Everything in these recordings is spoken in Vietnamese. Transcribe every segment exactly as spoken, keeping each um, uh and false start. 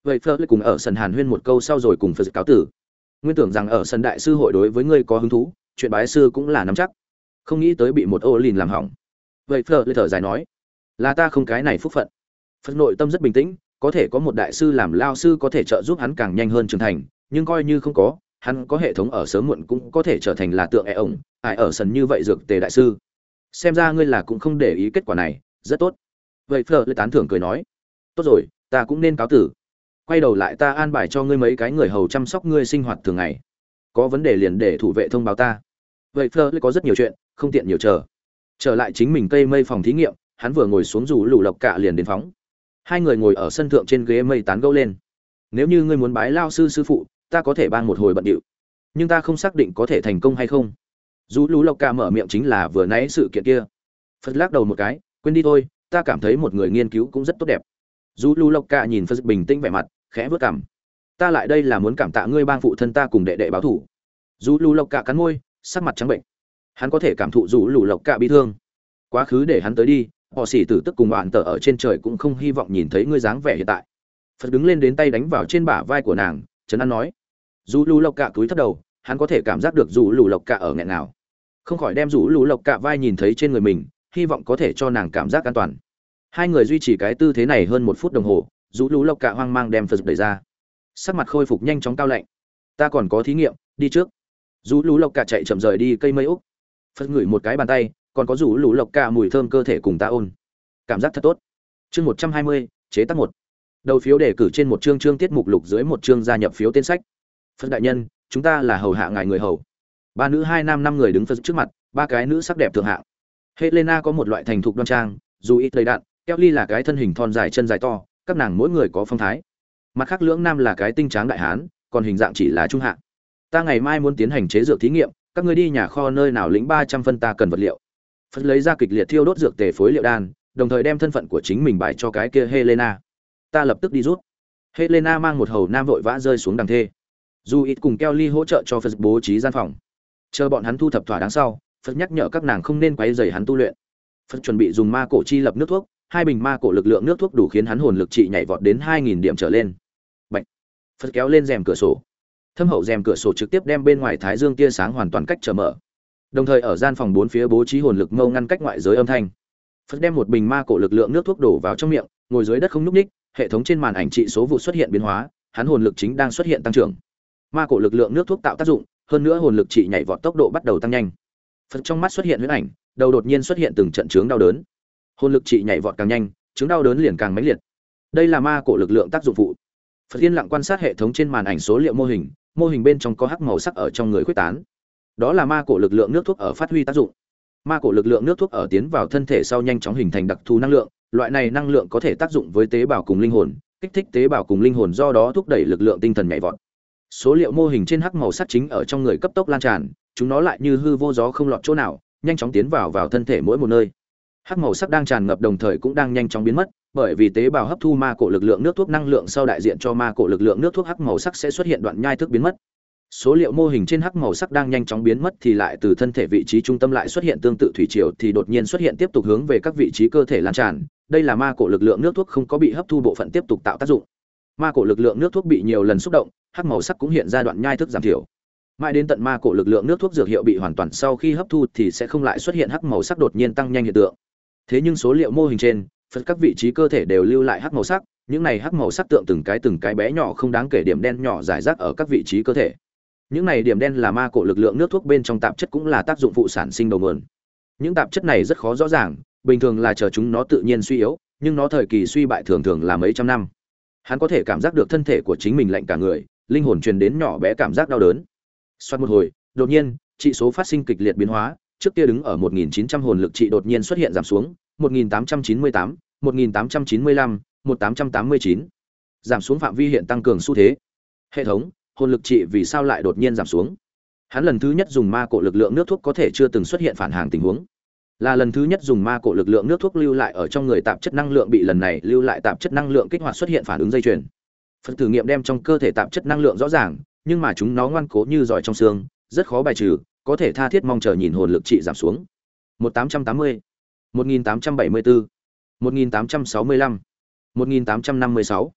vậy Fleur cùng ở sân hàn huyên một câu sau rồi cùng Phật cáo tử. Nguyên tưởng rằng ở sân đại sư hội đối với ngươi có hứng thú, chuyện bái sư cũng là nắm chắc, không nghĩ tới bị một ô lìn làm hỏng. Vậy Fleur thở dài nói, là ta không cái này phúc phận. Phật nội tâm rất bình tĩnh, có thể có một đại sư làm lao sư có thể trợ giúp hắn càng nhanh hơn trưởng thành, nhưng coi như không có, hắn có hệ thống ở sớm muộn cũng có thể trở thành là tượng e ổng, ai ở sân như vậy dược tề đại sư. Xem ra ngươi là cũng không để ý kết quả này, rất tốt. Vậy Fleur tán thưởng cười nói, tốt rồi, ta cũng nên cáo tử. Quay đầu lại ta an bài cho ngươi mấy cái người hầu chăm sóc ngươi sinh hoạt thường ngày, có vấn đề liền để thủ vệ thông báo ta. Vậy Fleur có rất nhiều chuyện, không tiện nhiều chờ. Trở lại chính mình cây mây phòng thí nghiệm, hắn vừa ngồi xuống rủ lù lộc cạ liền đến phóng. Hai người ngồi ở sân thượng trên ghế mây tán gẫu lên. Nếu như ngươi muốn bái lao sư sư phụ, ta có thể ban một hồi bận điệu, nhưng ta không xác định có thể thành công hay không. Rủ lù lộc cạ mở miệng chính là vừa nãy sự kiện kia. Phật lắc đầu một cái, quên đi thôi, ta cảm thấy một người nghiên cứu cũng rất tốt đẹp. Rủ lù lộc cạ nhìn Phật bình tĩnh vẻ mặt, khẽ vớt cằm. Ta lại đây là muốn cảm tạ ngươi bang phụ thân ta cùng đệ đệ báo thủ. Rủ lù lộc cạ cắn môi, sắc mặt trắng bệnh. Hắn có thể cảm thụ rủ lù lộc cạ bi thương. Quá khứ để hắn tới đi, họ xỉ tử tức cùng bạn tờ ở trên trời cũng không hy vọng nhìn thấy ngươi dáng vẻ hiện tại. Phật đứng lên đến tay đánh vào trên bả vai của nàng, trấn an nói. Rủ lù lộc cạ cúi thấp đầu, hắn có thể cảm giác được rủ lù lộc cạ ở nghẹn nào, không khỏi đem rủ lù lộc cạ vai nhìn thấy trên người mình, hy vọng có thể cho nàng cảm giác an toàn. Hai người duy trì cái tư thế này hơn một phút đồng hồ, rủ lù lộc cạ hoang mang đem Phật đẩy ra, sắc mặt khôi phục nhanh chóng cao lạnh. Ta còn có thí nghiệm, đi trước. Rủ lù lộc cạ chạy chậm rời đi cây mây úc. Phật ngửi một cái bàn tay, còn có rủ lù lộc cạ mùi thơm cơ thể cùng ta ôn, cảm giác thật tốt. Chương một trăm hai mươi, chế tác một. Đầu phiếu đề cử trên một chương chương tiết mục lục dưới một chương gia nhập phiếu tên sách. Phật đại nhân, chúng ta là hầu hạ ngài người hầu. Ba nữ hai nam năm người đứng Phật trước mặt, ba cái nữ sắc đẹp thượng hạng. Helena có một loại thành thục đoan trang, dù ít đầy đặn, Kelly là cái thân hình thon dài chân dài to, các nàng mỗi người có phong thái. Mặt khác lưỡng nam là cái tinh tráng đại hán, còn hình dạng chỉ là trung hạng. Ta ngày mai muốn tiến hành chế dược thí nghiệm, các ngươi đi nhà kho nơi nào lĩnh ba trăm phân ta cần vật liệu. Phật lấy ra kịch liệt thiêu đốt dược tề phối liệu đan, đồng thời đem thân phận của chính mình bài cho cái kia Helena. Ta lập tức đi rút. Helena mang một hầu nam vội vã rơi xuống đằng thê. Dù ít cùng Kelly hỗ trợ cho Phật bố trí gian phòng. Chờ bọn hắn thu thập thỏa đáng sau, Phật nhắc nhở các nàng không nên quấy rầy hắn tu luyện. Phật chuẩn bị dùng ma cổ chi lập nước thuốc, hai bình ma cổ lực lượng nước thuốc đủ khiến hắn hồn lực trị nhảy vọt đến hai nghìn điểm trở lên. Bạch. Phật kéo lên rèm cửa sổ. Thâm hậu rèm cửa sổ trực tiếp đem bên ngoài thái dương tia sáng hoàn toàn cách trở mở. Đồng thời ở gian phòng bốn phía bố trí hồn lực mâu ngăn cách ngoại giới âm thanh. Phật đem một bình ma cổ lực lượng nước thuốc đổ vào trong miệng, ngồi dưới đất không nhúc nhích, hệ thống trên màn ảnh trị số vụ xuất hiện biến hóa, hắn hồn lực chính đang xuất hiện tăng trưởng. Ma cổ lực lượng nước thuốc tạo tác dụng, hơn nữa hồn lực trị nhảy vọt tốc độ bắt đầu tăng nhanh. Phật trong mắt xuất hiện huyễn ảnh, đầu đột nhiên xuất hiện từng trận chướng đau đớn. Hồn lực trị nhảy vọt càng nhanh, chướng đau đớn liền càng mãnh liệt. Đây là ma cổ lực lượng tác dụng phụ. Phật yên lặng quan sát hệ thống trên màn ảnh số liệu mô hình, mô hình bên trong có hắc màu sắc ở trong người khuếch tán. Đó là ma cổ lực lượng nước thuốc ở phát huy tác dụng. Ma cổ lực lượng nước thuốc ở tiến vào thân thể sau nhanh chóng hình thành đặc thù năng lượng, loại này năng lượng có thể tác dụng với tế bào cùng linh hồn, kích thích tế bào cùng linh hồn, do đó thúc đẩy lực lượng tinh thần nhảy vọt. Số liệu mô hình trên hắc màu sắc chính ở trong người cấp tốc lan tràn, chúng nó lại như hư vô gió không lọt chỗ nào, nhanh chóng tiến vào vào thân thể mỗi một nơi. Hắc màu sắc đang tràn ngập đồng thời cũng đang nhanh chóng biến mất, bởi vì tế bào hấp thu ma cổ lực lượng nước thuốc năng lượng sau đại diện cho ma cổ lực lượng nước thuốc hắc màu sắc sẽ xuất hiện đoạn nhai thức biến mất. Số liệu mô hình trên hắc màu sắc đang nhanh chóng biến mất thì lại từ thân thể vị trí trung tâm lại xuất hiện tương tự thủy triều thì đột nhiên xuất hiện tiếp tục hướng về các vị trí cơ thể lan tràn. Đây là ma cổ lực lượng nước thuốc không có bị hấp thu bộ phận tiếp tục tạo tác dụng. Ma cổ lực lượng nước thuốc bị nhiều lần xúc động, hắc màu sắc cũng hiện ra đoạn nhai thức giảm thiểu. Mãi đến tận ma cổ lực lượng nước thuốc dược hiệu bị hoàn toàn sau khi hấp thu thì sẽ không lại xuất hiện hắc màu sắc đột nhiên tăng nhanh hiện tượng. Thế nhưng số liệu mô hình trên, phần các vị trí cơ thể đều lưu lại hắc màu sắc, những này hắc màu sắc tượng từng cái từng cái bé nhỏ không đáng kể điểm đen nhỏ rải rác ở các vị trí cơ thể. Những này điểm đen là ma cổ lực lượng nước thuốc bên trong tạp chất, cũng là tác dụng phụ sản sinh đầu nguồn. Những tạp chất này rất khó rõ ràng, bình thường là chờ chúng nó tự nhiên suy yếu, nhưng nó thời kỳ suy bại thường thường là mấy trăm năm. Hắn có thể cảm giác được thân thể của chính mình lạnh cả người, linh hồn truyền đến nhỏ bé cảm giác đau đớn. Xoát một hồi, đột nhiên, trị số phát sinh kịch liệt biến hóa, trước kia đứng ở một nghìn chín trăm hồn lực trị đột nhiên xuất hiện giảm xuống, một nghìn tám trăm chín mươi tám, một nghìn tám trăm chín mươi lăm, một nghìn tám trăm tám mươi chín. Giảm xuống phạm vi hiện tăng cường xu thế. Hệ thống, hồn lực trị vì sao lại đột nhiên giảm xuống? Hắn lần thứ nhất dùng ma cổ lực lượng nước thuốc có thể chưa từng xuất hiện phản hàng tình huống. Là lần thứ nhất dùng ma cổ lực lượng nước thuốc lưu lại ở trong người tạp chất năng lượng bị lần này lưu lại tạp chất năng lượng kích hoạt xuất hiện phản ứng dây chuyền. Phần thử nghiệm đem trong cơ thể tạp chất năng lượng rõ ràng, nhưng mà chúng nó ngoan cố như giỏi trong xương, rất khó bài trừ, có thể tha thiết mong chờ nhìn hồn lực trị giảm xuống. một nghìn tám trăm tám mươi, một nghìn tám trăm bảy mươi tư, một nghìn tám trăm sáu mươi lăm, một nghìn tám trăm năm mươi sáu.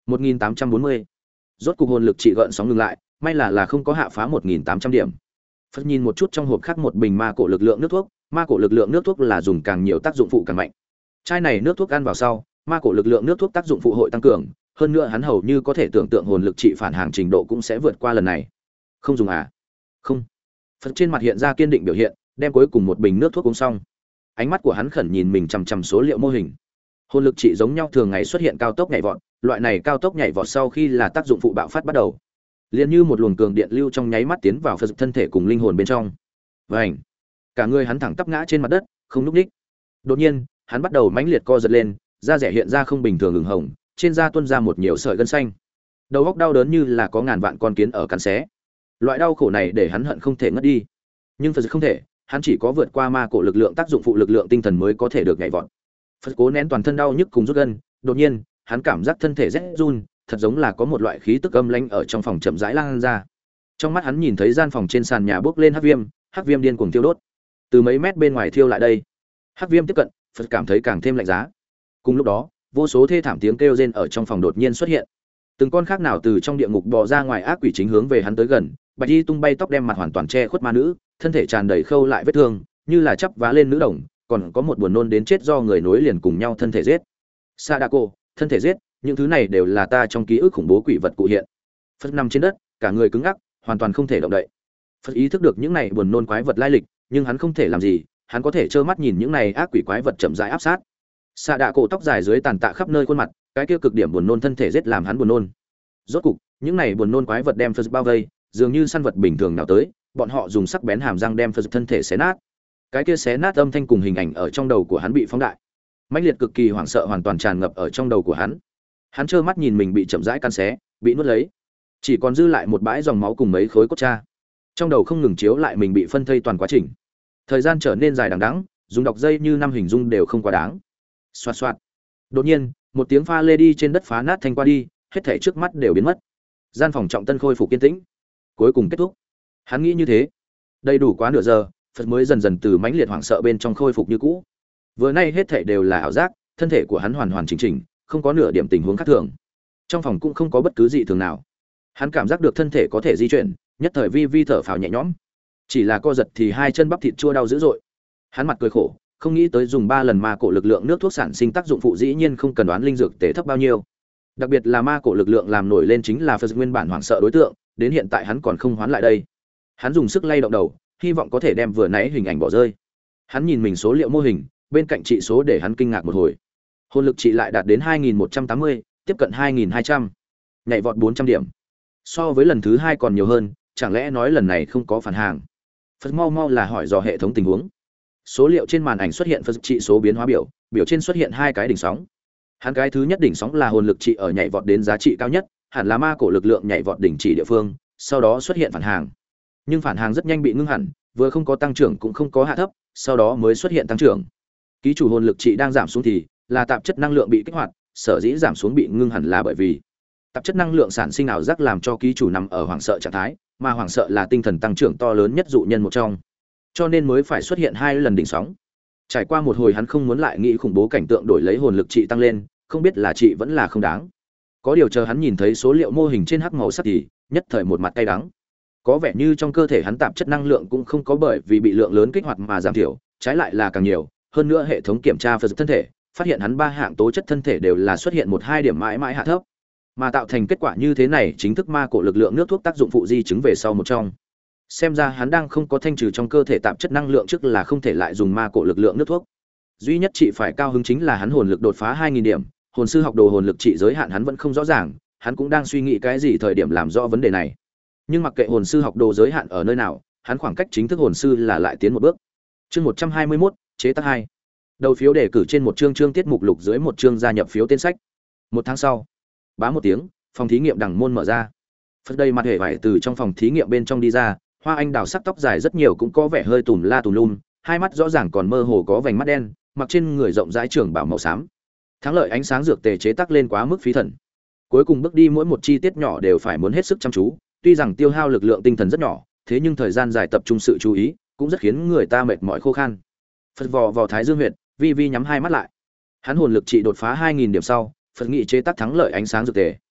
một nghìn tám trăm bốn mươi. Rốt cục hồn lực trị gợn sóng ngừng lại, may là là không có hạ phá một nghìn tám trăm điểm. Phật nhìn một chút trong hộp khác một bình ma cổ lực lượng nước thuốc, ma cổ lực lượng nước thuốc là dùng càng nhiều tác dụng phụ càng mạnh. Chai này nước thuốc ăn vào sau, ma cổ lực lượng nước thuốc tác dụng phụ hội tăng cường, hơn nữa hắn hầu như có thể tưởng tượng hồn lực trị phản hàng trình độ cũng sẽ vượt qua lần này. Không dùng à? Không. Phật trên mặt hiện ra kiên định biểu hiện, đem cuối cùng một bình nước thuốc uống xong. Ánh mắt của hắn khẩn nhìn mình chằm chằm số liệu mô hình. Hồn lực trị giống nhau thường ngày xuất hiện cao tốc nhảy vọt, loại này cao tốc nhảy vọt sau khi là tác dụng phụ bạo phát bắt đầu. Liền như một luồng cường điện lưu trong nháy mắt tiến vào Phật thân thể cùng linh hồn bên trong. Vành. Cả người hắn thẳng tắp ngã trên mặt đất, không nhúc nhích. Đột nhiên, hắn bắt đầu mãnh liệt co giật lên, da rẻ hiện ra không bình thường ửng hồng, trên da tuôn ra một nhiều sợi gân xanh. Đầu óc đau đớn như là có ngàn vạn con kiến ở cắn xé. Loại đau khổ này để hắn hận không thể ngất đi. Nhưng Phật không thể, hắn chỉ có vượt qua ma cổ lực lượng tác dụng phụ lực lượng tinh thần mới có thể được nhảy vọt. Phật cố nén toàn thân đau nhức cùng rút gân, đột nhiên, hắn cảm giác thân thể rét run, thật giống là có một loại khí tức âm lãnh ở trong phòng chậm rãi lan ra. Trong mắt hắn nhìn thấy gian phòng trên sàn nhà bốc lên hắc viêm, hắc viêm điên cuồng thiêu đốt. Từ mấy mét bên ngoài thiêu lại đây. Hắc viêm tiếp cận, Phật cảm thấy càng thêm lạnh giá. Cùng lúc đó, vô số thê thảm tiếng kêu rên ở trong phòng đột nhiên xuất hiện. Từng con khác nào từ trong địa ngục bò ra ngoài ác quỷ chính hướng về hắn tới gần, bạch y tung bay tóc đem mặt hoàn toàn che khuất ma nữ, thân thể tràn đầy khâu lại vết thương, như là chắp vá lên nữ đồng, còn có một buồn nôn đến chết do người nối liền cùng nhau thân thể giết. Sadako, thân thể giết, những thứ này đều là ta trong ký ức khủng bố quỷ vật cụ hiện. Phật nằm trên đất, cả người cứng ngắc, hoàn toàn không thể động đậy. Phật ý thức được những này buồn nôn quái vật lai lịch, nhưng hắn không thể làm gì, hắn có thể trơ mắt nhìn những này ác quỷ quái vật chậm rãi áp sát. Sadako tóc dài dưới tàn tạ khắp nơi khuôn mặt, cái kia cực điểm buồn nôn thân thể giết làm hắn buồn nôn. Rốt cục, những này buồn nôn quái vật đem Phật bao vây, dường như săn vật bình thường nào tới, bọn họ dùng sắc bén hàm răng đem Phật thân thể xé nát. Cái kia xé nát âm thanh cùng hình ảnh ở trong đầu của hắn bị phóng đại. Mãnh liệt cực kỳ hoảng sợ hoàn toàn tràn ngập ở trong đầu của hắn. Hắn trơ mắt nhìn mình bị chậm rãi căn xé, bị nuốt lấy, chỉ còn dư lại một bãi dòng máu cùng mấy khối cốt cha. Trong đầu không ngừng chiếu lại mình bị phân thây toàn quá trình. Thời gian trở nên dài đằng đẵng, dùng đọc dây như năm hình dung đều không quá đáng. Xoạt xoạt. Đột nhiên, một tiếng pha lê đi trên đất phá nát thanh qua đi, hết thảy trước mắt đều biến mất. Gian phòng trọng tân khôi phục kiên tĩnh. Cuối cùng kết thúc. Hắn nghĩ như thế. Đầy đủ quá nửa giờ, Phật mới dần dần từ mãnh liệt hoảng sợ bên trong khôi phục như cũ. Vừa nay hết thảy đều là ảo giác, thân thể của hắn hoàn hoàn chỉnh chỉnh, không có nửa điểm tình huống khác thường. Trong phòng cũng không có bất cứ gì thường nào. Hắn cảm giác được thân thể có thể di chuyển, nhất thời vi vi thở phào nhẹ nhõm. Chỉ là co giật thì hai chân bắp thịt chua đau dữ dội. Hắn mặt cười khổ, không nghĩ tới dùng ba lần ma cổ lực lượng nước thuốc sản sinh tác dụng phụ dĩ nhiên không cần đoán linh dược tế thấp bao nhiêu. Đặc biệt là ma cổ lực lượng làm nổi lên chính là Phật nguyên bản hoảng sợ đối tượng, đến hiện tại hắn còn không hoán lại đây. Hắn dùng sức lay động đầu, hy vọng có thể đem vừa nãy hình ảnh bỏ rơi. Hắn nhìn mình số liệu mô hình, bên cạnh trị số để hắn kinh ngạc một hồi. Hồn lực trị lại đạt đến hai nghìn một trăm tám mươi, tiếp cận hai nghìn hai trăm. Nhảy vọt bốn trăm điểm. So với lần thứ hai còn nhiều hơn, chẳng lẽ nói lần này không có phản hàng. Phật mau mau là hỏi dò hệ thống tình huống. Số liệu trên màn ảnh xuất hiện Phật trị số biến hóa biểu, biểu trên xuất hiện hai cái đỉnh sóng. Hắn cái thứ nhất đỉnh sóng là hồn lực trị ở nhảy vọt đến giá trị cao nhất, hẳn là ma cổ lực lượng nhảy vọt đỉnh chỉ địa phương, sau đó xuất hiện phản hàng. Nhưng phản hàng rất nhanh bị ngưng hẳn, vừa không có tăng trưởng cũng không có hạ thấp, sau đó mới xuất hiện tăng trưởng. Ký chủ hồn lực trị đang giảm xuống thì là tạp chất năng lượng bị kích hoạt, sở dĩ giảm xuống bị ngưng hẳn là bởi vì tạp chất năng lượng sản sinh ảo giác làm cho ký chủ nằm ở hoảng sợ trạng thái, mà hoảng sợ là tinh thần tăng trưởng to lớn nhất dụ nhân một trong, cho nên mới phải xuất hiện hai lần đỉnh sóng. Trải qua một hồi hắn không muốn lại nghĩ khủng bố cảnh tượng đổi lấy hồn lực trị tăng lên, không biết là trị vẫn là không đáng. Có điều chờ hắn nhìn thấy số liệu mô hình trên hắc màu sắc thì nhất thời một mặt cay đắng. Có vẻ như trong cơ thể hắn tạp chất năng lượng cũng không có bởi vì bị lượng lớn kích hoạt mà giảm thiểu, trái lại là càng nhiều. Hơn nữa hệ thống kiểm tra Phật thân thể, phát hiện hắn ba hạng tố chất thân thể đều là xuất hiện một hai điểm mãi mãi hạ thấp, mà tạo thành kết quả như thế này chính thức ma cổ lực lượng nước thuốc tác dụng phụ di chứng về sau một trong. Xem ra hắn đang không có thanh trừ trong cơ thể tạp chất năng lượng trước là không thể lại dùng ma cổ lực lượng nước thuốc. Duy nhất trị phải cao hứng chính là hắn hồn lực đột phá hai nghìn điểm, hồn sư học đồ hồn lực trị giới hạn hắn vẫn không rõ ràng, hắn cũng đang suy nghĩ cái gì thời điểm làm rõ vấn đề này. Nhưng mặc kệ hồn sư học đồ giới hạn ở nơi nào, hắn khoảng cách chính thức hồn sư là lại tiến một bước. Chương một trăm hai mươi mốt, chế tác hai. Đầu phiếu đề cử trên một chương chương tiết mục lục dưới một chương gia nhập phiếu tên sách. Một tháng sau, bá một tiếng, phòng thí nghiệm đằng môn mở ra. Phật đây mặt hề vải từ trong phòng thí nghiệm bên trong đi ra, hoa anh đào sắc tóc dài rất nhiều cũng có vẻ hơi tùm la tùm lum, hai mắt rõ ràng còn mơ hồ có vành mắt đen, mặc trên người rộng rãi trưởng bảo màu xám. Thắng lợi ánh sáng dược tề chế tác lên quá mức phí thần. Cuối cùng bước đi mỗi một chi tiết nhỏ đều phải muốn hết sức chăm chú, tuy rằng tiêu hao lực lượng tinh thần rất nhỏ, thế nhưng thời gian dài tập trung sự chú ý, cũng rất khiến người ta mệt mỏi khô khan. Phật vò vào thái dương huyệt, vi vi nhắm hai mắt lại. Hắn hồn lực trị đột phá hai nghìn điểm sau, Phật nghị chế tác thắng lợi ánh sáng dược tề.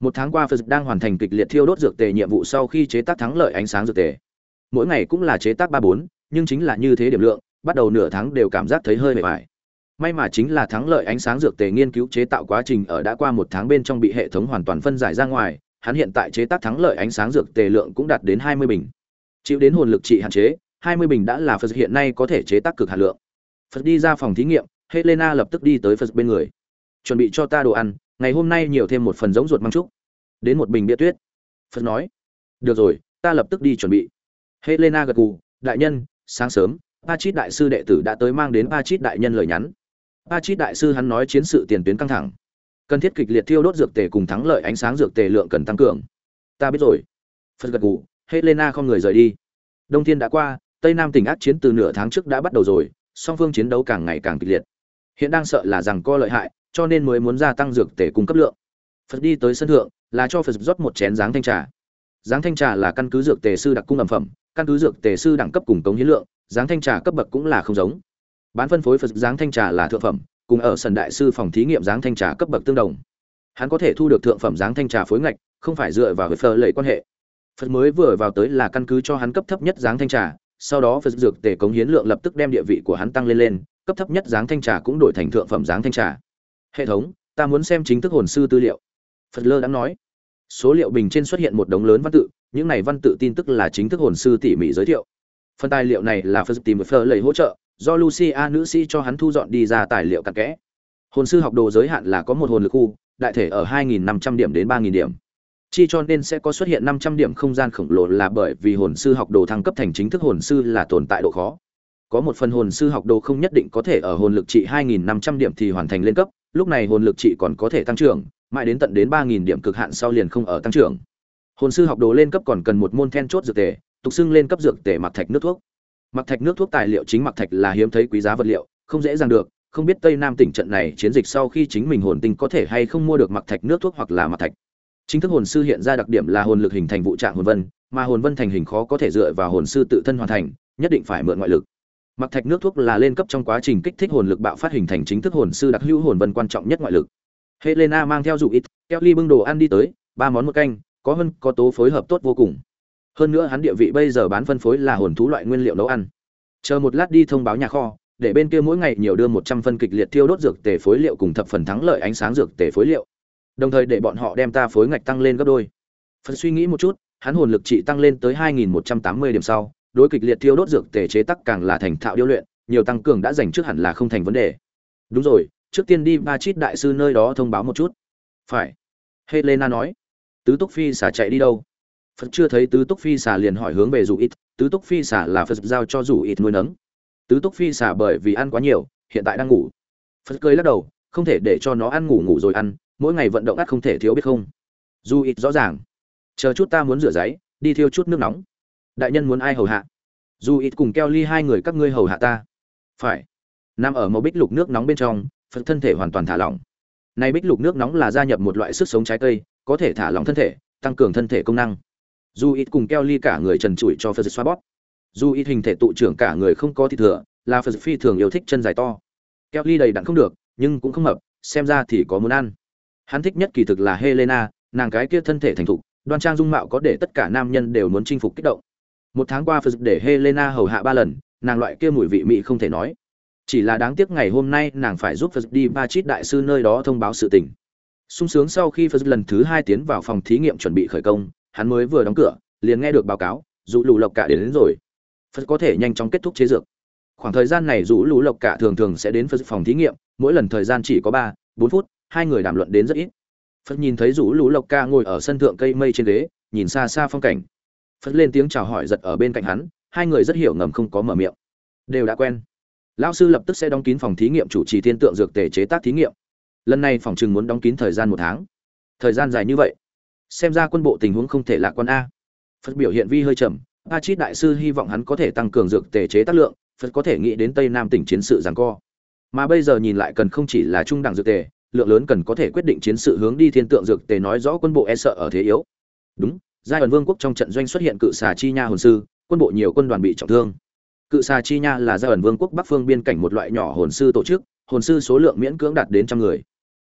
Một tháng qua, Phật đang hoàn thành kịch liệt thiêu đốt dược tề nhiệm vụ sau khi chế tác thắng lợi ánh sáng dược tề. Mỗi ngày cũng là chế tác ba bốn, nhưng chính là như thế điểm lượng, bắt đầu nửa tháng đều cảm giác thấy hơi mệt mỏi. May mà chính là thắng lợi ánh sáng dược tề nghiên cứu chế tạo quá trình ở đã qua một tháng bên trong bị hệ thống hoàn toàn phân giải ra ngoài, hắn hiện tại chế tác thắng lợi ánh sáng dược tề lượng cũng đạt đến hai mươi bình. Chịu đến hồn lực trị hạn chế, hai mươi bình đã là Phật hiện nay có thể chế tác cực hạn lượng. Phật đi ra phòng thí nghiệm, Helena lập tức đi tới Phật bên người. Chuẩn bị cho ta đồ ăn, ngày hôm nay nhiều thêm một phần giống ruột măng trúc. Đến một bình bia tuyết. Phật nói. Được rồi, ta lập tức đi chuẩn bị. Helena gật gù, đại nhân, sáng sớm, Pachit đại sư đệ tử đã tới mang đến Pachit đại nhân lời nhắn. Pachit đại sư hắn nói chiến sự tiền tuyến căng thẳng, cần thiết kịch liệt thiêu đốt dược tề cùng thắng lợi ánh sáng dược tề lượng cần tăng cường. Ta biết rồi. Phật gật gù, Helena không người rời đi. Đông thiên đã qua, Tây Nam tỉnh ác chiến từ nửa tháng trước đã bắt đầu rồi, song phương chiến đấu càng ngày càng kịch liệt. Hiện đang sợ là rằng co lợi hại, cho nên mới muốn gia tăng dược tề cung cấp lượng. Phật đi tới sân thượng, là cho Phật rót một chén giáng thanh trà. Giáng thanh trà là căn cứ dược tề sư đặc cung ẩm phẩm, căn cứ dược tề sư đẳng cấp cùng cống hiến lượng, giáng thanh trà cấp bậc cũng là không giống. Bán phân phối Phật giáng thanh trà là thượng phẩm, cùng ở sân đại sư phòng thí nghiệm giáng thanh trà cấp bậc tương đồng. Hắn có thể thu được thượng phẩm giáng thanh trà phối ngạch, không phải dựa vào Phật lệ quan hệ. Phật mới vừa vào tới là căn cứ cho hắn cấp thấp nhất giáng thanh trà, sau đó Phật dược tề cống hiến lượng lập tức đem địa vị của hắn tăng lên lên, cấp thấp nhất giáng thanh trà cũng đổi thành thượng phẩm giáng thanh trà. Hệ thống, ta muốn xem chính thức hồn sư tư liệu. Phật lơ đã nói. Số liệu bình trên xuất hiện một đống lớn văn tự, những này văn tự tin tức là chính thức hồn sư tỉ mỉ giới thiệu. Phần tài liệu này là Phật tìm Phật lệ hỗ trợ, do Lucia nữ sĩ cho hắn thu dọn đi ra tài liệu cặn kẽ. Hồn sư học đồ giới hạn là có một hồn lực khu, đại thể ở hai nghìn năm trăm điểm đến ba nghìn điểm. Chi cho nên sẽ có xuất hiện năm trăm điểm không gian khổng lồ là bởi vì hồn sư học đồ thăng cấp thành chính thức hồn sư là tồn tại độ khó. Có một phần hồn sư học đồ không nhất định có thể ở hồn lực trị hai nghìn năm trăm điểm thì hoàn thành lên cấp, lúc này hồn lực trị còn có thể tăng trưởng, mãi đến tận đến ba nghìn điểm cực hạn sau liền không ở tăng trưởng. Hồn sư học đồ lên cấp còn cần một môn then chốt dược tề, tục xưng lên cấp dược tề mặc thạch nước thuốc. Mặc thạch nước thuốc tài liệu chính mặc thạch là hiếm thấy quý giá vật liệu, không dễ dàng được, không biết Tây Nam tỉnh trận này chiến dịch sau khi chính mình hồn tinh có thể hay không mua được mặc thạch nước thuốc hoặc là mặc thạch. Chính thức hồn sư hiện ra đặc điểm là hồn lực hình thành vụ trạng hồn vân, mà hồn vân thành hình khó có thể dựa vào hồn sư tự thân hoàn thành, nhất định phải mượn ngoại lực. Mặc thạch nước thuốc là lên cấp trong quá trình kích thích hồn lực bạo phát hình thành chính thức hồn sư đặc hữu hồn vân quan trọng nhất ngoại lực. Helena mang theo dụ ít, Kelly bưng đồ ăn đi tới, ba món một canh, có hơn có tố phối hợp tốt vô cùng. Hơn nữa hắn địa vị bây giờ bán phân phối là hồn thú loại nguyên liệu nấu ăn. Chờ một lát đi thông báo nhà kho, để bên kia mỗi ngày nhiều đưa một trăm phân kịch liệt thiêu đốt dược tề phối liệu cùng thập phần thắng lợi ánh sáng dược tề phối liệu. Đồng thời để bọn họ đem ta phối ngạch tăng lên gấp đôi. Phần suy nghĩ một chút, hắn hồn lực trị tăng lên tới hai nghìn một trăm tám mươi điểm sau, đối kịch liệt thiêu đốt dược tề chế tác càng là thành thạo điêu luyện, nhiều tăng cường đã dành trước hẳn là không thành vấn đề. Đúng rồi, trước tiên đi Pachit đại sư nơi đó thông báo một chút. Phải. Helena nói. Tứ Túc Phi xả chạy đi đâu? Phật chưa thấy Tứ Túc Phi xả liền hỏi hướng về Dụ Ít, Tứ Túc Phi xả là Phật giao cho Dụ Ít nuôi nấng. Tứ Túc Phi xả bởi vì ăn quá nhiều, hiện tại đang ngủ. Phật cười lắc đầu, không thể để cho nó ăn ngủ ngủ rồi ăn, mỗi ngày vận động ắt không thể thiếu biết không? Dụ Ít rõ ràng. Chờ chút ta muốn rửa giấy, đi thiêu chút nước nóng. Đại nhân muốn ai hầu hạ? Dụ Ít cùng Kelly hai người các ngươi hầu hạ ta. Phải. Nằm ở màu bích lục nước nóng bên trong, Phật thân thể hoàn toàn thả lỏng. Này bích lục nước nóng là gia nhập một loại sức sống trái cây, có thể thả lỏng thân thể, tăng cường thân thể công năng. Dù ít cùng Kelly cả người trần trụi cho Phật xoa bóp. Dù ít hình thể tụ trưởng cả người không có thịt thừa, là Phật phi thường yêu thích chân dài to. Kelly đầy đặn không được, nhưng cũng không mập, xem ra thì có muốn ăn. Hắn thích nhất kỳ thực là Helena, nàng cái kia thân thể thành thục, đoan trang dung mạo có để tất cả nam nhân đều muốn chinh phục kích động. Một tháng qua Phật để Helena hầu hạ ba lần, nàng loại kia mùi vị mỹ không thể nói. Chỉ là đáng tiếc ngày hôm nay nàng phải giúp Phật đi Pachit đại sư nơi đó thông báo sự tình. Sung sướng sau khi Phật lần thứ hai tiến vào phòng thí nghiệm chuẩn bị khởi công, hắn mới vừa đóng cửa, liền nghe được báo cáo, Dụ Lù Lộc Cả đến, đến rồi. Phật có thể nhanh chóng kết thúc chế dược. Khoảng thời gian này Dụ Lù Lộc Cả thường thường sẽ đến Phật phòng thí nghiệm, mỗi lần thời gian chỉ có ba, bốn phút, hai người đàm luận đến rất ít. Phật nhìn thấy Dụ Lù Lộc Cả ngồi ở sân thượng cây mây trên ghế, nhìn xa xa phong cảnh. Phật lên tiếng chào hỏi giật ở bên cạnh hắn, hai người rất hiểu ngầm không có mở miệng. Đều đã quen. Lão sư lập tức sẽ đóng kín phòng thí nghiệm chủ trì thiên tượng dược tề chế tác thí nghiệm. Lần này phòng trường muốn đóng kín thời gian một tháng. Thời gian dài như vậy, xem ra quân bộ tình huống không thể lạc quan a. Phật biểu hiện vi hơi trầm, Pachit đại sư hy vọng hắn có thể tăng cường dược tề chế tác lượng, Phật có thể nghĩ đến Tây Nam tỉnh chiến sự giằng co. Mà bây giờ nhìn lại cần không chỉ là trung đẳng dược tề, lượng lớn cần có thể quyết định chiến sự hướng đi thiên tượng dược tề nói rõ quân bộ e sợ ở thế yếu. Đúng, giai ẩn vương quốc trong trận doanh xuất hiện cự xà chi nha hồn sư, quân bộ nhiều quân đoàn bị trọng thương. Cự xà chi nha là giai ẩn vương quốc bắc phương biên cảnh một loại nhỏ hồn sư tổ chức, hồn sư số lượng miễn cưỡng đạt đến trăm người.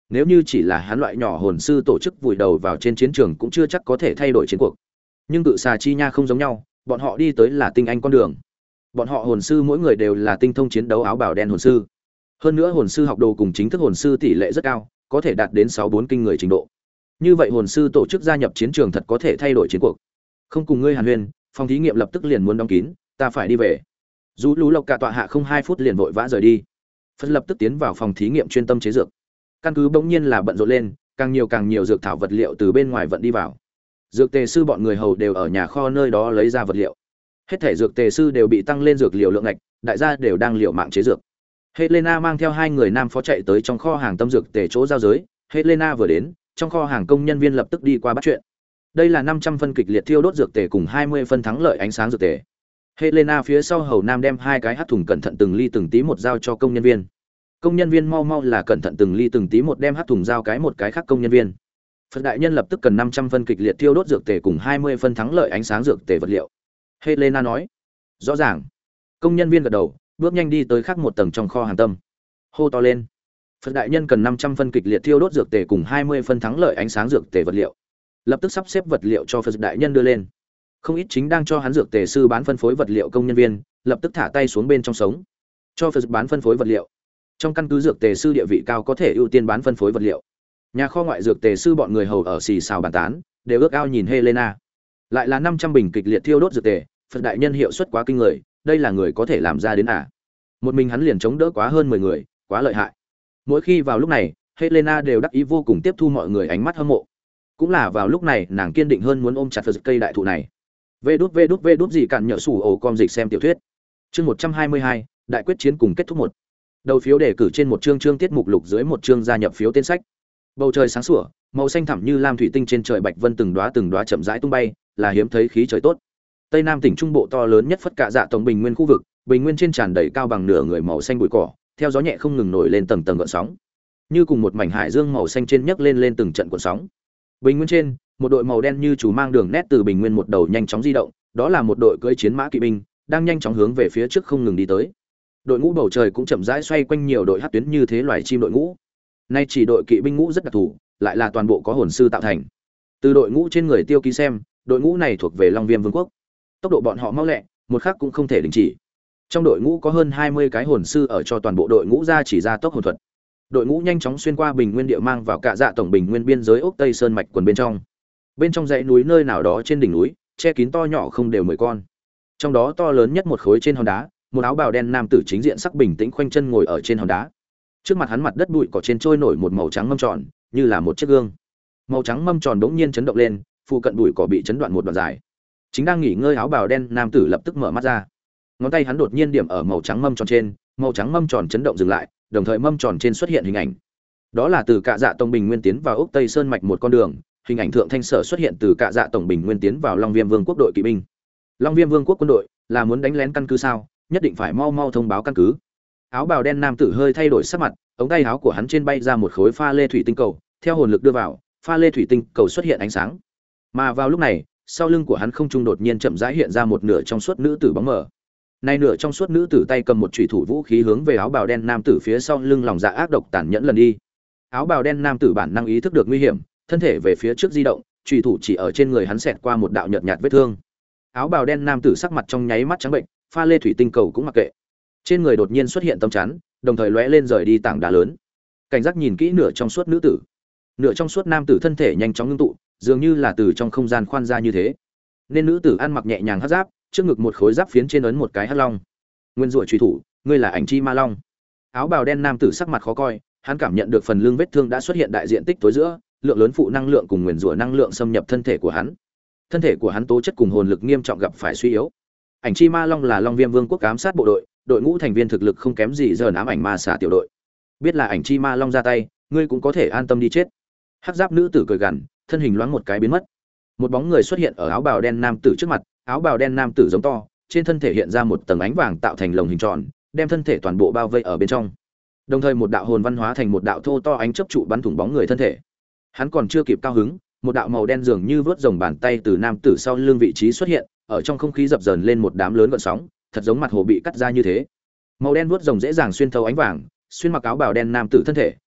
Nếu như chỉ là hắn loại nhỏ hồn sư tổ chức vùi đầu vào trên chiến trường cũng chưa chắc có thể thay đổi chiến cuộc. Nhưng cự xà chi nha không giống nhau, bọn họ đi tới là tinh anh con đường. Bọn họ hồn sư mỗi người đều là tinh thông chiến đấu áo bào đen hồn sư. Hơn nữa hồn sư học đồ cùng chính thức hồn sư tỷ lệ rất cao, có thể đạt đến sáu bốn kinh người trình độ. Như vậy hồn sư tổ chức gia nhập chiến trường thật có thể thay đổi chiến cuộc. Không cùng ngươi hàn huyên, phòng thí nghiệm lập tức liền muốn đóng kín, ta phải đi về. Dù lú lộc cả tọa hạ không hai phút liền vội vã rời đi. Phân lập tức tiến vào phòng thí nghiệm chuyên tâm chế dược. Căn cứ bỗng nhiên là bận rộn lên, càng nhiều càng nhiều dược thảo vật liệu từ bên ngoài vận đi vào. Dược tề sư bọn người hầu đều ở nhà kho nơi đó lấy ra vật liệu. Hết thể dược tề sư đều bị tăng lên dược liệu lượng ngạch, đại gia đều đang liều mạng chế dược. Helena mang theo hai người nam phó chạy tới trong kho hàng tâm dược tề chỗ giao giới. Helena vừa đến, trong kho hàng công nhân viên lập tức đi qua bắt chuyện. Đây là năm trăm phân kịch liệt thiêu đốt dược tề cùng hai mươi phân thắng lợi ánh sáng dược tề. Helena phía sau hầu nam đem hai cái hắc thùng cẩn thận từng ly từng tí một giao cho công nhân viên. Công nhân viên mau mau là cẩn thận từng ly từng tí một đem hắc thùng giao cái một cái khác công nhân viên. Phật đại nhân lập tức cần năm trăm phân kịch liệt thiêu đốt dược tề cùng hai mươi phân thắng lợi ánh sáng dược tề vật liệu. Helena nói. Rõ ràng. Công nhân viên gật đầu, bước nhanh đi tới khác một tầng trong kho hàng tâm. Hô to lên. Phật đại nhân cần năm trăm phân kịch liệt thiêu đốt dược tề cùng hai mươi phân thắng lợi ánh sáng dược tề vật liệu. Lập tức sắp xếp vật liệu cho Phật đại nhân đưa lên. Không ít chính đang cho hắn dược tề sư bán phân phối vật liệu công nhân viên, lập tức thả tay xuống bên trong sống. Cho Phật bán phân phối vật liệu. Trong căn cứ dược tề sư địa vị cao có thể ưu tiên bán phân phối vật liệu. Nhà kho ngoại dược tề sư bọn người hầu ở xì xào bàn tán, đều ước ao nhìn Helena. Lại là năm trăm bình kịch liệt thiêu đốt dược tề, Phật đại nhân hiệu suất quá kinh người, đây là người có thể làm ra đến à? Một mình hắn liền chống đỡ quá hơn mười người, quá lợi hại. Mỗi khi vào lúc này, Helena đều đắc ý vô cùng tiếp thu mọi người ánh mắt hâm mộ. Cũng là vào lúc này, nàng kiên định hơn muốn ôm chặt Phật cây đại thụ này. Vê đút vê đút vê đút gì cản nhỡ sủ ổ com dịch xem tiểu thuyết. Chương một trăm hai mươi hai, đại quyết chiến cùng kết thúc một. Đầu phiếu đề cử trên một chương chương tiết mục lục dưới một chương gia nhập phiếu tên sách. Bầu trời sáng sủa, màu xanh thẳm như lam thủy tinh trên trời bạch vân từng đóa từng đóa chậm rãi tung bay, là hiếm thấy khí trời tốt. Tây Nam tỉnh trung bộ to lớn nhất phất cạ dạ tổng bình nguyên khu vực, bình nguyên trên tràn đầy cao bằng nửa người màu xanh bụi cỏ, theo gió nhẹ không ngừng nổi lên tầng tầng gợn sóng. Như cùng một mảnh hải dương màu xanh trên nhấc lên lên từng trận cuộn sóng. Bình nguyên trên, một đội màu đen như chú mang đường nét từ bình nguyên một đầu nhanh chóng di động, đó là một đội cưỡi chiến mã kỵ binh, đang nhanh chóng hướng về phía trước không ngừng đi tới. Đội ngũ bầu trời cũng chậm rãi xoay quanh nhiều đội hắc tuyến như thế loài chim đội ngũ. Nay chỉ đội kỵ binh ngũ rất đặc thù, lại là toàn bộ có hồn sư tạo thành. Từ đội ngũ trên người tiêu ký xem, đội ngũ này thuộc về Long Viêm Vương quốc. Tốc độ bọn họ mau lẹ, một khắc cũng không thể đình chỉ. Trong đội ngũ có hơn hai mươi cái hồn sư ở cho toàn bộ đội ngũ ra chỉ ra tốc hồn thuật. Đội ngũ nhanh chóng xuyên qua bình nguyên địa mang vào cả dạ tổng bình nguyên biên giới ốc Tây Sơn mạch quần bên trong. Bên trong dãy núi nơi nào đó trên đỉnh núi, che kín to nhỏ không đều mười con. Trong đó to lớn nhất một khối trên hòn đá, một áo bào đen nam tử chính diện sắc bình tĩnh khoanh chân ngồi ở trên hòn đá. Trước mặt hắn mặt đất bụi cỏ trên trôi nổi một màu trắng mâm tròn, như là một chiếc gương. Màu trắng mâm tròn bỗng nhiên chấn động lên, phụ cận bụi cỏ bị chấn đoạn một đoạn dài. Chính đang nghỉ ngơi áo bào đen nam tử lập tức mở mắt ra. Ngón tay hắn đột nhiên điểm ở màu trắng mâm tròn trên, màu trắng mâm tròn chấn động dừng lại, đồng thời mâm tròn trên xuất hiện hình ảnh. Đó là từ Cạ Dạ Tổng Bình Nguyên tiến vào ốc Tây Sơn mạch một con đường, hình ảnh thượng thanh sở xuất hiện từ Cạ Dạ Tổng Bình Nguyên tiến vào Long Viêm Vương quốc đội kỵ binh. Long Viêm Vương quốc quân đội là muốn đánh lén căn cứ sao? Nhất định phải mau mau thông báo căn cứ. Áo bào đen nam tử hơi thay đổi sắc mặt, ống tay áo của hắn trên bay ra một khối pha lê thủy tinh cầu, theo hồn lực đưa vào, pha lê thủy tinh cầu xuất hiện ánh sáng. Mà vào lúc này, sau lưng của hắn không trung đột nhiên chậm rãi hiện ra một nửa trong suốt nữ tử bóng mờ. Nay nửa trong suốt nữ tử tay cầm một chủy thủ vũ khí hướng về áo bào đen nam tử phía sau lưng lòng dạ ác độc tàn nhẫn lần đi. Áo bào đen nam tử bản năng ý thức được nguy hiểm, thân thể về phía trước di động, chủy thủ chỉ ở trên người hắn xẹt qua một đạo nhợt nhạt vết thương. Áo bào đen nam tử sắc mặt trong nháy mắt trắng bệnh, pha lê thủy tinh cầu cũng mặc kệ. Trên người đột nhiên xuất hiện tấm chắn, đồng thời lóe lên rời đi tảng đá lớn. Cảnh giác nhìn kỹ nửa trong suốt nữ tử. Nửa trong suốt nam tử thân thể nhanh chóng ngưng tụ, dường như là từ trong không gian khoan ra như thế. Nên nữ tử ăn mặc nhẹ nhàng hắc giáp, trước ngực một khối giáp phiến trên ấn một cái hắc long. Nguyên rủa truy thủ, ngươi là ảnh chi ma long. Áo bào đen nam tử sắc mặt khó coi, hắn cảm nhận được phần lưng vết thương đã xuất hiện đại diện tích tối giữa, lượng lớn phụ năng lượng cùng nguyên rủa năng lượng xâm nhập thân thể của hắn. Thân thể của hắn tố chất cùng hồn lực nghiêm trọng gặp phải suy yếu. Ảnh chi ma long là Long Viêm Vương quốc ám sát bộ đội, đội ngũ thành viên thực lực không kém gì giờ ám ảnh ma xà tiểu đội. Biết là ảnh chi ma long ra tay, ngươi cũng có thể an tâm đi chết. Hắc giáp nữ tử cười gằn, thân hình loáng một cái biến mất. Một bóng người xuất hiện ở áo bào đen nam tử trước mặt, áo bào đen nam tử giống to, trên thân thể hiện ra một tầng ánh vàng tạo thành lồng hình tròn, đem thân thể toàn bộ bao vây ở bên trong. Đồng thời một đạo hồn văn hóa thành một đạo thô to ánh chớp trụ bắn thủng bóng người thân thể. Hắn còn chưa kịp cao hứng, một đạo màu đen dường như vớt rồng bàn tay từ nam tử sau lưng vị trí xuất hiện, ở trong không khí dập dờn lên một đám lớn gợn sóng, thật giống mặt hồ bị cắt ra như thế. Màu đen vớt rồng dễ dàng xuyên thấu ánh vàng, xuyên mặc áo bào đen nam tử thân thể,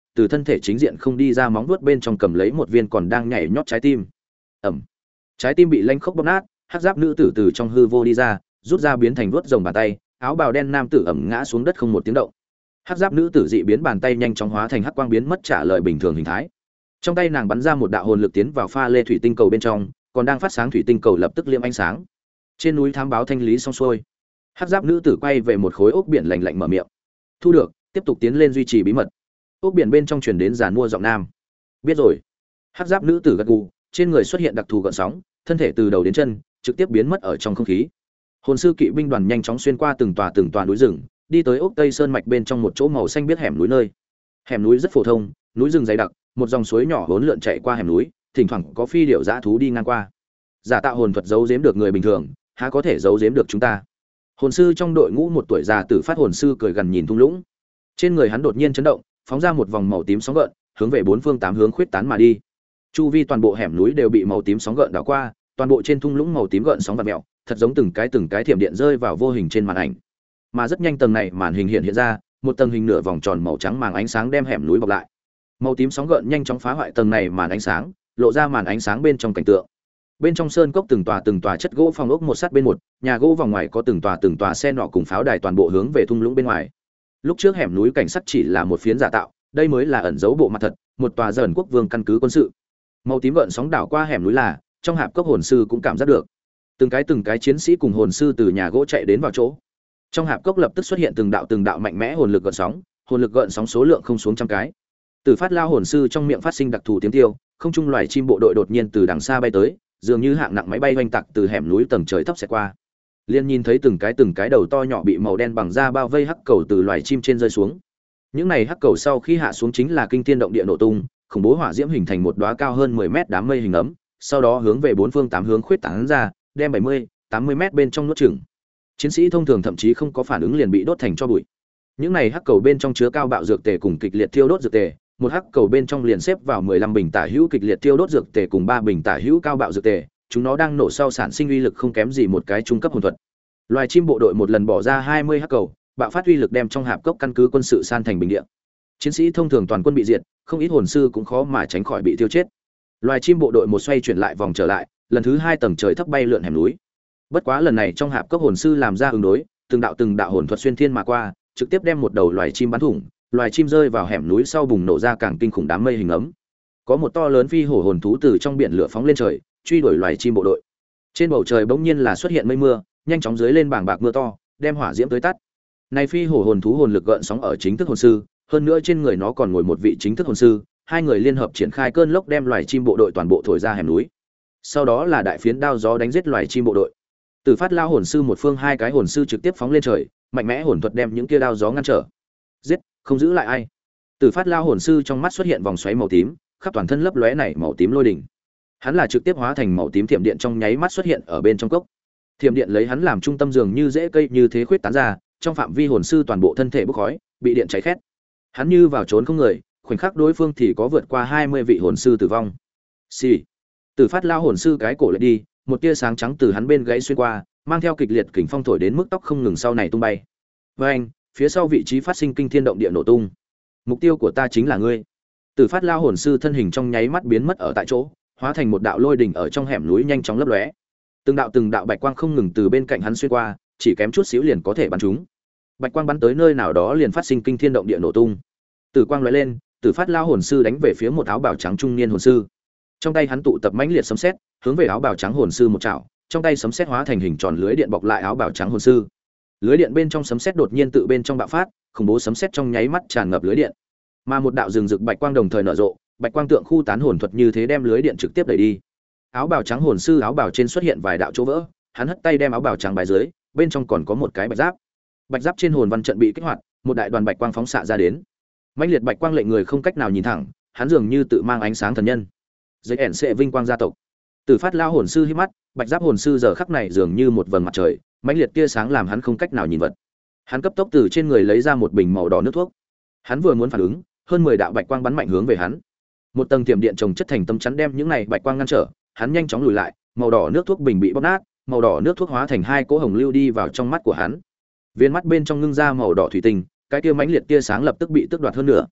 từ thân thể chính diện không đi ra móng vuốt bên trong cầm lấy một viên còn đang nhảy nhót trái tim. Ẩm. Trái tim bị lanh khốc bóp nát, hắc giáp nữ tử từ trong hư vô đi ra, rút ra biến thành vuốt rồng bàn tay, áo bào đen nam tử ẩm ngã xuống đất không một tiếng động. Hắc giáp nữ tử dị biến bàn tay nhanh chóng hóa thành hắc quang biến mất trả lời bình thường hình thái. Trong tay nàng bắn ra một đạo hồn lực tiến vào pha lê thủy tinh cầu bên trong, còn đang phát sáng thủy tinh cầu lập tức liêm ánh sáng. Trên núi thám báo thanh lý xong xuôi, hắc giáp nữ tử quay về một khối ốc biển lạnh lạnh mở miệng. Thu được, tiếp tục tiến lên duy trì bí mật. Ốc biển bên trong truyền đến giàn mua giọng nam. Biết rồi. Hắc giáp nữ tử gật gù, trên người xuất hiện đặc thù gợn sóng, thân thể từ đầu đến chân trực tiếp biến mất ở trong không khí. Hồn sư kỵ binh đoàn nhanh chóng xuyên qua từng tòa từng tòa núi rừng, đi tới ốc tây sơn mạch bên trong một chỗ màu xanh biết hẻm núi nơi. Hẻm núi rất phổ thông, núi rừng dày đặc, một dòng suối nhỏ hỗn lượn chạy qua hẻm núi, thỉnh thoảng có phi điểu dã thú đi ngang qua. Giả tạo hồn thuật giấu giếm được người bình thường, há có thể giấu giếm được chúng ta? Hồn sư trong đội ngũ một tuổi già tử phát hồn sư cười gần nhìn thung lũng. Trên người hắn đột nhiên chấn động, phóng ra một vòng màu tím sóng gợn, hướng về bốn phương tám hướng khuyết tán mà đi. Chu vi toàn bộ hẻm núi đều bị màu tím sóng gợn đảo qua, toàn bộ trên thung lũng màu tím gợn sóng vặn mèo, thật giống từng cái từng cái thiểm điện rơi vào vô hình trên màn ảnh. Mà rất nhanh tầng này màn hình hiện hiện ra, một tầng hình nửa vòng tròn màu trắng màng ánh sáng đem hẻm núi bọc lại. Màu tím sóng gợn nhanh chóng phá hoại tầng này màn ánh sáng, lộ ra màn ánh sáng bên trong cảnh tượng. Bên trong sơn cốc từng tòa từng tòa chất gỗ phòng ốc một sát bên một, nhà gỗ vòng ngoài có từng tòa từng tòa xe nọ cùng pháo đài toàn bộ hướng về thung lũng bên ngoài. Lúc trước hẻm núi cảnh sát chỉ là một phiến giả tạo, đây mới là ẩn giấu bộ mặt thật, một tòa dần quốc vương căn cứ quân sự. Màu tím gợn sóng đảo qua hẻm núi là, trong hạp cốc hồn sư cũng cảm giác được. Từng cái từng cái chiến sĩ cùng hồn sư từ nhà gỗ chạy đến vào chỗ. Trong hạp cốc lập tức xuất hiện từng đạo từng đạo mạnh mẽ hồn lực gợn sóng, hồn lực gợn sóng số lượng không xuống trăm cái. Từ phát lao hồn sư trong miệng phát sinh đặc thù tiếng tiêu, không trung loài chim bộ đội đột nhiên từ đằng xa bay tới, dường như hạng nặng máy bay oanh tạc từ hẻm núi tầng trời thấp xẹt qua. Liên nhìn thấy từng cái từng cái đầu to nhỏ bị màu đen bằng da bao vây hắc cầu từ loài chim trên rơi xuống. Những này hắc cầu sau khi hạ xuống chính là kinh thiên động địa nổ tung, khủng bố hỏa diễm hình thành một đóa cao hơn mười mét đám mây hình ấm, sau đó hướng về bốn phương tám hướng khuyết tán ra, đem bảy mươi, tám mươi mét bên trong nuốt chửng. Chiến sĩ thông thường thậm chí không có phản ứng liền bị đốt thành tro bụi. Những này hắc cầu bên trong chứa cao bạo dược tề cùng kịch liệt thiêu đốt dược tề, một hắc cầu bên trong liền xếp vào mười lăm bình tả hữu kịch liệt thiêu đốt dược tề cùng ba bình tả hữu cao bạo dược tề, chúng nó đang nổ sau sản sinh uy lực không kém gì một cái trung cấp hồn thuật. Loài chim bộ đội một lần bỏ ra hai mươi hắc cầu, bạo phát uy lực đem trong hạp cốc căn cứ quân sự san thành bình địa. Chiến sĩ thông thường toàn quân bị diệt, không ít hồn sư cũng khó mà tránh khỏi bị tiêu chết. Loài chim bộ đội một xoay chuyển lại vòng trở lại, lần thứ hai tầng trời thấp bay lượn hẻm núi. Bất quá lần này trong hạp cốc hồn sư làm ra ứng đối, từng đạo từng đạo hồn thuật xuyên thiên mà qua, trực tiếp đem một đầu loài chim bắn thủng, loài chim rơi vào hẻm núi sau bùng nổ ra càng kinh khủng đám mây hình ấm. Có một to lớn phi hổ hồn thú từ trong biển lửa phóng lên trời, truy đuổi loài chim bộ đội. Trên bầu trời bỗng nhiên là xuất hiện mây mưa, nhanh chóng dưới lên bảng bạc mưa to, đem hỏa diễm tới tắt. Này phi hổ hồn thú hồn lực gợn sóng ở chính thức hồn sư, hơn nữa trên người nó còn ngồi một vị chính thức hồn sư, hai người liên hợp triển khai cơn lốc đem loài chim bộ đội toàn bộ thổi ra hẻm núi. Sau đó là đại phiến đao gió đánh giết loài chim bộ đội. Từ phát lao hồn sư một phương hai cái hồn sư trực tiếp phóng lên trời, mạnh mẽ hồn thuật đem những kia đao gió ngăn trở. Giết, không giữ lại ai. Từ phát lao hồn sư trong mắt xuất hiện vòng xoáy màu tím, khắp toàn thân lấp lóe này màu tím lôi đỉnh. Hắn là trực tiếp hóa thành màu tím thiểm điện trong nháy mắt xuất hiện ở bên trong cốc. Thiểm điện lấy hắn làm trung tâm dường như rễ cây như thế khuyết tán ra, trong phạm vi hồn sư toàn bộ thân thể bốc khói, bị điện cháy khét. Hắn như vào trốn không người, khoảnh khắc đối phương thì có vượt qua hai mươi vị hồn sư tử vong. Xì. Từ phát lao hồn sư cái cổ lại đi, một tia sáng trắng từ hắn bên gãy xuyên qua, mang theo kịch liệt kình phong thổi đến mức tóc không ngừng sau này tung bay. Với anh, phía sau vị trí phát sinh kinh thiên động địa nổ tung. Mục tiêu của ta chính là ngươi. Từ phát lao hồn sư thân hình trong nháy mắt biến mất ở tại chỗ, hóa thành một đạo lôi đỉnh ở trong hẻm núi nhanh chóng lấp lóe. Từng đạo từng đạo bạch quang không ngừng từ bên cạnh hắn xuyên qua, chỉ kém chút xíu liền có thể bắn trúng. Bạch quang bắn tới nơi nào đó liền phát sinh kinh thiên động địa nổ tung. Tử quang lóe lên, Tử phát lao hồn sư đánh về phía một áo bào trắng trung niên hồn sư. Trong tay hắn tụ tập mãnh liệt sấm sét, hướng về áo bào trắng hồn sư một chảo, trong tay sấm sét hóa thành hình tròn lưới điện bọc lại áo bào trắng hồn sư. Lưới điện bên trong sấm sét đột nhiên tự bên trong bạo phát, khủng bố sấm sét trong nháy mắt tràn ngập lưới điện. Mà một đạo rừng rực bạch quang đồng thời nở rộ, bạch quang tượng khu tán hồn thuật như thế đem lưới điện trực tiếp đẩy đi. Áo bào trắng hồn sư áo bào trên xuất hiện vài đạo chỗ vỡ, hắn hất tay đem áo bào trắng bài dưới, bên trong còn có một cái bạch giáp. Bạch giáp trên hồn văn trận bị kích hoạt, một đại đoàn bạch quang phóng xạ ra đến. Mãnh liệt bạch quang lệnh người không cách nào nhìn thẳng, hắn dường như tự mang ánh sáng thần nhân. Dây ẻn sẽ vinh quang gia tộc. Từ phát lao hồn sư hí mắt, bạch giáp hồn sư giờ khắc này dường như một vầng mặt trời, mãnh liệt tia sáng làm hắn không cách nào nhìn vật. Hắn cấp tốc từ trên người lấy ra một bình màu đỏ nước thuốc. Hắn vừa muốn phản ứng, hơn mười đạo bạch quang bắn mạnh hướng về hắn. Một tầng tiềm điện trồng chất thành tâm chắn đem những này bạch quang ngăn trở, hắn nhanh chóng lùi lại, màu đỏ nước thuốc bình bị bóp nát, màu đỏ nước thuốc hóa thành hai cỗ hồng lưu đi vào trong mắt của hắn. Viên mắt bên trong ngưng ra màu đỏ thủy tinh, cái kia mãnh liệt tia sáng lập tức bị tước đoạt hơn nữa.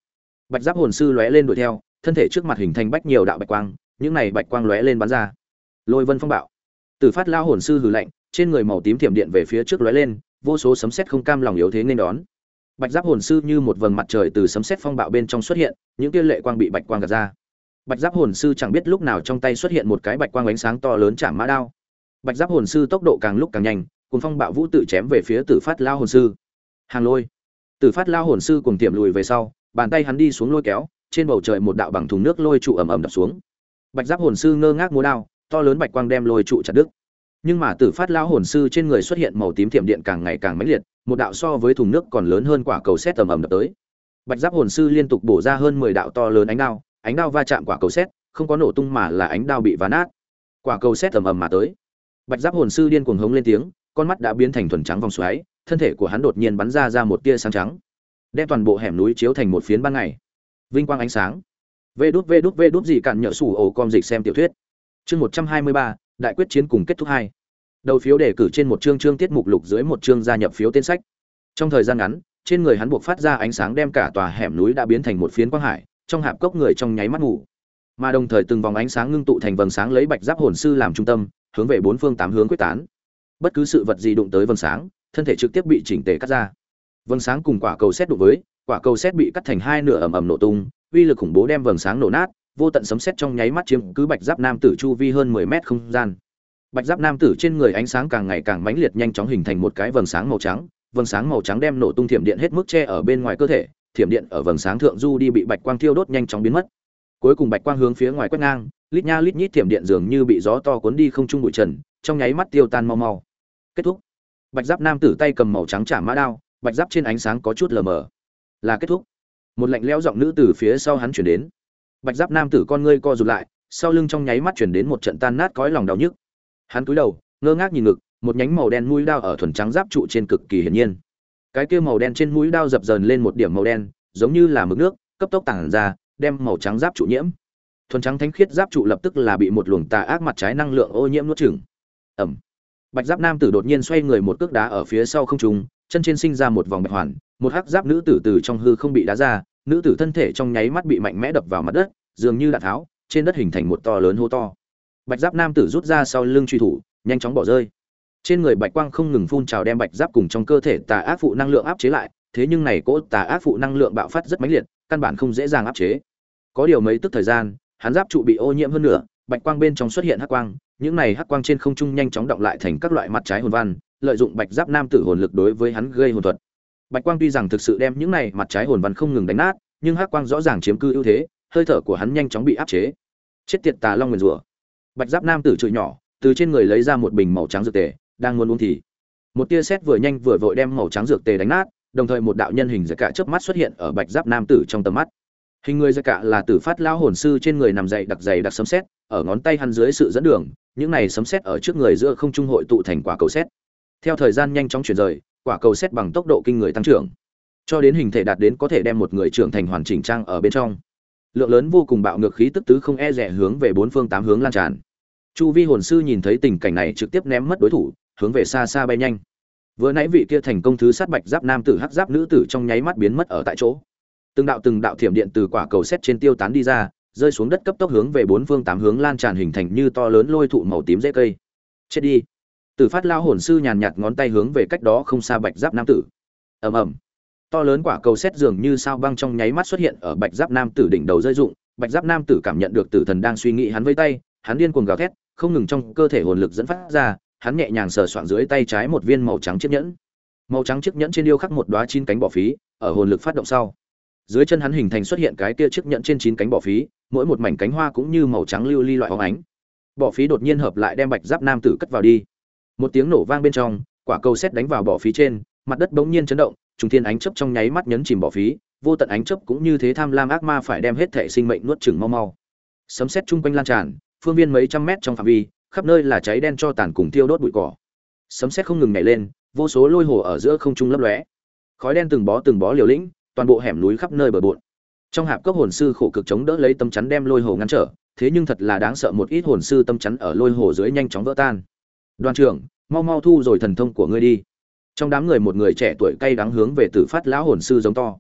Bạch giáp hồn sư lóe lên đuổi theo, thân thể trước mặt hình thành bách nhiều đạo bạch quang, những này bạch quang lóe lên bắn ra. Lôi vân phong bạo. Tử Phát lão hồn sư hừ lạnh, trên người màu tím thiểm điện về phía trước lóe lên, vô số sấm sét không cam lòng yếu thế nên đón. Bạch giáp hồn sư như một vầng mặt trời từ sấm sét phong bạo bên trong xuất hiện, những tia lệ quang bị bạch quang gạt ra. Bạch giáp hồn sư chẳng biết lúc nào trong tay xuất hiện một cái bạch quang ánh sáng to lớn chạm mã đao. Bạch giáp hồn sư tốc độ càng lúc càng nhanh, cùng phong bạo vũ tự chém về phía Tử Phát lão hồn sư. Hàng lôi. Tử Phát lão hồn sư cùng tiệm lùi về sau, bàn tay hắn đi xuống lôi kéo, trên bầu trời một đạo bằng thùng nước lôi trụ ầm ầm đập xuống. Bạch giáp hồn sư ngơ ngác múa đao, to lớn bạch quang đem lôi trụ chặt đứt. Nhưng mà Tử Phát lão hồn sư trên người xuất hiện màu tím thiểm điện càng ngày càng mãnh liệt, một đạo so với thùng nước còn lớn hơn quả cầu sét ầm ầm đập tới. Bạch giáp hồn sư liên tục bổ ra hơn mười đạo to lớn ánh đao, ánh đao va chạm quả cầu sét, không có nổ tung mà là ánh đao bị vá nát. Quả cầu sét ầm ầm mà tới. Bạch giáp hồn sư điên cuồng hống lên tiếng, con mắt đã biến thành thuần trắng vòng xoáy, thân thể của hắn đột nhiên bắn ra ra một tia sáng trắng, đem toàn bộ hẻm núi chiếu thành một phiến ban ngày. Vinh quang ánh sáng. Vê đút vê đút vê đút gì cạn nhở sủ ổ com dịch xem tiểu thuyết. Chương một trăm hai mươi ba, đại quyết chiến cùng kết thúc hai. Đầu phiếu đề cử trên một chương chương tiết mục lục dưới một chương gia nhập phiếu tên sách. Trong thời gian ngắn, trên người hắn buộc phát ra ánh sáng đem cả tòa hẻm núi đã biến thành một phiến quang hải, trong hạp cốc người trong nháy mắt ngủ. Mà đồng thời từng vòng ánh sáng ngưng tụ thành vầng sáng lấy Bạch Giáp hồn sư làm trung tâm, hướng về bốn phương tám hướng quyết tán. Bất cứ sự vật gì đụng tới vầng sáng, thân thể trực tiếp bị chỉnh tề cắt ra. Vầng sáng cùng quả cầu sét đụng với, quả cầu sét bị cắt thành hai nửa ầm ầm nổ tung, uy lực khủng bố đem vầng sáng nổ nát, vô tận sấm sét trong nháy mắt chiếm cứ Bạch Giáp nam tử chu vi hơn mười mét không gian. Bạch Giáp nam tử trên người ánh sáng càng ngày càng mãnh liệt, nhanh chóng hình thành một cái vầng sáng màu trắng, vầng sáng màu trắng đem nổ tung thiểm điện hết mức che ở bên ngoài cơ thể, thiểm điện ở vầng sáng thượng du đi bị bạch quang thiêu đốt nhanh chóng biến mất. Cuối cùng bạch quang hướng phía ngoài quét ngang, lít nha lít nhít thiểm điện dường như bị gió to cuốn đi không trung bụi trần, trong nháy mắt tiêu tan mau mau. Kết thúc. Bạch Giáp nam tử tay cầm màu trắng chạm mã đao, bạch giáp trên ánh sáng có chút lờ mờ. Là kết thúc. Một lạnh lẽo giọng nữ từ phía sau hắn truyền đến. Bạch Giáp nam tử con ngươi co rụt lại, sau lưng trong nháy mắt truyền đến một trận tan nát cõi lòng đau nhức. Hắn cúi đầu, ngơ ngác nhìn ngực, một nhánh màu đen mũi đao ở thuần trắng giáp trụ trên cực kỳ hiển nhiên. Cái kia màu đen trên mũi đao dập dờn lên một điểm màu đen, giống như là mực nước, cấp tốc tản ra, đem màu trắng giáp trụ nhiễm. Thuần trắng thánh khiết giáp trụ lập tức là bị một luồng tà ác mặt trái năng lượng ô nhiễm nuốt chửng. Ầm. Bạch Giáp nam tử đột nhiên xoay người một cước đá ở phía sau không trung, chân trên sinh ra một vòng bạch hoàn, một hắc giáp nữ tử từ trong hư không bị đá ra, nữ tử thân thể trong nháy mắt bị mạnh mẽ đập vào mặt đất, dường như đạn tháo, trên đất hình thành một to lớn hố to. Bạch Giáp nam tử rút ra sau lưng truy thủ, nhanh chóng bỏ rơi. Trên người bạch quang không ngừng phun trào đem bạch giáp cùng trong cơ thể tà ác phụ năng lượng áp chế lại, thế nhưng này cỗ tà ác phụ năng lượng bạo phát rất mãnh liệt, căn bản không dễ dàng áp chế. Có điều mấy tức thời gian, hắn giáp trụ bị ô nhiễm hơn nữa, bạch quang bên trong xuất hiện hắc quang, những này hắc quang trên không trung nhanh chóng động lại thành các loại mặt trái hồn văn, lợi dụng bạch giáp nam tử hồn lực đối với hắn gây hồn thuật. Bạch quang tuy rằng thực sự đem những này mặt trái hồn văn không ngừng đánh nát, nhưng hắc quang rõ ràng chiếm cư ưu thế, hơi thở của hắn nhanh chóng bị áp chế. Chết tiệt tà long nguyên rủa. Bạch Giáp nam tử chửi nhỏ, từ trên người lấy ra một bình màu trắng dược tề, đang muốn uống thì một tia sét vừa nhanh vừa vội đem màu trắng dược tề đánh nát, đồng thời một đạo nhân hình giật cả chớp mắt xuất hiện ở Bạch Giáp nam tử trong tầm mắt. Hình người giật cả là Tử Phát lão hồn sư trên người nằm dày đặc dày đặc sấm sét, ở ngón tay hắn dưới sự dẫn đường, những này sấm sét ở trước người giữa không trung hội tụ thành quả cầu sét. Theo thời gian nhanh chóng chuyển rời, quả cầu sét bằng tốc độ kinh người tăng trưởng, cho đến hình thể đạt đến có thể đem một người trưởng thành hoàn chỉnh trang ở bên trong. Lượng lớn vô cùng bạo ngược khí tức tứ không e dè hướng về bốn phương tám hướng lan tràn. Chu vi hồn sư nhìn thấy tình cảnh này trực tiếp ném mất đối thủ, hướng về xa xa bay nhanh. Vừa nãy vị kia thành công thứ sát Bạch Giáp nam tử hắc giáp nữ tử trong nháy mắt biến mất ở tại chỗ. Từng đạo từng đạo thiểm điện từ quả cầu sét trên tiêu tán đi ra, rơi xuống đất cấp tốc hướng về bốn phương tám hướng lan tràn hình thành như to lớn lôi thụ màu tím rễ cây. Chết đi. Tử Phát lão hồn sư nhàn nhạt ngón tay hướng về cách đó không xa Bạch Giáp nam tử. Ầm ầm. To lớn quả cầu sét dường như sao băng trong nháy mắt xuất hiện ở Bạch Giáp nam tử đỉnh đầu rơi rụng, Bạch Giáp nam tử cảm nhận được tử thần đang suy nghĩ hắn vây tay, hắn điên cuồng gào thét, không ngừng trong cơ thể hồn lực dẫn phát ra, hắn nhẹ nhàng sờ soạng dưới tay trái một viên màu trắng chiếc nhẫn. Màu trắng chiếc nhẫn trên điêu khắc một đóa chín cánh bỏ phí, ở hồn lực phát động sau, dưới chân hắn hình thành xuất hiện cái kia chiếc nhẫn trên chín cánh bỏ phí, mỗi một mảnh cánh hoa cũng như màu trắng lưu ly loại óng ánh. Bỏ phí đột nhiên hợp lại đem Bạch Giáp nam tử cất vào đi. Một tiếng nổ vang bên trong, quả cầu sét đánh vào bỏ phí trên, mặt đất bỗng nhiên chấn động, trùng thiên ánh chớp trong nháy mắt nhấn chìm bỏ phí, vô tận ánh chớp cũng như thế tham lam ác ma phải đem hết thể sinh mệnh nuốt chửng mau mau. Sấm sét chung quanh lan tràn, phương viên mấy trăm mét trong phạm vi, khắp nơi là cháy đen cho tàn cùng tiêu đốt bụi cỏ. Sấm sét không ngừng nhảy lên, vô số lôi hồ ở giữa không trung lấp lóe. Khói đen từng bó từng bó liều lĩnh, toàn bộ hẻm núi khắp nơi bờ bộn. Trong hạp cốc hồn sư khổ cực chống đỡ lấy tấm chắn đem lôi hồ ngăn trở, thế nhưng thật là đáng sợ, một ít hồn sư tấm chắn ở lôi hồ dưới nhanh chóng vỡ tan. Đoàn trưởng, mau mau thu rồi thần thông của ngươi đi. Trong đám người một người trẻ tuổi cay đắng hướng về Tử Phát lão hồn sư giống to.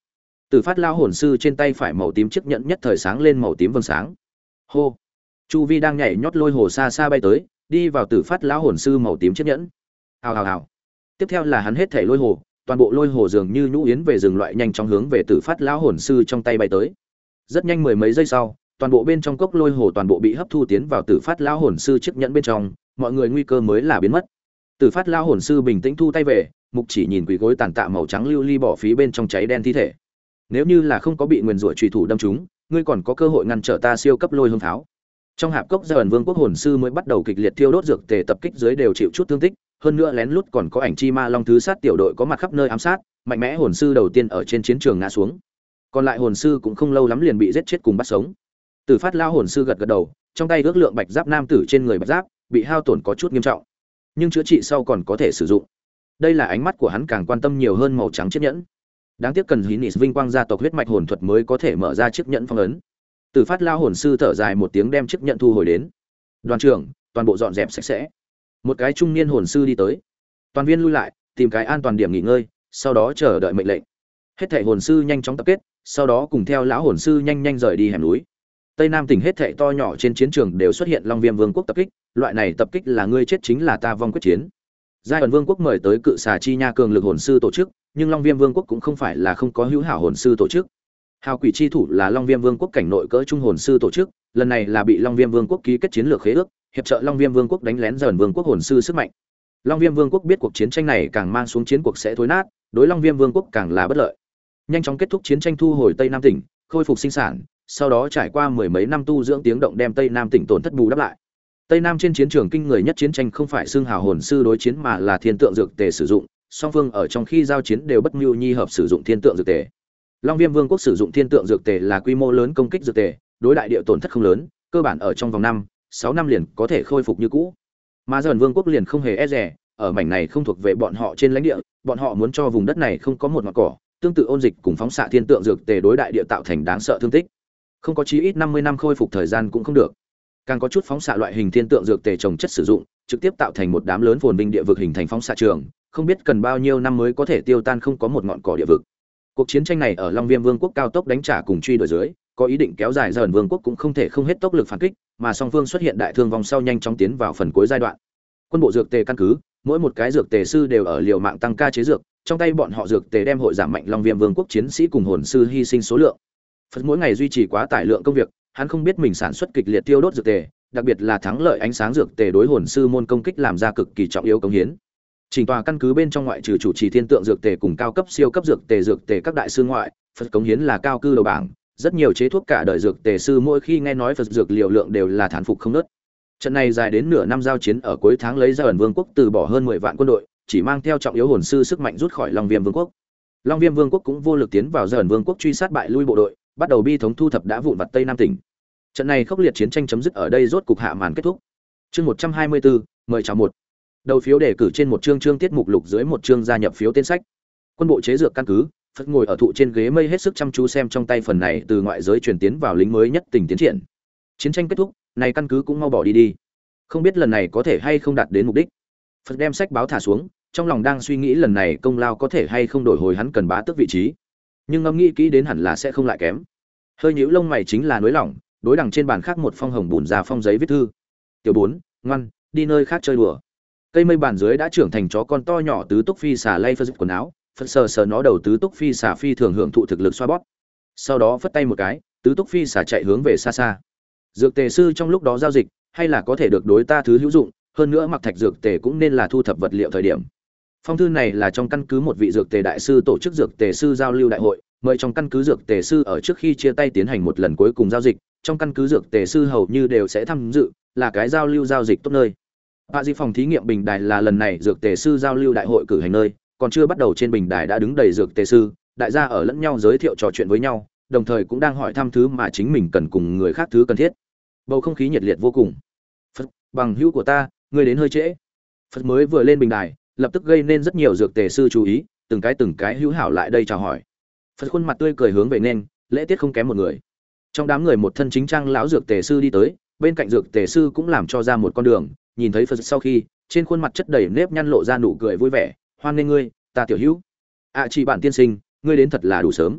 Tử Phát lão hồn sư trên tay phải màu tím chiếc nhẫn nhất thời sáng lên màu tím vầng sáng. Hô. Chu Vi đang nhảy nhót lôi hồ xa xa bay tới, đi vào Tử Phát lão hồn sư màu tím chiếc nhẫn. Hào hào hào. Tiếp theo là hắn hết thảy lôi hồ, toàn bộ lôi hồ dường như nhũ yến về rừng loại nhanh chóng hướng về Tử Phát lão hồn sư trong tay bay tới. Rất nhanh mười mấy giây sau, toàn bộ bên trong cốc lôi hồ toàn bộ bị hấp thu tiến vào Tử Phát lão hồn sư chiếc nhẫn bên trong, mọi người nguy cơ mới là biến mất. Tử Phát lão hồn sư bình tĩnh thu tay về, mục chỉ nhìn quỷ gối tàn tạ màu trắng lưu ly bỏ phí bên trong cháy đen thi thể. Nếu như là không có bị nguyên rủa chủy thủ đâm trúng, ngươi còn có cơ hội ngăn trở ta siêu cấp lôi hương pháo. Trong hạp cốc Dởn Vương quốc hồn sư mới bắt đầu kịch liệt thiêu đốt dược tề tập kích dưới đều chịu chút thương tích, hơn nữa lén lút còn có ảnh chi ma long thứ sát tiểu đội có mặt khắp nơi ám sát, mạnh mẽ hồn sư đầu tiên ở trên chiến trường ngã xuống. Còn lại hồn sư cũng không lâu lắm liền bị giết chết cùng bắt sống. Tử Phát lao hồn sư gật gật đầu, trong tay ước lượng bạch giáp nam tử trên người bạch giáp bị hao tổn có chút nghiêm trọng, nhưng chữa trị sau còn có thể sử dụng. Đây là ánh mắt của hắn càng quan tâm nhiều hơn màu trắng chiếc nhẫn. Đáng tiếc cần Hinis vinh quang gia tộc huyết mạch hồn thuật mới có thể mở ra chiếc nhẫn phong ấn. Tử Phát lao hồn sư thở dài một tiếng đem chiếc nhẫn thu hồi đến. Đoàn trưởng, toàn bộ dọn dẹp sạch sẽ. Một cái trung niên hồn sư đi tới. Toàn viên lui lại, tìm cái an toàn điểm nghỉ ngơi, sau đó chờ đợi mệnh lệnh. Hết thảy hồn sư nhanh chóng tập kết, sau đó cùng theo lão hồn sư nhanh nhanh rời đi hẻm núi. Tây Nam tỉnh hết thảy to nhỏ trên chiến trường đều xuất hiện Long Viêm Vương quốc tập kích, loại này tập kích là ngươi chết chính là ta vong quyết chiến. Giai ẩn Vương quốc mời tới cự xà chi nha cường lực hồn sư tổ chức, nhưng Long Viêm Vương quốc cũng không phải là không có hữu hảo hồn sư tổ chức. Hào quỷ chi thủ là Long Viêm Vương quốc cảnh nội cỡ trung hồn sư tổ chức, lần này là bị Long Viêm Vương quốc ký kết chiến lược khế ước, hiệp trợ Long Viêm Vương quốc đánh lén Dởn Vương quốc hồn sư sức mạnh. Long Viêm Vương quốc biết cuộc chiến tranh này càng mang xuống chiến cuộc sẽ thối nát, đối Long Viêm Vương quốc càng là bất lợi. Nhanh chóng kết thúc chiến tranh thu hồi Tây Nam tỉnh, khôi phục sinh sản, sau đó trải qua mười mấy năm tu dưỡng tiếng động đem Tây Nam tỉnh tổn thất bù đắp lại. Tây Nam trên chiến trường kinh người nhất chiến tranh không phải xương hào hồn sư đối chiến mà là thiên tượng dược tề sử dụng, song phương ở trong khi giao chiến đều bất mưu nhi hợp sử dụng thiên tượng dược tề. Long Viêm Vương quốc sử dụng thiên tượng dược tề là quy mô lớn công kích dược tề, đối đại địa tổn thất không lớn, cơ bản ở trong vòng năm, sáu năm liền có thể khôi phục như cũ. Mà Dởn Vương quốc liền không hề e dè, ở mảnh này không thuộc về bọn họ trên lãnh địa, bọn họ muốn cho vùng đất này không có một ngọn cỏ, tương tự ôn dịch cùng phóng xạ thiên tượng dược tề đối đại địa tạo thành đáng sợ thương tích. Không có chí ít năm mươi năm khôi phục thời gian cũng không được. Càng có chút phóng xạ loại hình thiên tượng dược tề trồng chất sử dụng, trực tiếp tạo thành một đám lớn phồn vinh địa vực hình thành phóng xạ trường, không biết cần bao nhiêu năm mới có thể tiêu tan không có một ngọn cỏ địa vực. Cuộc chiến tranh này ở Long Viêm Vương quốc cao tốc đánh trả cùng truy đuổi dưới, có ý định kéo dài Dởn Vương quốc cũng không thể không hết tốc lực phản kích, mà song phương xuất hiện đại thương vong sau nhanh chóng tiến vào phần cuối giai đoạn. Quân bộ dược tề căn cứ, mỗi một cái dược tề sư đều ở liều mạng tăng ca chế dược, trong tay bọn họ dược tề đem hội giảm mạnh Long Viêm Vương quốc chiến sĩ cùng hồn sư hy sinh số lượng. Phật mỗi ngày duy trì quá tải lượng công việc, hắn không biết mình sản xuất kịch liệt tiêu đốt dược tề, đặc biệt là thắng lợi ánh sáng dược tề đối hồn sư môn công kích làm ra cực kỳ trọng yếu công hiến. Trình tòa căn cứ bên trong ngoại trừ chủ trì thiên tượng dược tề cùng cao cấp siêu cấp dược tề dược tề các đại sư ngoại, Phật cống hiến là cao cư đầu bảng, rất nhiều chế thuốc cả đời dược tề sư mỗi khi nghe nói Phật dược liều lượng đều là thán phục không ngớt. Trận này dài đến nửa năm giao chiến ở cuối tháng lấy ra ẩn vương quốc từ bỏ hơn mười vạn quân đội, chỉ mang theo trọng yếu hồn sư sức mạnh rút khỏi Long Viêm Vương quốc. Long Viêm Vương quốc cũng vô lực tiến vào Dởn Vương quốc truy sát bại lui bộ đội, bắt đầu bi thống thu thập đã vụn vặt Tây Nam tỉnh. Trận này khốc liệt chiến tranh chấm dứt ở đây rốt cục hạ màn kết thúc. Chương một trăm hai mươi bốn, mời chào một. Đầu phiếu đề cử trên một chương chương tiết mục lục dưới một chương gia nhập phiếu tên sách. Quân bộ chế dược căn cứ, Phật ngồi ở thụ trên ghế mây hết sức chăm chú xem trong tay phần này từ ngoại giới truyền tiến vào lính mới nhất tình tiến triển. Chiến tranh kết thúc, này căn cứ cũng mau bỏ đi đi. Không biết lần này có thể hay không đạt đến mục đích. Phật đem sách báo thả xuống, trong lòng đang suy nghĩ lần này công lao có thể hay không đổi hồi hắn cần bá tước vị trí. Nhưng ngẫm nghĩ kỹ đến hẳn là sẽ không lại kém. Hơi nhíu lông mày chính là nối lỏng, đối đằng trên bàn khác một phong hồng bùn ra phong giấy viết thư. Tiểu bốn, ngoan, đi nơi khác chơi đùa. Cây mây bàn dưới đã trưởng thành chó con to nhỏ tứ túc phi xà lay phật quần áo, phật sờ sờ nó đầu tứ túc phi xà phi thường hưởng thụ thực lực xoa bóp. Sau đó phất tay một cái, tứ túc phi xà chạy hướng về xa xa. Dược tề sư trong lúc đó giao dịch, hay là có thể được đối ta thứ hữu dụng, hơn nữa mặc thạch dược tề cũng nên là thu thập vật liệu thời điểm. Phong thư này là trong căn cứ một vị dược tề đại sư tổ chức dược tề sư giao lưu đại hội, mời trong căn cứ dược tề sư ở trước khi chia tay tiến hành một lần cuối cùng giao dịch, trong căn cứ dược tề sư hầu như đều sẽ tham dự, là cái giao lưu giao dịch tốt nơi. Bạ di phòng thí nghiệm bình đài là lần này dược tề sư giao lưu đại hội cử hành nơi, còn chưa bắt đầu trên bình đài đã đứng đầy dược tề sư, đại gia ở lẫn nhau giới thiệu trò chuyện với nhau, đồng thời cũng đang hỏi thăm thứ mà chính mình cần cùng người khác thứ cần thiết. Bầu không khí nhiệt liệt vô cùng. Phật, bằng hữu của ta, ngươi đến hơi trễ. Phật mới vừa lên bình đài, lập tức gây nên rất nhiều dược tề sư chú ý, từng cái từng cái hữu hảo lại đây chào hỏi. Phật khuôn mặt tươi cười hướng về nên, lễ tiết không kém một người. Trong đám người một thân chính trang lão dược tề sư đi tới, bên cạnh dược tề sư cũng làm cho ra một con đường, nhìn thấy Phật sau khi, trên khuôn mặt chất đầy nếp nhăn lộ ra nụ cười vui vẻ, hoan nghênh ngươi, ta tiểu hữu. À chỉ bạn tiên sinh, ngươi đến thật là đủ sớm.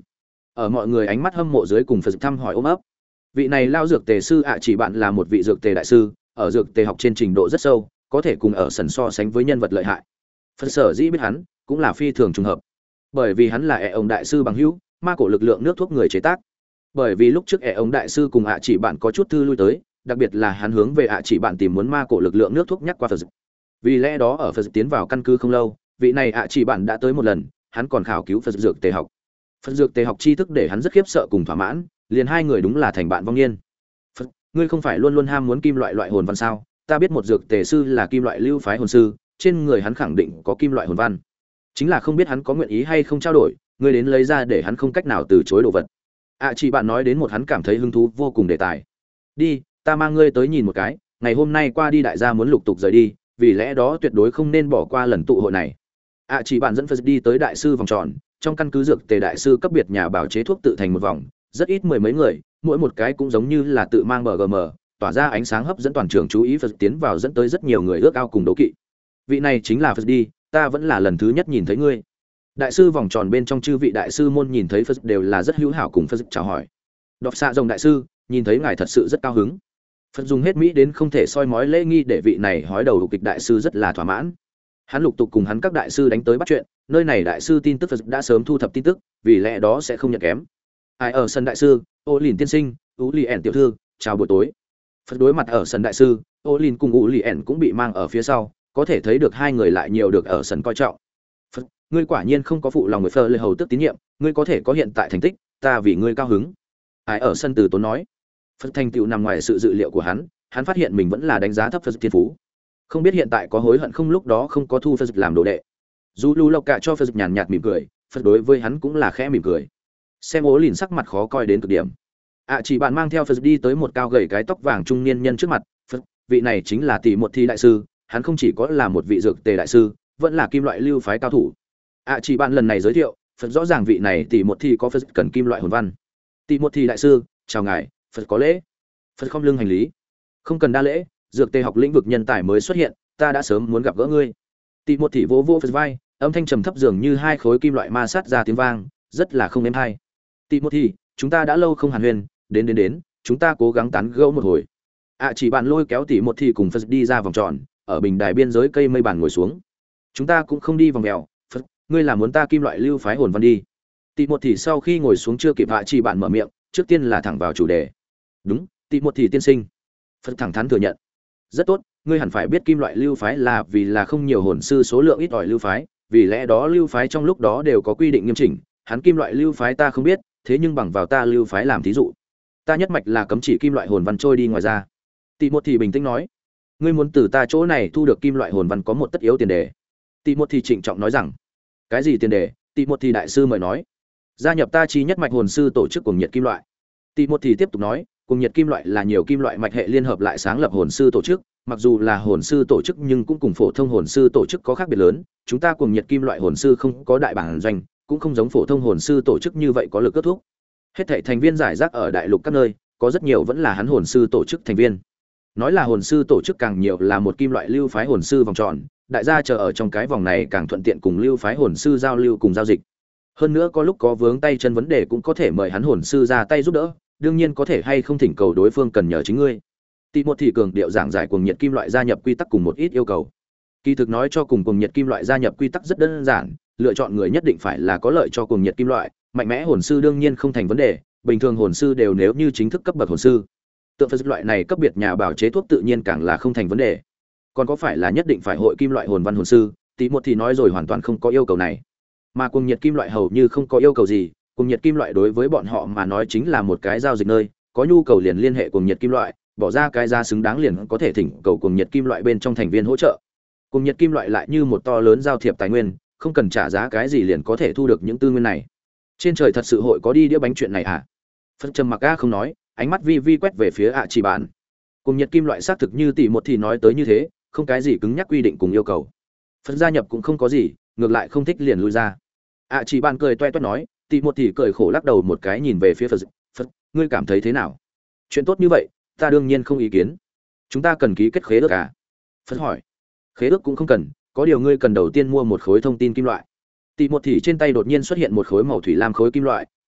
Ở mọi người ánh mắt hâm mộ dưới cùng Phật thăm hỏi ôm ấp. Vị này lao dược tề sư ạ chỉ bạn là một vị dược tề đại sư, ở dược tề học trên trình độ rất sâu, có thể cùng ở sần so sánh với nhân vật lợi hại. Phật sở dĩ biết hắn, cũng là phi thường trùng hợp. Bởi vì hắn là ẻ ông đại sư bằng hữu, ma cổ lực lượng nước thuốc người chế tác. Bởi vì lúc trước ẻ ông đại sư cùng ạ chỉ bạn có chút thư lui tới, đặc biệt là hắn hướng về ạ chỉ bạn tìm muốn ma cổ lực lượng nước thuốc nhắc qua Phật. Vì lẽ đó ở Phật tiến vào căn cứ không lâu, vị này ạ chỉ bạn đã tới một lần, hắn còn khảo cứu Phật dược tề học. Phật dược tề học tri thức để hắn rất khiếp sợ cùng thỏa mãn, liền hai người đúng là thành bạn vong niên. Phật, ngươi không phải luôn luôn ham muốn kim loại loại hồn văn sao? Ta biết một dược tề sư là kim loại lưu phái hồn sư, trên người hắn khẳng định có kim loại hồn văn. Chính là không biết hắn có nguyện ý hay không trao đổi, ngươi đến lấy ra để hắn không cách nào từ chối đồ vật. ạ chỉ bạn nói đến một hắn cảm thấy hứng thú vô cùng đề tài. Đi, ta mang ngươi tới nhìn một cái, ngày hôm nay qua đi đại gia muốn lục tục rời đi, vì lẽ đó tuyệt đối không nên bỏ qua lần tụ hội này. ạ chỉ bạn dẫn Phật đi tới đại sư vòng tròn, trong căn cứ dược tề đại sư cấp biệt nhà bảo chế thuốc tự thành một vòng, rất ít mười mấy người, mỗi một cái cũng giống như là tự mang bờ gm, tỏa ra ánh sáng hấp dẫn toàn trường chú ý. Phật tiến vào dẫn tới rất nhiều người ước ao cùng đố kỵ. Vị này chính là Phật đi, ta vẫn là lần thứ nhất nhìn thấy ngươi. Đại sư vòng tròn bên trong chư vị đại sư môn nhìn thấy Phật đều là rất hữu hảo cùng Phật chào hỏi. Đọc xạ rồng đại sư, nhìn thấy ngài thật sự rất cao hứng. Phật dùng hết mỹ đến không thể soi mói lễ nghi để vị này hói đầu kịch đại sư rất là thỏa mãn. Hắn lục tục cùng hắn các đại sư đánh tới bắt chuyện, nơi này đại sư tin tức Phật đã sớm thu thập tin tức, vì lẽ đó sẽ không nhận kém. Ai ở sân đại sư, ô lìn tiên sinh, ú lì ẻn tiểu thư, chào buổi tối. Phật đối mặt ở sân đại sư, ô lìn cùng ú lì ẻn cũng bị mang ở phía sau, có thể thấy được hai người lại nhiều được ở sân coi trọng. Phật, ngươi quả nhiên không có phụ lòng người phơ lê hầu tức tín nhiệm, ngươi có thể có hiện tại thành tích, ta vì ngươi cao hứng. Ai ở sân từ tốn nói. Phật thành tựu nằm ngoài sự dự liệu của hắn, hắn phát hiện mình vẫn là đánh giá thấp Phật thiên phú. Không biết hiện tại có hối hận không lúc đó không có thu Phật làm đồ đệ. Dù Lu Lộc cả cho Phật nhàn nhạt mỉm cười, Phật đối với hắn cũng là khẽ mỉm cười. Xem ố lìn sắc mặt khó coi đến cực điểm. ạ chỉ bạn mang theo Phật đi tới một cao gầy cái tóc vàng trung niên nhân trước mặt. Phật, vị này chính là tỷ một thi đại sư, hắn không chỉ có là một vị dược tề đại sư, vẫn là kim loại lưu phái cao thủ. ạ chỉ bạn lần này giới thiệu, Phật rõ ràng vị này tỷ một thi có Phật cần kim loại hồn văn. Tỷ một thi đại sư, chào ngài. Phật có lễ. Phật không lưng hành lý. Không cần đa lễ, dược tề học lĩnh vực nhân tài mới xuất hiện, ta đã sớm muốn gặp gỡ ngươi. Tỷ một thị vỗ vỗ Phật vai, âm thanh trầm thấp dường như hai khối kim loại ma sát ra tiếng vang, rất là không êm hay. Tỷ một thị, chúng ta đã lâu không hàn huyên, đến đến đến, chúng ta cố gắng tán gẫu một hồi. ạ chỉ bạn lôi kéo tỷ một thị cùng Phật đi ra vòng tròn, ở bình đài biên giới cây mây bàn ngồi xuống. Chúng ta cũng không đi vòng mèo, Phật, ngươi là muốn ta kim loại lưu phái hồn văn đi. Tỷ một thị sau khi ngồi xuống chưa kịp ạ chỉ bạn mở miệng, trước tiên là thẳng vào chủ đề. Đúng, tỷ một thị tiên sinh. Phật thẳng thắn thừa nhận. Rất tốt, ngươi hẳn phải biết kim loại lưu phái là vì là không nhiều hồn sư số lượng ít ỏi lưu phái, vì lẽ đó lưu phái trong lúc đó đều có quy định nghiêm chỉnh, hắn kim loại lưu phái ta không biết, thế nhưng bằng vào ta lưu phái làm thí dụ. Ta nhất mạch là cấm chỉ kim loại hồn văn trôi đi ngoài ra. Tỷ một thị bình tĩnh nói, ngươi muốn từ ta chỗ này thu được kim loại hồn văn có một tất yếu tiền đề. Tỷ một thị trịnh trọng nói rằng, cái gì tiền đề? Tỷ một thị đại sư mời nói, gia nhập ta chi nhất mạch hồn sư tổ chức cùng nhiệt kim loại. Tỷ một thị tiếp tục nói, cùng nhiệt kim loại là nhiều kim loại mạch hệ liên hợp lại sáng lập hồn sư tổ chức, mặc dù là hồn sư tổ chức nhưng cũng cùng phổ thông hồn sư tổ chức có khác biệt lớn, chúng ta cùng nhiệt kim loại hồn sư không có đại bản doanh, cũng không giống phổ thông hồn sư tổ chức như vậy có lực kết thúc. Hết thảy thành viên giải rác ở đại lục các nơi, có rất nhiều vẫn là hắn hồn sư tổ chức thành viên. Nói là hồn sư tổ chức càng nhiều là một kim loại lưu phái hồn sư vòng tròn, đại gia chờ ở trong cái vòng này càng thuận tiện cùng lưu phái hồn sư giao lưu cùng giao dịch. Hơn nữa có lúc có vướng tay chân vấn đề cũng có thể mời hắn hồn sư ra tay giúp đỡ, đương nhiên có thể hay không thỉnh cầu đối phương cần nhờ chính ngươi. Tỷ một thị cường điệu giảng giải cuồng nhiệt kim loại gia nhập quy tắc cùng một ít yêu cầu. Kỳ thực nói cho cùng cuồng nhiệt kim loại gia nhập quy tắc rất đơn giản, lựa chọn người nhất định phải là có lợi cho cuồng nhiệt kim loại, mạnh mẽ hồn sư đương nhiên không thành vấn đề, bình thường hồn sư đều nếu như chính thức cấp bậc hồn sư. Tượng Phật loại này cấp biệt nhà bảo chế thuốc tự nhiên càng là không thành vấn đề. Còn có phải là nhất định phải hội kim loại hồn văn hồn sư, tỷ một thị nói rồi hoàn toàn không có yêu cầu này. Mà cuồng nhiệt kim loại hầu như không có yêu cầu gì, cuồng nhiệt kim loại đối với bọn họ mà nói chính là một cái giao dịch nơi, có nhu cầu liền liên hệ cuồng nhiệt kim loại, bỏ ra cái giá xứng đáng liền có thể thỉnh cầu cuồng nhiệt kim loại bên trong thành viên hỗ trợ. Cuồng nhiệt kim loại lại như một to lớn giao thiệp tài nguyên, không cần trả giá cái gì liền có thể thu được những tư nguyên này. Trên trời thật sự hội có đi đĩa bánh chuyện này à? Phật trầm mặc a không nói, ánh mắt vi vi quét về phía ạ chỉ bạn. Cuồng nhiệt kim loại xác thực như tỷ một thì nói tới như thế, không cái gì cứng nhắc quy định cùng yêu cầu. Phật gia nhập cũng không có gì, ngược lại không thích liền lui ra. ạ chỉ bạn cười toe toét nói, tỷ một thì cười khổ lắc đầu một cái nhìn về phía Phật. Phật, ngươi cảm thấy thế nào? Chuyện tốt như vậy, ta đương nhiên không ý kiến. Chúng ta cần ký kết khế ước à? Phật hỏi. Khế ước cũng không cần, có điều ngươi cần đầu tiên mua một khối thông tin kim loại. Tỷ một thì trên tay đột nhiên xuất hiện một khối màu thủy lam khối kim loại,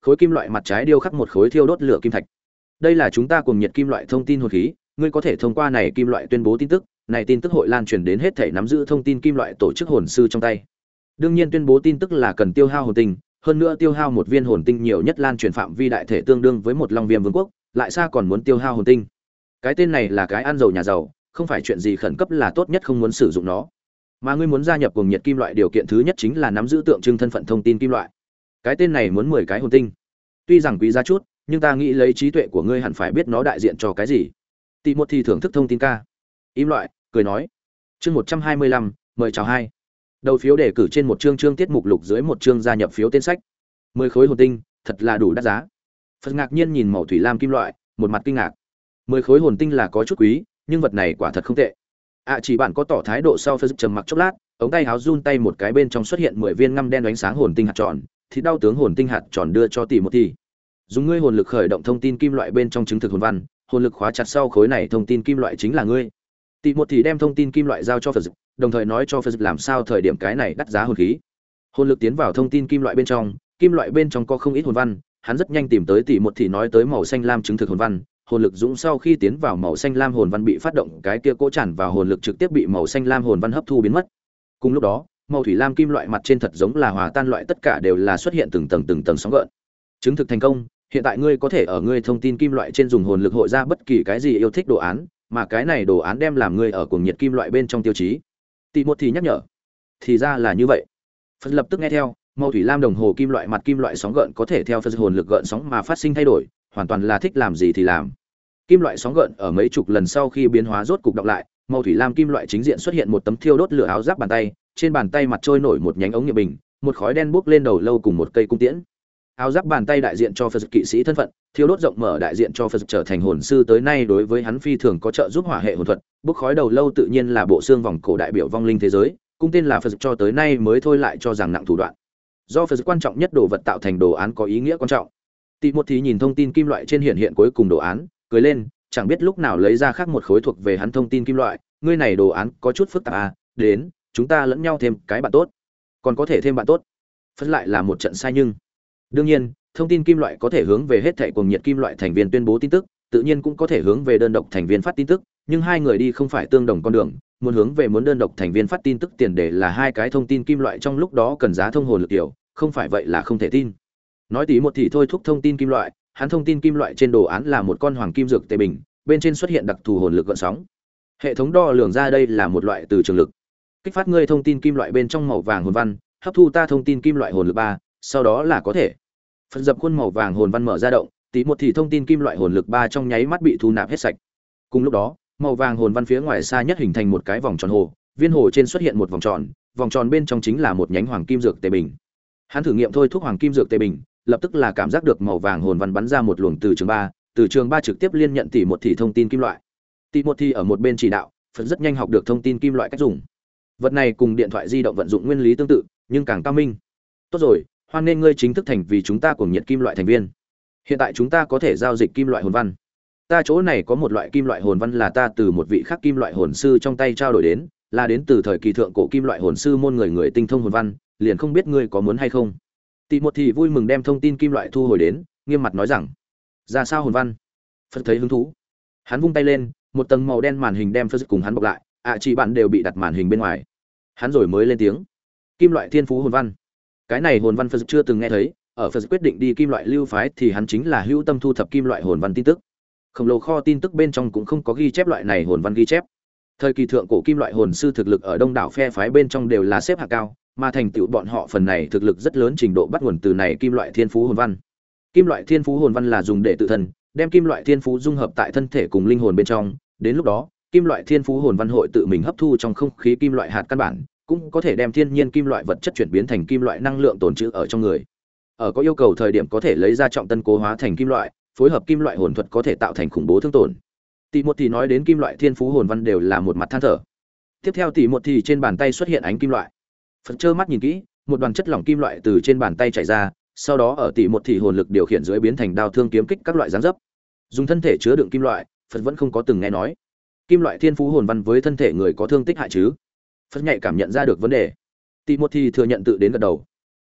khối kim loại mặt trái điêu khắc một khối thiêu đốt lửa kim thạch. Đây là chúng ta cùng nhiệt kim loại thông tin hồn khí, ngươi có thể thông qua này kim loại tuyên bố tin tức, này tin tức hội lan truyền đến hết thảy nắm giữ thông tin kim loại tổ chức hồn sư trong tay. Đương nhiên tuyên bố tin tức là cần tiêu hao hồn tinh, hơn nữa tiêu hao một viên hồn tinh nhiều nhất lan truyền phạm vi đại thể tương đương với một long viêm vương quốc, lại xa còn muốn tiêu hao hồn tinh. Cái tên này là cái ăn giàu nhà giàu, không phải chuyện gì khẩn cấp là tốt nhất không muốn sử dụng nó. Mà ngươi muốn gia nhập cùng nhiệt kim loại điều kiện thứ nhất chính là nắm giữ tượng trưng thân phận thông tin kim loại. Cái tên này muốn mười cái hồn tinh. Tuy rằng quý giá chút, nhưng ta nghĩ lấy trí tuệ của ngươi hẳn phải biết nó đại diện cho cái gì. Tỷ một thì thưởng thức thông tin ca. Im loại, cười nói. Chương một trăm hai mươi lăm, mời chào hai. Đầu phiếu đề cử trên một chương chương tiết mục lục dưới một chương gia nhập phiếu tên sách. mười khối hồn tinh, thật là đủ đắt giá. Phật ngạc nhiên nhìn màu thủy lam kim loại, một mặt kinh ngạc. mười khối hồn tinh là có chút quý, nhưng vật này quả thật không tệ. À chỉ bạn có tỏ thái độ sau Phật trầm mặc chốc lát, ống tay háo run tay một cái bên trong xuất hiện mười viên ngăm đen ánh sáng hồn tinh hạt tròn, thì đau tướng hồn tinh hạt tròn đưa cho tỷ một thì. Dùng ngươi hồn lực khởi động thông tin kim loại bên trong chứng thực hồn văn, hồn lực khóa chặt sau khối này thông tin kim loại chính là ngươi. Tỷ một thì đem thông tin kim loại giao cho Phật, đồng thời nói cho Phật làm sao thời điểm cái này đắt giá hồn khí. Hồn lực tiến vào thông tin kim loại bên trong, kim loại bên trong có không ít hồn văn, hắn rất nhanh tìm tới tỷ một thì nói tới màu xanh lam chứng thực hồn văn, hồn lực dũng sau khi tiến vào màu xanh lam hồn văn bị phát động, cái kia cỗ tràn vào hồn lực trực tiếp bị màu xanh lam hồn văn hấp thu biến mất. Cùng lúc đó, màu thủy lam kim loại mặt trên thật giống là hòa tan loại, tất cả đều là xuất hiện từng tầng từng tầng sóng gợn. Chứng thực thành công, hiện tại ngươi có thể ở ngươi thông tin kim loại trên dùng hồn lực hội ra bất kỳ cái gì yêu thích đồ án, mà cái này đồ án đem làm ngươi ở cuồng nhiệt kim loại bên trong tiêu chí. Tỷ một thì nhắc nhở. Thì ra là như vậy. Phật lập tức nghe theo, màu thủy lam đồng hồ kim loại mặt kim loại sóng gợn có thể theo Phật hồn lực gợn sóng mà phát sinh thay đổi, hoàn toàn là thích làm gì thì làm. Kim loại sóng gợn ở mấy chục lần sau khi biến hóa rốt cục đọc lại, màu thủy lam kim loại chính diện xuất hiện một tấm thiêu đốt lửa áo giáp bàn tay, trên bàn tay mặt trôi nổi một nhánh ống nghiệm bình, một khói đen bốc lên đầu lâu cùng một cây cung tiễn. Áo giáp bàn tay đại diện cho Phật kỵ sĩ thân phận, thiêu đốt rộng mở đại diện cho Phật trở thành hồn sư tới nay đối với hắn phi thường có trợ giúp hỏa hệ hồn thuật, bốc khói đầu lâu tự nhiên là bộ xương vòng cổ đại biểu vong linh thế giới, cung tên là Phật cho tới nay mới thôi lại cho rằng nặng thủ đoạn. Do Phật quan trọng nhất đồ vật tạo thành đồ án có ý nghĩa quan trọng. Tỷ một thì nhìn thông tin kim loại trên hiện hiện cuối cùng đồ án, cười lên, chẳng biết lúc nào lấy ra khác một khối thuộc về hắn thông tin kim loại, ngươi này đồ án có chút phức tạp à, đến, chúng ta lẫn nhau thêm cái bạn tốt. Còn có thể thêm bạn tốt. Phật lại là một trận sai nhưng. Đương nhiên, thông tin kim loại có thể hướng về hết thảy cuồng nhiệt kim loại thành viên tuyên bố tin tức, tự nhiên cũng có thể hướng về đơn độc thành viên phát tin tức, nhưng hai người đi không phải tương đồng con đường, muốn hướng về muốn đơn độc thành viên phát tin tức tiền đề là hai cái thông tin kim loại trong lúc đó cần giá thông hồn lực tiểu, không phải vậy là không thể tin. Nói tí một thì thôi thúc thông tin kim loại, hắn thông tin kim loại trên đồ án là một con hoàng kim dược tề bình, bên trên xuất hiện đặc thù hồn lực gợn sóng. Hệ thống đo lường ra đây là một loại từ trường lực. Kích phát ngươi thông tin kim loại bên trong màu vàng hồn văn, hấp thu ta thông tin kim loại hồn lực ba, sau đó là có thể. Phần dập khuôn màu vàng hồn văn mở ra động, tí một thì thông tin kim loại hồn lực ba trong nháy mắt bị thu nạp hết sạch. Cùng lúc đó, màu vàng hồn văn phía ngoài xa nhất hình thành một cái vòng tròn hồ, viên hồ trên xuất hiện một vòng tròn, vòng tròn bên trong chính là một nhánh hoàng kim dược tề bình. Hắn thử nghiệm thôi thúc hoàng kim dược tề bình, lập tức là cảm giác được màu vàng hồn văn bắn ra một luồng từ trường ba, từ trường ba trực tiếp liên nhận tỷ một thì thông tin kim loại. Tỷ một thì ở một bên chỉ đạo, Phật rất nhanh học được thông tin kim loại cách dùng. Vật này cùng điện thoại di động vận dụng nguyên lý tương tự, nhưng càng cao minh. Tốt rồi, hoan nên ngươi chính thức thành vì chúng ta cuồng nhiệt kim loại thành viên. Hiện tại chúng ta có thể giao dịch kim loại hồn văn. Ta chỗ này có một loại kim loại hồn văn là ta từ một vị khác kim loại hồn sư trong tay trao đổi đến, là đến từ thời kỳ thượng cổ kim loại hồn sư môn người người tinh thông hồn văn, liền không biết ngươi có muốn hay không. Tỷ một thì vui mừng đem thông tin kim loại thu hồi đến, nghiêm mặt nói rằng: "Ra sao hồn văn?" Phật thấy hứng thú, hắn vung tay lên, một tầng màu đen màn hình đem Phật cùng hắn bọc lại, ạ à, chỉ bạn đều bị đặt màn hình bên ngoài. Hắn rồi mới lên tiếng: "Kim loại thiên phú hồn văn." Cái này hồn văn Phật chưa từng nghe thấy, ở Phật quyết định đi kim loại lưu phái thì hắn chính là hữu tâm thu thập kim loại hồn văn tin tức. Khổng lồ kho tin tức bên trong cũng không có ghi chép loại này hồn văn ghi chép. Thời kỳ thượng cổ kim loại hồn sư thực lực ở đông đảo phe phái bên trong đều là xếp hạng cao, mà thành tựu bọn họ phần này thực lực rất lớn trình độ bắt nguồn từ này kim loại thiên phú hồn văn. Kim loại thiên phú hồn văn là dùng để tự thân, đem kim loại thiên phú dung hợp tại thân thể cùng linh hồn bên trong, đến lúc đó, kim loại thiên phú hồn văn hội tự mình hấp thu trong không khí kim loại hạt căn bản, cũng có thể đem thiên nhiên kim loại vật chất chuyển biến thành kim loại năng lượng tồn trữ ở trong người. Ở có yêu cầu thời điểm có thể lấy ra trọng tân cố hóa thành kim loại, phối hợp kim loại hồn thuật có thể tạo thành khủng bố thương tổn. Tỷ một thì nói đến kim loại thiên phú hồn văn đều là một mặt than thở. Tiếp theo tỷ một thì trên bàn tay xuất hiện ánh kim loại. Phật trơ mắt nhìn kỹ, một đoàn chất lỏng kim loại từ trên bàn tay chảy ra, sau đó ở tỷ một thì hồn lực điều khiển dưới biến thành đao thương kiếm kích các loại dáng dấp. Dùng thân thể chứa đựng kim loại, Phật vẫn không có từng nghe nói. Kim loại thiên phú hồn văn với thân thể người có thương tích hại chứ? Phật nhạy cảm nhận ra được vấn đề. Tỷ một thì thừa nhận tự đến gật đầu.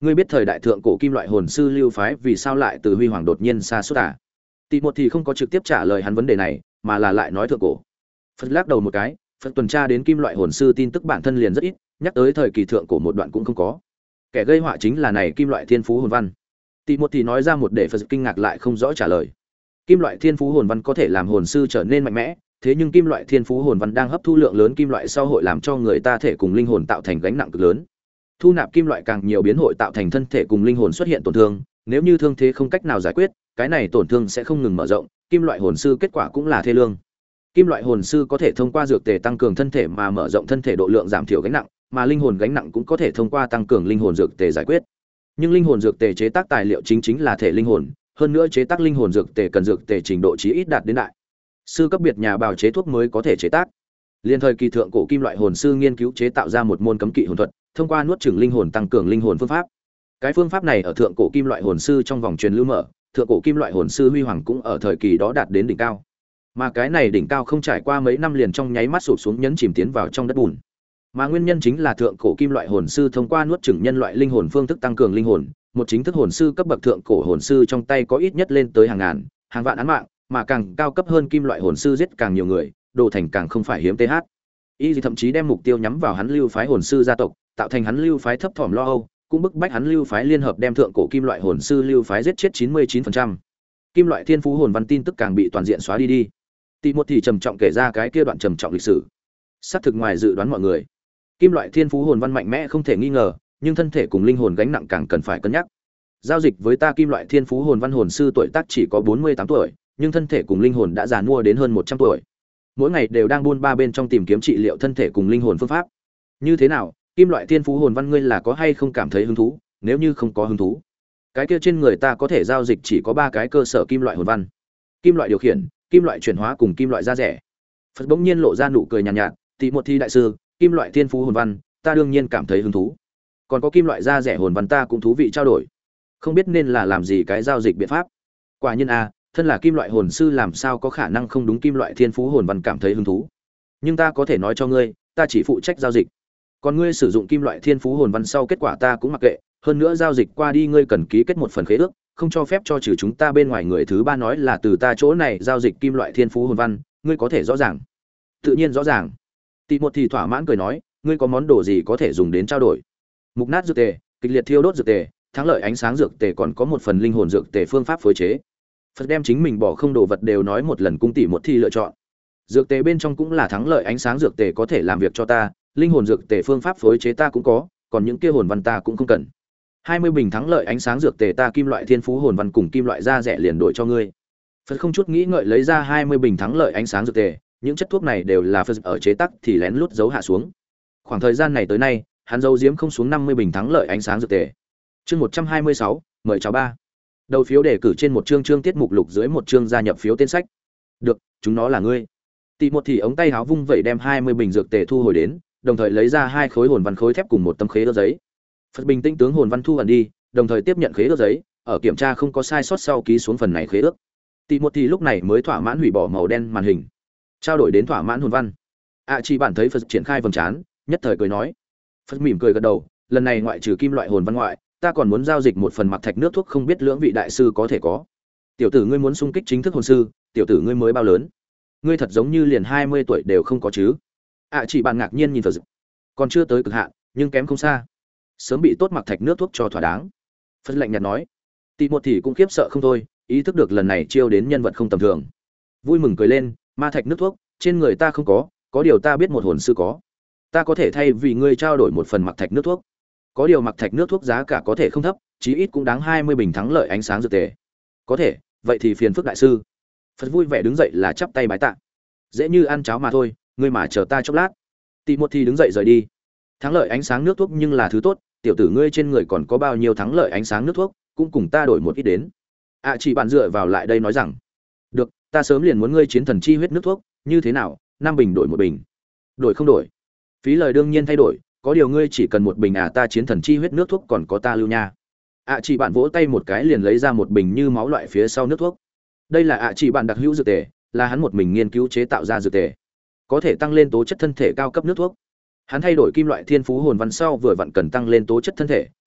Ngươi biết thời đại thượng cổ kim loại hồn sư lưu phái vì sao lại từ huy hoàng đột nhiên sa sút à? Tỷ một thì không có trực tiếp trả lời hắn vấn đề này, mà là lại nói thượng cổ. Phật lắc đầu một cái, Phật tuần tra đến kim loại hồn sư tin tức bản thân liền rất ít, nhắc tới thời kỳ thượng cổ một đoạn cũng không có. Kẻ gây họa chính là này kim loại thiên phú hồn văn. Tỷ một thì nói ra một để Phật kinh ngạc lại không rõ trả lời. Kim loại thiên phú hồn văn có thể làm hồn sư trở nên mạnh mẽ, thế nhưng kim loại thiên phú hồn văn đang hấp thu lượng lớn kim loại sau hội làm cho người ta thể cùng linh hồn tạo thành gánh nặng cực lớn. Thu nạp kim loại càng nhiều biến hội tạo thành thân thể cùng linh hồn xuất hiện tổn thương, nếu như thương thế không cách nào giải quyết, cái này tổn thương sẽ không ngừng mở rộng, kim loại hồn sư kết quả cũng là thê lương. Kim loại hồn sư có thể thông qua dược tề tăng cường thân thể mà mở rộng thân thể độ lượng giảm thiểu gánh nặng, mà linh hồn gánh nặng cũng có thể thông qua tăng cường linh hồn dược tề giải quyết. Nhưng linh hồn dược tề chế tác tài liệu chính chính là thể linh hồn, hơn nữa chế tác linh hồn dược tề cần dược tề trình độ chí ít đạt đến đại sư cấp biệt nhà bào chế thuốc mới có thể chế tác. Liên thời kỳ thượng cổ kim loại hồn sư nghiên cứu chế tạo ra một môn cấm kỵ hồn thuật, thông qua nuốt chửng linh hồn tăng cường linh hồn phương pháp. Cái phương pháp này ở thượng cổ kim loại hồn sư trong vòng truyền lưu mở, thượng cổ kim loại hồn sư huy hoàng cũng ở thời kỳ đó đạt đến đỉnh cao. Mà cái này đỉnh cao không trải qua mấy năm liền trong nháy mắt sụp xuống nhấn chìm tiến vào trong đất bùn. Mà nguyên nhân chính là thượng cổ kim loại hồn sư thông qua nuốt chửng nhân loại linh hồn phương thức tăng cường linh hồn, một chính thức hồn sư cấp bậc thượng cổ hồn sư trong tay có ít nhất lên tới hàng ngàn, hàng vạn án mạng, mà càng cao cấp hơn kim loại hồn sư giết càng nhiều người, đồ thành càng không phải hiếm th. Y thậm chí đem mục tiêu nhắm vào hắn lưu phái hồn sư gia tộc, tạo thành hắn lưu phái thấp thỏm lo âu, cũng bức bách hắn lưu phái liên hợp đem thượng cổ kim loại hồn sư lưu phái giết chết chín mươi chín phần trăm. Kim loại thiên phú hồn văn tin tức càng bị toàn diện xóa đi đi. Tỷ một thì trầm trọng kể ra cái kia đoạn trầm trọng lịch sử. Xác thực ngoài dự đoán mọi người. Kim loại thiên phú hồn văn mạnh mẽ không thể nghi ngờ, nhưng thân thể cùng linh hồn gánh nặng càng cần phải cân nhắc. Giao dịch với ta kim loại thiên phú hồn văn hồn sư tuổi tác chỉ có bốn mươi tám tuổi, nhưng thân thể cùng linh hồn đã già mua đến hơn một trăm tuổi. Mỗi ngày đều đang buôn ba bên trong tìm kiếm trị liệu thân thể cùng linh hồn phương pháp. Như thế nào, kim loại thiên phú hồn văn ngươi là có hay không cảm thấy hứng thú? Nếu như không có hứng thú, cái kia trên người ta có thể giao dịch chỉ có ba cái cơ sở kim loại hồn văn: kim loại điều khiển, kim loại chuyển hóa cùng kim loại da rẻ. Phật bỗng nhiên lộ ra nụ cười nhàn nhạt, nhạt, tỷ một thi đại sư, kim loại thiên phú hồn văn, ta đương nhiên cảm thấy hứng thú. Còn có kim loại da rẻ hồn văn ta cũng thú vị trao đổi. Không biết nên là làm gì cái giao dịch biện pháp. Quả nhiên a, thân là kim loại hồn sư làm sao có khả năng không đúng kim loại thiên phú hồn văn cảm thấy hứng thú. Nhưng ta có thể nói cho ngươi, ta chỉ phụ trách giao dịch. Còn ngươi sử dụng kim loại thiên phú hồn văn sau kết quả ta cũng mặc kệ, hơn nữa giao dịch qua đi ngươi cần ký kết một phần khế ước, không cho phép cho trừ chúng ta bên ngoài người thứ ba nói là từ ta chỗ này giao dịch kim loại thiên phú hồn văn, ngươi có thể rõ ràng. Tự nhiên rõ ràng. Tỷ một thì thỏa mãn cười nói, ngươi có món đồ gì có thể dùng đến trao đổi? Mục nát dược tề, kịch liệt thiêu đốt dược tề, thắng lợi ánh sáng dược tề, còn có một phần linh hồn dược tề phương pháp phối chế. Phật đem chính mình bỏ không đồ vật đều nói một lần, cung tỷ một thi lựa chọn. Dược tề bên trong cũng là thắng lợi ánh sáng dược tề có thể làm việc cho ta, linh hồn dược tề phương pháp phối chế ta cũng có, còn những kia hồn văn ta cũng không cần. hai mươi bình thắng lợi ánh sáng dược tề ta kim loại thiên phú hồn văn cùng kim loại da rẻ liền đổi cho ngươi. Phật không chút nghĩ ngợi lấy ra hai mươi bình thắng lợi ánh sáng dược tề, những chất thuốc này đều là Phật ở chế tác thì lén lút giấu hạ xuống. Khoảng thời gian này tới nay, hắn giấu giếm không xuống năm mươi bình thắng lợi ánh sáng dược tề. Chương một trăm hai mươi sáu, mời chào ba. Đầu phiếu đề cử trên một chương chương tiết mục lục dưới một chương gia nhập phiếu tên sách. Được, chúng nó là ngươi. Tỷ một thì ống tay háo vung vẩy đem hai mươi bình dược tề thu hồi đến, đồng thời lấy ra hai khối hồn văn khối thép cùng một tấm khế ước giấy. Phật bình tĩnh tướng hồn văn thu ẩn đi, đồng thời tiếp nhận khế ước giấy, ở kiểm tra không có sai sót sau ký xuống phần này khế ước. Tỷ một thì lúc này mới thỏa mãn hủy bỏ màu đen màn hình, trao đổi đến thỏa mãn hồn văn. À chỉ bản thấy Phật triển khai vầng trán, nhất thời cười nói. Phật mỉm cười gật đầu, lần này ngoại trừ kim loại hồn văn ngoại, ta còn muốn giao dịch một phần mặc thạch nước thuốc, không biết lưỡng vị đại sư có thể có. Tiểu tử ngươi muốn xung kích chính thức hồn sư, tiểu tử ngươi mới bao lớn? Ngươi thật giống như liền hai mươi tuổi đều không có chứ? À chỉ bạn ngạc nhiên nhìn Phật, còn chưa tới cực hạn, nhưng kém không xa. Sớm bị tốt mặc thạch nước thuốc cho thỏa đáng. Phật lạnh nhạt nói. Tỷ một thì cũng khiếp sợ không thôi, ý thức được lần này chiêu đến nhân vật không tầm thường. Vui mừng cười lên, ma thạch nước thuốc, trên người ta không có, có điều ta biết một hồn sư có. Ta có thể thay vì ngươi trao đổi một phần mặc thạch nước thuốc. Có điều mặc thạch nước thuốc giá cả có thể không thấp, chí ít cũng đáng hai mươi bình thắng lợi ánh sáng dược tề. Có thể, vậy thì phiền phức đại sư. Phật vui vẻ đứng dậy là chắp tay bái tạ. Dễ như ăn cháo mà thôi, ngươi mà chờ ta chốc lát. Tỷ một thì đứng dậy rời đi. Thắng lợi ánh sáng nước thuốc nhưng là thứ tốt, tiểu tử ngươi trên người còn có bao nhiêu thắng lợi ánh sáng nước thuốc, cũng cùng ta đổi một ít đến. À chỉ bạn dựa vào lại đây nói rằng, được, ta sớm liền muốn ngươi chiến thần chi huyết nước thuốc, như thế nào, năm bình đổi một bình. Đổi không đổi? Phí lời đương nhiên thay đổi, có điều ngươi chỉ cần một bình à, ta chiến thần chi huyết nước thuốc còn có ta lưu nha. À chỉ bạn vỗ tay một cái liền lấy ra một bình như máu loại phía sau nước thuốc. Đây là ạ chỉ bạn đặc hữu dược tề, là hắn một mình nghiên cứu chế tạo ra dược tề, có thể tăng lên tố chất thân thể cao cấp nước thuốc. Hắn thay đổi kim loại thiên phú hồn văn sau vừa vặn cần tăng lên tố chất thân thể,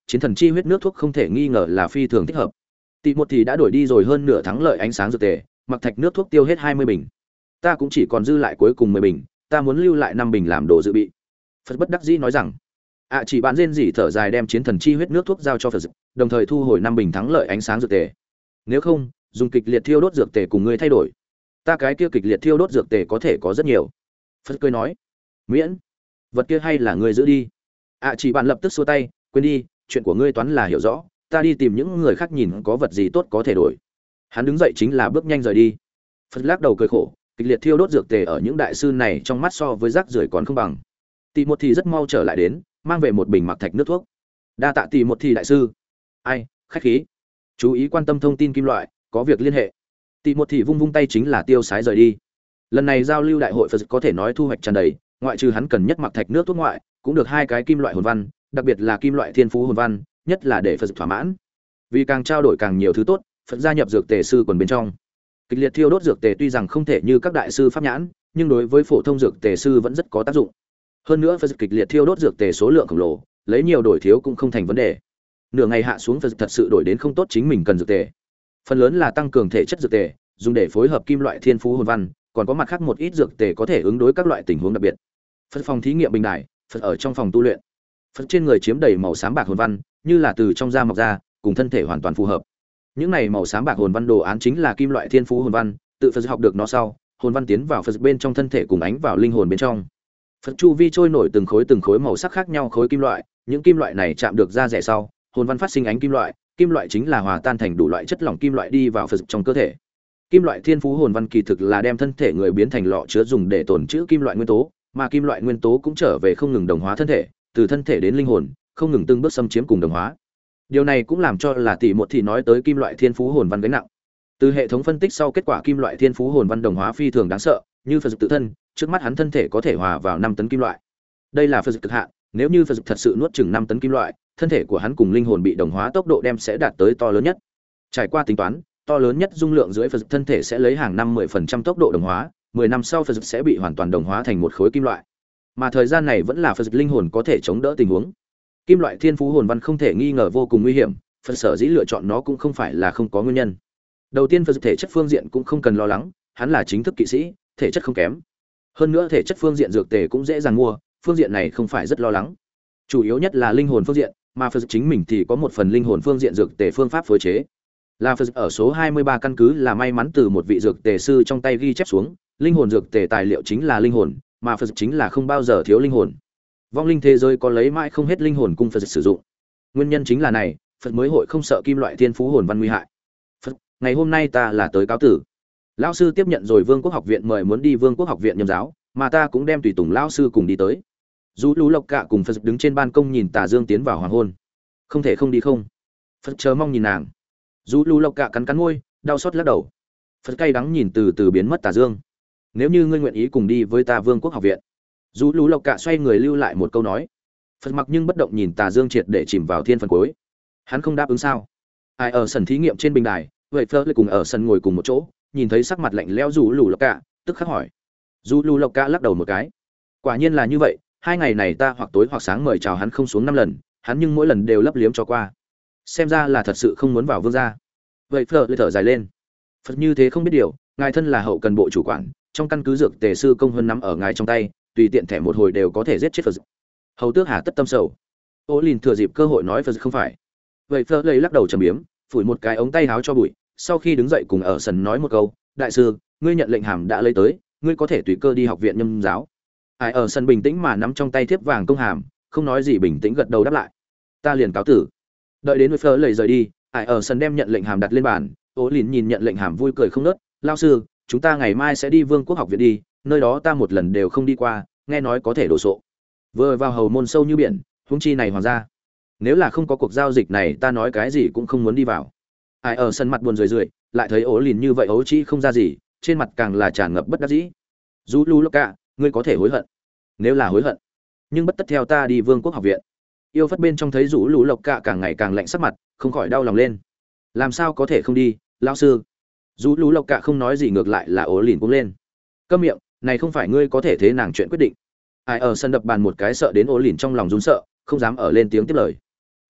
chiến thần chi huyết nước thuốc không thể nghi ngờ là phi thường thích hợp. Tỷ một thì đã đổi đi rồi hơn nửa thắng lợi ánh sáng dược tề, mặc thạch nước thuốc tiêu hết hai mươi bình. Ta cũng chỉ còn dư lại cuối cùng mười bình, ta muốn lưu lại năm bình làm đồ dự bị. Phật bất đắc dĩ nói rằng, ạ chỉ bạn rên rỉ thở dài đem chiến thần chi huyết nước thuốc giao cho Phật, đồng thời thu hồi năm bình thắng lợi ánh sáng dược tề. Nếu không, dùng kịch liệt thiêu đốt dược tề cùng ngươi thay đổi. Ta cái kia kịch liệt thiêu đốt dược tề có thể có rất nhiều. Phật cười nói, miễn, vật kia hay là ngươi giữ đi. ạ chỉ bạn lập tức xua tay, quên đi, chuyện của ngươi toán là hiểu rõ, ta đi tìm những người khác nhìn có vật gì tốt có thể đổi. Hắn đứng dậy chính là bước nhanh rời đi. Phật lắc đầu cười khổ, kịch liệt thiêu đốt dược tề ở những đại sư này trong mắt so với rác rưởi còn không bằng. Tỷ một thì rất mau trở lại đến, mang về một bình mặc thạch nước thuốc. Đa tạ tỷ một thì đại sư. Ai, khách khí. Chú ý quan tâm thông tin kim loại, có việc liên hệ. Tỷ một thì vung vung tay chính là tiêu sái rời đi. Lần này giao lưu đại hội Phật có thể nói thu hoạch tràn đầy, ngoại trừ hắn cần nhất mặc thạch nước thuốc ngoại, cũng được hai cái kim loại hồn văn, đặc biệt là kim loại thiên phú hồn văn, nhất là để Phật thỏa mãn. Vì càng trao đổi càng nhiều thứ tốt, Phật gia nhập dược tề sư quần bên trong. Kịch liệt thiêu đốt dược tề tuy rằng không thể như các đại sư pháp nhãn, nhưng đối với phổ thông dược tề sư vẫn rất có tác dụng. Hơn nữa Phật kịch liệt thiêu đốt dược tề số lượng khổng lồ, lấy nhiều đổi thiếu cũng không thành vấn đề. Nửa ngày hạ xuống Phật thật sự đổi đến không tốt chính mình cần dược tề. Phần lớn là tăng cường thể chất dược tề, dùng để phối hợp kim loại thiên phú hồn văn, còn có mặt khác một ít dược tề có thể ứng đối các loại tình huống đặc biệt. Phật phòng thí nghiệm bình đài, Phật ở trong phòng tu luyện. Phật trên người chiếm đầy màu xám bạc hồn văn, như là từ trong da mọc ra, cùng thân thể hoàn toàn phù hợp. Những này màu xám bạc hồn văn đồ án chính là kim loại thiên phú hồn văn, tự Phật học được nó sau, hồn văn tiến vào Phật bên trong thân thể cùng ánh vào linh hồn bên trong. Phật chu vi trôi nổi từng khối từng khối màu sắc khác nhau khối kim loại, những kim loại này chạm được da rẻ sau, hồn văn phát sinh ánh kim loại, kim loại chính là hòa tan thành đủ loại chất lỏng kim loại đi vào Phật trong cơ thể. Kim loại thiên phú hồn văn kỳ thực là đem thân thể người biến thành lọ chứa dùng để tồn trữ kim loại nguyên tố, mà kim loại nguyên tố cũng trở về không ngừng đồng hóa thân thể, từ thân thể đến linh hồn, không ngừng từng bước xâm chiếm cùng đồng hóa. Điều này cũng làm cho là tỷ một thì nói tới kim loại thiên phú hồn văn gánh nặng. Từ hệ thống phân tích sau kết quả kim loại thiên phú hồn văn đồng hóa phi thường đáng sợ, như Phật tự thân, trước mắt hắn thân thể có thể hòa vào năm tấn kim loại. Đây là Phật cực hạn, nếu như Phật thật sự nuốt chửng năm tấn kim loại, thân thể của hắn cùng linh hồn bị đồng hóa tốc độ đem sẽ đạt tới to lớn nhất. Trải qua tính toán, to lớn nhất dung lượng dưới Phật thân thể sẽ lấy hàng năm mười phần trăm tốc độ đồng hóa, mười năm sau Phật sẽ bị hoàn toàn đồng hóa thành một khối kim loại. Mà thời gian này vẫn là Phật linh hồn có thể chống đỡ tình huống. Kim loại thiên phú hồn văn không thể nghi ngờ vô cùng nguy hiểm, Phật sở dĩ lựa chọn nó cũng không phải là không có nguyên nhân. Đầu tiên Phật thể chất phương diện cũng không cần lo lắng, hắn là chính thức kỵ sĩ, thể chất không kém. Hơn nữa thể chất phương diện dược tề cũng dễ dàng mua, phương diện này không phải rất lo lắng. Chủ yếu nhất là linh hồn phương diện, mà Phật chính mình thì có một phần linh hồn phương diện dược tề phương pháp phối chế. Là Phật ở số hai mươi ba căn cứ là may mắn từ một vị dược tề sư trong tay ghi chép xuống, linh hồn dược tề tài liệu chính là linh hồn, mà Phật chính là không bao giờ thiếu linh hồn. Vong linh thế giới có lấy mãi không hết linh hồn cung Phật sử dụng. Nguyên nhân chính là này, Phật mới hội không sợ kim loại thiên phú hồn văn nguy hại. Phật, ngày hôm nay ta là tới cáo tử. Lão sư tiếp nhận rồi Vương quốc học viện mời muốn đi Vương quốc học viện nhâm giáo, mà ta cũng đem tùy tùng lão sư cùng đi tới. Dù Lũ Lộc Cạ cùng Phật đứng trên ban công nhìn Tà Dương tiến vào hoàng hôn. Không thể không đi không? Phật chờ mong nhìn nàng. Dù Lũ Lộc Cạ cắn cắn môi, đau xót lắc đầu. Phật cay đắng nhìn từ từ biến mất Tà Dương. Nếu như ngươi nguyện ý cùng đi với ta Vương quốc học viện. Dù Lũ Lộc Cạ xoay người lưu lại một câu nói. Phật mặc nhưng bất động nhìn Tà Dương triệt để chìm vào thiên phần cuối. Hắn không đáp ứng sao? Ai ở sân thí nghiệm trên bình đài, vậy Phật lại cùng ở sân ngồi cùng một chỗ, nhìn thấy sắc mặt lạnh lẽo Dù Lũ Lộc Cạ, tức khắc hỏi. Dù Lũ Lộc Cạ lắc đầu một cái. Quả nhiên là như vậy, hai ngày này ta hoặc tối hoặc sáng mời chào hắn không xuống năm lần, hắn nhưng mỗi lần đều lấp liếm cho qua. Xem ra là thật sự không muốn vào vương gia. Vậy Phật lại thở dài lên. Phật như thế không biết điều, ngài thân là hậu cần bộ chủ quản, trong căn cứ dược tề sư công hơn nắm ở ngài trong tay, tùy tiện thẻ một hồi đều có thể giết chết Phật. Hầu tước hà tất tâm sầu. Ô Lìn thừa dịp cơ hội nói Phật không phải. Vậy Phật lấy lắc đầu trầm biếm, phủi một cái ống tay áo cho bụi, sau khi đứng dậy cùng ở sân nói một câu, đại sư, ngươi nhận lệnh hàm đã lấy tới, ngươi có thể tùy cơ đi học viện nhâm giáo. Ai ở sân bình tĩnh mà nắm trong tay thiếp vàng công hàm, không nói gì bình tĩnh gật đầu đáp lại. Ta liền cáo tử. Đợi đến với Phật lấy rời đi, Ai ở sân đem nhận lệnh hàm đặt lên bàn, Ô Lìn nhìn nhận lệnh hàm vui cười không ngớt, lão sư, chúng ta ngày mai sẽ đi Vương quốc học viện đi, nơi đó ta một lần đều không đi qua, nghe nói có thể đổ sộ. Vừa vào hầu môn sâu như biển, huống chi này hoàng gia. Nếu là không có cuộc giao dịch này, ta nói cái gì cũng không muốn đi vào. Ai ở sân mặt buồn rười rượi, lại thấy Ô Lìn như vậy ấu trĩ không ra gì, trên mặt càng là tràn ngập bất đắc dĩ. Dù Lũ Lộc Cạ, ngươi có thể hối hận. Nếu là hối hận, nhưng bất tất theo ta đi Vương quốc học viện. Yêu Phất bên trong thấy Dù Lũ Lộc Cạ càng ngày càng lạnh sắc mặt, không khỏi đau lòng lên. Làm sao có thể không đi, lão sư? Dù Lũ Lộc Cạ không nói gì, ngược lại là Ô Lìn cũng lên. Câm miệng, này không phải ngươi có thể thế nàng chuyện quyết định. Ai ở sân đập bàn một cái sợ đến Ô Lìn trong lòng run sợ, không dám ở lên tiếng tiếp lời.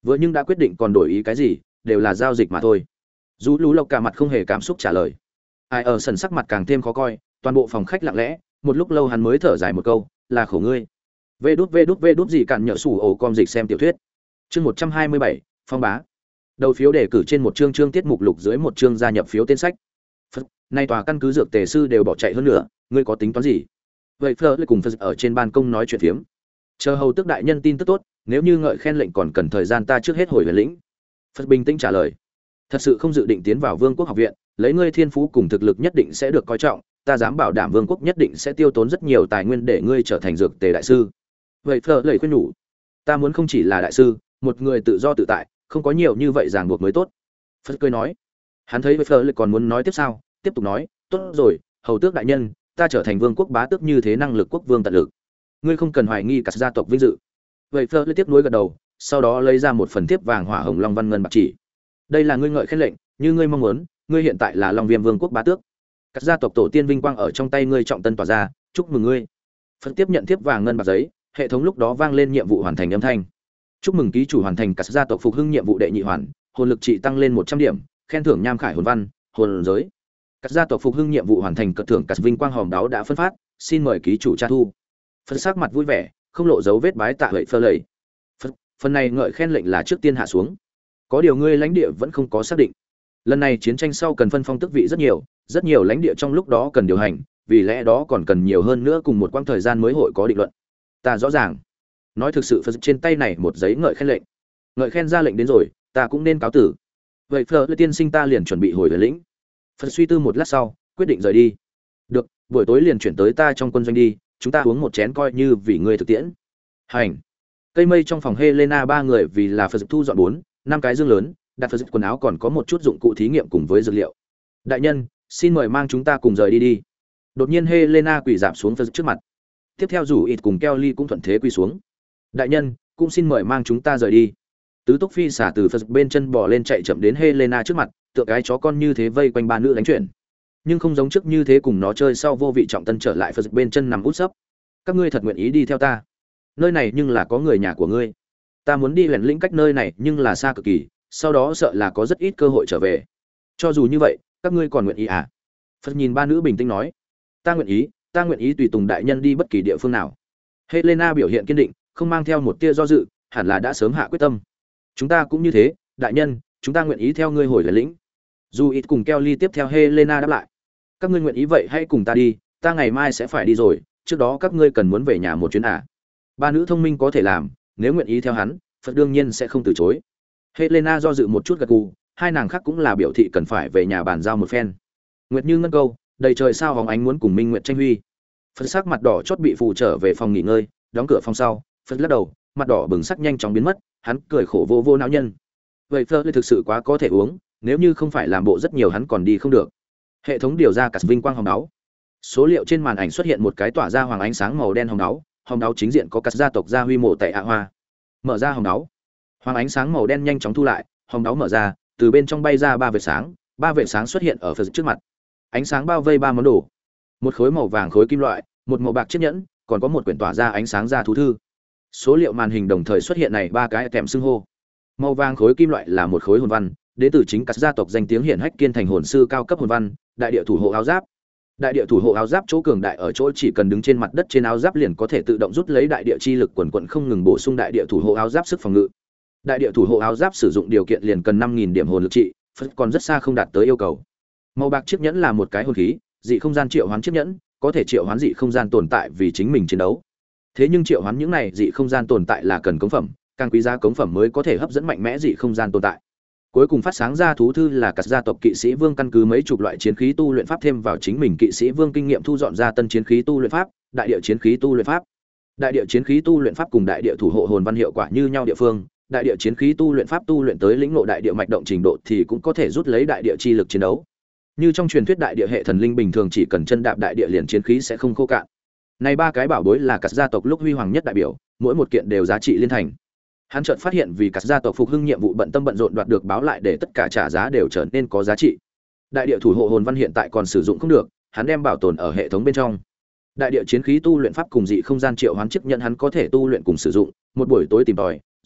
vừa nhưng đã quyết định còn đổi ý cái gì, đều là giao dịch mà thôi. Dù Lũ Lộc cả mặt không hề cảm xúc trả lời. Ai ở sân sắc mặt càng thêm khó coi, toàn bộ phòng khách lặng lẽ, một lúc lâu hắn mới thở dài một câu, là khổ ngươi. Vê đút vê đút vê đút gì cản nhỡ sủ ổ com dịch xem tiểu thuyết. Chương một trăm hai mươi bảy, phong bá. Đầu phiếu đề cử trên một chương chương tiết mục lục dưới một chương gia nhập phiếu tên sách. Phật, nay tòa căn cứ dược tề sư đều bỏ chạy hơn nữa, ngươi có tính toán gì? Vậy Fleur lại cùng Phật ở trên ban công nói chuyện phiếm. Chờ hầu tước đại nhân tin tức tốt, nếu như ngợi khen lệnh còn cần thời gian ta trước hết hồi về lĩnh. Phật bình tĩnh trả lời. Thật sự không dự định tiến vào Vương quốc học viện, lấy ngươi thiên phú cùng thực lực nhất định sẽ được coi trọng, ta dám bảo đảm Vương quốc nhất định sẽ tiêu tốn rất nhiều tài nguyên để ngươi trở thành dược tề đại sư. Vậy Fleur lời khuyên nhủ, ta muốn không chỉ là đại sư, một người tự do tự tại, không có nhiều như vậy ràng buộc mới tốt. Phật cười nói. Hắn thấy Fleur lại còn muốn nói tiếp sao, tiếp tục nói, tốt rồi, hầu tước đại nhân, ta trở thành vương quốc bá tước như thế năng lực quốc vương tận lực, ngươi không cần hoài nghi cả gia tộc vinh dự. Vậy Fleur lại tiếp nối gật đầu, sau đó lấy ra một phần thiếp vàng hỏa hồng long văn ngân bạc chỉ. Đây là ngươi ngợi khen lệnh, như ngươi mong muốn, ngươi hiện tại là Long Viêm vương quốc bá tước. Các gia tộc tổ tiên vinh quang ở trong tay ngươi trọng tân tỏa ra, chúc mừng ngươi. Phật tiếp nhận thiếp vàng ngân bạc giấy, hệ thống lúc đó vang lên nhiệm vụ hoàn thành âm thanh. Chúc mừng ký chủ hoàn thành các gia tộc phục hưng nhiệm vụ đệ nhị hoàn, hồn lực trị tăng lên một trăm điểm, khen thưởng nham khải hồn văn, hồn giới. Các gia tộc phục hưng nhiệm vụ hoàn thành, cất thưởng các vinh quang hòm đáo đã phân phát, xin mời ký chủ tra thu. Phật sắc mặt vui vẻ, không lộ dấu vết bái tạ vậy phơ lầy. Phật, phần này ngợi khen lệnh là trước tiên hạ xuống. Có điều ngươi lãnh địa vẫn không có xác định. Lần này chiến tranh sau cần phân phong tước vị rất nhiều, rất nhiều lãnh địa trong lúc đó cần điều hành, vì lẽ đó còn cần nhiều hơn nữa cùng một quãng thời gian mới hội có định luận. Ta rõ ràng. Nói thực sự, Phật trên tay này một giấy ngợi khen lệnh. Ngợi khen ra lệnh đến rồi, ta cũng nên cáo tử. Vậy Phở Lê tiên sinh ta liền chuẩn bị hồi về lĩnh. Phật suy tư một lát sau, quyết định rời đi. Được, buổi tối liền chuyển tới ta trong quân doanh đi, chúng ta uống một chén coi như vì ngươi thực tiễn. Hành. Cây mây trong phòng Helena ba người vì là Phật thu dọn bốn, năm cái dương lớn, đặt Phật quần áo còn có một chút dụng cụ thí nghiệm cùng với dược liệu. Đại nhân, xin mời mang chúng ta cùng rời đi đi. Đột nhiên Helena quỳ rạp xuống Phật trước mặt. Tiếp theo rủ ít cùng Kelly cũng thuận thế quỳ xuống. Đại nhân, cũng xin mời mang chúng ta rời đi. Tứ Túc Phi xả từ Phật bên chân bò lên chạy chậm đến Helena trước mặt, tựa cái chó con như thế vây quanh ba nữ đánh chuyển. Nhưng không giống trước như thế cùng nó chơi sau vô vị trọng tân trở lại Phật bên chân nằm út sấp. Các ngươi thật nguyện ý đi theo ta? Nơi này nhưng là có người nhà của ngươi. Ta muốn đi huyền lĩnh cách nơi này nhưng là xa cực kỳ, sau đó sợ là có rất ít cơ hội trở về. Cho dù như vậy, các ngươi còn nguyện ý à? Phật nhìn ba nữ bình tĩnh nói, ta nguyện ý, ta nguyện ý tùy tùng đại nhân đi bất kỳ địa phương nào. Helena biểu hiện kiên định, không mang theo một tia do dự, hẳn là đã sớm hạ quyết tâm. Chúng ta cũng như thế, đại nhân, chúng ta nguyện ý theo ngươi hồi huyền lĩnh. Dù ít cùng Kelly tiếp theo Helena đáp lại, các ngươi nguyện ý vậy hãy cùng ta đi, ta ngày mai sẽ phải đi rồi, trước đó các ngươi cần muốn về nhà một chuyến à? Ba nữ thông minh có thể làm, nếu nguyện ý theo hắn, Phật đương nhiên sẽ không từ chối. Helena do dự một chút gật gù, hai nàng khác cũng là biểu thị cần phải về nhà bàn giao một phen. Nguyệt Như ngân câu, đầy trời sao hóng ánh muốn cùng Minh Nguyệt tranh huy. Phật sắc mặt đỏ chót bị phù trở về phòng nghỉ ngơi, đóng cửa phòng sau, Phật lắc đầu, mặt đỏ bừng sắc nhanh chóng biến mất, hắn cười khổ vô vô não nhân. Vậy Phật thực sự quá có thể uống, nếu như không phải làm bộ rất nhiều hắn còn đi không được. Hệ thống điều ra cả vinh quang hồng đáo. Số liệu trên màn ảnh xuất hiện một cái tỏa ra hoàng ánh sáng màu đen hồng đáo, hồng đáo chính diện có các gia tộc gia huy mộ tại ạ hoa. Mở ra hồng đáo, hoàng ánh sáng màu đen nhanh chóng thu lại, hồng đáo mở ra, từ bên trong bay ra ba vệt sáng, ba vệt sáng xuất hiện ở Phật trước mặt. Ánh sáng bao vây ba món đồ, một khối màu vàng khối kim loại, một màu bạc chiếc nhẫn, còn có một quyển tỏa ra ánh sáng ra thú thư. Số liệu màn hình đồng thời xuất hiện này ba cái kèm xưng hô. Màu vàng khối kim loại là một khối hồn văn, đến từ chính các gia tộc danh tiếng hiển hách kiên thành hồn sư cao cấp hồn văn, đại địa thủ hộ áo giáp. Đại địa thủ hộ áo giáp chỗ cường đại ở chỗ chỉ cần đứng trên mặt đất trên áo giáp liền có thể tự động rút lấy đại địa chi lực quần quần không ngừng bổ sung đại địa thủ hộ áo giáp sức phòng ngự. Đại địa thủ hộ áo giáp sử dụng điều kiện liền cần năm nghìn điểm hồn lực trị, Phật còn rất xa không đạt tới yêu cầu. Màu bạc chiếc nhẫn là một cái hồn khí, dị không gian triệu hoán chiếc nhẫn, có thể triệu hoán dị không gian tồn tại vì chính mình chiến đấu. Thế nhưng triệu hoán những này dị không gian tồn tại là cần cống phẩm, càng quý giá cống phẩm mới có thể hấp dẫn mạnh mẽ dị không gian tồn tại. Cuối cùng phát sáng ra thú thư là các gia tộc kỵ sĩ vương căn cứ mấy chục loại chiến khí tu luyện pháp thêm vào chính mình kỵ sĩ vương kinh nghiệm thu dọn ra tân chiến khí tu luyện pháp, đại địa chiến khí tu luyện pháp. Đại địa chiến khí tu luyện pháp cùng đại địa thủ hộ hồn văn hiệu quả như nhau địa phương, đại địa chiến khí tu luyện pháp tu luyện tới lĩnh ngộ đại địa mạch động trình độ thì cũng có thể rút lấy đại địa chi lực chiến đấu. Như trong truyền thuyết đại địa hệ thần linh bình thường chỉ cần chân đạp đại địa liền chiến khí sẽ không khô cạn. Này ba cái bảo bối là các gia tộc lúc huy hoàng nhất đại biểu, mỗi một kiện đều giá trị liên thành. Hắn chợt phát hiện vì các gia tộc phục hưng nhiệm vụ bận tâm bận rộn đoạt được báo lại để tất cả trả giá đều trở nên có giá trị. Đại địa thủ hộ hồn văn hiện tại còn sử dụng không được, hắn đem bảo tồn ở hệ thống bên trong. Đại địa chiến khí tu luyện pháp cùng dị không gian triệu hoán chức nhận hắn có thể tu luyện cùng sử dụng, một buổi tối tìm tòi,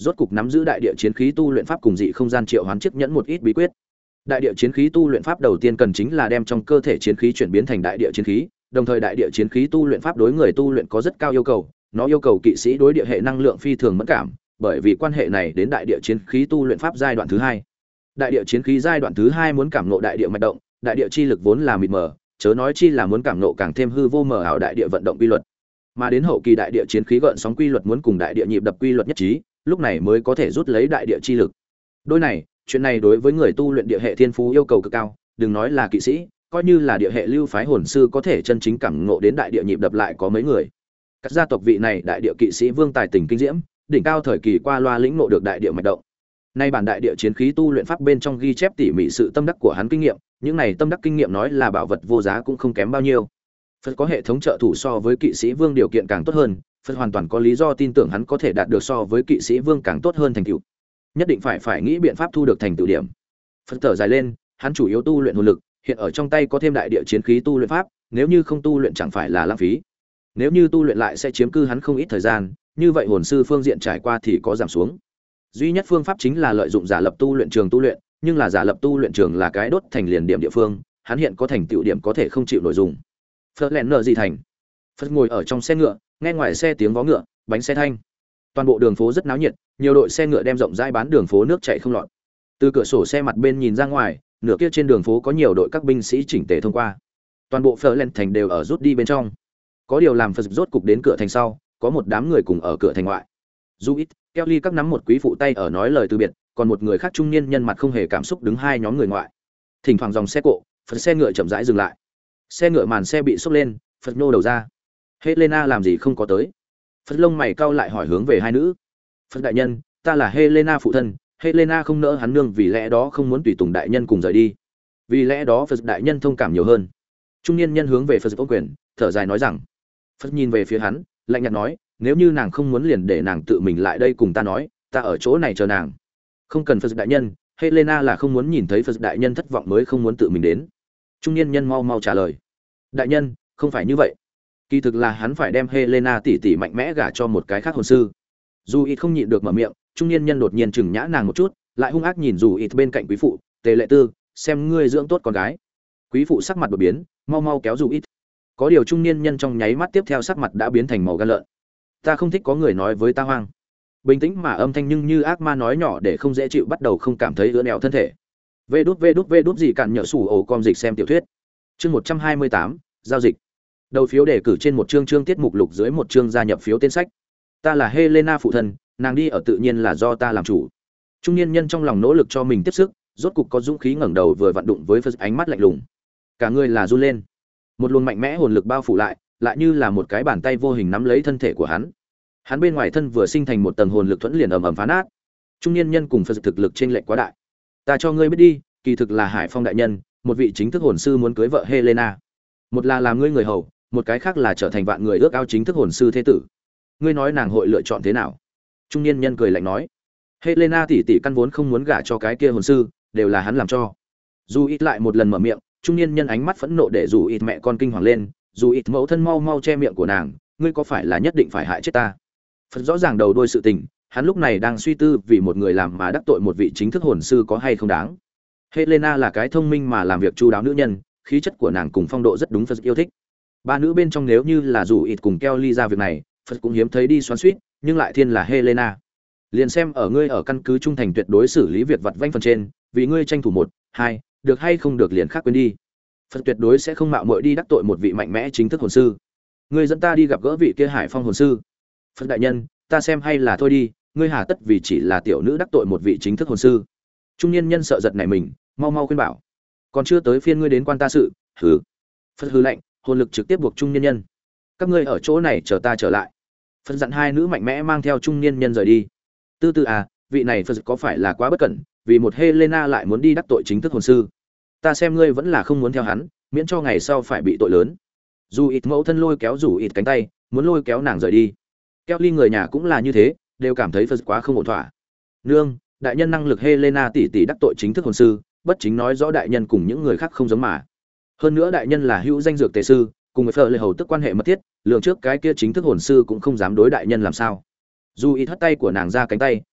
rốt cục nắm giữ đại địa chiến khí tu luyện pháp cùng dị không gian triệu hoán chiếc nhẫn một ít bí quyết. Đại địa chiến khí tu luyện pháp đầu tiên cần chính là đem trong cơ thể chiến khí chuyển biến thành đại địa chiến khí, đồng thời đại địa chiến khí tu luyện pháp đối người tu luyện có rất cao yêu cầu, nó yêu cầu kỵ sĩ đối địa hệ năng lượng phi thường mẫn cảm, bởi vì quan hệ này đến đại địa chiến khí tu luyện pháp giai đoạn thứ hai. Đại địa chiến khí giai đoạn thứ hai muốn cảm ngộ đại địa mạch động, đại địa chi lực vốn là mịt mờ, chớ nói chi là muốn cảm ngộ càng thêm hư vô mờ ảo đại địa vận động quy luật. Mà đến hậu kỳ đại địa chiến khí gợn sóng quy luật muốn cùng đại địa nhịp đập quy luật nhất trí, lúc này mới có thể rút lấy đại địa chi lực. Đôi này, chuyện này đối với người tu luyện địa hệ thiên phú yêu cầu cực cao, đừng nói là kỵ sĩ, coi như là địa hệ lưu phái hồn sư có thể chân chính cảm ngộ đến đại địa nhịp đập lại có mấy người. Các gia tộc vị này đại địa kỵ sĩ vương tài tình kinh diễm, đỉnh cao thời kỳ qua loa lĩnh ngộ được đại địa mạch động. Nay bản đại địa chiến khí tu luyện pháp bên trong ghi chép tỉ mỉ sự tâm đắc của hắn kinh nghiệm, những này tâm đắc kinh nghiệm nói là bảo vật vô giá cũng không kém bao nhiêu. Phật có hệ thống trợ thủ so với kỵ sĩ vương điều kiện càng tốt hơn, Phật hoàn toàn có lý do tin tưởng hắn có thể đạt được so với kỵ sĩ vương càng tốt hơn thành tựu. Nhất định phải phải nghĩ biện pháp thu được thành tựu điểm. Phật thở dài lên, hắn chủ yếu tu luyện hồn lực, hiện ở trong tay có thêm đại địa chiến khí tu luyện pháp, nếu như không tu luyện chẳng phải là lãng phí. Nếu như tu luyện lại sẽ chiếm cư hắn không ít thời gian, như vậy hồn sư phương diện trải qua thì có giảm xuống. Duy nhất phương pháp chính là lợi dụng giả lập tu luyện trường tu luyện, nhưng là giả lập tu luyện trường là cái đốt thành liền điểm địa phương, hắn hiện có thành tựu điểm có thể không chịu nội dung. Phật lẹn nợ gì thành. Phật ngồi ở trong xe ngựa, nghe ngoài xe tiếng vó ngựa, bánh xe thanh. Toàn bộ đường phố rất náo nhiệt, nhiều đội xe ngựa đem rộng rãi bán đường phố nước chảy không lọt. Từ cửa sổ xe mặt bên nhìn ra ngoài, nửa kia trên đường phố có nhiều đội các binh sĩ chỉnh tề thông qua. Toàn bộ Phật lẹn thành đều ở rút đi bên trong. Có điều làm Phật rốt cục đến cửa thành sau, có một đám người cùng ở cửa thành ngoại. Duit, Kelly các nắm một quý phụ tay ở nói lời từ biệt, còn một người khác trung niên nhân mặt không hề cảm xúc đứng hai nhóm người ngoại. Thỉnh thoảng dòng xe cộ, Phật xe ngựa chậm rãi dừng lại. Xe ngựa màn xe bị xốc lên, Phật nô đầu ra. Helena làm gì không có tới? Phật lông mày cau lại hỏi hướng về hai nữ. Phật đại nhân, ta là Helena phụ thân, Helena không nỡ hắn nương vì lẽ đó không muốn tùy tùng đại nhân cùng rời đi. Vì lẽ đó Phật đại nhân thông cảm nhiều hơn. Trung niên nhân hướng về Phật ôm quyền, thở dài nói rằng. Phật nhìn về phía hắn, lạnh nhạt nói, nếu như nàng không muốn liền để nàng tự mình lại đây cùng ta nói, ta ở chỗ này chờ nàng. Không cần Phật đại nhân, Helena là không muốn nhìn thấy Phật đại nhân thất vọng mới không muốn tự mình đến. Trung niên nhân mau mau trả lời. Đại nhân, không phải như vậy. Kỳ thực là hắn phải đem Helena tỷ tỷ mạnh mẽ gả cho một cái khác hồn sư. Dù ít không nhịn được mở miệng, trung niên nhân đột nhiên chừng nhã nàng một chút, lại hung ác nhìn dù ít bên cạnh quý phụ, Tề Lệ Tư, xem ngươi dưỡng tốt con gái. Quý phụ sắc mặt đột biến, mau mau kéo dù ít. Có điều trung niên nhân trong nháy mắt tiếp theo sắc mặt đã biến thành màu gan lợn. Ta không thích có người nói với ta hoang. Bình tĩnh mà âm thanh nhưng như ác ma nói nhỏ để không dễ chịu bắt đầu không cảm thấy ứa nẹo thân thể. Vê đút vê đút vê đút gì cản nhỡ sủ ổ com dịch xem tiểu thuyết. Chương một trăm hai mươi tám, giao dịch. Đầu phiếu đề cử trên một chương chương tiết mục lục dưới một chương gia nhập phiếu tên sách. Ta là Helena phụ thân, nàng đi ở tự nhiên là do ta làm chủ. Trung niên nhân trong lòng nỗ lực cho mình tiếp sức, rốt cục có dũng khí ngẩng đầu vừa vặn đụng với Phật ánh mắt lạnh lùng. Cả người là run lên. Một luồng mạnh mẽ hồn lực bao phủ lại, lại như là một cái bàn tay vô hình nắm lấy thân thể của hắn. Hắn bên ngoài thân vừa sinh thành một tầng hồn lực thuẫn liền ầm ầm phá nát. Trung niên nhân cùng Phật thực lực chênh lệch quá đại. Ta cho ngươi biết đi, kỳ thực là Hải Phong đại nhân, một vị chính thức hồn sư muốn cưới vợ Helena. Một là làm ngươi người hầu, một cái khác là trở thành vạn người ước ao chính thức hồn sư thế tử. Ngươi nói nàng hội lựa chọn thế nào? Trung niên nhân cười lạnh nói. Helena tỷ tỷ căn vốn không muốn gả cho cái kia hồn sư, đều là hắn làm cho. Dù ít lại một lần mở miệng, trung niên nhân ánh mắt phẫn nộ để dù ít mẹ con kinh hoàng lên, dù ít mẫu thân mau mau che miệng của nàng, ngươi có phải là nhất định phải hại chết ta? Phật rõ ràng đầu đuôi sự tình, hắn lúc này đang suy tư vì một người làm mà đắc tội một vị chính thức hồn sư có hay không đáng. Helena là cái thông minh mà làm việc chu đáo nữ nhân, khí chất của nàng cùng phong độ rất đúng Phật yêu thích. Ba nữ bên trong nếu như là dù ít cùng Kelly ra việc này, Phật cũng hiếm thấy đi xoắn xuýt, nhưng lại thiên là Helena. Liền xem ở ngươi ở căn cứ trung thành tuyệt đối xử lý việc vặt vãnh phần trên, vì ngươi tranh thủ một, hai, được hay không được liền khác quên đi. Phật tuyệt đối sẽ không mạo muội đi đắc tội một vị mạnh mẽ chính thức hồn sư. Ngươi dẫn ta đi gặp gỡ vị kia Hải Phong hồn sư. Phật đại nhân, ta xem hay là thôi đi, ngươi hà tất vì chỉ là tiểu nữ đắc tội một vị chính thức hồn sư. Trung niên nhân sợ giật nảy mình, mau mau khuyên bảo. Còn chưa tới phiên ngươi đến quan ta sự, hừ. Phật hừ lạnh, hồn lực trực tiếp buộc trung niên nhân. Các ngươi ở chỗ này chờ ta trở lại. Phật dặn hai nữ mạnh mẽ mang theo trung niên nhân rời đi. Tư tư à, vị này Phật có phải là quá bất cẩn, vì một Helena lại muốn đi đắc tội chính thức hồn sư. Ta xem ngươi vẫn là không muốn theo hắn, miễn cho ngày sau phải bị tội lớn. Dù ít mẫu thân lôi kéo rủ ít cánh tay, muốn lôi kéo nàng rời đi. Kelly người nhà cũng là như thế, đều cảm thấy Phật quá không ổn thỏa. Nương, đại nhân năng lực Helena tỷ tỷ đắc tội chính thức hồn sư, bất chính nói rõ đại nhân cùng những người khác không giống mà. Hơn nữa đại nhân là hữu danh dược tề sư, cùng với Phật lệ hầu tức quan hệ mật thiết, lượng trước cái kia chính thức hồn sư cũng không dám đối đại nhân làm sao. Dù ít hất tay của nàng ra cánh tay,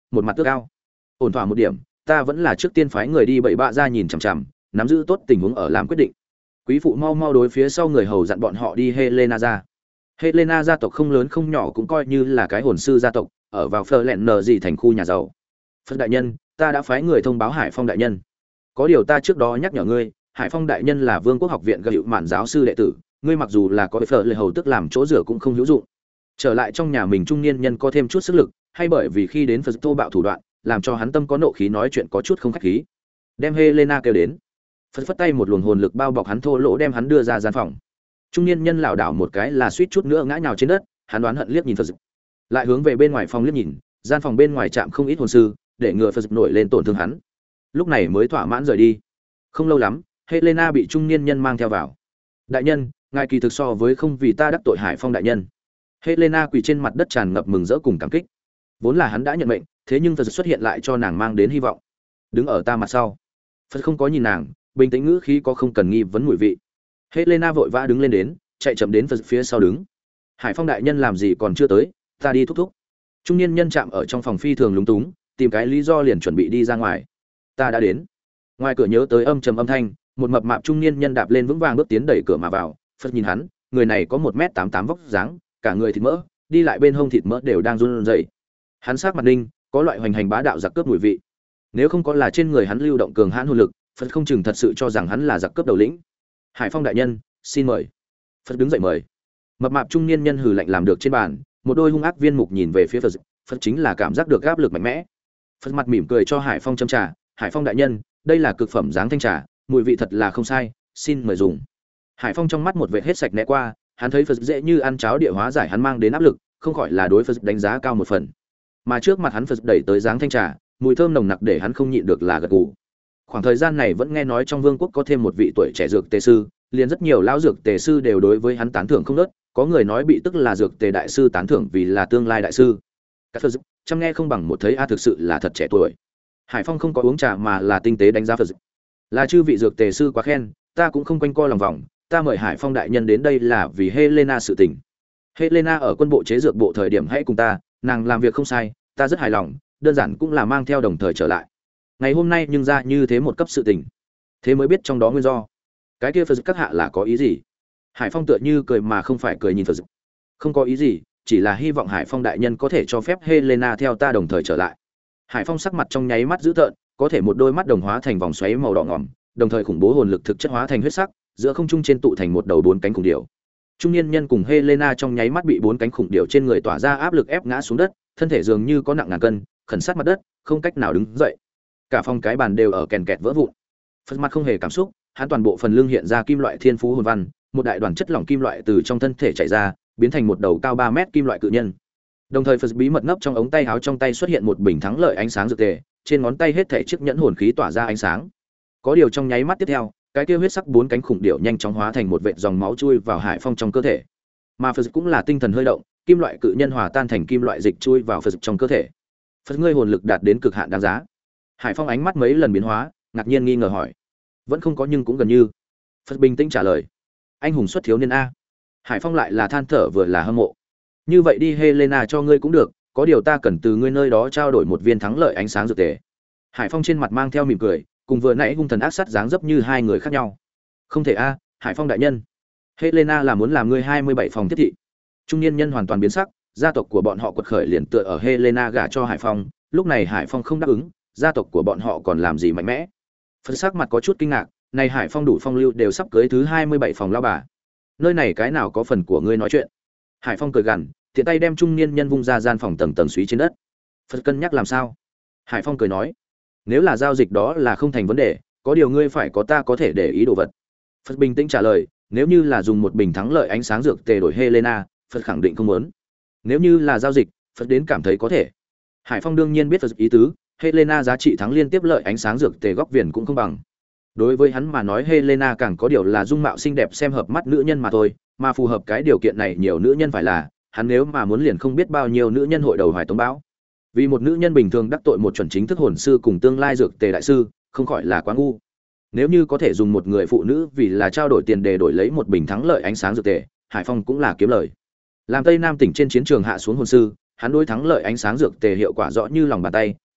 một mặt tước ao. Ổn thỏa một điểm, ta vẫn là trước tiên phái người đi bậy bạ ra nhìn chằm chằm, nắm giữ tốt tình huống ở làm quyết định. Quý phụ mau mau đối phía sau người hầu dặn bọn họ đi Helena ra. Helena gia tộc không lớn không nhỏ cũng coi như là cái hồn sư gia tộc, ở vào Fleur lẹn nờ gì thành khu nhà giàu. Phật đại nhân, ta đã phái người thông báo Hải Phong đại nhân. Có điều ta trước đó nhắc nhở ngươi, Hải Phong đại nhân là Vương quốc học viện gợi hiệu mạn giáo sư đệ tử, ngươi mặc dù là có Fleur lệ hầu tức làm chỗ rửa cũng không hữu dụng. Trở lại trong nhà mình trung niên nhân có thêm chút sức lực, hay bởi vì khi đến Phật thô bạo thủ đoạn, làm cho hắn tâm có nộ khí nói chuyện có chút không khách khí. Đem Helena kêu đến. Phật phất tay một luồng hồn lực bao bọc hắn thô lỗ đem hắn đưa ra gian phòng. Trung niên nhân lảo đảo một cái là suýt chút nữa ngã nhào trên đất, hắn đoán hận liếc nhìn Phật Dực. Lại hướng về bên ngoài phòng liếc nhìn, gian phòng bên ngoài chạm không ít hồn sư, để ngừa Phật Dực nổi lên tổn thương hắn. Lúc này mới thỏa mãn rời đi. Không lâu lắm, Helena bị trung niên nhân mang theo vào. Đại nhân, ngài kỳ thực so với không vì ta đắc tội Hải Phong đại nhân. Helena quỳ trên mặt đất tràn ngập mừng rỡ cùng cảm kích. Vốn là hắn đã nhận mệnh, thế nhưng Phật Dực xuất hiện lại cho nàng mang đến hy vọng. Đứng ở ta mặt sau. Phật không có nhìn nàng, bình tĩnh ngữ khí có không cần nghi vấn mùi vị. Helena vội vã đứng lên đến, chạy chậm đến Phật phía sau đứng. Hải Phong đại nhân làm gì còn chưa tới, ta đi thúc thúc. Trung niên nhân chạm ở trong phòng phi thường lúng túng, tìm cái lý do liền chuẩn bị đi ra ngoài. Ta đã đến. Ngoài cửa nhớ tới âm trầm âm thanh, một mập mạp trung niên nhân đạp lên vững vàng bước tiến đẩy cửa mà vào. Phật nhìn hắn, người này có một mét tám tám vóc dáng, cả người thịt mỡ, đi lại bên hông thịt mỡ đều đang run rẩy. Hắn sắc mặt ninh, có loại hoành hành bá đạo giặc cướp mùi vị. Nếu không có là trên người hắn lưu động cường hãn hồn lực, Phật không chừng thật sự cho rằng hắn là giặc cướp đầu lĩnh. Hải Phong đại nhân, xin mời. Phật đứng dậy mời. Mập mạp trung niên nhân hừ lạnh làm được trên bàn, một đôi hung ác viên mục nhìn về phía Phật. Phật chính là cảm giác được áp lực mạnh mẽ. Phật mặt mỉm cười cho Hải Phong châm trà. Hải Phong đại nhân, đây là cực phẩm dáng thanh trà, mùi vị thật là không sai, xin mời dùng. Hải Phong trong mắt một vệt hết sạch né qua, hắn thấy Phật dễ như ăn cháo địa hóa giải hắn mang đến áp lực, không khỏi là đối Phật đánh giá cao một phần. Mà trước mặt hắn Phật đẩy tới dáng thanh trà, mùi thơm nồng nặc để hắn không nhịn được là gật gù. Khoảng thời gian này vẫn nghe nói trong vương quốc có thêm một vị tuổi trẻ dược tề sư, liền rất nhiều lão dược tề sư đều đối với hắn tán thưởng không ngớt, có người nói bị tức là dược tề đại sư tán thưởng vì là tương lai đại sư. Các Phật chăm nghe không bằng một thấy a thực sự là thật trẻ tuổi. Hải Phong không có uống trà mà là tinh tế đánh giá Phật. Là chư vị dược tề sư quá khen, ta cũng không quanh co lòng vòng, ta mời Hải Phong đại nhân đến đây là vì Helena sự tình. Helena ở quân bộ chế dược bộ thời điểm hãy cùng ta, nàng làm việc không sai, ta rất hài lòng, đơn giản cũng là mang theo đồng thời trở lại. Ngày hôm nay nhưng ra như thế một cấp sự tình, thế mới biết trong đó nguyên do. Cái kia Phật các hạ là có ý gì? Hải Phong tựa như cười mà không phải cười nhìn Phật. Không có ý gì, chỉ là hy vọng Hải Phong đại nhân có thể cho phép Helena theo ta đồng thời trở lại. Hải Phong sắc mặt trong nháy mắt dữ tợn, có thể một đôi mắt đồng hóa thành vòng xoáy màu đỏ ngòm, đồng thời khủng bố hồn lực thực chất hóa thành huyết sắc, giữa không trung trên tụ thành một đầu bốn cánh khủng điểu. Trung niên nhân cùng Helena trong nháy mắt bị bốn cánh khủng điểu trên người tỏa ra áp lực ép ngã xuống đất, thân thể dường như có nặng ngàn cân, khẩn sát mặt đất, không cách nào đứng dậy. Cả phòng cái bàn đều ở kèn kẹt vỡ vụn. Phật mặt không hề cảm xúc, hắn toàn bộ phần lưng hiện ra kim loại thiên phú hồn văn, một đại đoàn chất lỏng kim loại từ trong thân thể chảy ra, biến thành một đầu cao ba mét kim loại cự nhân. Đồng thời Phật bí mật nấp trong ống tay áo trong tay xuất hiện một bình thắng lợi ánh sáng dược tề, trên ngón tay hết thảy chiếc nhẫn hồn khí tỏa ra ánh sáng. Có điều trong nháy mắt tiếp theo, cái kia huyết sắc bốn cánh khủng điểu nhanh chóng hóa thành một vệt dòng máu chui vào Hải Phong trong cơ thể. Mà Phật cũng là tinh thần hơi động, kim loại cự nhân hòa tan thành kim loại dịch chui vào Phật trong cơ thể. Phật ngươi hồn lực đạt đến cực hạn đáng giá. Hải Phong ánh mắt mấy lần biến hóa, ngạc nhiên nghi ngờ hỏi. Vẫn không có nhưng cũng gần như. Phật bình tĩnh trả lời. Anh hùng xuất thiếu niên a. Hải Phong lại là than thở vừa là hâm mộ. Như vậy đi Helena cho ngươi cũng được, có điều ta cần từ ngươi nơi đó trao đổi một viên thắng lợi ánh sáng dược tề. Hải Phong trên mặt mang theo mỉm cười, cùng vừa nãy hung thần ác sát dáng dấp như hai người khác nhau. Không thể a, Hải Phong đại nhân. Helena là muốn làm ngươi hai mươi bảy phòng tiếp thị. Trung niên nhân hoàn toàn biến sắc, gia tộc của bọn họ quật khởi liền tựa ở Helena gả cho Hải Phong, lúc này Hải Phong không đáp ứng, gia tộc của bọn họ còn làm gì mạnh mẽ. Phật sắc mặt có chút kinh ngạc, này Hải Phong đủ phong lưu đều sắp cưới thứ hai mươi bảy phòng lao bà. Nơi này cái nào có phần của ngươi nói chuyện. Hải Phong cười gằn, tiện tay đem trung niên nhân vung ra gian phòng tầng tầng suý trên đất. Phật cân nhắc làm sao? Hải Phong cười nói, nếu là giao dịch đó là không thành vấn đề, có điều ngươi phải có ta có thể để ý đồ vật. Phật bình tĩnh trả lời, nếu như là dùng một bình thắng lợi ánh sáng dược tề đổi Helena, Phật khẳng định không muốn. Nếu như là giao dịch, Phật đến cảm thấy có thể. Hải Phong đương nhiên biết Phật ý tứ, Helena giá trị thắng liên tiếp lợi ánh sáng dược tề góc viền cũng không bằng. Đối với hắn mà nói Helena càng có điều là dung mạo xinh đẹp xem hợp mắt nữ nhân mà thôi, mà phù hợp cái điều kiện này nhiều nữ nhân phải là, hắn nếu mà muốn liền không biết bao nhiêu nữ nhân hội đầu hoài tống bão. Vì một nữ nhân bình thường đắc tội một chuẩn chính thức hồn sư cùng tương lai dược tề đại sư, không khỏi là quá ngu. Nếu như có thể dùng một người phụ nữ vì là trao đổi tiền để đổi lấy một bình thắng lợi ánh sáng dược tề, Hải Phong cũng là kiếm lời. Làm Tây Nam tỉnh trên chiến trường hạ xuống hồn sư, hắn đối thắng lợi ánh sáng dược tề hiệu quả rõ như lòng bàn tay,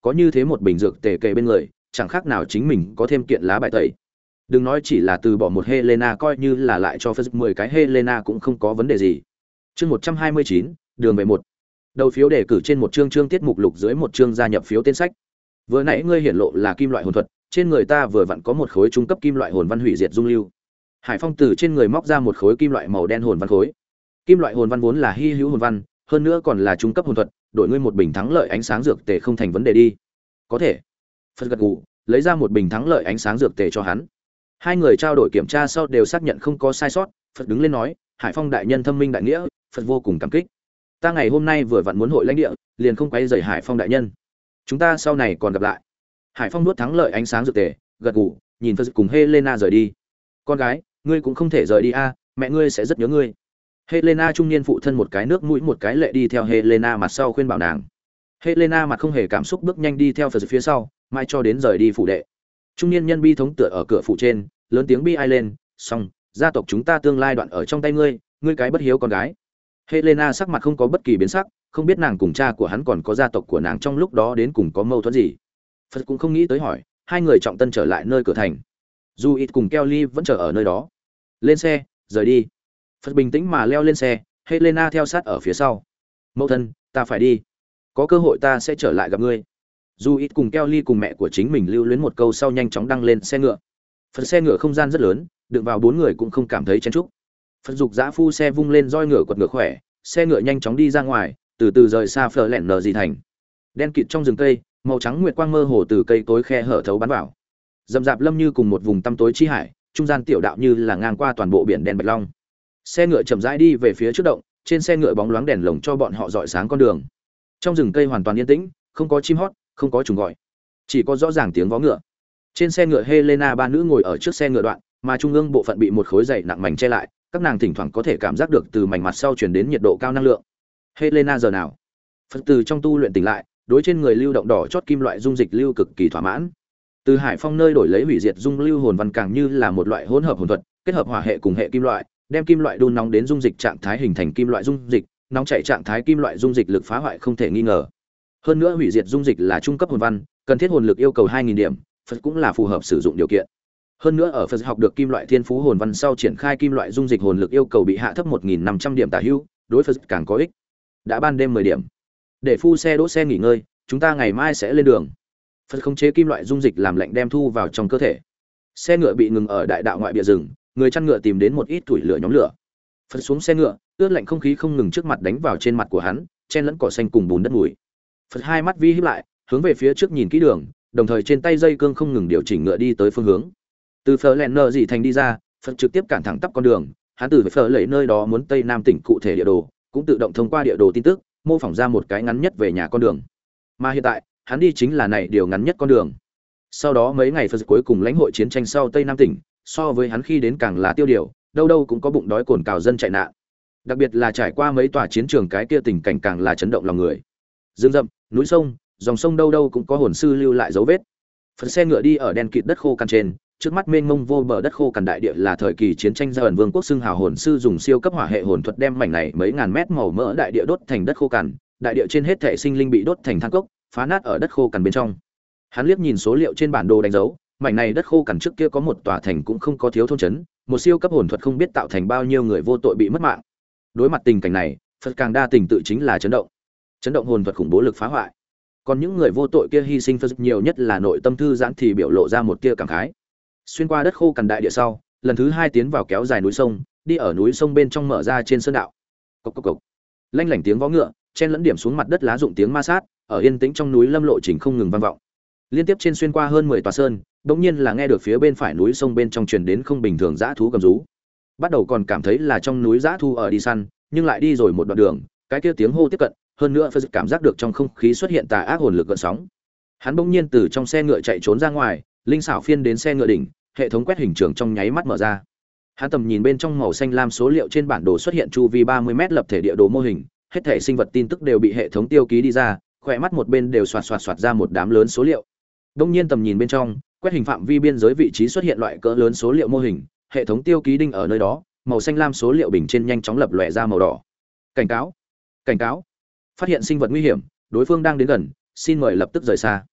có như thế một bình dược tề kề bên người, chẳng khác nào chính mình có thêm kiện lá bài tẩy. Đừng nói chỉ là từ bỏ một Helena, coi như là lại cho Phật mười cái Helena cũng không có vấn đề gì. Chương một trăm hai mươi chín, đường về một. Đầu phiếu đề cử trên một chương chương tiết mục lục dưới một chương gia nhập phiếu tên sách. Vừa nãy ngươi hiển lộ là kim loại hồn thuật, trên người ta vừa vặn có một khối trung cấp kim loại hồn văn hủy diệt dung lưu. Hải Phong từ trên người móc ra một khối kim loại màu đen hồn văn khối. Kim loại hồn văn vốn là hy hữu hồn văn, hơn nữa còn là trung cấp hồn thuật, đổi ngươi một bình thắng lợi ánh sáng dược tề không thành vấn đề đi. Có thể. Phật gật gù, lấy ra một bình thắng lợi ánh sáng dược tề cho hắn. Hai người trao đổi kiểm tra sau đều xác nhận không có sai sót, Phật đứng lên nói, Hải Phong đại nhân thâm minh đại nghĩa, Phật vô cùng cảm kích. Ta ngày hôm nay vừa vặn muốn hội lãnh địa, liền không quấy rầy Hải Phong đại nhân. Chúng ta sau này còn gặp lại. Hải Phong nuốt thắng lợi ánh sáng dược tề, gật gù, nhìn Phật cùng Helena rời đi. Con gái, ngươi cũng không thể rời đi a, mẹ ngươi sẽ rất nhớ ngươi. Helena trung niên phụ thân một cái nước mũi một cái lệ đi theo Helena mặt sau khuyên bảo nàng. Helena mặt không hề cảm xúc bước nhanh đi theo Phật phía sau, mãi cho đến rời đi phủ đệ. Trung niên nhân bi thống tựa ở cửa phủ trên, lớn tiếng bi ai lên, "Xong, gia tộc chúng ta tương lai đoạn ở trong tay ngươi, ngươi cái bất hiếu con gái." Helena sắc mặt không có bất kỳ biến sắc, không biết nàng cùng cha của hắn còn có gia tộc của nàng trong lúc đó đến cùng có mâu thuẫn gì. Phật cũng không nghĩ tới hỏi, hai người trọng tân trở lại nơi cửa thành. Dù ít cùng Kelly vẫn chờ ở nơi đó. Lên xe, rời đi. Phật bình tĩnh mà leo lên xe, Helena theo sát ở phía sau. Mẫu thân, ta phải đi. Có cơ hội ta sẽ trở lại gặp ngươi. Dù ít cùng Kelly cùng mẹ của chính mình lưu luyến một câu sau nhanh chóng đăng lên xe ngựa. Phần xe ngựa không gian rất lớn, đựng vào bốn người cũng không cảm thấy chen chúc. Phật dục dã phu xe vung lên roi ngựa quật ngựa khỏe, xe ngựa nhanh chóng đi ra ngoài, từ từ rời xa phở lẹn nở gì thành. Đen kịt trong rừng cây, màu trắng nguyệt quang mơ hồ từ cây tối khe hở thấu bắn vào. Dầm dạp lâm như cùng một vùng tăm tối chi hải, trung gian tiểu đạo như là ngang qua toàn bộ biển đen bạch long. Xe ngựa chậm rãi đi về phía trước động, trên xe ngựa bóng loáng đèn lồng cho bọn họ rọi sáng con đường. Trong rừng cây hoàn toàn yên tĩnh, không có chim hót, không có trùng gọi, chỉ có rõ ràng tiếng vó ngựa. Trên xe ngựa Helena ba nữ ngồi ở trước xe ngựa đoạn, mà trung ương bộ phận bị một khối dày nặng mảnh che lại, các nàng thỉnh thoảng có thể cảm giác được từ mảnh mặt sau truyền đến nhiệt độ cao năng lượng. Helena giờ nào? Phật từ trong tu luyện tỉnh lại, đối trên người lưu động đỏ chót kim loại dung dịch lưu cực kỳ thỏa mãn. Từ Hải Phong nơi đổi lấy hủy diệt dung lưu hồn văn càng như là một loại hỗn hợp hồn thuật, kết hợp hỏa hệ cùng hệ kim loại, đem kim loại đun nóng đến dung dịch trạng thái hình thành kim loại dung dịch, nóng chảy trạng thái kim loại dung dịch lực phá hoại không thể nghi ngờ. Hơn nữa hủy diệt dung dịch là trung cấp hồn văn, cần thiết hồn lực yêu cầu hai nghìn điểm, Phật cũng là phù hợp sử dụng điều kiện. Hơn nữa ở Phật học được kim loại thiên phú hồn văn sau triển khai kim loại dung dịch hồn lực yêu cầu bị hạ thấp một nghìn năm trăm điểm tả hữu, đối Phật càng có ích. Đã ban đêm mười điểm. Để phu xe đỗ xe nghỉ ngơi, chúng ta ngày mai sẽ lên đường. Phật khống chế kim loại dung dịch làm lạnh đem thu vào trong cơ thể. Xe ngựa bị ngừng ở đại đạo ngoại bìa rừng, người chăn ngựa tìm đến một ít tuổi lửa nhóm lửa. Phật xuống xe ngựa, ướt lạnh không khí không ngừng trước mặt đánh vào trên mặt của hắn, chen lẫn cỏ xanh cùng bùn đất mùi. Phật hai mắt vi híp lại, hướng về phía trước nhìn kỹ đường, đồng thời trên tay dây cương không ngừng điều chỉnh ngựa đi tới phương hướng. Từ phở lẹn nợ dị thành đi ra, Phật trực tiếp cản thẳng tắp con đường, hắn từ phở lệ nơi đó muốn tây nam tỉnh cụ thể địa đồ, cũng tự động thông qua địa đồ tin tức, mô phỏng ra một cái ngắn nhất về nhà con đường. Mà hiện tại, hắn đi chính là này điều ngắn nhất con đường. Sau đó mấy ngày Phật cuối cùng lãnh hội chiến tranh sau tây nam tỉnh, so với hắn khi đến càng là tiêu điều, đâu đâu cũng có bụng đói cồn cào dân chạy nạn. Đặc biệt là trải qua mấy tòa chiến trường cái kia tình cảnh càng là chấn động lòng người. Dương rậm, núi sông, dòng sông đâu đâu cũng có hồn sư lưu lại dấu vết. Phần xe ngựa đi ở đen kịt đất khô cằn trên, trước mắt mênh mông vô bờ đất khô cằn đại địa là thời kỳ chiến tranh gia ẩn vương quốc xưng hào hồn sư dùng siêu cấp hỏa hệ hồn thuật đem mảnh này mấy ngàn mét màu mỡ đại địa đốt thành đất khô cằn, đại địa trên hết thể sinh linh bị đốt thành than cốc, phá nát ở đất khô cằn bên trong. Hắn liếc nhìn số liệu trên bản đồ đánh dấu, mảnh này đất khô cằn trước kia có một tòa thành cũng không có thiếu thôn trấn, một siêu cấp hồn thuật không biết tạo thành bao nhiêu người vô tội bị mất mạng. Đối mặt tình cảnh này, Phật càng đa tình tự chính là chấn động. Chấn động hồn thuật khủng bố lực phá hoại. Còn những người vô tội kia hy sinh Phật nhiều nhất là nội tâm thư giãn thì biểu lộ ra một tia cảm khái. Xuyên qua đất khô cằn đại địa sau, lần thứ hai tiến vào kéo dài núi sông, đi ở núi sông bên trong mở ra trên sơn đạo. Cộc cộc cộc. Lanh lảnh tiếng vó ngựa, chen lẫn điểm xuống mặt đất lá dụng tiếng ma sát, ở yên tĩnh trong núi lâm lộ trình không ngừng vang vọng. Liên tiếp trên xuyên qua hơn mười tòa sơn, đống nhiên là nghe được phía bên phải núi sông bên trong truyền đến không bình thường dã thú gầm rú. Bắt đầu còn cảm thấy là trong núi dã thu ở đi săn, nhưng lại đi rồi một đoạn đường, cái kia tiếng hô tiếp cận, hơn nữa Phật cảm giác được trong không khí xuất hiện tà ác hồn lực gợn sóng. Hắn bỗng nhiên từ trong xe ngựa chạy trốn ra ngoài, linh xảo phiên đến xe ngựa đỉnh, hệ thống quét hình trường trong nháy mắt mở ra. Hắn tầm nhìn bên trong màu xanh lam số liệu trên bản đồ xuất hiện chu vi ba mươi mét lập thể địa đồ mô hình, hết thể sinh vật tin tức đều bị hệ thống tiêu ký đi ra, khỏe mắt một bên đều xoạt xoạt xoạt ra một đám lớn số liệu. Bỗng nhiên tầm nhìn bên trong, quét hình phạm vi biên giới vị trí xuất hiện loại cỡ lớn số liệu mô hình, hệ thống tiêu ký đinh ở nơi đó, màu xanh lam số liệu bình trên nhanh chóng lập lòe ra màu đỏ. Cảnh cáo! Cảnh cáo! Phát hiện sinh vật nguy hiểm, đối phương đang đến gần, xin mời lập tức rời xa.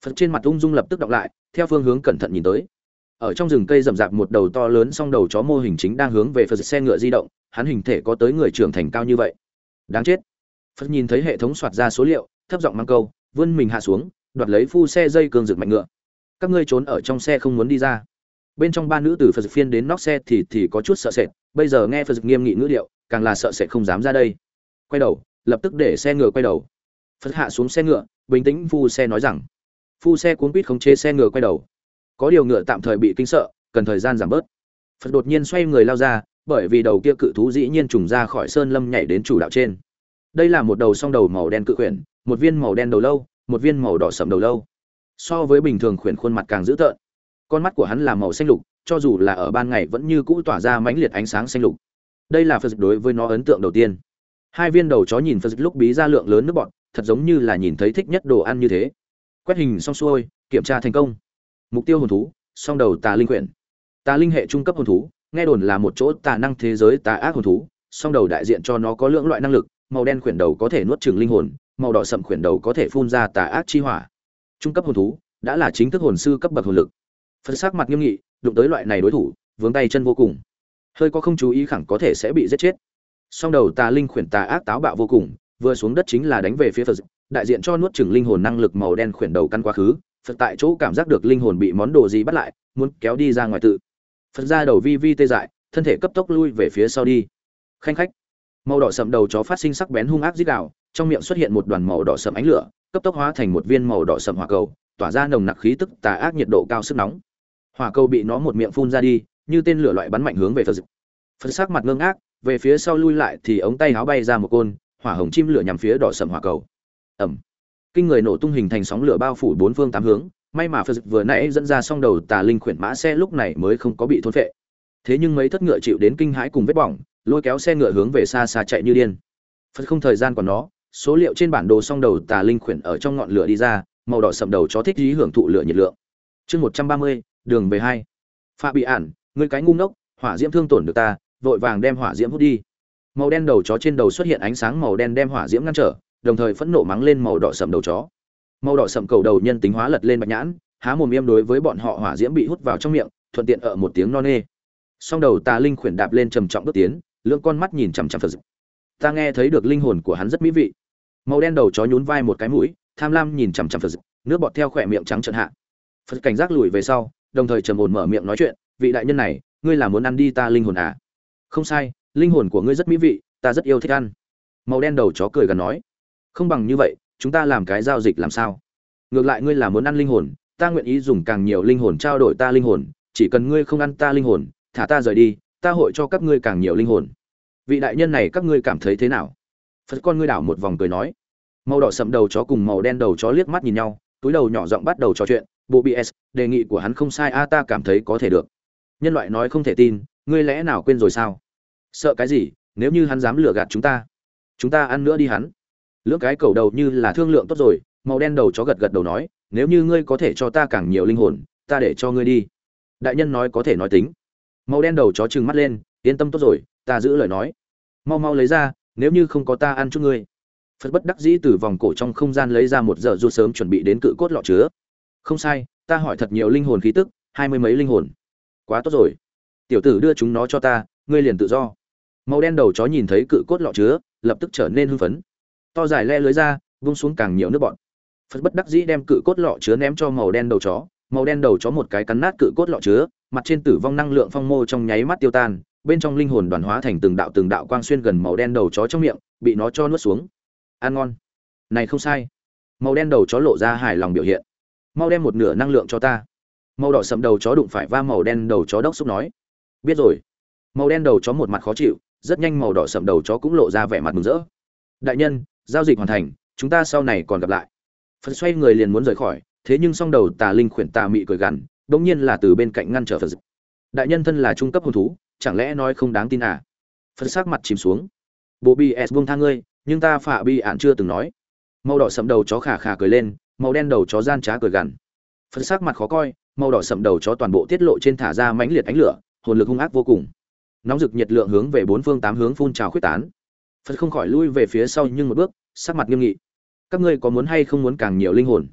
Phật trên mặt ung dung lập tức đọc lại, theo phương hướng cẩn thận nhìn tới. Ở trong rừng cây rậm rạp một đầu to lớn song đầu chó mô hình chính đang hướng về Phật xe ngựa di động, hắn hình thể có tới người trưởng thành cao như vậy. Đáng chết. Phật nhìn thấy hệ thống soạt ra số liệu, thấp giọng mang câu, vươn mình hạ xuống, đoạt lấy phu xe dây cương rực mạnh ngựa. Các ngươi trốn ở trong xe không muốn đi ra. Bên trong ba nữ từ Phật phiên đến nóc xe thì thì có chút sợ sệt, bây giờ nghe Phật nghiêm nghị ngữ điệu, càng là sợ sệt không dám ra đây. Quay đầu, lập tức để xe ngựa quay đầu. Phật hạ xuống xe ngựa, bình tĩnh phu xe nói rằng. Phu xe cuốn quýt khống chế xe ngựa quay đầu. Có điều ngựa tạm thời bị kinh sợ, cần thời gian giảm bớt. Phật đột nhiên xoay người lao ra, bởi vì đầu kia cự thú dĩ nhiên trùng ra khỏi sơn lâm nhảy đến chủ đạo trên. Đây là một đầu song đầu màu đen cự khuyển, một viên màu đen đầu lâu, một viên màu đỏ sẫm đầu lâu. So với bình thường khuyển khuôn mặt càng dữ tợn. Con mắt của hắn là màu xanh lục, cho dù là ở ban ngày vẫn như cũ tỏa ra mãnh liệt ánh sáng xanh lục. Đây là Phật đối với nó ấn tượng đầu tiên. Hai viên đầu chó nhìn Phật lúc bí ra lượng lớn nước bọt, thật giống như là nhìn thấy thích nhất đồ ăn như thế. Quét hình xong xuôi, kiểm tra thành công. Mục tiêu hồn thú, song đầu tà linh quyển. Tà linh hệ trung cấp hồn thú, nghe đồn là một chỗ tà năng thế giới tà ác hồn thú, song đầu đại diện cho nó có lượng loại năng lực, màu đen quyển đầu có thể nuốt chửng linh hồn, màu đỏ sậm quyển đầu có thể phun ra tà ác chi hỏa. Trung cấp hồn thú, đã là chính thức hồn sư cấp bậc hồn lực. Phật sắc mặt nghiêm nghị, đụng tới loại này đối thủ, vướng tay chân vô cùng. Hơi có không chú ý khẳng có thể sẽ bị giết chết. Song đầu tà linh quyển tà ác táo bạo vô cùng, vừa xuống đất chính là đánh về phía Phật, đại diện cho nuốt chửng linh hồn năng lực màu đen quyển đầu căn quá khứ. Phật tại chỗ cảm giác được linh hồn bị món đồ gì bắt lại, muốn kéo đi ra ngoài tự. Phật ra đầu vi vi tê dại, thân thể cấp tốc lui về phía sau đi. Khanh khách. Màu đỏ sậm đầu chó phát sinh sắc bén hung ác rít gào, trong miệng xuất hiện một đoàn màu đỏ sậm ánh lửa, cấp tốc hóa thành một viên màu đỏ sậm hỏa cầu, tỏa ra nồng nặc khí tức tà ác nhiệt độ cao sức nóng. Hỏa cầu bị nó một miệng phun ra đi, như tên lửa loại bắn mạnh hướng về Phật. Phật sắc mặt ngơ ngác, về phía sau lui lại thì ống tay áo bay ra một côn, hỏa hồng chim lửa nhằm phía đỏ sậm hỏa cầu. Ầm. Kinh người nổ tung hình thành sóng lửa bao phủ bốn phương tám hướng, may mà Phật vừa nãy dẫn ra xong đầu tà linh khuyển mã xe lúc này mới không có bị thôn phệ. Thế nhưng mấy thất ngựa chịu đến kinh hãi cùng vết bỏng, lôi kéo xe ngựa hướng về xa xa chạy như điên. Phật không thời gian còn nó, số liệu trên bản đồ xong đầu tà linh khuyển ở trong ngọn lửa đi ra, màu đỏ sậm đầu chó thích ý hưởng thụ lửa nhiệt lượng. Chương một trăm ba mươi, đường về hai. Phạ bị ản, ngươi cái ngu ngốc, hỏa diễm thương tổn được ta, vội vàng đem hỏa diễm hút đi. Màu đen đầu chó trên đầu xuất hiện ánh sáng màu đen đem hỏa diễm ngăn trở, đồng thời phẫn nộ mắng lên màu đỏ sậm đầu chó. Màu đỏ sậm cầu đầu nhân tính hóa lật lên bạch nhãn, há mồm yêm đối với bọn họ hỏa diễm bị hút vào trong miệng, thuận tiện ở một tiếng non nê. Song đầu tà linh khuyển đạp lên trầm trọng bước tiến, lưỡng con mắt nhìn chằm chằm Phật. Ta nghe thấy được linh hồn của hắn rất mỹ vị. Màu đen đầu chó nhún vai một cái mũi, tham lam nhìn chằm chằm Phật, nước bọt theo khỏe miệng trắng trợn hạ. Phật cảnh giác lùi về sau, đồng thời trầm ổn mở miệng nói chuyện, vị đại nhân này, ngươi là muốn ăn đi ta linh hồn à? Không sai, linh hồn của ngươi rất mỹ vị, ta rất yêu thích ăn. Màu đen đầu chó cười gần nói, không bằng như vậy, chúng ta làm cái giao dịch làm sao? Ngược lại ngươi là muốn ăn linh hồn, ta nguyện ý dùng càng nhiều linh hồn trao đổi ta linh hồn, chỉ cần ngươi không ăn ta linh hồn, thả ta rời đi, ta hội cho các ngươi càng nhiều linh hồn. Vị đại nhân này các ngươi cảm thấy thế nào? Phật con ngươi đảo một vòng cười nói. Màu đỏ sậm đầu chó cùng màu đen đầu chó liếc mắt nhìn nhau, túi đầu nhỏ giọng bắt đầu trò chuyện. Bobby S, đề nghị của hắn không sai a, ta cảm thấy có thể được. Nhân loại nói không thể tin, ngươi lẽ nào quên rồi sao? Sợ cái gì? Nếu như hắn dám lừa gạt chúng ta, chúng ta ăn nữa đi hắn. Lưỡng cái cầu đầu như là thương lượng tốt rồi, màu đen đầu chó gật gật đầu nói, nếu như ngươi có thể cho ta càng nhiều linh hồn, ta để cho ngươi đi. Đại nhân nói có thể nói tính. Màu đen đầu chó trừng mắt lên, yên tâm tốt rồi, ta giữ lời nói. Mau mau lấy ra, nếu như không có ta ăn chút ngươi. Phật bất đắc dĩ từ vòng cổ trong không gian lấy ra một giờ rút sớm chuẩn bị đến cự cốt lọ chứa. Không sai, ta hỏi thật nhiều linh hồn khí tức, hai mươi mấy linh hồn. Quá tốt rồi. Tiểu tử đưa chúng nó cho ta, ngươi liền tự do. Màu đen đầu chó nhìn thấy cự cốt lọ chứa, lập tức trở nên hưng phấn. To dài le lưới ra, vung xuống càng nhiều nước bọt. Phật bất đắc dĩ đem cự cốt lọ chứa ném cho màu đen đầu chó, màu đen đầu chó một cái cắn nát cự cốt lọ chứa, mặt trên tử vong năng lượng phong mô trong nháy mắt tiêu tan, bên trong linh hồn đoàn hóa thành từng đạo từng đạo quang xuyên gần màu đen đầu chó trong miệng, bị nó cho nuốt xuống. Ăn ngon. Này không sai. Màu đen đầu chó lộ ra hài lòng biểu hiện. Mau đem một nửa năng lượng cho ta. Màu đỏ sẫm đầu chó đụng phải va màu đen đầu chó đốc xúc nói. Biết rồi. Màu đen đầu chó một mặt khó chịu, rất nhanh màu đỏ sẫm đầu chó cũng lộ ra vẻ mặt mừng rỡ. Đại nhân, giao dịch hoàn thành, chúng ta sau này còn gặp lại. Phật xoay người liền muốn rời khỏi, thế nhưng song đầu tà linh khuyển tà mị cười gằn, đống nhiên là từ bên cạnh ngăn trở Phật. Đại nhân thân là trung cấp hồn thú, chẳng lẽ nói không đáng tin à? Phật sắc mặt chìm xuống. Bobby S buông tha ngươi, nhưng ta Phạ Bi ản chưa từng nói. Màu đỏ sẫm đầu chó khà khà cười lên, màu đen đầu chó gian trá cười gằn. Phật sắc mặt khó coi, màu đỏ sẫm đầu chó toàn bộ tiết lộ trên thả ra mãnh liệt ánh lửa, hồn lực hung ác vô cùng. Nóng rực nhiệt lượng hướng về bốn phương tám hướng phun trào khuyết tán. Phật không khỏi lui về phía sau nhưng một bước, sắc mặt nghiêm nghị. Các ngươi có muốn hay không muốn càng nhiều linh hồn?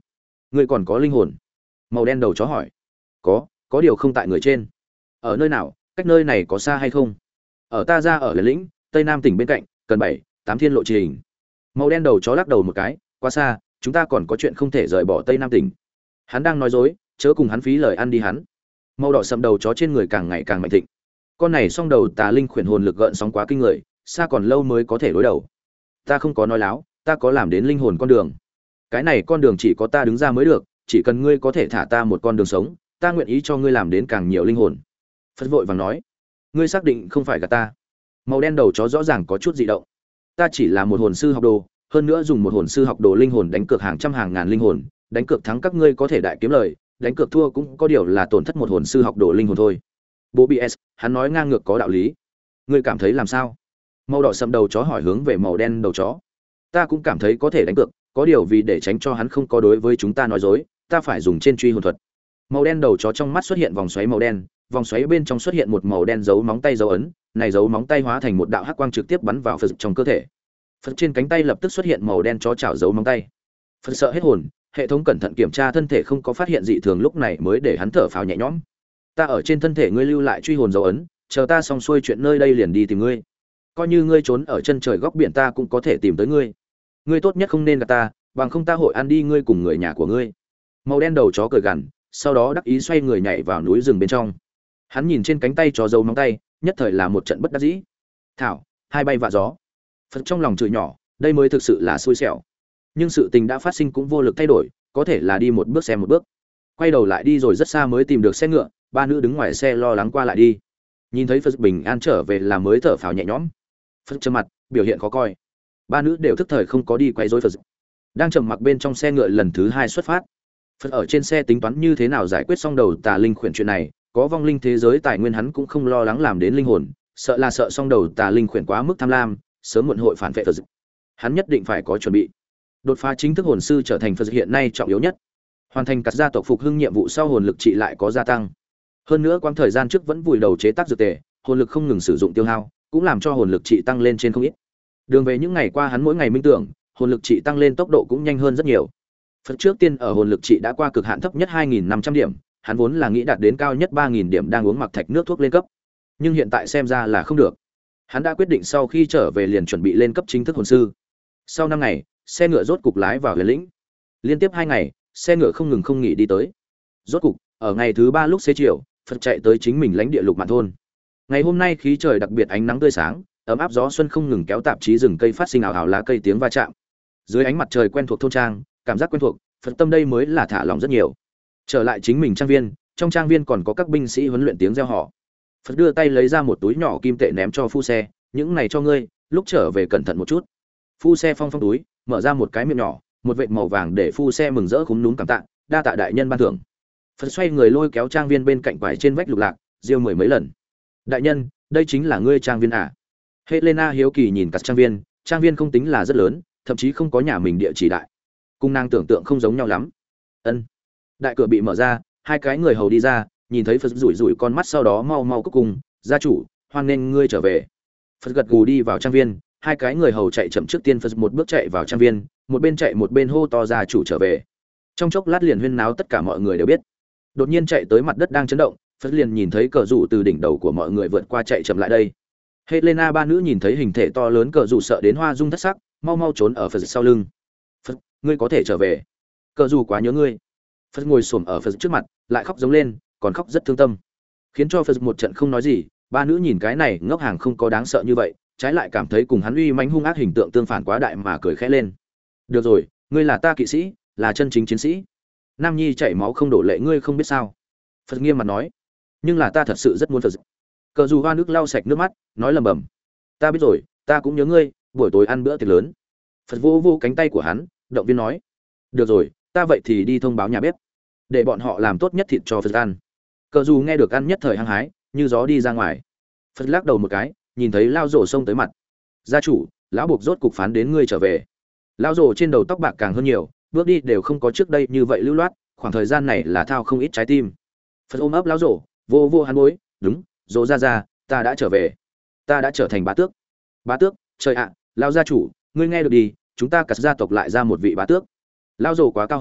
Ngươi còn có linh hồn? Màu đen đầu chó hỏi. Có, có điều không tại người trên. Ở nơi nào, cách nơi này có xa hay không? Ở ta ra ở Lén Lĩnh, Tây Nam tỉnh bên cạnh, cần bảy, tám thiên lộ trình. Màu đen đầu chó lắc đầu một cái, quá xa, chúng ta còn có chuyện không thể rời bỏ Tây Nam tỉnh. Hắn đang nói dối, chớ cùng hắn phí lời ăn đi hắn. Màu đỏ sậm đầu chó trên người càng ngày càng mạnh thịnh. Con này song đầu tà linh khuyển hồn lực gợn sóng quá kinh người, xa còn lâu mới có thể đối đầu. Ta không có nói láo, ta có làm đến linh hồn con đường. Cái này con đường chỉ có ta đứng ra mới được, chỉ cần ngươi có thể thả ta một con đường sống, ta nguyện ý cho ngươi làm đến càng nhiều linh hồn. Phật vội vàng nói, ngươi xác định không phải gạt ta? Màu đen đầu chó rõ ràng có chút dị động. Ta chỉ là một hồn sư học đồ, hơn nữa dùng một hồn sư học đồ linh hồn đánh cược hàng trăm hàng ngàn linh hồn, đánh cược thắng các ngươi có thể đại kiếm lời, đánh cược thua cũng có điều là tổn thất một hồn sư học đồ linh hồn thôi. Bobby S, hắn nói ngang ngược có đạo lý. Ngươi cảm thấy làm sao? Màu đỏ sậm đầu chó hỏi hướng về màu đen đầu chó. Ta cũng cảm thấy có thể đánh cược, có điều vì để tránh cho hắn không có đối với chúng ta nói dối, ta phải dùng trên truy hồn thuật. Màu đen đầu chó trong mắt xuất hiện vòng xoáy màu đen, vòng xoáy bên trong xuất hiện một màu đen dấu móng tay dấu ấn, này dấu móng tay hóa thành một đạo hắc quang trực tiếp bắn vào Phật trong cơ thể. Phật trên cánh tay lập tức xuất hiện màu đen chó chảo dấu móng tay. Phật sợ hết hồn, hệ thống cẩn thận kiểm tra thân thể không có phát hiện dị thường, lúc này mới để hắn thở phào nhẹ nhõm. Ta ở trên thân thể ngươi lưu lại truy hồn dấu ấn, chờ ta xong xuôi chuyện nơi đây liền đi tìm ngươi. Coi như ngươi trốn ở chân trời góc biển ta cũng có thể tìm tới ngươi. Ngươi tốt nhất không nên gạt ta, bằng không ta hội ăn đi ngươi cùng người nhà của ngươi. Màu đen đầu chó cười gằn, sau đó đắc ý xoay người nhảy vào núi rừng bên trong. Hắn nhìn trên cánh tay chó dấu móng tay, nhất thời là một trận bất đắc dĩ. Thảo, hai bay vạ gió. Phật trong lòng chửi nhỏ, đây mới thực sự là xui xẻo. Nhưng sự tình đã phát sinh cũng vô lực thay đổi, có thể là đi một bước xem một bước. Quay đầu lại đi rồi rất xa mới tìm được xe ngựa, ba nữ đứng ngoài xe lo lắng qua lại đi. Nhìn thấy Phật bình an trở về là mới thở phào nhẹ nhõm. Phật trầm mặt, biểu hiện khó coi. Ba nữ đều thức thời không có đi quay rối Phật. Đang trầm mặc bên trong xe ngựa lần thứ hai xuất phát. Phật ở trên xe tính toán như thế nào giải quyết xong đầu tà linh khuyển chuyện này, có vong linh thế giới tài nguyên hắn cũng không lo lắng làm đến linh hồn, sợ là sợ xong đầu tà linh khuyển quá mức tham lam, sớm muộn hội phản vệ Phật. Hắn nhất định phải có chuẩn bị. Đột phá chính thức hồn sư trở thành Phật hiện nay trọng yếu nhất. Hoàn thành cắt gia tộc phục hưng nhiệm vụ sau hồn lực trị lại có gia tăng. Hơn nữa quãng thời gian trước vẫn vùi đầu chế tác dược tề, hồn lực không ngừng sử dụng tiêu hao, cũng làm cho hồn lực trị tăng lên trên không ít. Đường về những ngày qua hắn mỗi ngày minh tưởng, hồn lực trị tăng lên tốc độ cũng nhanh hơn rất nhiều. Phật trước tiên ở hồn lực trị đã qua cực hạn thấp nhất hai nghìn năm trăm điểm, hắn vốn là nghĩ đạt đến cao nhất ba nghìn điểm đang uống mặc thạch nước thuốc lên cấp. Nhưng hiện tại xem ra là không được. Hắn đã quyết định sau khi trở về liền chuẩn bị lên cấp chính thức hồn sư. Sau năm ngày, xe ngựa rốt cục lái vào Huyền Lĩnh. Liên tiếp hai ngày, xe ngựa không ngừng không nghỉ đi tới. Rốt cục, ở ngày thứ ba lúc xế chiều, Phật chạy tới chính mình lãnh địa Lục Mạn thôn. Ngày hôm nay khí trời đặc biệt ánh nắng tươi sáng, ấm áp gió xuân không ngừng kéo tạp chí rừng cây phát sinh ảo ảo lá cây tiếng va chạm. Dưới ánh mặt trời quen thuộc thôn trang, cảm giác quen thuộc, Phật tâm đây mới là thả lòng rất nhiều. Trở lại chính mình trang viên, trong trang viên còn có các binh sĩ huấn luyện tiếng reo hò. Phật đưa tay lấy ra một túi nhỏ kim tệ ném cho phu xe, những này cho ngươi, lúc trở về cẩn thận một chút. Phu xe phong phong túi, mở ra một cái miệng nhỏ, một vệt màu vàng để phu xe mừng rỡ cúm núm cảm tạ, đa tạ đại nhân ban thưởng. Phật xoay người lôi kéo trang viên bên cạnh quải trên vách lục lạc, rêu mười mấy lần. Đại nhân, đây chính là ngươi trang viên à? Helena hiếu kỳ nhìn cả trang viên, trang viên không tính là rất lớn, thậm chí không có nhà mình địa chỉ đại. Cung nàng tưởng tượng không giống nhau lắm. Ân. Đại cửa bị mở ra, hai cái người hầu đi ra, nhìn thấy Phật rủi rủi con mắt sau đó mau mau cúc cùng, gia chủ, hoan nghênh ngươi trở về. Phật gật gù đi vào trang viên, hai cái người hầu chạy chậm trước tiên Phật một bước chạy vào trang viên, một bên chạy một bên hô to gia chủ trở về. Trong chốc lát liền huyên náo tất cả mọi người đều biết. Đột nhiên chạy tới mặt đất đang chấn động, Phật liền nhìn thấy cờ rủ từ đỉnh đầu của mọi người vượt qua chạy chậm lại đây. Helena ba nữ nhìn thấy hình thể to lớn cờ rủ sợ đến hoa dung thất sắc, mau mau trốn ở Phật sau lưng. Phật, ngươi có thể trở về. Cờ rủ quá nhớ ngươi. Phật ngồi xổm ở Phật trước mặt, lại khóc giống lên, còn khóc rất thương tâm, khiến cho Phật một trận không nói gì. Ba nữ nhìn cái này ngốc hàng không có đáng sợ như vậy, trái lại cảm thấy cùng hắn uy mãnh hung ác hình tượng tương phản quá đại mà cười khẽ lên. Được rồi, ngươi là ta kỵ sĩ, là chân chính chiến sĩ. Nam nhi chảy máu không đổ lệ ngươi không biết sao? Phật nghiêm mặt nói. Nhưng là ta thật sự rất muốn Phật. Cờ dù hoa nước lau sạch nước mắt, nói lầm bầm. Ta biết rồi, ta cũng nhớ ngươi, buổi tối ăn bữa tiệc lớn. Phật vô vô cánh tay của hắn, động viên nói. Được rồi, ta vậy thì đi thông báo nhà bếp, để bọn họ làm tốt nhất thịt cho Phật ăn. Cờ dù nghe được ăn nhất thời hăng hái, như gió đi ra ngoài. Phật lắc đầu một cái, nhìn thấy lao rổ xông tới mặt. Gia chủ, lão buộc rốt cục phán đến ngươi trở về. Lao rổ trên đầu tóc bạc càng hơn nhiều, bước đi đều không có trước đây như vậy lưu loát, khoảng thời gian này là thao không ít trái tim. Phật ôm ấp lão rổ, vô vô hắn bối, đúng, rổ ra ra, ta đã trở về, ta đã trở thành bá tước. Bá tước, trời ạ, lao gia chủ, ngươi nghe được đi, chúng ta cả gia tộc lại ra một vị bá tước. Lao rổ quá cao hứng,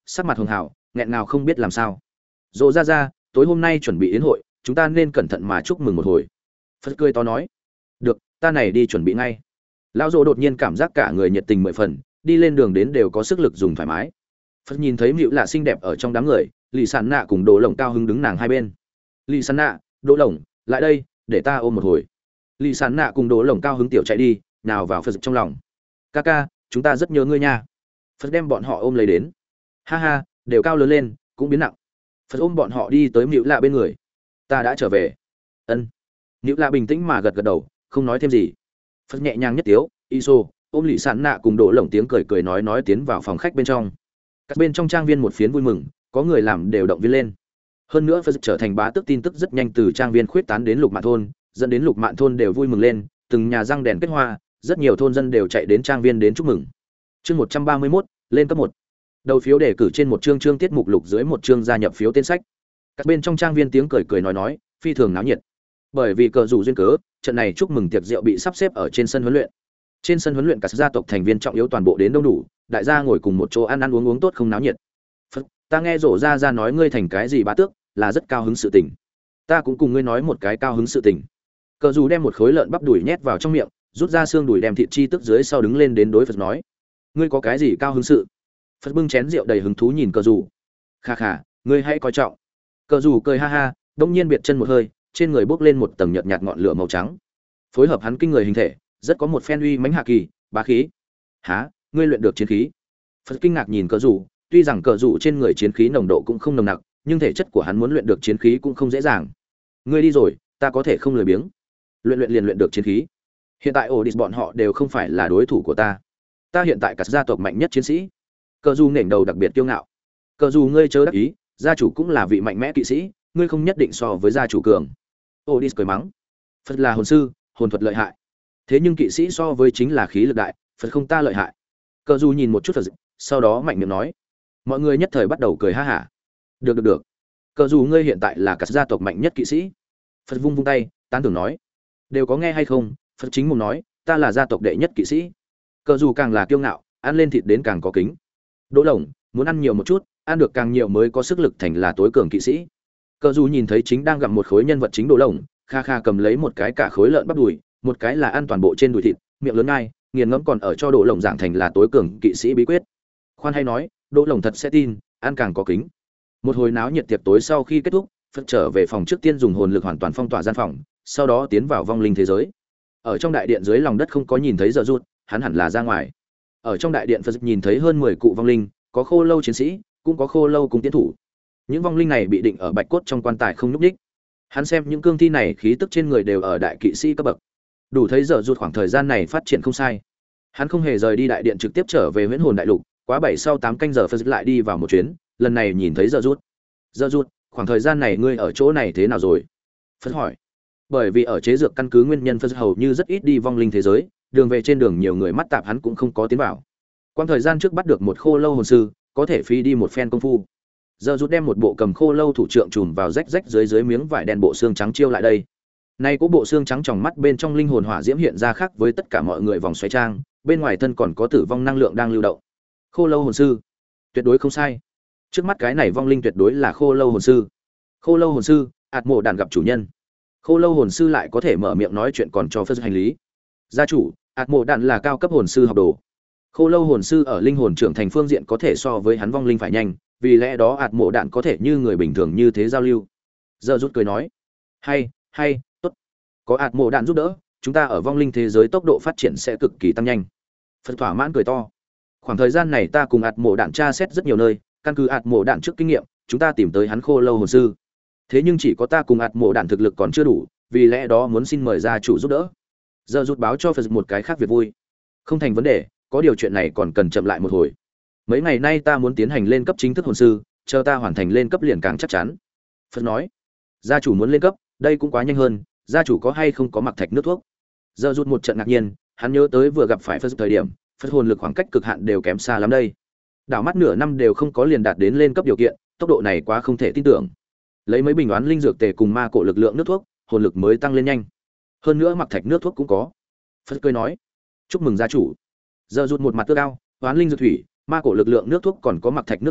sắc mặt hường hào nghẹn ngào không biết làm sao. Dỗ ra ra, tối hôm nay chuẩn bị yến hội, chúng ta nên cẩn thận mà chúc mừng một hồi. Phật cười to nói. Được, ta này đi chuẩn bị ngay. Lão Dỗ đột nhiên cảm giác cả người nhiệt tình mười phần, đi lên đường đến đều có sức lực dùng thoải mái. Phật nhìn thấy Mịu Lạ xinh đẹp ở trong đám người, Lì Sản Nạ cùng Đồ Lồng cao hứng đứng nàng hai bên. Lì Sản Nạ, Đồ Lồng, lại đây, để ta ôm một hồi. Lì Sản Nạ cùng Đồ Lồng cao hứng tiểu chạy đi, nào vào Phật trong lòng. Ca ca, chúng ta rất nhớ ngươi nha. Phật đem bọn họ ôm lấy đến. Ha ha, đều cao lớn lên, cũng biến nặng. Phật ôm bọn họ đi tới Mịu Lạ bên người. Ta đã trở về. Ân. Mịu Lạ bình tĩnh mà gật gật đầu, không nói thêm gì. Phật nhẹ nhàng nhất tiếu, Iso, ôm Lì Sản Nạ cùng Đồ Lồng tiếng cười cười nói nói tiến vào phòng khách bên trong. Các bên trong trang viên một phiến vui mừng, có người làm đều động viên lên. Hơn nữa Phật trở thành bá tước tin tức rất nhanh từ trang viên khuyết tán đến Lục Mạn thôn, dẫn đến Lục Mạn thôn đều vui mừng lên, từng nhà răng đèn kết hoa, rất nhiều thôn dân đều chạy đến trang viên đến chúc mừng. Chương một trăm ba mươi mốt, lên cấp một. Đầu phiếu đề cử trên một chương chương tiết mục lục dưới một chương gia nhập phiếu tên sách. Các bên trong trang viên tiếng cười cười nói nói, phi thường náo nhiệt. Bởi vì cờ rủ duyên cớ, trận này chúc mừng tiệc rượu bị sắp xếp ở trên sân huấn luyện. Trên sân huấn luyện các gia tộc thành viên trọng yếu toàn bộ đến đông đủ, đại gia ngồi cùng một chỗ ăn ăn uống uống tốt không náo nhiệt. Phật, ta nghe rổ ra ra nói ngươi thành cái gì bá tước, là rất cao hứng sự tình. Ta cũng cùng ngươi nói một cái cao hứng sự tình. Cờ dù đem một khối lợn bắp đùi nhét vào trong miệng, rút ra xương đùi đem thịt chi tức dưới sau đứng lên đến đối Phật nói, ngươi có cái gì cao hứng sự? Phật bưng chén rượu đầy hứng thú nhìn cờ dù. Kha kha, ngươi hãy coi trọng. Cờ dù cười ha ha, đông nhiên biệt chân một hơi, trên người bốc lên một tầng nhợt nhạt ngọn lửa màu trắng. Phối hợp hắn kinh người hình thể, rất có một phen uy mãnh hạ kỳ, bá khí. Hả, ngươi luyện được chiến khí? Phật kinh ngạc nhìn cờ dù, tuy rằng cờ dù trên người chiến khí nồng độ cũng không nồng nặc, nhưng thể chất của hắn muốn luyện được chiến khí cũng không dễ dàng. Ngươi đi rồi, ta có thể không lười biếng. Luyện luyện liền luyện được chiến khí. Hiện tại ổ địch bọn họ đều không phải là đối thủ của ta. Ta hiện tại cả gia tộc mạnh nhất chiến sĩ. Cờ dù nểnh đầu đặc biệt kiêu ngạo. Cờ dù ngươi chớ đắc ý, gia chủ cũng là vị mạnh mẽ kỵ sĩ, ngươi không nhất định so với gia chủ cường. Ổ địch cười mắng. Phật là hồn sư, hồn thuật lợi hại. Thế nhưng kỵ sĩ so với chính là khí lực đại, Phật không ta lợi hại. Cờ dù nhìn một chút Phật, sau đó mạnh miệng nói. Mọi người nhất thời bắt đầu cười ha hả. Được được được. Cờ dù ngươi hiện tại là cả gia tộc mạnh nhất kỵ sĩ. Phật vung vung tay, tán thưởng nói. Đều có nghe hay không? Phật chính mồm nói, ta là gia tộc đệ nhất kỵ sĩ. Cờ dù càng là kiêu ngạo, ăn lên thịt đến càng có kính. Đỗ Lồng, muốn ăn nhiều một chút, ăn được càng nhiều mới có sức lực thành là tối cường kỵ sĩ. Cờ dù nhìn thấy chính đang gặm một khối nhân vật chính Đỗ Lồng, kha kha cầm lấy một cái cả khối lợn bắp đùi, một cái là ăn toàn bộ trên đùi thịt, miệng lớn ngay, nghiền ngẫm còn ở cho Đỗ Lồng giảng thành là tối cường kỵ sĩ bí quyết. Khoan hay nói, Đỗ Lồng thật sẽ tin, ăn càng có kính. Một hồi náo nhiệt tiệc tối sau khi kết thúc, Phật trở về phòng trước tiên dùng hồn lực hoàn toàn phong tỏa gian phòng, sau đó tiến vào vong linh thế giới. Ở trong đại điện dưới lòng đất không có nhìn thấy giờ rút, hắn hẳn là ra ngoài. Ở trong đại điện Phật nhìn thấy hơn mười cụ vong linh, có khô lâu chiến sĩ, cũng có khô lâu cùng tiến thủ. Những vong linh này bị định ở bạch cốt trong quan tài không nhúc nhích. Hắn xem những cương thi này khí tức trên người đều ở đại kỵ sĩ cấp bậc. Đủ thấy giờ rút khoảng thời gian này phát triển không sai. Hắn không hề rời đi đại điện trực tiếp trở về Huyễn Hồn Đại Lục, quá bảy sau tám canh giờ Phật lại đi vào một chuyến, lần này nhìn thấy giờ rút. Giờ rút, khoảng thời gian này ngươi ở chỗ này thế nào rồi? Phật hỏi. Bởi vì ở chế dược căn cứ nguyên nhân Phật hầu như rất ít đi vong linh thế giới, đường về trên đường nhiều người mắt tạp hắn cũng không có tiến vào. Quang thời gian trước bắt được một khô lâu hồn sư, có thể phi đi một phen công phu. Giờ rút đem một bộ cầm khô lâu thủ trượng trùm vào rách rách dưới dưới miếng vải đen bộ xương trắng chiêu lại đây. Nay có bộ xương trắng tròng mắt bên trong linh hồn hỏa diễm hiện ra khác với tất cả mọi người vòng xoáy trang, bên ngoài thân còn có tử vong năng lượng đang lưu động. Khô lâu hồn sư, tuyệt đối không sai. Trước mắt cái này vong linh tuyệt đối là khô lâu hồn sư. Khô lâu hồn sư, ạt mộ đàn gặp chủ nhân. Khô lâu hồn sư lại có thể mở miệng nói chuyện còn cho Phật hành lý. Gia chủ, ạt mộ đàn là cao cấp hồn sư học đồ. Khô lâu hồn sư ở linh hồn trưởng thành phương diện có thể so với hắn vong linh phải nhanh, vì lẽ đó ạt mộ đạn có thể như người bình thường như thế giao lưu. Giờ rút cười nói, hay hay tốt, có ạt mộ đạn giúp đỡ, chúng ta ở vong linh thế giới tốc độ phát triển sẽ cực kỳ tăng nhanh. Phật thỏa mãn cười to. Khoảng thời gian này ta cùng ạt mộ đạn tra xét rất nhiều nơi, căn cứ ạt mộ đạn trước kinh nghiệm, chúng ta tìm tới hắn khô lâu hồn sư. Thế nhưng chỉ có ta cùng ạt mộ đạn thực lực còn chưa đủ, vì lẽ đó muốn xin mời gia chủ giúp đỡ. Giờ rút báo cho Phật một cái khác việc vui. Không thành vấn đề, có điều chuyện này còn cần chậm lại một hồi. Mấy ngày nay ta muốn tiến hành lên cấp chính thức hồn sư, chờ ta hoàn thành lên cấp liền càng chắc chắn. Phật nói, gia chủ muốn lên cấp, đây cũng quá nhanh hơn, gia chủ có hay không có mặc thạch nước thuốc? Giờ rút một trận ngạc nhiên, hắn nhớ tới vừa gặp phải Phật thời điểm, Phật hồn lực khoảng cách cực hạn đều kém xa lắm đây. Đảo mắt nửa năm đều không có liền đạt đến lên cấp điều kiện, tốc độ này quá không thể tin tưởng. Lấy mấy bình oán linh dược tề cùng ma cổ lực lượng nước thuốc, hồn lực mới tăng lên nhanh. Hơn nữa mặc thạch nước thuốc cũng có. Phật cười nói, chúc mừng gia chủ. Giờ rút một mặt tươi cao, oán linh dược thủy, ma cổ lực lượng nước thuốc còn có mặc thạch nước thuốc,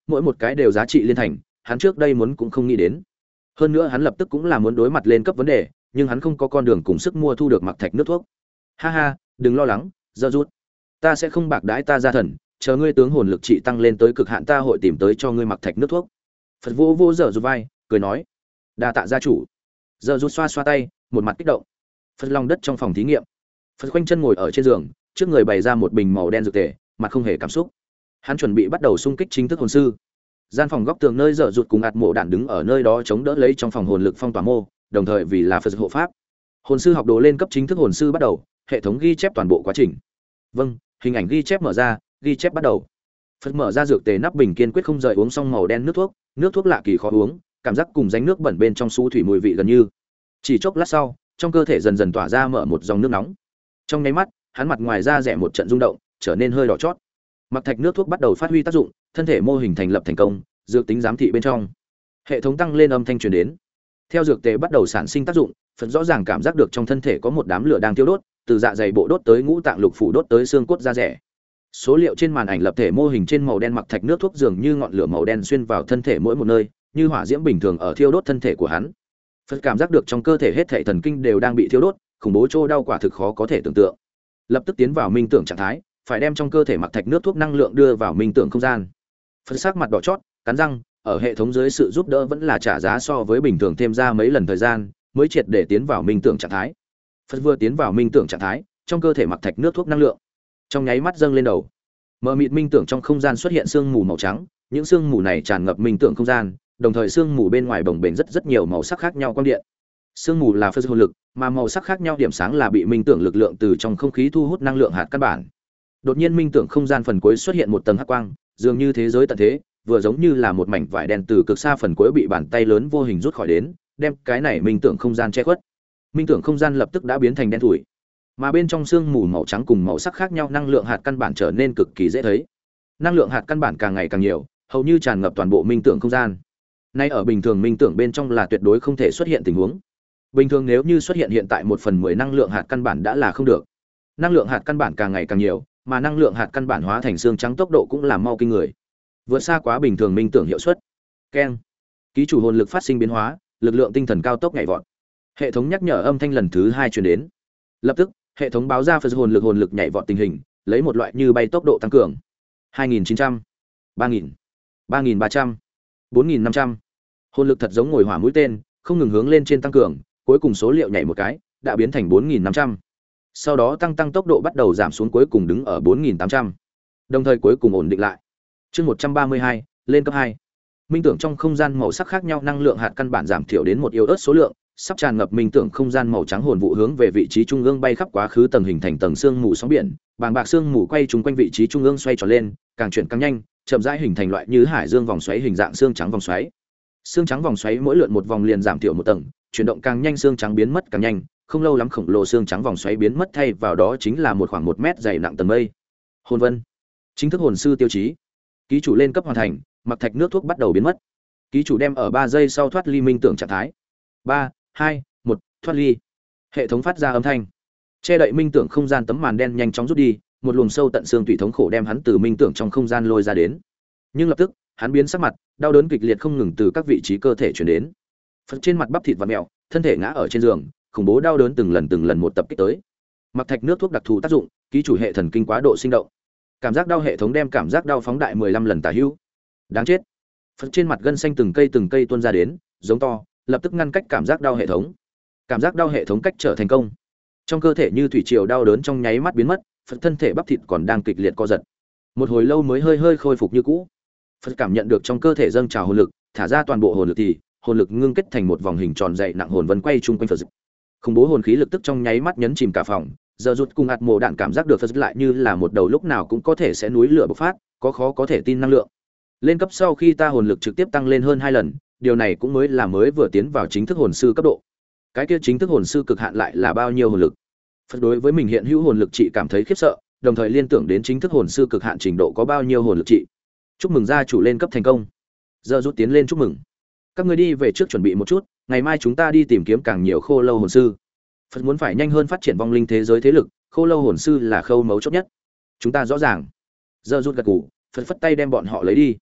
mỗi một cái đều giá trị liên thành, hắn trước đây muốn cũng không nghĩ đến. Hơn nữa hắn lập tức cũng là muốn đối mặt lên cấp vấn đề, nhưng hắn không có con đường cùng sức mua thu được mặc thạch nước thuốc. Ha ha, đừng lo lắng, giờ rút. Ta sẽ không bạc đãi ta gia thần, chờ ngươi tướng hồn lực trị tăng lên tới cực hạn ta hội tìm tới cho ngươi mặc thạch nước thuốc. Phật vô vô giờ rút vai, cười nói, đa tạ gia chủ. Giờ rút xoa xoa tay, một mặt kích động. Phật lòng đất trong phòng thí nghiệm. Phật khoanh chân ngồi ở trên giường, trước người bày ra một bình màu đen dược tề, mặt không hề cảm xúc. Hắn chuẩn bị bắt đầu xung kích chính thức hồn sư. Gian phòng góc tường nơi dở rụt cùng ạt mộ đạn đứng ở nơi đó chống đỡ lấy trong phòng hồn lực phong tỏa mô, đồng thời vì là Phật hộ pháp. Hồn sư học đồ lên cấp chính thức hồn sư bắt đầu, hệ thống ghi chép toàn bộ quá trình. Vâng, hình ảnh ghi chép mở ra, ghi chép bắt đầu. Phật mở ra dược tề nắp bình kiên quyết không rời uống xong màu đen nước thuốc, nước thuốc lạ kỳ khó uống, cảm giác cùng ránh nước bẩn bên trong su thủy mùi vị gần như. Chỉ chốc lát sau, trong cơ thể dần dần tỏa ra mở một dòng nước nóng. Trong nháy mắt, hắn mặt ngoài da rẻ một trận rung động, trở nên hơi đỏ chót. Mặc thạch nước thuốc bắt đầu phát huy tác dụng, thân thể mô hình thành lập thành công, dược tính giám thị bên trong. Hệ thống tăng lên âm thanh truyền đến. Theo dược tề bắt đầu sản sinh tác dụng, Phật rõ ràng cảm giác được trong thân thể có một đám lửa đang thiêu đốt, từ dạ dày bộ đốt tới ngũ tạng lục phủ đốt tới xương cốt da rẻ. Số liệu trên màn ảnh lập thể mô hình trên màu đen mặc thạch nước thuốc dường như ngọn lửa màu đen xuyên vào thân thể mỗi một nơi, như hỏa diễm bình thường ở thiêu đốt thân thể của hắn. Phật cảm giác được trong cơ thể hết thảy thần kinh đều đang bị thiêu đốt, khủng bố chỗ đau quả thực khó có thể tưởng tượng. Lập tức tiến vào minh tưởng trạng thái, phải đem trong cơ thể mặc thạch nước thuốc năng lượng đưa vào minh tưởng không gian. Phật sắc mặt đỏ chót, cắn răng, ở hệ thống dưới sự giúp đỡ vẫn là trả giá so với bình thường thêm ra mấy lần thời gian, mới triệt để tiến vào minh tưởng trạng thái. Phật vừa tiến vào minh tưởng trạng thái, trong cơ thể mặc thạch nước thuốc năng lượng trong nháy mắt dâng lên đầu. Mờ mịt minh tưởng trong không gian xuất hiện sương mù màu trắng, những sương mù này tràn ngập minh tưởng không gian, đồng thời sương mù bên ngoài bồng bềnh rất rất nhiều màu sắc khác nhau quang điện. Sương mù là phật hồn lực, mà màu sắc khác nhau điểm sáng là bị minh tưởng lực lượng từ trong không khí thu hút năng lượng hạt căn bản. Đột nhiên minh tưởng không gian phần cuối xuất hiện một tầng hắc quang, dường như thế giới tận thế, vừa giống như là một mảnh vải đen từ cực xa phần cuối bị bàn tay lớn vô hình rút khỏi đến, đem cái này minh tưởng không gian che khuất. Minh tưởng không gian lập tức đã biến thành đen thủi, mà bên trong sương mù màu trắng cùng màu sắc khác nhau năng lượng hạt căn bản trở nên cực kỳ dễ thấy. Năng lượng hạt căn bản càng ngày càng nhiều, hầu như tràn ngập toàn bộ minh tưởng không gian. Nay ở bình thường minh tưởng bên trong là tuyệt đối không thể xuất hiện tình huống. Bình thường nếu như xuất hiện hiện tại một phần mười năng lượng hạt căn bản đã là không được. Năng lượng hạt căn bản càng ngày càng nhiều, mà năng lượng hạt căn bản hóa thành xương trắng tốc độ cũng là mau kinh người. Vượt xa quá bình thường minh tưởng hiệu suất. Keng. Ký chủ hồn lực phát sinh biến hóa, lực lượng tinh thần cao tốc nhảy vọt. Hệ thống nhắc nhở âm thanh lần thứ hai truyền đến. Lập tức, hệ thống báo ra phần hồn lực hồn lực nhảy vọt tình hình, lấy một loại như bay tốc độ tăng cường. hai nghìn chín trăm, ba nghìn, ba nghìn ba trăm, bốn nghìn năm trăm. Hồn lực thật giống ngồi hỏa mũi tên, không ngừng hướng lên trên tăng cường, cuối cùng số liệu nhảy một cái, đã biến thành bốn nghìn năm trăm. Sau đó tăng tăng tốc độ bắt đầu giảm xuống cuối cùng đứng ở bốn nghìn tám trăm. Đồng thời cuối cùng ổn định lại. Chương một trăm ba mươi hai, lên cấp hai. Minh tưởng trong không gian màu sắc khác nhau năng lượng hạt căn bản giảm thiểu đến một yếu ớt số lượng, sắp tràn ngập minh tưởng không gian màu trắng hồn vụ hướng về vị trí trung ương bay khắp quá khứ tầng hình thành tầng sương mù sóng biển, bàng bạc sương mù quay trúng quanh vị trí trung ương xoay tròn lên, càng chuyển càng nhanh, chậm rãi hình thành loại như hải dương vòng xoáy hình dạng xương trắng vòng xoáy. Xương trắng vòng xoáy mỗi lượn một vòng liền giảm thiểu một tầng, chuyển động càng nhanh xương trắng biến mất càng nhanh, không lâu lắm khổng lồ xương trắng vòng xoáy biến mất thay vào đó chính là một khoảng một mét dày nặng tầng mây. Hồn vân, chính thức hồn sư tiêu chí. Ký chủ lên cấp hoàn thành, mặc thạch nước thuốc bắt đầu biến mất. Ký chủ đem ở ba giây sau thoát ly minh tưởng trạng thái. ba, hai, một, thoát ly. Hệ thống phát ra âm thanh. Che đậy minh tưởng không gian tấm màn đen nhanh chóng rút đi, một luồng sâu tận xương tủy thống khổ đem hắn từ minh tưởng trong không gian lôi ra đến. Nhưng lập tức, hắn biến sắc mặt, đau đớn kịch liệt không ngừng từ các vị trí cơ thể truyền đến. Phần trên mặt bắp thịt và mèo, thân thể ngã ở trên giường, khủng bố đau đớn từng lần từng lần một tập kích tới. Mặc thạch nước thuốc đặc thù tác dụng, ký chủ hệ thần kinh quá độ sinh động. Cảm giác đau hệ thống đem cảm giác đau phóng đại mười lăm lần tả hữu. Đáng chết. Phần trên mặt gân xanh từng cây từng cây tuôn ra đến, giống to, lập tức ngăn cách cảm giác đau hệ thống. Cảm giác đau hệ thống cách trở thành công. Trong cơ thể như thủy triều đau đớn trong nháy mắt biến mất, phần thân thể bắp thịt còn đang kịch liệt co giật. Một hồi lâu mới hơi hơi khôi phục như cũ. Phật cảm nhận được trong cơ thể dâng trào hồn lực, thả ra toàn bộ hồn lực thì hồn lực ngưng kết thành một vòng hình tròn dày nặng hồn vân quay chung quanh Phật. Khủng bố hồn khí lực tức trong nháy mắt nhấn chìm cả phòng, giờ rút cùng hạt mồ đạn cảm giác được Phật lại như là một đầu lúc nào cũng có thể sẽ núi lửa bộc phát, có khó có thể tin năng lượng. Lên cấp sau khi ta hồn lực trực tiếp tăng lên hơn hai lần, điều này cũng mới là mới vừa tiến vào chính thức hồn sư cấp độ. Cái kia chính thức hồn sư cực hạn lại là bao nhiêu hồn lực? Phật đối với mình hiện hữu hồn lực trị cảm thấy khiếp sợ, đồng thời liên tưởng đến chính thức hồn sư cực hạn trình độ có bao nhiêu hồn lực trị. Chúc mừng gia chủ lên cấp thành công. Giờ rút tiến lên chúc mừng. Các ngươi đi về trước chuẩn bị một chút, ngày mai chúng ta đi tìm kiếm càng nhiều khô lâu hồn sư. Phật muốn phải nhanh hơn phát triển vong linh thế giới thế lực, khô lâu hồn sư là khâu mấu chốt nhất. Chúng ta rõ ràng. Giờ rút gật gù, Phật phất tay đem bọn họ lấy đi.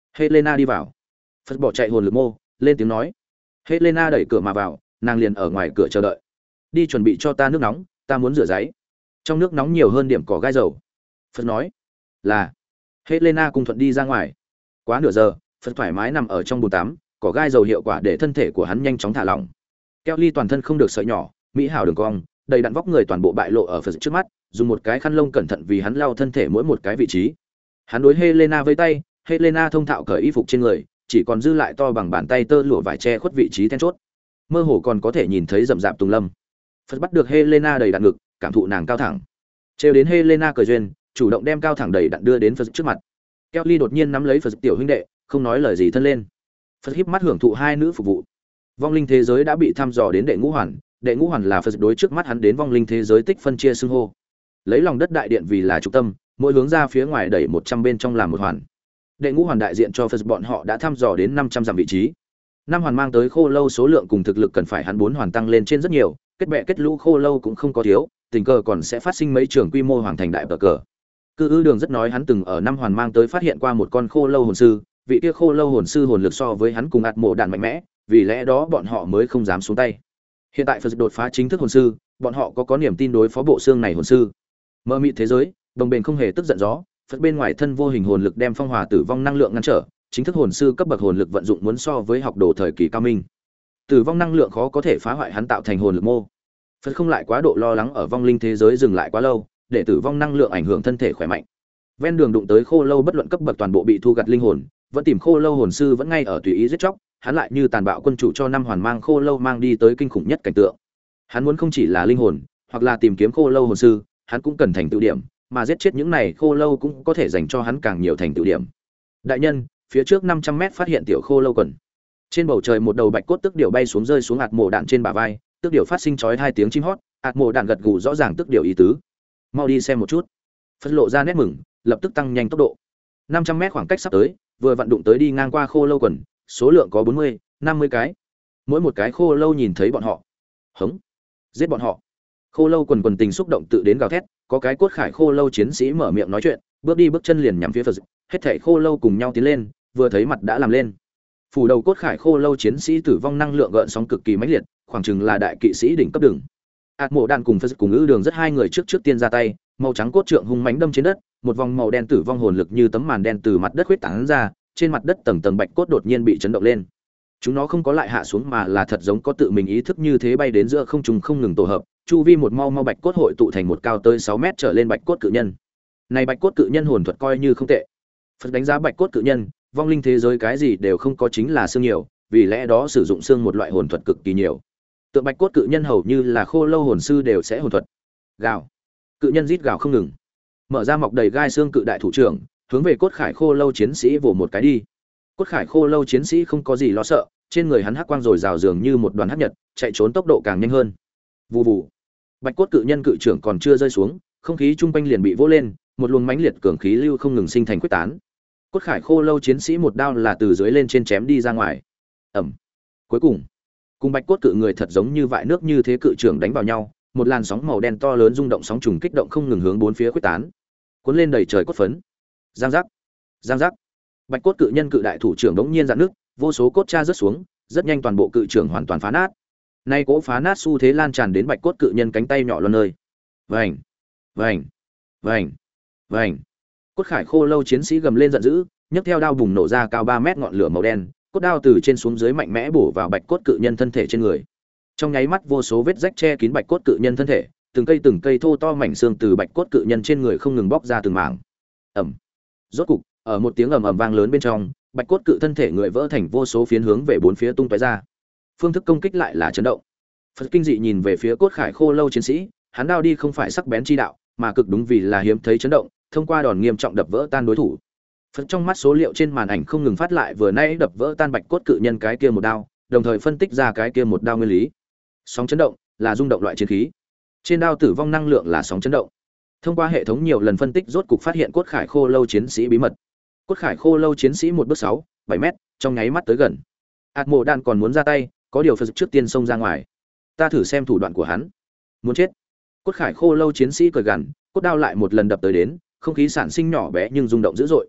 Helena đi vào. Phật bỏ chạy hồn lực mô, lên tiếng nói. Helena đẩy cửa mà vào, nàng liền ở ngoài cửa chờ đợi. Đi chuẩn bị cho ta nước nóng, ta muốn rửa giấy. Trong nước nóng nhiều hơn điểm cỏ gai dầu. Phật nói. Là. Helena cùng thuận đi ra ngoài. Quá nửa giờ, Phật thoải mái nằm ở trong bồn tắm, cỏ gai dầu hiệu quả để thân thể của hắn nhanh chóng thả lỏng. Kelly toàn thân không được sợi nhỏ, mỹ hảo đường cong, đầy đặn vóc người toàn bộ bại lộ ở Phật trước mắt, dùng một cái khăn lông cẩn thận vì hắn lau thân thể mỗi một cái vị trí. Hắn đối Helena vẫy tay, Helena thông thạo cởi y phục trên người, chỉ còn dư lại to bằng bàn tay tơ lụa vải che khuất vị trí then chốt. Mơ hồ còn có thể nhìn thấy rậm rạp tùng lâm. Phật bắt được Helena đầy đặn ngực, cảm thụ nàng cao thẳng. Trêu đến Helena cười duyên, chủ động đem cao thẳng đầy đặn đưa đến Phật trước mặt. Kelly đột nhiên nắm lấy Phật tiểu huynh đệ, không nói lời gì thân lên. Phật híp mắt hưởng thụ hai nữ phục vụ. Vong linh thế giới đã bị thăm dò đến đệ ngũ hoàn, đệ ngũ hoàn là Phật đối trước mắt hắn đến vong linh thế giới tích phân chia xưng hô. Lấy lòng đất đại điện vì là trung tâm, mỗi hướng ra phía ngoài đẩy một trăm bên trong làm một hoàn. Đệ ngũ hoàn đại diện cho Phật bọn họ đã thăm dò đến năm trăm dặm vị trí. Năm hoàn mang tới khô lâu số lượng cùng thực lực cần phải hắn bốn hoàn tăng lên trên rất nhiều, kết bè kết lũ khô lâu cũng không có thiếu, tình cờ còn sẽ phát sinh mấy trường quy mô hoàng thành đại bờ cờ. Cư ư đường rất nói hắn từng ở năm hoàn mang tới phát hiện qua một con khô lâu hồn sư, vị kia khô lâu hồn sư hồn lực so với hắn cùng ạt mộ đạn mạnh mẽ, vì lẽ đó bọn họ mới không dám xuống tay. Hiện tại Phật đột phá chính thức hồn sư, bọn họ có có niềm tin đối phó bộ xương này hồn sư. Mơ mịt thế giới, đồng bền không hề tức giận gió, Phật bên ngoài thân vô hình hồn lực đem phong hòa tử vong năng lượng ngăn trở, chính thức hồn sư cấp bậc hồn lực vận dụng muốn so với học đồ thời kỳ cao minh. Tử vong năng lượng khó có thể phá hoại hắn tạo thành hồn lực mô. Phật không lại quá độ lo lắng ở vong linh thế giới dừng lại quá lâu, để tử vong năng lượng ảnh hưởng thân thể khỏe mạnh. Ven đường đụng tới khô lâu bất luận cấp bậc toàn bộ bị thu gặt linh hồn, vẫn tìm khô lâu hồn sư vẫn ngay ở tùy ý giết chóc, hắn lại như tàn bạo quân chủ cho năm hoàn mang khô lâu mang đi tới kinh khủng nhất cảnh tượng. Hắn muốn không chỉ là linh hồn, hoặc là tìm kiếm khô lâu hồn sư, hắn cũng cần thành tựu điểm, mà giết chết những này khô lâu cũng có thể dành cho hắn càng nhiều thành tựu điểm. Đại nhân, phía trước năm trăm mét phát hiện tiểu khô lâu quần. Trên bầu trời một đầu bạch cốt tức điểu bay xuống rơi xuống ạt mộ đạn trên bả vai, tức điểu phát sinh chói hai tiếng chim hót, ạt mộ đạn gật gù rõ ràng tức điểu ý tứ. Mau đi xem một chút. Phân lộ ra nét mừng, lập tức tăng nhanh tốc độ. năm trăm mét khoảng cách sắp tới, vừa vận đụng tới đi ngang qua khô lâu quần, số lượng có bốn mươi, năm mươi cái. Mỗi một cái khô lâu nhìn thấy bọn họ, hống, giết bọn họ. Khô lâu quần quần tình xúc động tự đến gào thét, có cái cốt khải khô lâu chiến sĩ mở miệng nói chuyện, bước đi bước chân liền nhắm phía Phật. Hết thảy khô lâu cùng nhau tiến lên, vừa thấy mặt đã làm lên. Phủ đầu cốt khải khô lâu chiến sĩ tử vong năng lượng gợn sóng cực kỳ mãnh liệt, khoảng chừng là đại kỵ sĩ đỉnh cấp đường. Ạt mộ đạn cùng Phật cùng ngữ đường rất hai người trước trước tiên ra tay, màu trắng cốt trượng hung mãnh đâm trên đất, một vòng màu đen tử vong hồn lực như tấm màn đen từ mặt đất huyết tán ra, trên mặt đất tầng tầng bạch cốt đột nhiên bị chấn động lên. Chúng nó không có lại hạ xuống mà là thật giống có tự mình ý thức như thế bay đến giữa không trung không ngừng tổ hợp, chu vi một mau mau bạch cốt hội tụ thành một cao tới sáu mét trở lên bạch cốt cự nhân. Này bạch cốt cự nhân hồn thuật coi như không tệ. Phật đánh giá bạch cốt cự nhân, vong linh thế giới cái gì đều không có chính là xương nhiều, vì lẽ đó sử dụng xương một loại hồn thuật cực kỳ nhiều. Tượng bạch cốt cự nhân hầu như là khô lâu hồn sư đều sẽ hồn thuật. Gào. Cự nhân rít gào không ngừng. Mở ra mọc đầy gai xương cự đại thủ trưởng, hướng về cốt khải khô lâu chiến sĩ vồ một cái đi. Cốt khải khô lâu chiến sĩ không có gì lo sợ, trên người hắn hắc quang rồi rào dường như một đoàn hắc nhật, chạy trốn tốc độ càng nhanh hơn. Vù vù. Bạch cốt cự nhân cự trưởng còn chưa rơi xuống, không khí trung quanh liền bị vỗ lên, một luồng mãnh liệt cường khí lưu không ngừng sinh thành quyết tán. Cốt khải khô lâu chiến sĩ một đao là từ dưới lên trên chém đi ra ngoài. Ầm. Cuối cùng, cùng bạch cốt cự người thật giống như vại nước như thế cự trưởng đánh vào nhau, một làn sóng màu đen to lớn rung động sóng trùng kích động không ngừng hướng bốn phía quyết tán, cuốn lên đầy trời cốt phấn. Giang giác, giang giác. Bạch cốt cự nhân cự đại thủ trưởng đống nhiên dạn nước, vô số cốt cha rớt xuống, rất nhanh toàn bộ cự trưởng hoàn toàn phá nát. Nay cỗ phá nát xu thế lan tràn đến bạch cốt cự nhân cánh tay nhỏ loan nơi. Vành, vành, vành, vành. Cốt khải khô lâu chiến sĩ gầm lên giận dữ, nhấc theo đao bùng nổ ra cao ba mét ngọn lửa màu đen, cốt đao từ trên xuống dưới mạnh mẽ bổ vào bạch cốt cự nhân thân thể trên người. Trong nháy mắt vô số vết rách che kín bạch cốt cự nhân thân thể, từng cây từng cây thô to mảnh xương từ bạch cốt cự nhân trên người không ngừng bóc ra từng mảng. Ầm. Rốt cục, ở một tiếng ầm ầm vang lớn bên trong, bạch cốt cự thân thể người vỡ thành vô số phiến hướng về bốn phía tung tóe ra. Phương thức công kích lại là chấn động. Phật kinh dị nhìn về phía cốt khải khô lâu chiến sĩ, hắn đao đi không phải sắc bén chi đạo, mà cực đúng vì là hiếm thấy chấn động, thông qua đòn nghiêm trọng đập vỡ tan đối thủ. Phật trong mắt số liệu trên màn ảnh không ngừng phát lại vừa nãy đập vỡ tan bạch cốt cự nhân cái kia một đao, đồng thời phân tích ra cái kia một đao nguyên lý. Sóng chấn động là rung động loại chiến khí. Trên đao tử vong năng lượng là sóng chấn động. Thông qua hệ thống nhiều lần phân tích rốt cục phát hiện cốt khải khô lâu chiến sĩ bí mật. Cốt khải khô lâu chiến sĩ một bước sáu, bảy mét, trong nháy mắt tới gần. Ạt Mộ Đan còn muốn ra tay, có điều Phật trước tiên xông ra ngoài. Ta thử xem thủ đoạn của hắn. Muốn chết. Cốt khải khô lâu chiến sĩ cười gằn, cốt đao lại một lần đập tới đến, không khí sản sinh nhỏ bé nhưng rung động dữ dội.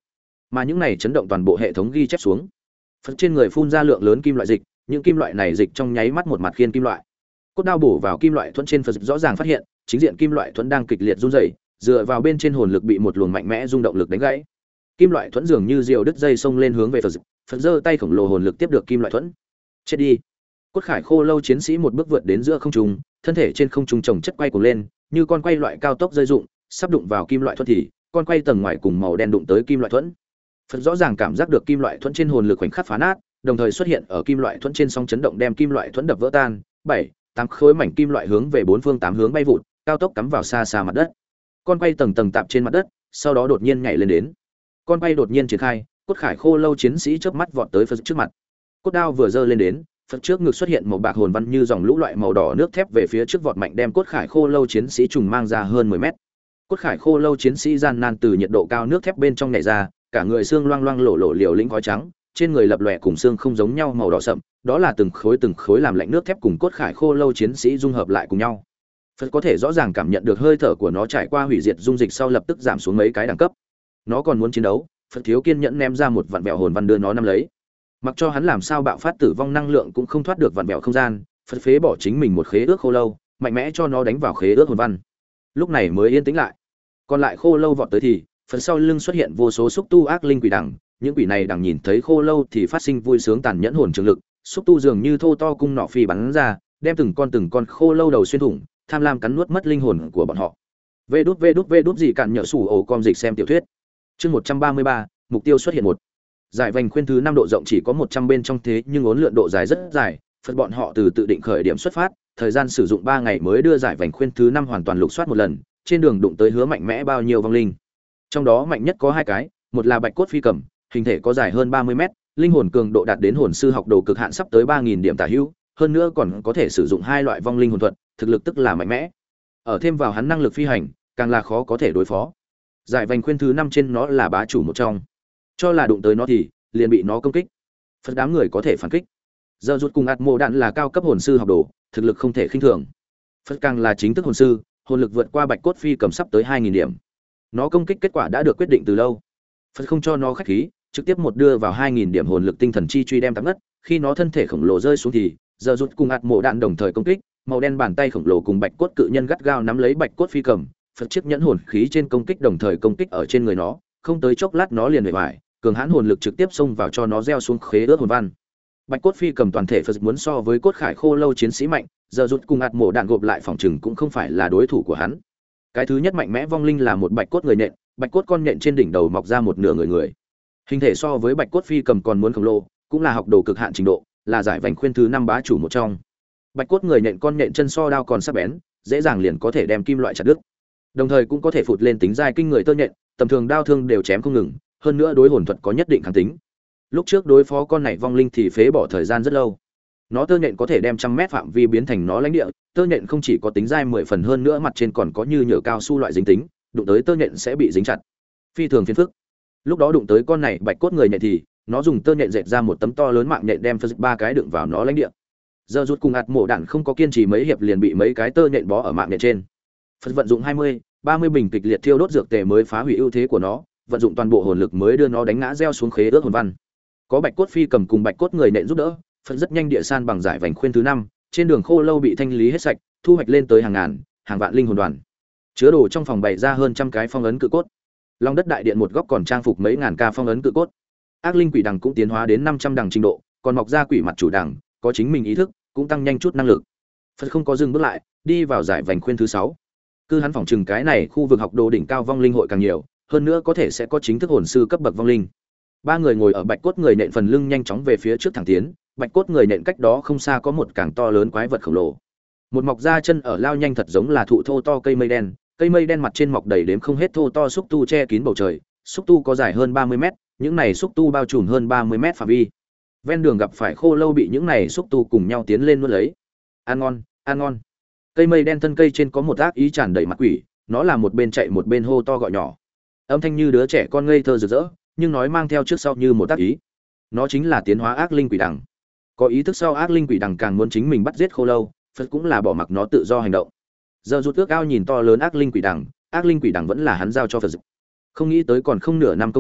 mà những này chấn động toàn bộ hệ thống ghi chép xuống. Phật trên người phun ra lượng lớn kim loại dịch, những kim loại này dịch trong nháy mắt một mặt khiên kim loại. Cốt đao bổ vào kim loại thuẫn trên Phật rõ ràng phát hiện, chính diện kim loại thuẫn đang kịch liệt run rẩy, dựa vào bên trên hồn lực bị một luồng mạnh mẽ rung động lực đánh gãy. Kim loại thuẫn dường như diều đứt dây xông lên hướng về Phật. Phật giơ tay khổng lồ hồn lực tiếp được kim loại thuẫn. Chết đi. Cốt khải khô lâu chiến sĩ một bước vượt đến giữa không trung, thân thể trên không trung chồng chất quay cuồng lên, như con quay loại cao tốc rơi dụng, sắp đụng vào kim loại thuẫn thì, con quay tầng ngoài cùng màu đen đụng tới kim loại thuẫn. Phật rõ ràng cảm giác được kim loại thuẫn trên hồn lực khoảnh khắc phá nát, đồng thời xuất hiện ở kim loại thuẫn trên sóng chấn động đem kim loại thuẫn đập vỡ tan, bảy, tám khối mảnh kim loại hướng về bốn phương tám hướng bay vụt, cao tốc cắm vào xa xa mặt đất. Con quay tầng tầng tạp trên mặt đất, sau đó đột nhiên nhảy lên đến. Con quay đột nhiên triển khai, cốt khải khô lâu chiến sĩ chớp mắt vọt tới Phật trước mặt. Cốt đao vừa giơ lên đến, Phật trước ngực xuất hiện một bạc hồn văn như dòng lũ loại màu đỏ nước thép về phía trước vọt mạnh đem cốt khải khô lâu chiến sĩ trùng mang ra hơn mười mét. Cốt khải khô lâu chiến sĩ gian nan từ nhiệt độ cao nước thép bên trong nhảy ra, cả người xương loang loang lổ lổ liều lĩnh khói trắng, trên người lập lòe cùng xương không giống nhau màu đỏ sậm, đó là từng khối từng khối làm lạnh nước thép cùng cốt khải khô lâu chiến sĩ dung hợp lại cùng nhau. Phật có thể rõ ràng cảm nhận được hơi thở của nó trải qua hủy diệt dung dịch sau lập tức giảm xuống mấy cái đẳng cấp. Nó còn muốn chiến đấu, Phật thiếu kiên nhẫn ném ra một vạn vẹo hồn văn đưa nó nắm lấy. Mặc cho hắn làm sao bạo phát tử vong năng lượng cũng không thoát được vạn vẹo không gian, Phật phế bỏ chính mình một khế ước khô lâu, mạnh mẽ cho nó đánh vào khế ước hồn văn. Lúc này mới yên tĩnh lại. Còn lại khô lâu vọt tới thì, phần sau lưng xuất hiện vô số xúc tu ác linh quỷ đằng, những quỷ này đằng nhìn thấy khô lâu thì phát sinh vui sướng tàn nhẫn hồn trường lực, xúc tu dường như thô to cung nọ phi bắn ra, đem từng con từng con khô lâu đầu xuyên thủng, tham lam cắn nuốt mất linh hồn của bọn họ. Vê đút vê đút vê đút gì cạn nhở sủ ổ com dịch xem tiểu thuyết. Chương một trăm ba mươi ba, mục tiêu xuất hiện một. Giải vành khuyên thứ năm độ rộng chỉ có một trăm bên trong thế nhưng uốn lượn độ dài rất dài, Phật bọn họ từ tự định khởi điểm xuất phát, thời gian sử dụng ba ngày mới đưa giải vành khuyên thứ năm hoàn toàn lục soát một lần, trên đường đụng tới hứa mạnh mẽ bao nhiêu vong linh. Trong đó mạnh nhất có hai cái, một là bạch cốt phi cầm, hình thể có dài hơn ba mươi mét, linh hồn cường độ đạt đến hồn sư học đồ cực hạn sắp tới ba nghìn điểm tả hữu, hơn nữa còn có thể sử dụng hai loại vong linh hồn thuật, thực lực tức là mạnh mẽ. Ở thêm vào hắn năng lực phi hành, càng là khó có thể đối phó. Giải vành khuyên thứ năm trên nó là bá chủ một trong. Cho là đụng tới nó thì liền bị nó công kích. Phật đám người có thể phản kích. Giờ rút cùng ạt mộ đạn là cao cấp hồn sư học đồ, thực lực không thể khinh thường. Phật càng là chính thức hồn sư, hồn lực vượt qua bạch cốt phi cầm sắp tới hai nghìn điểm. Nó công kích kết quả đã được quyết định từ lâu. Phật không cho nó khách khí, trực tiếp một đưa vào hai nghìn điểm hồn lực tinh thần chi truy đem tạm ngất, khi nó thân thể khổng lồ rơi xuống thì, giờ rút cùng ạt mộ đạn đồng thời công kích, màu đen bàn tay khổng lồ cùng bạch cốt cự nhân gắt gao nắm lấy bạch cốt phi cầm, Phật chiếc nhẫn hồn khí trên công kích đồng thời công kích ở trên người nó, không tới chốc lát nó liền bể bại, cường hãn hồn lực trực tiếp xông vào cho nó gieo xuống khế ước hồn văn. Bạch cốt phi cầm toàn thể Phật muốn so với cốt khải khô lâu chiến sĩ mạnh, giờ rút cùng ạt mộ đạn gộp lại phòng trừng cũng không phải là đối thủ của hắn. Cái thứ nhất mạnh mẽ vong linh là một bạch cốt người nện, bạch cốt con nện trên đỉnh đầu mọc ra một nửa người người. Hình thể so với bạch cốt phi cầm còn muốn khổng lồ, cũng là học đồ cực hạn trình độ, là giải vành khuyên thứ năm bá chủ một trong. Bạch cốt người nện con nện chân so đao còn sắc bén, dễ dàng liền có thể đem kim loại chặt đứt. Đồng thời cũng có thể phụt lên tính dai kinh người tơ nhện, tầm thường đao thương đều chém không ngừng, hơn nữa đối hồn thuật có nhất định kháng tính. Lúc trước đối phó con này vong linh thì phế bỏ thời gian rất lâu. Nó tơ nhện có thể đem trăm mét phạm vi biến thành nó lãnh địa, tơ nhện không chỉ có tính dai mười phần hơn nữa mặt trên còn có như nhựa cao su loại dính tính, đụng tới tơ nhện sẽ bị dính chặt. Phi thường phiền phức. Lúc đó đụng tới con này bạch cốt người nhện thì, nó dùng tơ nhện dệt ra một tấm to lớn mạng nhện đem phật ba cái đựng vào nó lãnh địa. Giờ rút cùng ạt mộ đạn không có kiên trì mấy hiệp liền bị mấy cái tơ nhện bó ở mạng nhện trên. Phật vận dụng hai mươi, ba mươi bình kịch liệt thiêu đốt dược tề mới phá hủy ưu thế của nó, vận dụng toàn bộ hồn lực mới đưa nó đánh ngã gieo xuống khế ước hồn văn. Có bạch cốt phi cầm cùng bạch cốt người nện giúp đỡ, Phật rất nhanh địa san bằng giải vành khuyên thứ năm, trên đường khô lâu bị thanh lý hết sạch, thu hoạch lên tới hàng ngàn, hàng vạn linh hồn đoàn. Chứa đồ trong phòng bày ra hơn trăm cái phong ấn cự cốt. Long đất đại điện một góc còn trang phục mấy ngàn ca phong ấn cự cốt. Ác linh quỷ đằng cũng tiến hóa đến năm trăm đằng trình độ, còn mọc ra quỷ mặt chủ đằng, có chính mình ý thức, cũng tăng nhanh chút năng lực. Phật không có dừng bước lại, đi vào giải vành khuyên thứ sáu. Cứ hắn phỏng chừng cái này khu vực học đồ đỉnh cao vong linh hội càng nhiều, hơn nữa có thể sẽ có chính thức hồn sư cấp bậc vong linh. Ba người ngồi ở bạch cốt người nện phần lưng nhanh chóng về phía trước thẳng tiến, bạch cốt người nện cách đó không xa có một càng to lớn quái vật khổng lồ. Một mọc ra chân ở lao nhanh thật giống là thụ thô to cây mây đen, cây mây đen mặt trên mọc đầy đếm không hết thô to xúc tu che kín bầu trời, xúc tu có dài hơn ba mươi mét, những này xúc tu bao trùm hơn ba mươi mét phạm vi. Ven đường gặp phải khô lâu bị những này xúc tu cùng nhau tiến lên nuốt lấy. Ăn ngon, ăn ngon. Cây mây đen thân cây trên có một ác ý tràn đầy mặt quỷ, nó là một bên chạy một bên hô to gọi nhỏ. Âm thanh như đứa trẻ con ngây thơ rực rỡ, nhưng nói mang theo trước sau như một tác ý. Nó chính là tiến hóa ác linh quỷ đằng. Có ý thức sau ác linh quỷ đằng càng muốn chính mình bắt giết khô lâu, Phật cũng là bỏ mặc nó tự do hành động. Giờ rút ước ao nhìn to lớn ác linh quỷ đằng, ác linh quỷ đằng vẫn là hắn giao cho Phật. Không nghĩ tới còn không nửa năm công phu,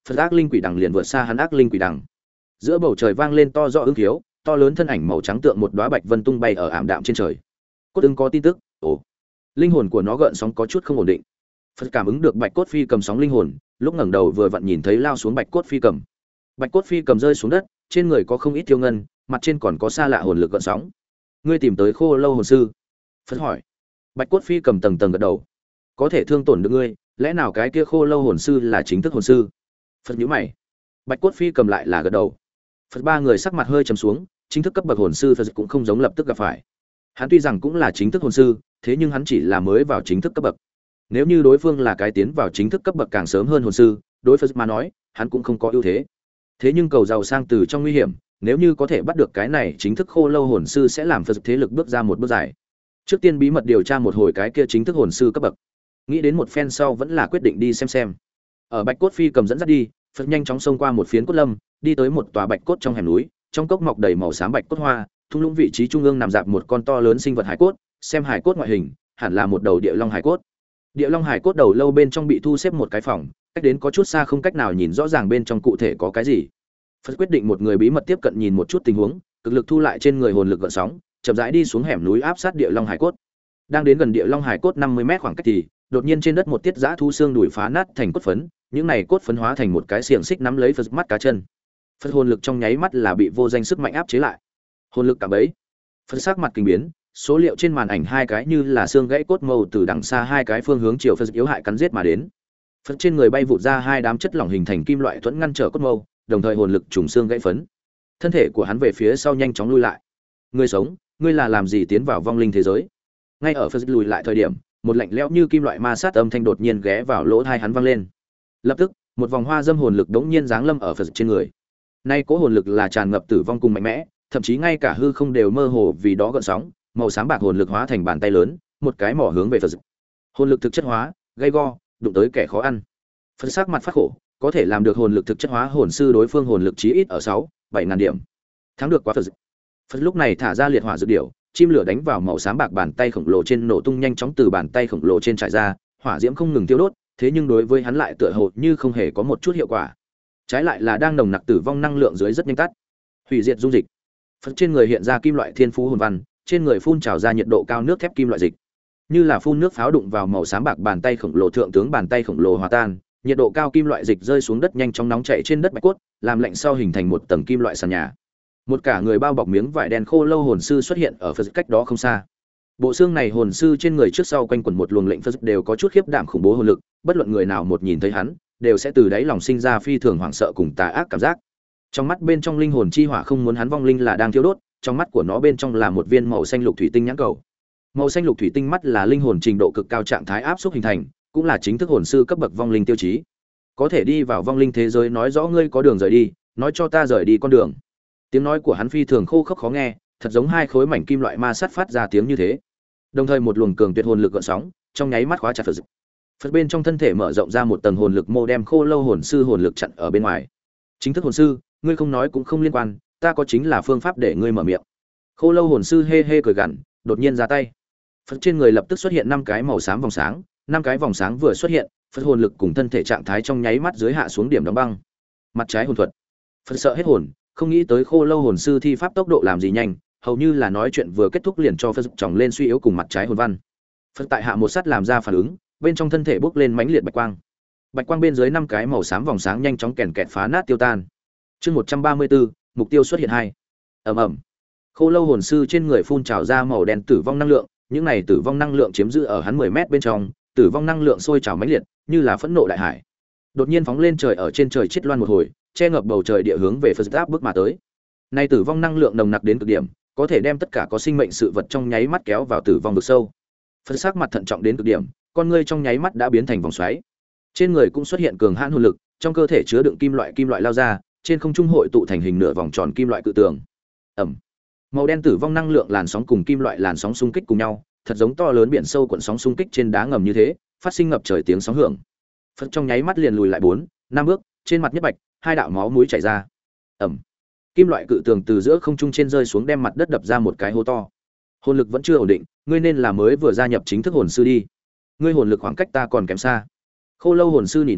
Phật ác linh quỷ đằng liền vượt xa hắn ác linh quỷ đằng. Giữa bầu trời vang lên to rõ ứng thiếu, to lớn thân ảnh màu trắng tượng một đóa bạch vân tung bay ở ảm đạm trên trời. Cốt ưng có tin tức, ồ, linh hồn của nó gợn sóng có chút không ổn định. Phật cảm ứng được bạch cốt phi cầm sóng linh hồn, lúc ngẩng đầu vừa vặn nhìn thấy lao xuống bạch cốt phi cầm. Bạch cốt phi cầm rơi xuống đất, trên người có không ít tiêu ngân, mặt trên còn có xa lạ hồn lực gợn sóng. Ngươi tìm tới Khô Lâu hồn sư? Phật hỏi. Bạch cốt phi cầm tầng tầng gật đầu. Có thể thương tổn được ngươi, lẽ nào cái kia Khô Lâu hồn sư là chính thức hồn sư? Phật nhíu mày. Bạch cốt phi cầm lại là gật đầu. Phật ba người sắc mặt hơi trầm xuống, chính thức cấp bậc hồn sư Phật cũng không giống lập tức gặp phải. Hắn tuy rằng cũng là chính thức hồn sư, thế nhưng hắn chỉ là mới vào chính thức cấp bậc. Nếu như đối phương là cái tiến vào chính thức cấp bậc càng sớm hơn hồn sư, đối Phật mà nói, hắn cũng không có ưu thế. Thế nhưng cầu giàu sang từ trong nguy hiểm, nếu như có thể bắt được cái này chính thức Khô Lâu hồn sư sẽ làm Phật thế lực bước ra một bước dài. Trước tiên bí mật điều tra một hồi cái kia chính thức hồn sư cấp bậc. Nghĩ đến một phen sau vẫn là quyết định đi xem xem. Ở Bạch cốt phi cầm dẫn dắt đi, Phật nhanh chóng xông qua một phiến cốt lâm, đi tới một tòa bạch cốt trong hẻm núi, trong cốc mọc đầy màu xám bạch cốt hoa, thung lũng vị trí trung ương nằm dạp một con to lớn sinh vật hải cốt, xem hải cốt ngoại hình, hẳn là một đầu địa long hải cốt. Địa long hải cốt đầu lâu bên trong bị thu xếp một cái phòng, cách đến có chút xa không cách nào nhìn rõ ràng bên trong cụ thể có cái gì. Phật quyết định một người bí mật tiếp cận nhìn một chút tình huống, cực lực thu lại trên người hồn lực gợn sóng, chậm rãi đi xuống hẻm núi áp sát địa long hải cốt. Đang đến gần địa long hải cốt năm mươi mét khoảng cách thì, đột nhiên trên đất một tiết giã thu xương đùi phá nát thành cốt phấn, những này cốt phấn hóa thành một cái xiềng xích nắm lấy Phật mắt cá chân. Phật hồn lực trong nháy mắt là bị vô danh sức mạnh áp chế lại. Hồn lực cả bấy. Phật sắc mặt kinh biến, số liệu trên màn ảnh hai cái như là xương gãy cốt màu từ đằng xa hai cái phương hướng chiều Phật yếu hại cắn giết mà đến. Phật trên người bay vụt ra hai đám chất lỏng hình thành kim loại thuẫn ngăn trở cốt mâu, đồng thời hồn lực trùng xương gãy phấn. Thân thể của hắn về phía sau nhanh chóng lui lại. Ngươi sống, ngươi là làm gì tiến vào vong linh thế giới? Ngay ở Phật lùi lại thời điểm, một lạnh lẽo như kim loại ma sát âm thanh đột nhiên ghé vào lỗ tai hắn vang lên. Lập tức, một vòng hoa dâm hồn lực đống nhiên giáng lâm ở Phật trên người. Nay cố hồn lực là tràn ngập tử vong cùng mạnh mẽ, thậm chí ngay cả hư không đều mơ hồ vì đó gợn sóng, màu xám bạc hồn lực hóa thành bàn tay lớn, một cái mỏ hướng về Phật. Hồn lực thực chất hóa, gay go, đụng tới kẻ khó ăn. Phật sắc mặt phát khổ, có thể làm được hồn lực thực chất hóa hồn sư đối phương hồn lực chí ít ở sáu, bảy ngàn điểm. Thắng được quá Phật. Phật lúc này thả ra liệt hỏa dược điểu, chim lửa đánh vào màu xám bạc bàn tay khổng lồ trên nổ tung nhanh chóng từ bàn tay khổng lồ trên trải ra, hỏa diễm không ngừng tiêu đốt, thế nhưng đối với hắn lại tựa hồ như không hề có một chút hiệu quả. Trái lại là đang nồng nặc tử vong năng lượng dưới rất nhanh tắt. Hủy diệt dung dịch. Phật trên người hiện ra kim loại thiên phú hồn văn, trên người phun trào ra nhiệt độ cao nước thép kim loại dịch. Như là phun nước pháo đụng vào màu xám bạc bàn tay khổng lồ thượng tướng bàn tay khổng lồ hòa tan, nhiệt độ cao kim loại dịch rơi xuống đất nhanh chóng nóng chảy trên đất bạch cốt, làm lạnh sau hình thành một tầng kim loại sàn nhà. Một cả người bao bọc miếng vải đen khô lâu hồn sư xuất hiện ở Phật cách đó không xa. Bộ xương này hồn sư trên người trước sau quanh quẩn một luồng lệnh Phật đều có chút khiếp đảm khủng bố hồn lực, bất luận người nào một nhìn thấy hắn, đều sẽ từ đáy lòng sinh ra phi thường hoảng sợ cùng tà ác cảm giác. Trong mắt bên trong linh hồn chi hỏa không muốn hắn vong linh là đang thiêu đốt, trong mắt của nó bên trong là một viên màu xanh lục thủy tinh nhãn cầu. Màu xanh lục thủy tinh mắt là linh hồn trình độ cực cao trạng thái áp xúc hình thành, cũng là chính thức hồn sư cấp bậc vong linh tiêu chí. Có thể đi vào vong linh thế giới nói rõ ngươi có đường rời đi, nói cho ta rời đi con đường. Tiếng nói của hắn phi thường khô khốc khó nghe, thật giống hai khối mảnh kim loại ma sát phát ra tiếng như thế. Đồng thời một luồng cường tuyệt hồn lực gợn sóng, trong nháy mắt khóa chặt Phật. Phật bên trong thân thể mở rộng ra một tầng hồn lực mô đem khô lâu hồn sư hồn lực chặn ở bên ngoài. Chính thức hồn sư, ngươi không nói cũng không liên quan, ta có chính là phương pháp để ngươi mở miệng. Khô lâu hồn sư hê hê cười gằn, đột nhiên ra tay. Phật trên người lập tức xuất hiện năm cái màu xám vòng sáng, năm cái vòng sáng vừa xuất hiện, Phật hồn lực cùng thân thể trạng thái trong nháy mắt dưới hạ xuống điểm đóng băng. Mặt trái hồn thuật. Phật sợ hết hồn, không nghĩ tới khô lâu hồn sư thi pháp tốc độ làm gì nhanh, hầu như là nói chuyện vừa kết thúc liền cho Phật tròng lên suy yếu cùng mặt trái hồn văn. Phật tại hạ một sát làm ra phản ứng, bên trong thân thể bốc lên mãnh liệt bạch quang. Bạch quang bên dưới năm cái màu xám vòng sáng nhanh chóng kèn kẹt phá nát tiêu tan. Chương một trăm ba mươi tư, mục tiêu xuất hiện hai. Ầm ầm. Khô lâu hồn sư trên người phun trào ra màu đen tử vong năng lượng, những này tử vong năng lượng chiếm giữ ở hắn mười mét bên trong, tử vong năng lượng sôi trào mãnh liệt, như là phẫn nộ đại hải. Đột nhiên phóng lên trời ở trên trời chết loan một hồi, che ngập bầu trời địa hướng về Phật áp bước mà tới. Nay tử vong năng lượng nồng nặc đến cực điểm, có thể đem tất cả có sinh mệnh sự vật trong nháy mắt kéo vào tử vong vực sâu. Phật sắc mặt thận trọng đến cực điểm, con ngươi trong nháy mắt đã biến thành vòng xoáy. Trên người cũng xuất hiện cường hãn hồn lực, trong cơ thể chứa đựng kim loại kim loại lao ra, trên không trung hội tụ thành hình nửa vòng tròn kim loại cự tường. Ầm. Màu đen tử vong năng lượng làn sóng cùng kim loại làn sóng xung kích cùng nhau, thật giống to lớn biển sâu cuộn sóng xung kích trên đá ngầm như thế, phát sinh ngập trời tiếng sóng hưởng. Phật trong nháy mắt liền lùi lại bốn, năm bước, trên mặt nhất bạch, hai đạo máu mũi chảy ra. Ầm. Kim loại cự tường từ giữa không trung trên rơi xuống đem mặt đất đập ra một cái hố to. Hồn lực vẫn chưa ổn định, ngươi nên là mới vừa gia nhập chính thức hồn sư đi. Ngươi hồn lực khoảng cách ta còn kém xa. Khô lâu hồn sư nỉ non,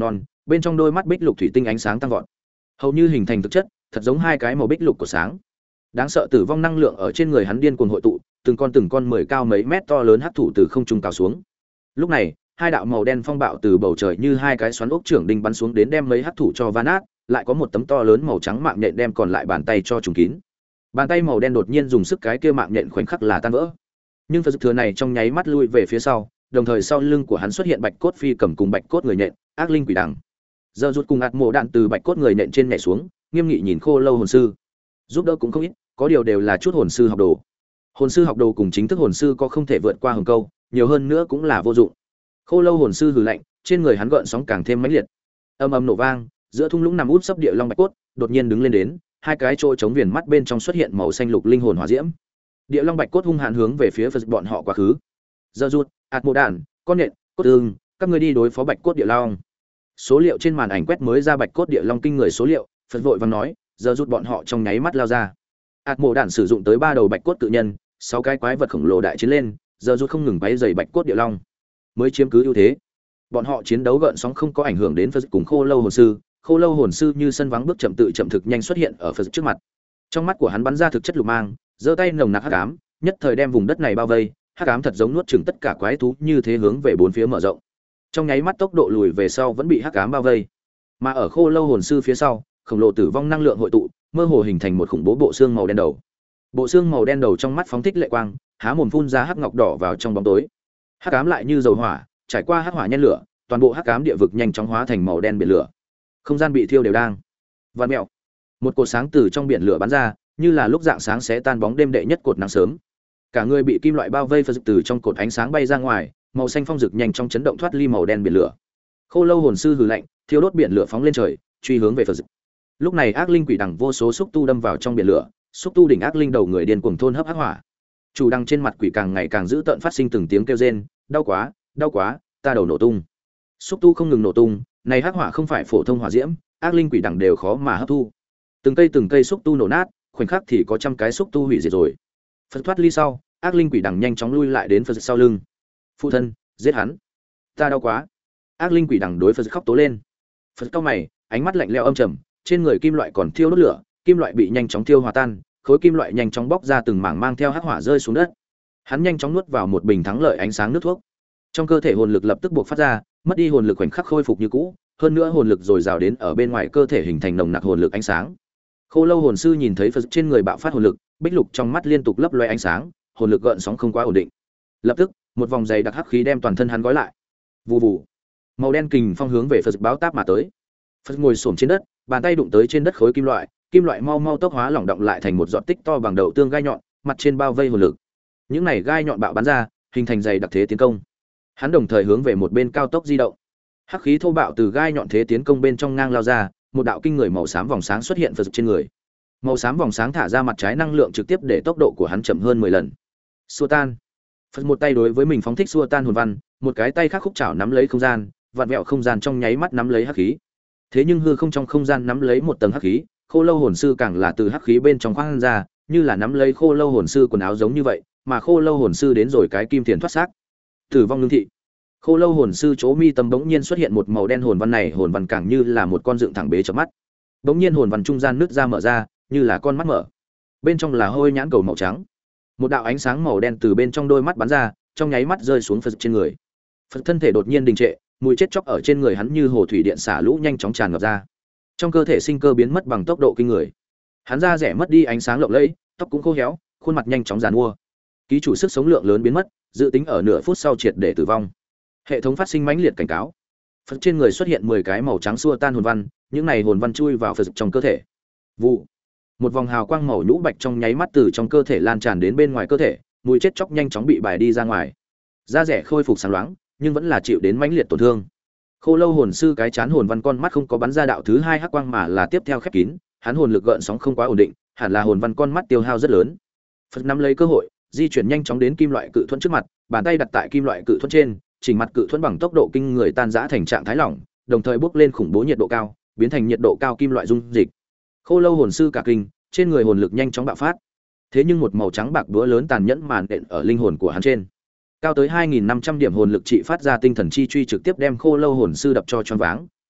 bên trong đôi mắt bích lục thủy tinh ánh sáng tăng vọt, hầu như hình thành thực chất, thật giống hai cái màu bích lục của sáng. Đáng sợ tử vong năng lượng ở trên người hắn điên cuồng hội tụ, từng con từng con mười cao mấy mét to lớn hắc thủ từ không trung cao xuống. Lúc này, hai đạo màu đen phong bạo từ bầu trời như hai cái xoắn ốc trưởng đinh bắn xuống đến đem mấy hắc thủ cho va nát, lại có một tấm to lớn màu trắng mạng nhện đem còn lại bàn tay cho trùng kín. Bàn tay màu đen đột nhiên dùng sức cái kia mạng nhện khoảnh khắc là tan vỡ. Nhưng Phật thừa này trong nháy mắt lui về phía sau, đồng thời sau lưng của hắn xuất hiện bạch cốt phi cầm cùng bạch cốt người nhện, ác linh quỷ đằng. Giờ rút cùng ạt mộ đạn từ bạch cốt người nhện trên nhảy xuống, nghiêm nghị nhìn Khô Lâu hồn sư. Giúp đỡ cũng không ít, có điều đều là chút hồn sư học đồ. Hồn sư học đồ cùng chính thức hồn sư có không thể vượt qua hừng câu, nhiều hơn nữa cũng là vô dụng. Khô Lâu hồn sư hừ lạnh, trên người hắn gợn sóng càng thêm mãnh liệt. Âm ầm nổ vang, giữa thung lũng nằm út sấp địa long bạch cốt, đột nhiên đứng lên đến, hai cái chỗ chống viền mắt bên trong xuất hiện màu xanh lục linh hồn hỏa diễm. Địa long bạch cốt hung hãn hướng về phía Phật bọn họ quá khứ. Giờ rút, ạt mộ đạn, con nện, cốt tương, các ngươi đi đối phó bạch cốt địa long. Số liệu trên màn ảnh quét mới ra bạch cốt địa long kinh người số liệu, Phật vội vàng nói, giờ rút bọn họ trong nháy mắt lao ra. Ạt mộ đạn sử dụng tới ba đầu bạch cốt tự nhân, sáu cái quái vật khổng lồ đại chiến lên, giờ rút không ngừng bay dày bạch cốt địa long, mới chiếm cứ ưu thế. Bọn họ chiến đấu gợn sóng không có ảnh hưởng đến Phật cùng Khô Lâu hồn sư, Khô Lâu hồn sư như sân vắng bước chậm tự chậm thực nhanh xuất hiện ở Phật trước mặt. Trong mắt của hắn bắn ra thực chất lục mang, giơ tay nồng nặc hắc ám, nhất thời đem vùng đất này bao vây, hắc ám thật giống nuốt chửng tất cả quái thú như thế hướng về bốn phía mở rộng. Trong nháy mắt tốc độ lùi về sau vẫn bị hắc ám bao vây. Mà ở Khô Lâu hồn sư phía sau, khổng lồ tử vong năng lượng hội tụ, mơ hồ hình thành một khủng bố bộ xương màu đen đầu. Bộ xương màu đen đầu trong mắt phóng thích lệ quang, há mồm phun ra hắc ngọc đỏ vào trong bóng tối. Hắc ám lại như dầu hỏa, trải qua hắc hỏa nhen lửa, toàn bộ hắc ám địa vực nhanh chóng hóa thành màu đen biển lửa. Không gian bị thiêu đều đang vặn mèo. Một cột sáng từ trong biển lửa bắn ra, như là lúc dạng sáng sẽ tan bóng đêm đệ nhất cột nắng sớm. Cả người bị kim loại bao vây, Phật từ trong cột ánh sáng bay ra ngoài, màu xanh phong rực nhanh chóng chấn động thoát ly màu đen biển lửa. Khô Lâu hồn sư hừ lạnh, thiêu đốt biển lửa phóng lên trời, truy hướng về Phật. Lúc này ác linh quỷ đằng vô số xúc tu đâm vào trong biển lửa, xúc tu đỉnh ác linh đầu người điên cuồng thôn hấp hắc hỏa. Chủ đằng trên mặt quỷ càng ngày càng dữ tợn phát sinh từng tiếng kêu rên, đau quá, đau quá, ta đầu nổ tung. Xúc tu không ngừng nổ tung, này hắc hỏa không phải phổ thông hỏa diễm, ác linh quỷ đằng đều khó mà hấp thu. Từng cây từng cây xúc tu nổ nát, khoảnh khắc thì có trăm cái xúc tu hủy diệt rồi. Phật thoát ly sau, ác linh quỷ đằng nhanh chóng lui lại đến Phật sau lưng. Phụ thân, giết hắn, ta đau quá. Ác linh quỷ đằng đối Phật khóc tố lên. Phật cau mày, ánh mắt lạnh lẽo âm trầm, trên người kim loại còn thiêu đốt lửa, kim loại bị nhanh chóng thiêu hòa tan, khối kim loại nhanh chóng bóc ra từng mảng mang theo hắc hỏa rơi xuống đất. Hắn nhanh chóng nuốt vào một bình thắng lợi ánh sáng nước thuốc. Trong cơ thể hồn lực lập tức buộc phát ra, mất đi hồn lực khoảnh khắc khôi phục như cũ, hơn nữa hồn lực dồi dào đến ở bên ngoài cơ thể hình thành nồng nặc hồn lực ánh sáng. Khô Lâu hồn sư nhìn thấy Phật trên người bạo phát hồn lực, bích lục trong mắt liên tục lấp loé ánh sáng, hồn lực gợn sóng không quá ổn định. Lập tức, một vòng dày đặc hắc khí đem toàn thân hắn gói lại. Vù vù. Màu đen kình phong hướng về Phật báo táp mà tới. Phật ngồi xổm trên đất, bàn tay đụng tới trên đất khối kim loại, kim loại mau mau tốc hóa lỏng động lại thành một giọt tích to bằng đậu tương gai nhọn, mặt trên bao vây hồn lực. Những này gai nhọn bạo bắn ra, hình thành dày đặc thế tiến công. Hắn đồng thời hướng về một bên cao tốc di động. Hắc khí thô bạo từ gai nhọn thế tiến công bên trong ngang lao ra, một đạo kinh người màu xám vòng sáng xuất hiện Phật trên người. Màu xám vòng sáng thả ra mặt trái năng lượng trực tiếp để tốc độ của hắn chậm hơn mười lần. Xua tan. Phật một tay đối với mình phóng thích xua tan hồn văn, một cái tay khác khúc chảo nắm lấy không gian, vặn vẹo không gian trong nháy mắt nắm lấy hắc khí. Thế nhưng hư không trong không gian nắm lấy một tầng hắc khí, Khô Lâu hồn sư càng là từ hắc khí bên trong khoang ra, như là nắm lấy Khô Lâu hồn sư quần áo giống như vậy, mà Khô Lâu hồn sư đến rồi cái kim tiền thoát xác. Tử vong lương thị. Khô Lâu hồn sư chỗ mi tâm bỗng nhiên xuất hiện một màu đen hồn văn, này hồn văn càng như là một con dựng thẳng bế chớp mắt. Bỗng nhiên hồn văn trung gian nứt ra mở ra, như là con mắt mở. Bên trong là hôi nhãn cầu màu trắng. Một đạo ánh sáng màu đen từ bên trong đôi mắt bắn ra, trong nháy mắt rơi xuống Phật trên người. Phật thân thể đột nhiên đình trệ, mùi chết chóc ở trên người hắn như hồ thủy điện xả lũ nhanh chóng tràn ngập ra. Trong cơ thể sinh cơ biến mất bằng tốc độ kinh người. Hắn da rẻ mất đi ánh sáng lộng lẫy, tóc cũng khô héo, khuôn mặt nhanh chóng giàn mua. Ký chủ sức sống lượng lớn biến mất, dự tính ở nửa phút sau triệt để tử vong. Hệ thống phát sinh mãnh liệt cảnh cáo. Phật trên người xuất hiện mười cái màu trắng xua tan hồn văn, những này hồn văn chui vào Phật trong cơ thể. Vụ. Một vòng hào quang màu nhũ bạch trong nháy mắt từ trong cơ thể lan tràn đến bên ngoài cơ thể, mùi chết chóc nhanh chóng bị bài đi ra ngoài. Da rẻ khôi phục sáng loáng, nhưng vẫn là chịu đến mãnh liệt tổn thương. Khô Lâu hồn sư cái chán hồn văn con mắt không có bắn ra đạo thứ hai hắc quang mà là tiếp theo khép kín, hắn hồn lực gợn sóng không quá ổn định, hẳn là hồn văn con mắt tiêu hao rất lớn. Phật nắm lấy cơ hội, di chuyển nhanh chóng đến kim loại cự thuẫn trước mặt, bàn tay đặt tại kim loại cự thuẫn trên, chỉnh mặt cự thuẫn bằng tốc độ kinh người tan rã thành trạng thái lỏng, đồng thời bốc lên khủng bố nhiệt độ cao, biến thành nhiệt độ cao kim loại dung dịch. Khô Lâu hồn sư cả kinh, trên người hồn lực nhanh chóng bạo phát. Thế nhưng một màu trắng bạc đũa lớn tàn nhẫn màn đện ở linh hồn của hắn trên. Cao tới hai nghìn năm trăm điểm hồn lực trị phát ra tinh thần chi truy trực tiếp đem Khô Lâu hồn sư đập cho choáng váng,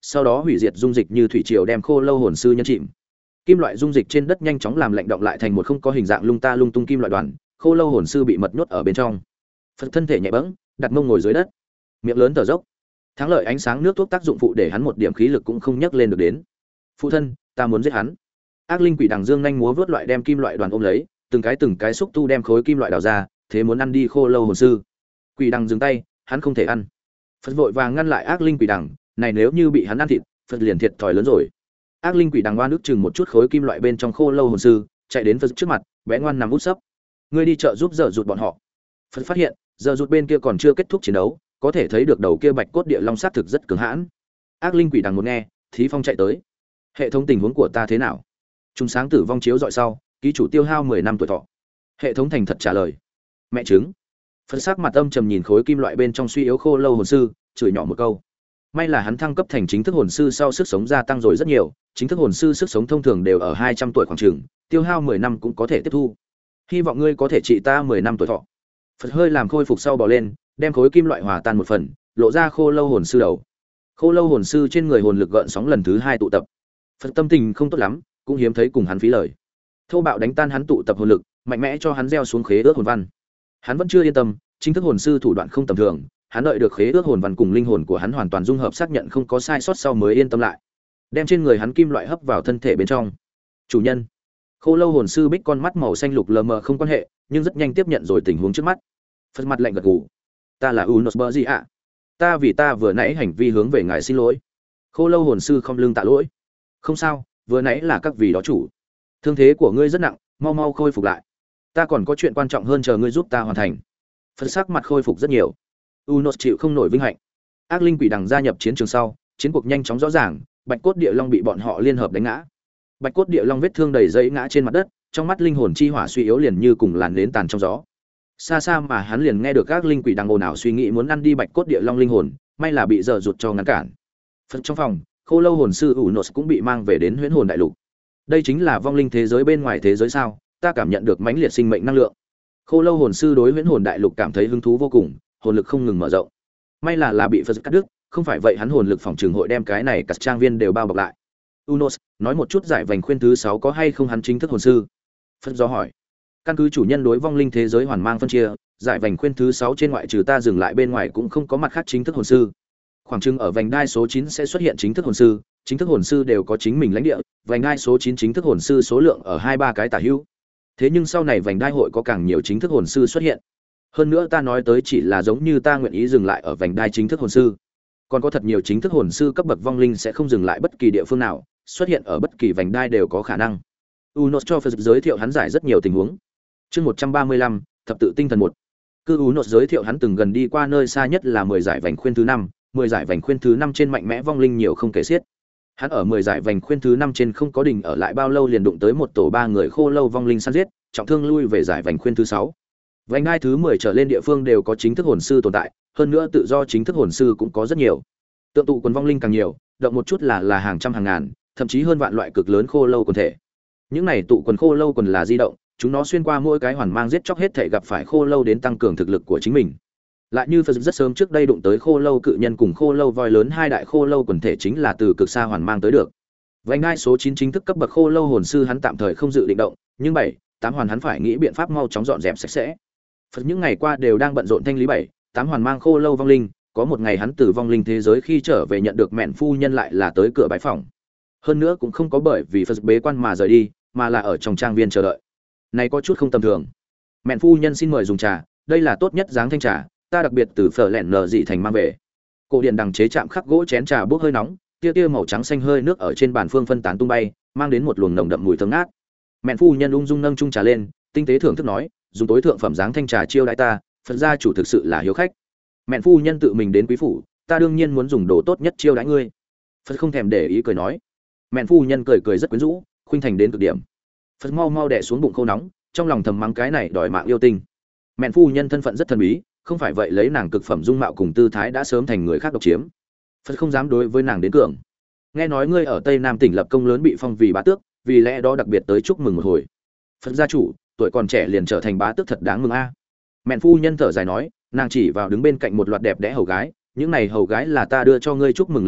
sau đó hủy diệt dung dịch như thủy triều đem khô lâu hồn sư nhấn chìm. Kim loại dung dịch trên đất nhanh chóng làm lạnh động lại thành một không có hình dạng lung ta lung tung kim loại đoàn, khô lâu hồn sư bị mật nhốt ở bên trong. Phật thân thể nhẹ bẫng, đặt mông ngồi dưới đất, miệng lớn thở dốc. Thắng lợi ánh sáng nước thuốc tác dụng phụ để hắn một điểm khí lực cũng không nhấc lên được đến. Phụ thân, ta muốn giết hắn. Ác linh quỷ đằng dương nhanh múa vớt loại đem kim loại đoàn ôm lấy, từng cái từng cái xúc tu đem khối kim loại đào ra, thế muốn ăn đi khô lâu hồn sư. Quỷ đằng dừng tay, hắn không thể ăn. Phật vội vàng ngăn lại ác linh quỷ đằng, này nếu như bị hắn ăn thịt, Phật liền thiệt thòi lớn rồi. Ác linh quỷ đằng oan ức chừng một chút khối kim loại bên trong khô lâu hồn sư, chạy đến Phật trước mặt, bé ngoan nằm út sấp. Ngươi đi chợ giúp Dở Dụt bọn họ. Phật phát hiện, Dở Dụt bên kia còn chưa kết thúc chiến đấu, có thể thấy được đầu kia bạch cốt địa long sát thực rất cứng hãn. Ác linh quỷ đằng muốn nghe, Thí Phong chạy tới. Hệ thống tình huống của ta thế nào? Trung sáng tử vong chiếu dọi sau, ký chủ tiêu hao mười năm tuổi thọ. Hệ thống thành thật trả lời. Mẹ trứng. Phật sắc mặt âm trầm nhìn khối kim loại bên trong suy yếu khô lâu hồn sư, chửi nhỏ một câu. May là hắn thăng cấp thành chính thức hồn sư sau sức sống gia tăng rồi rất nhiều, chính thức hồn sư sức sống thông thường đều ở hai trăm tuổi khoảng chừng, tiêu hao mười năm cũng có thể tiếp thu. Hy vọng ngươi có thể trị ta mười năm tuổi thọ. Phật hơi làm khôi phục sau bò lên, đem khối kim loại hòa tan một phần, lộ ra khô lâu hồn sư đầu. Khô lâu hồn sư trên người hồn lực gợn sóng lần thứ hai tụ tập. Phật tâm tình không tốt lắm, cũng hiếm thấy cùng hắn phí lời. Thô bạo đánh tan hắn tụ tập hồn lực, mạnh mẽ cho hắn gieo xuống khế ước hồn văn. Hắn vẫn chưa yên tâm, chính thức hồn sư thủ đoạn không tầm thường, hắn đợi được khế ước hồn văn cùng linh hồn của hắn hoàn toàn dung hợp xác nhận không có sai sót sau mới yên tâm lại. Đem trên người hắn kim loại hấp vào thân thể bên trong. Chủ nhân. Khô lâu hồn sư bích con mắt màu xanh lục lờ mờ không quan hệ, nhưng rất nhanh tiếp nhận rồi tình huống trước mắt. Phật mặt lạnh gật gù. Ta là Unos Bơ gì ạ? Ta vì ta vừa nãy hành vi hướng về ngài xin lỗi. Khô lâu hồn sư không lưng tạ lỗi. Không sao, vừa nãy là các vị đó chủ. Thương thế của ngươi rất nặng, mau mau khôi phục lại. Ta còn có chuyện quan trọng hơn chờ ngươi giúp ta hoàn thành. Phật sắc mặt khôi phục rất nhiều. Unos chịu không nổi vinh hạnh. Ác linh quỷ đằng gia nhập chiến trường sau, chiến cuộc nhanh chóng rõ ràng, Bạch cốt địa long bị bọn họ liên hợp đánh ngã. Bạch cốt địa long vết thương đầy dẫy ngã trên mặt đất, trong mắt linh hồn chi hỏa suy yếu liền như cùng làn nến tàn trong gió. Xa xa mà hắn liền nghe được các linh quỷ đang ồn ào suy nghĩ muốn ăn đi bạch cốt địa long linh hồn, may là bị Dở Dụt cho ngăn cản. Phật trong phòng, khô lâu hồn sư Unos cũng bị mang về đến huyễn hồn đại lục. Đây chính là vong linh thế giới bên ngoài thế giới sao? Ta cảm nhận được mãnh liệt sinh mệnh năng lượng. Khô lâu hồn sư đối huyễn hồn đại lục cảm thấy hứng thú vô cùng, hồn lực không ngừng mở rộng. May là là bị Phật cắt đứt, không phải vậy hắn hồn lực phòng trường hội đem cái này cả trang viên đều bao bọc lại. Unos, nói một chút giải vành khuyên thứ sáu có hay không hắn chính thức hồn sư? Phật do hỏi. Căn cứ chủ nhân đối vong linh thế giới hoàn mang phân chia, giải vành khuyên thứ sáu trên ngoại trừ ta dừng lại bên ngoài cũng không có mặt khác chính thức hồn sư. Khoảng chừng ở vành đai số chín sẽ xuất hiện chính thức hồn sư, chính thức hồn sư đều có chính mình lãnh địa, vành đai số chín chính thức hồn sư số lượng ở hai ba cái tả hữu. Thế nhưng sau này vành đai hội có càng nhiều chính thức hồn sư xuất hiện. Hơn nữa ta nói tới chỉ là giống như ta nguyện ý dừng lại ở vành đai chính thức hồn sư. Còn có thật nhiều chính thức hồn sư cấp bậc vong linh sẽ không dừng lại bất kỳ địa phương nào, xuất hiện ở bất kỳ vành đai đều có khả năng. Unos cho Phật giới thiệu hắn giải rất nhiều tình huống. Chương một trăm ba mươi lăm, thập tự tinh thần một. Cư Unos giới thiệu hắn từng gần đi qua nơi xa nhất là mười giải vành khuyên thứ năm, mười giải vành khuyên thứ năm trên mạnh mẽ vong linh nhiều không kể xiết. Hắn ở mười giải vành khuyên thứ năm trên không có đỉnh ở lại bao lâu liền đụng tới một tổ ba người khô lâu vong linh săn giết, trọng thương lui về giải vành khuyên thứ sáu. Vành đai thứ mười trở lên địa phương đều có chính thức hồn sư tồn tại, hơn nữa tự do chính thức hồn sư cũng có rất nhiều. Tượng tụ quần vong linh càng nhiều, động một chút là là hàng trăm hàng ngàn, thậm chí hơn vạn loại cực lớn khô lâu quần thể. Những này tụ quần khô lâu quần là di động, chúng nó xuyên qua mỗi cái hoàn mang giết chóc hết thể gặp phải khô lâu đến tăng cường thực lực của chính mình. Lại như Phật rất sớm trước đây đụng tới khô lâu cự nhân cùng khô lâu voi lớn hai đại khô lâu quần thể chính là từ cực xa hoàn mang tới được. Vành đai số chín chính thức cấp bậc khô lâu hồn sư hắn tạm thời không dự định động, nhưng bảy, tám hoàn hắn phải nghĩ biện pháp mau chóng dọn dẹp sạch sẽ. Phật những ngày qua đều đang bận rộn thanh lý bảy, tám hoàn mang khô lâu vong linh, có một ngày hắn từ vong linh thế giới khi trở về nhận được mẹn phu nhân lại là tới cửa bái phòng. Hơn nữa cũng không có bởi vì Phật bế quan mà rời đi, mà là ở trong trang viên chờ đợi. Này có chút không tầm thường. Mẹn phu nhân xin mời dùng trà, đây là tốt nhất dáng thanh trà, ta đặc biệt từ phở lẹn nở dị thành mang về. Cổ điện đằng chế chạm khắc gỗ chén trà bốc hơi nóng, tia tia màu trắng xanh hơi nước ở trên bàn phương phân tán tung bay, mang đến một luồng nồng đậm mùi thơm ngát. Mẹn phu nhân ung dung nâng chung trà lên, tinh tế thưởng thức nói, dùng tối thượng phẩm dáng thanh trà chiêu đãi ta, Phật gia chủ thực sự là hiếu khách. Mẹn phu nhân tự mình đến quý phủ, ta đương nhiên muốn dùng đồ tốt nhất chiêu đãi ngươi. Phật không thèm để ý cười nói. Mẹn phu nhân cười cười rất quyến rũ, khuynh thành đến cực điểm. Phật mau mau đè xuống bụng khô nóng, trong lòng thầm mắng cái này đòi mạng yêu tinh. Mẹn phu nhân thân phận rất thần bí, không phải vậy lấy nàng cực phẩm dung mạo cùng tư thái đã sớm thành người khác độc chiếm. Phật không dám đối với nàng đến cường. Nghe nói ngươi ở Tây Nam tỉnh lập công lớn bị phong vì bá tước, vì lẽ đó đặc biệt tới chúc mừng một hồi. Phật gia chủ, tuổi còn trẻ liền trở thành bá tước thật đáng mừng a. Mẹn phu nhân thở dài nói, nàng chỉ vào đứng bên cạnh một loạt đẹp đẽ hầu gái, những này hầu gái là ta đưa cho ngươi chúc mừng lễ vật,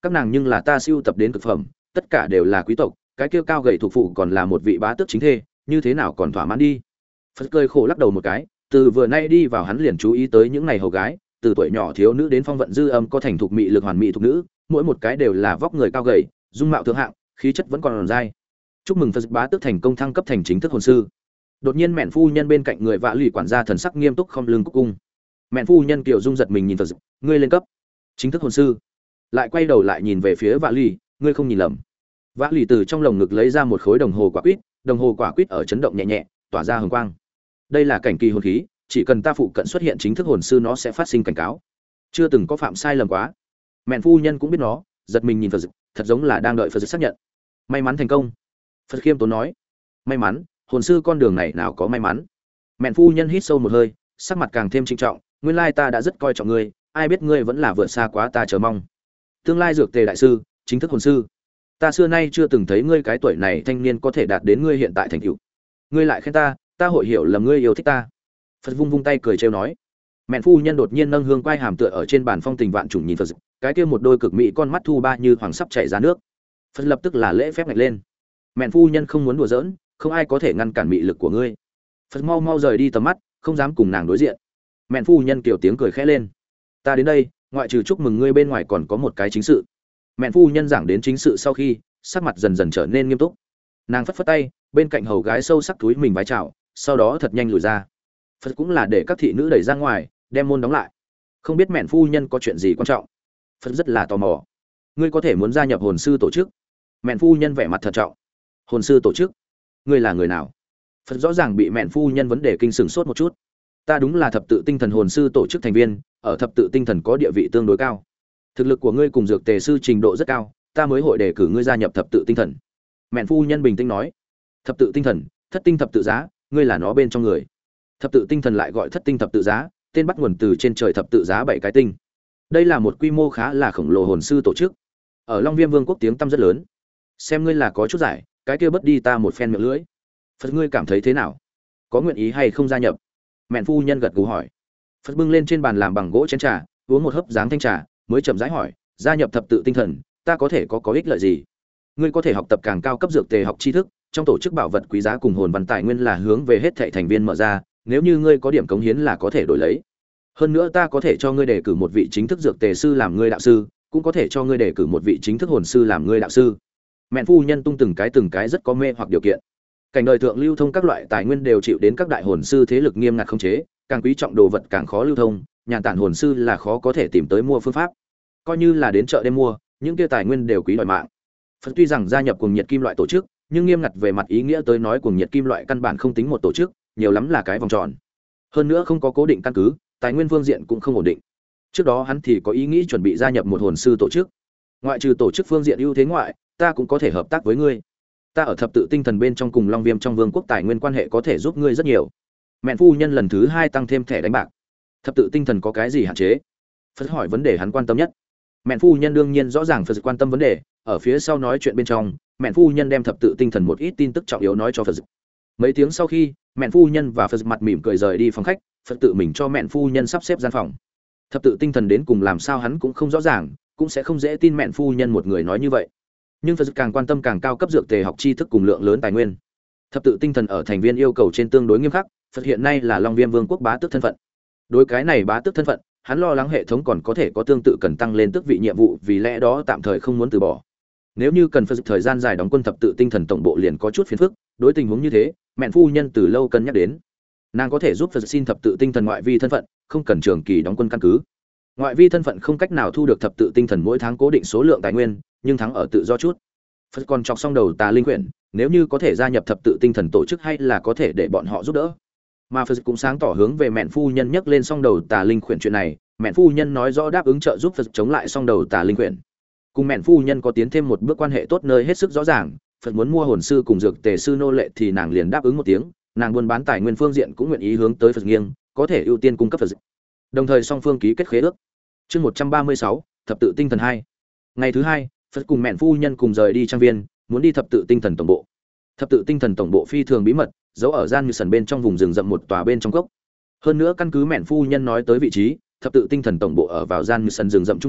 các nàng nhưng là ta siêu tập đến cực phẩm, tất cả đều là quý tộc, cái kia cao gầy thuộc phụ còn là một vị bá tước chính thê, như thế nào còn thỏa mãn đi. Phật cười khổ lắc đầu một cái, từ vừa nay đi vào hắn liền chú ý tới những này hầu gái, từ tuổi nhỏ thiếu nữ đến phong vận dư âm có thành thục mị lực hoàn mỹ thuộc nữ, mỗi một cái đều là vóc người cao gầy, dung mạo thượng hạng, khí chất vẫn còn dai. Chúc mừng Phật bá tước thành công thăng cấp thành chính thức hồn sư. Đột nhiên mẹn phu nhân bên cạnh người vạ lì quản gia thần sắc nghiêm túc không lưng cúc cung. Mẹn phu nhân kiều dung giật mình nhìn Phật, ngươi lên cấp chính thức hồn sư. Lại quay đầu lại nhìn về phía vạ lì, ngươi không nhìn lầm. Vạ lì từ trong lồng ngực lấy ra một khối đồng hồ quả quýt, đồng hồ quả quýt ở chấn động nhẹ nhẹ, tỏa ra hồng quang. Đây là cảnh kỳ hồn khí, chỉ cần ta phụ cận xuất hiện chính thức hồn sư nó sẽ phát sinh cảnh cáo. Chưa từng có phạm sai lầm quá. Mẹn phu nhân cũng biết nó, giật mình nhìn Phật, thật giống là đang đợi Phật xác nhận. May mắn thành công. Phật khiêm tốn nói. May mắn, hồn sư con đường này nào có may mắn. Mẹn phu nhân hít sâu một hơi, sắc mặt càng thêm trịnh trọng, nguyên lai ta đã rất coi trọng ngươi, ai biết ngươi vẫn là vượt xa quá ta chờ mong. Tương lai dược tề đại sư, chính thức hồn sư. Ta xưa nay chưa từng thấy ngươi cái tuổi này thanh niên có thể đạt đến ngươi hiện tại thành tựu. Ngươi lại khen ta, ta hội hiểu lầm ngươi yêu thích ta. Phật vung vung tay cười trêu nói. Mẹn phu nhân đột nhiên nâng hương quai hàm tựa ở trên bàn phong tình vạn trùng nhìn Phật, cái kia một đôi cực mỹ con mắt thu ba như hoàng sắp chảy ra nước. Phật lập tức là lễ phép ngạch lên. Mẹn phu nhân không muốn đùa giỡn, không ai có thể ngăn cản mị lực của ngươi. Phật mau mau rời đi tầm mắt, không dám cùng nàng đối diện. Mẹn phu nhân kiểu tiếng cười khẽ lên. Ta đến đây, ngoại trừ chúc mừng ngươi bên ngoài còn có một cái chính sự. Mẹn phu nhân giảng đến chính sự sau khi, sắc mặt dần dần trở nên nghiêm túc. Nàng phất phất tay, bên cạnh hầu gái sâu sắc túi mình vái chào, sau đó thật nhanh lùi ra. Phật cũng là để các thị nữ đẩy ra ngoài, đem môn đóng lại. Không biết mẹn phu nhân có chuyện gì quan trọng. Phật rất là tò mò. Ngươi có thể muốn gia nhập hồn sư tổ chức? Mẹn phu nhân vẻ mặt thận trọng. Hồn sư tổ chức? Ngươi là người nào? Phật rõ ràng bị mẹn phu nhân vấn đề kinh sửng sốt một chút. Ta đúng là thập tự tinh thần hồn sư tổ chức thành viên, ở thập tự tinh thần có địa vị tương đối cao. Thực lực của ngươi cùng dược tề sư trình độ rất cao, ta mới hội đề cử ngươi gia nhập thập tự tinh thần. Mẹn phu nhân bình tĩnh nói. Thập tự tinh thần, thất tinh thập tự giá, ngươi là nó bên trong người. Thập tự tinh thần lại gọi thất tinh thập tự giá, tên bắt nguồn từ trên trời thập tự giá bảy cái tinh. Đây là một quy mô khá là khổng lồ hồn sư tổ chức. Ở Long Viêm Vương quốc tiếng tăm rất lớn. Xem ngươi là có chút giải, cái kia bất đi ta một phen miệng lưỡi. Phật ngươi cảm thấy thế nào? Có nguyện ý hay không gia nhập? Mẹn phu nhân gật gù hỏi. Phật bưng lên trên bàn làm bằng gỗ chén trà, uống một hớp dáng thanh trà, mới chậm rãi hỏi, gia nhập thập tự tinh thần, ta có thể có có ích lợi gì? Ngươi có thể học tập càng cao cấp dược tề học tri thức, trong tổ chức bảo vật quý giá cùng hồn văn tài nguyên là hướng về hết thảy thành viên mở ra, nếu như ngươi có điểm cống hiến là có thể đổi lấy. Hơn nữa ta có thể cho ngươi đề cử một vị chính thức dược tề sư làm ngươi đạo sư, cũng có thể cho ngươi đề cử một vị chính thức hồn sư làm ngươi đạo sư. Mẹn phu nhân tung từng cái từng cái rất có mê hoặc điều kiện. Cảnh đời thượng lưu thông các loại tài nguyên đều chịu đến các đại hồn sư thế lực nghiêm ngặt khống chế, càng quý trọng đồ vật càng khó lưu thông, nhàn tản hồn sư là khó có thể tìm tới mua phương pháp. Coi như là đến chợ đêm mua, những kia tài nguyên đều quý đòi mạng. Phật tuy rằng gia nhập Cuồng Nhiệt Kim Loại tổ chức, nhưng nghiêm ngặt về mặt ý nghĩa tới nói Cuồng Nhiệt Kim Loại căn bản không tính một tổ chức, nhiều lắm là cái vòng tròn. Hơn nữa không có cố định căn cứ, tài nguyên phương diện cũng không ổn định. Trước đó hắn thì có ý nghĩ chuẩn bị gia nhập một hồn sư tổ chức. Ngoại trừ tổ chức phương diện ưu thế ngoại, ta cũng có thể hợp tác với ngươi. Ta ở thập tự tinh thần bên trong cùng Long Viêm trong vương quốc tài nguyên quan hệ có thể giúp ngươi rất nhiều. Mẹn phu nhân lần thứ hai tăng thêm thẻ đánh bạc. Thập tự tinh thần có cái gì hạn chế? Phật hỏi vấn đề hắn quan tâm nhất. Mẹn phu nhân đương nhiên rõ ràng Phật quan tâm vấn đề, ở phía sau nói chuyện bên trong, Mẹn phu nhân đem thập tự tinh thần một ít tin tức trọng yếu nói cho Phật. Mấy tiếng sau khi, Mẹn phu nhân và Phật mặt mỉm cười rời đi phòng khách, Phật tự mình cho Mẹn phu nhân sắp xếp gian phòng. Thập tự tinh thần đến cùng làm sao hắn cũng không rõ ràng, cũng sẽ không dễ tin Mẹn phu nhân một người nói như vậy. Nhưng Phật càng quan tâm càng cao cấp dược tề học tri thức cùng lượng lớn tài nguyên. Thập tự tinh thần ở thành viên yêu cầu trên tương đối nghiêm khắc, Phật hiện nay là Long Viêm Vương quốc bá tước thân phận. Đối cái này bá tước thân phận, hắn lo lắng hệ thống còn có thể có tương tự cần tăng lên tước vị nhiệm vụ, vì lẽ đó tạm thời không muốn từ bỏ. Nếu như cần Phật thời gian dài đóng quân thập tự tinh thần tổng bộ liền có chút phiền phức, đối tình huống như thế, Mẹn phu nhân từ lâu cân nhắc đến. Nàng có thể giúp Phật xin thập tự tinh thần ngoại vi thân phận, không cần trường kỳ đóng quân căn cứ. Ngoại vi thân phận không cách nào thu được thập tự tinh thần mỗi tháng cố định số lượng tài nguyên, nhưng thắng ở tự do chút. Phật còn chọc xong đầu tà linh quyển, nếu như có thể gia nhập thập tự tinh thần tổ chức hay là có thể để bọn họ giúp đỡ. Mà Phật cũng sáng tỏ hướng về Mẹn phu nhân nhắc lên xong đầu tà linh quyển chuyện này, Mẹn phu nhân nói rõ đáp ứng trợ giúp Phật chống lại xong đầu tà linh quyển. Cùng Mẹn phu nhân có tiến thêm một bước quan hệ tốt nơi hết sức rõ ràng, Phật muốn mua hồn sư cùng dược tề sư nô lệ thì nàng liền đáp ứng một tiếng, nàng buôn bán tài nguyên phương diện cũng nguyện ý hướng tới Phật nghiêng, có thể ưu tiên cung cấp Phật. Đồng thời song phương ký kết khế ước. Chương một trăm ba mươi sáu, thập tự tinh thần hai. Ngày thứ hai, Phật cùng Mẹn phu nhân cùng rời đi trang viên, muốn đi thập tự tinh thần tổng bộ. Thập tự tinh thần tổng bộ phi thường bí mật, giấu ở gian như sần bên trong vùng rừng rậm một tòa bên trong gốc. Hơn nữa căn cứ Mẹn phu nhân nói tới vị trí, thập tự tinh thần tổng bộ ở vào gian như sần rừng rậm trung bộ,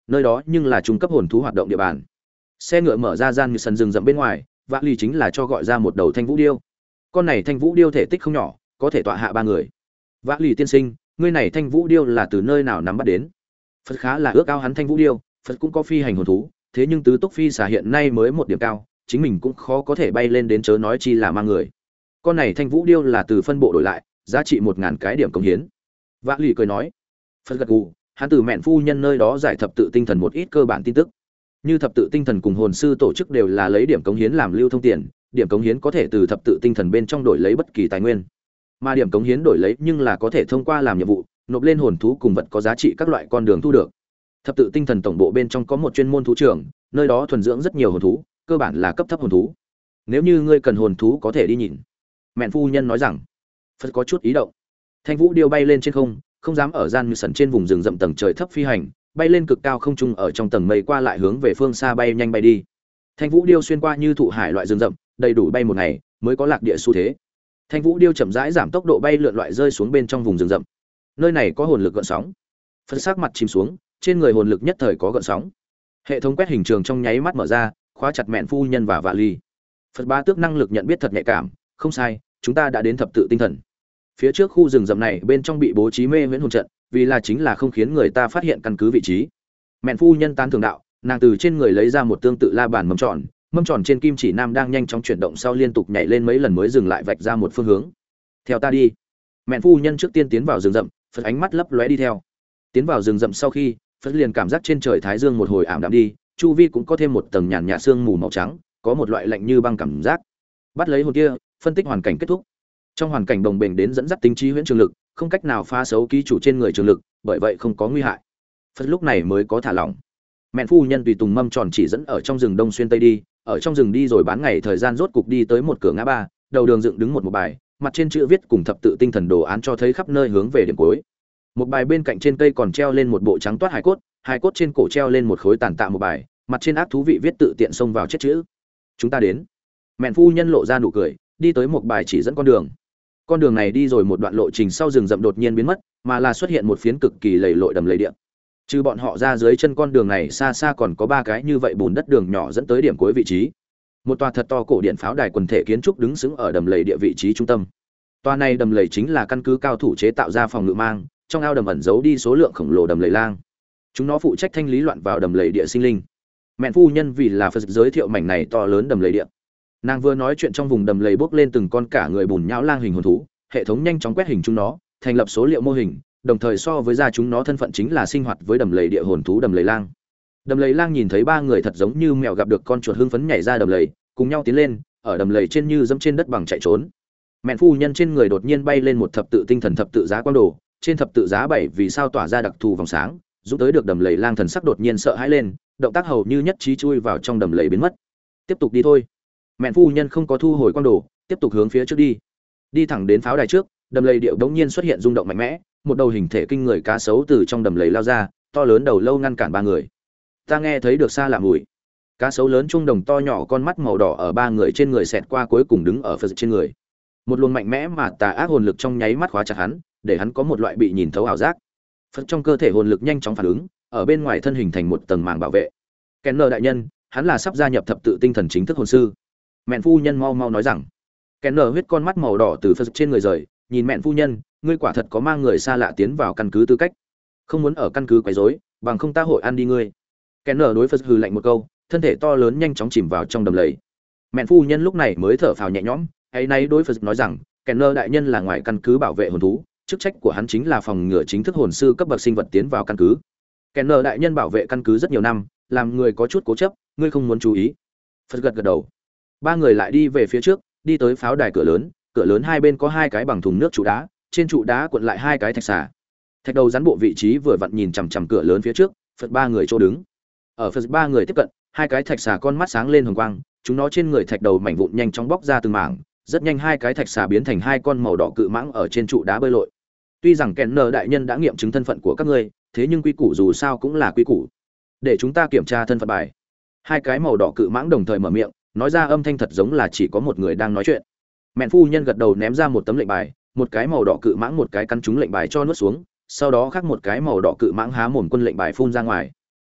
nơi đó nhưng là trung cấp hồn thú hoạt động địa bàn. Xe ngựa mở ra gian như sân rừng rậm bên ngoài, Vạ Lì chính là cho gọi ra một đầu thanh vũ điêu. Con này thanh vũ điêu thể tích không nhỏ, có thể tọa hạ ba người. Vạ Lì tiên sinh, ngươi này thanh vũ điêu là từ nơi nào nắm bắt đến? Phật khá là ước ao hắn thanh vũ điêu, Phật cũng có phi hành hồn thú, thế nhưng tứ túc phi xà hiện nay mới một điểm cao, chính mình cũng khó có thể bay lên đến chớ nói chi là mang người. Con này thanh vũ điêu là từ phân bộ đổi lại, giá trị một ngàn cái điểm công hiến. Vạ Lì cười nói. Phật gật gù, hắn từ mẹn phu nhân nơi đó giải thập tự tinh thần một ít cơ bản tin tức. Như thập tự tinh thần cùng hồn sư tổ chức đều là lấy điểm cống hiến làm lưu thông tiền, điểm cống hiến có thể từ thập tự tinh thần bên trong đổi lấy bất kỳ tài nguyên. Mà điểm cống hiến đổi lấy nhưng là có thể thông qua làm nhiệm vụ, nộp lên hồn thú cùng vật có giá trị các loại con đường thu được. Thập tự tinh thần tổng bộ bên trong có một chuyên môn thú trường, nơi đó thuần dưỡng rất nhiều hồn thú, cơ bản là cấp thấp hồn thú. Nếu như ngươi cần hồn thú có thể đi nhìn. Mẹn phu nhân nói rằng. Phật có chút ý động. Thanh vũ điêu bay lên trên không, không dám ở gian như sần trên vùng rừng rậm tầng trời thấp phi hành, bay lên cực cao không trung ở trong tầng mây qua lại hướng về phương xa bay nhanh bay đi. Thanh vũ điêu xuyên qua như thụ hải loại rừng rậm, đầy đủ bay một ngày mới có lạc địa xu thế. Thanh vũ điêu chậm rãi giảm tốc độ bay lượn loại rơi xuống bên trong vùng rừng rậm. Nơi này có hồn lực gợn sóng. Phật sắc mặt chìm xuống, trên người hồn lực nhất thời có gợn sóng. Hệ thống quét hình trường trong nháy mắt mở ra, khóa chặt mẹn phu nhân và Vạ Lì. Phật ba tước năng lực nhận biết thật nhạy cảm, không sai, chúng ta đã đến thập tự tinh thần. Phía trước khu rừng rậm này bên trong bị bố trí mê viễn hồn trận, vì là chính là không khiến người ta phát hiện căn cứ vị trí. Mẹn phu nhân tán thường đạo, nàng từ trên người lấy ra một tương tự la bàn mâm tròn, mâm tròn trên kim chỉ nam đang nhanh chóng chuyển động sau liên tục nhảy lên mấy lần mới dừng lại vạch ra một phương hướng. Theo ta đi. Mẹn phu nhân trước tiên tiến vào rừng rậm, Phật ánh mắt lấp lóe đi theo. Tiến vào rừng rậm sau khi, Phật liền cảm giác trên trời thái dương một hồi ảm đạm đi, chu vi cũng có thêm một tầng nhàn nhạt sương mù màu trắng, có một loại lạnh như băng cảm giác. Bắt lấy hồn kia, phân tích hoàn cảnh kết thúc. Trong hoàn cảnh đồng bền đến dẫn dắt tính trí huyễn trường lực, không cách nào phá xấu ký chủ trên người trường lực, bởi vậy không có nguy hại. Phật lúc này mới có thả lỏng. Mẹn phu nhân tùy tùng mâm tròn chỉ dẫn ở trong rừng đông xuyên tây đi, ở trong rừng đi rồi bán ngày thời gian rốt cục đi tới một cửa ngã ba, đầu đường dựng đứng một một bài, mặt trên chữ viết cùng thập tự tinh thần đồ án cho thấy khắp nơi hướng về điểm cuối. Một bài bên cạnh trên cây còn treo lên một bộ trắng toát hài cốt, hài cốt trên cổ treo lên một khối tàn tạ một bài, mặt trên ác thú vị viết tự tiện xông vào chết chữ. Chúng ta đến. Mẹn phu nhân lộ ra nụ cười, đi tới một bài chỉ dẫn con đường. Con đường này đi rồi một đoạn lộ trình sau rừng rậm đột nhiên biến mất, mà là xuất hiện một phiến cực kỳ lầy lội đầm lầy địa. Trừ bọn họ ra dưới chân con đường này xa xa còn có ba cái như vậy bùn đất đường nhỏ dẫn tới điểm cuối vị trí. Một tòa thật to cổ điện pháo đài quần thể kiến trúc đứng sững ở đầm lầy địa vị trí trung tâm. Tòa này đầm lầy chính là căn cứ cao thủ chế tạo ra phòng ngự mang, trong ao đầm ẩn giấu đi số lượng khổng lồ đầm lầy lang. Chúng nó phụ trách thanh lý loạn vào đầm lầy địa sinh linh. Mẹn phu nhân vì là Phật giới thiệu mảnh này to lớn đầm lầy địa. Nàng vừa nói chuyện trong vùng đầm lầy bốc lên từng con cả người bùn nhão lang hình hồn thú, hệ thống nhanh chóng quét hình chúng nó, thành lập số liệu mô hình, đồng thời so với ra chúng nó thân phận chính là sinh hoạt với đầm lầy địa hồn thú đầm lầy lang. Đầm lầy lang nhìn thấy ba người thật giống như mèo gặp được con chuột hưng phấn nhảy ra đầm lầy, cùng nhau tiến lên, ở đầm lầy trên như dẫm trên đất bằng chạy trốn. Mẹn phu nhân trên người đột nhiên bay lên một thập tự tinh thần thập tự giá quang đồ, trên thập tự giá bảy vì sao tỏa ra đặc thù vòng sáng, giúp tới được đầm lầy lang thần sắc đột nhiên sợ hãi lên, động tác hầu như nhất trí chui vào trong đầm lầy biến mất. Tiếp tục đi thôi. Mẹn phu nhân không có thu hồi quang đồ, tiếp tục hướng phía trước đi. Đi thẳng đến pháo đài trước, đầm lầy điệu đống nhiên xuất hiện rung động mạnh mẽ, một đầu hình thể kinh người cá sấu từ trong đầm lầy lao ra, to lớn đầu lâu ngăn cản ba người. Ta nghe thấy được xa lạ mùi. Cá sấu lớn trung đồng to nhỏ con mắt màu đỏ ở ba người trên người xẹt qua cuối cùng đứng ở Phật trên người. Một luồng mạnh mẽ mà tà ác hồn lực trong nháy mắt khóa chặt hắn, để hắn có một loại bị nhìn thấu ảo giác. Phật trong cơ thể hồn lực nhanh chóng phản ứng, ở bên ngoài thân hình thành một tầng màng bảo vệ. Kenner đại nhân, hắn là sắp gia nhập thập tự tinh thần chính thức hồn sư. Mẹn phu nhân mau mau nói rằng. Kenner huyết con mắt màu đỏ từ Phật trên người rời, nhìn mẹn phu nhân, ngươi quả thật có mang người xa lạ tiến vào căn cứ tư cách, không muốn ở căn cứ quấy rối, bằng không ta hội ăn đi ngươi. Kenner đối Phật hừ lạnh một câu, thân thể to lớn nhanh chóng chìm vào trong đầm lầy. Mẹn phu nhân lúc này mới thở phào nhẹ nhõm, ấy nay đối Phật nói rằng, Kenner đại nhân là ngoài căn cứ bảo vệ hồn thú, chức trách của hắn chính là phòng ngừa chính thức hồn sư cấp bậc sinh vật tiến vào căn cứ. Kenner đại nhân bảo vệ căn cứ rất nhiều năm, làm người có chút cố chấp, ngươi không muốn chú ý. Phật gật gật đầu. Ba người lại đi về phía trước, đi tới pháo đài cửa lớn, cửa lớn hai bên có hai cái bằng thùng nước trụ đá, trên trụ đá cuộn lại hai cái thạch xà. Thạch đầu rắn bộ vị trí vừa vặn nhìn chằm chằm cửa lớn phía trước, Phật ba người chỗ đứng. Ở Phật ba người tiếp cận, hai cái thạch xà con mắt sáng lên hồng quang, chúng nó trên người thạch đầu mảnh vụn nhanh chóng bóc ra từng mảng, rất nhanh hai cái thạch xà biến thành hai con màu đỏ cự mãng ở trên trụ đá bơi lội. Tuy rằng Kenner đại nhân đã nghiệm chứng thân phận của các ngươi, thế nhưng quy củ dù sao cũng là quy củ. Để chúng ta kiểm tra thân phận bài. Hai cái màu đỏ cự mãng đồng thời mở miệng, nói ra âm thanh thật giống là chỉ có một người đang nói chuyện. Mẹn phu nhân gật đầu ném ra một tấm lệnh bài, một cái màu đỏ cự mãng một cái căn trúng lệnh bài cho nuốt xuống, sau đó khác một cái màu đỏ cự mãng há mồm quân lệnh bài phun ra ngoài.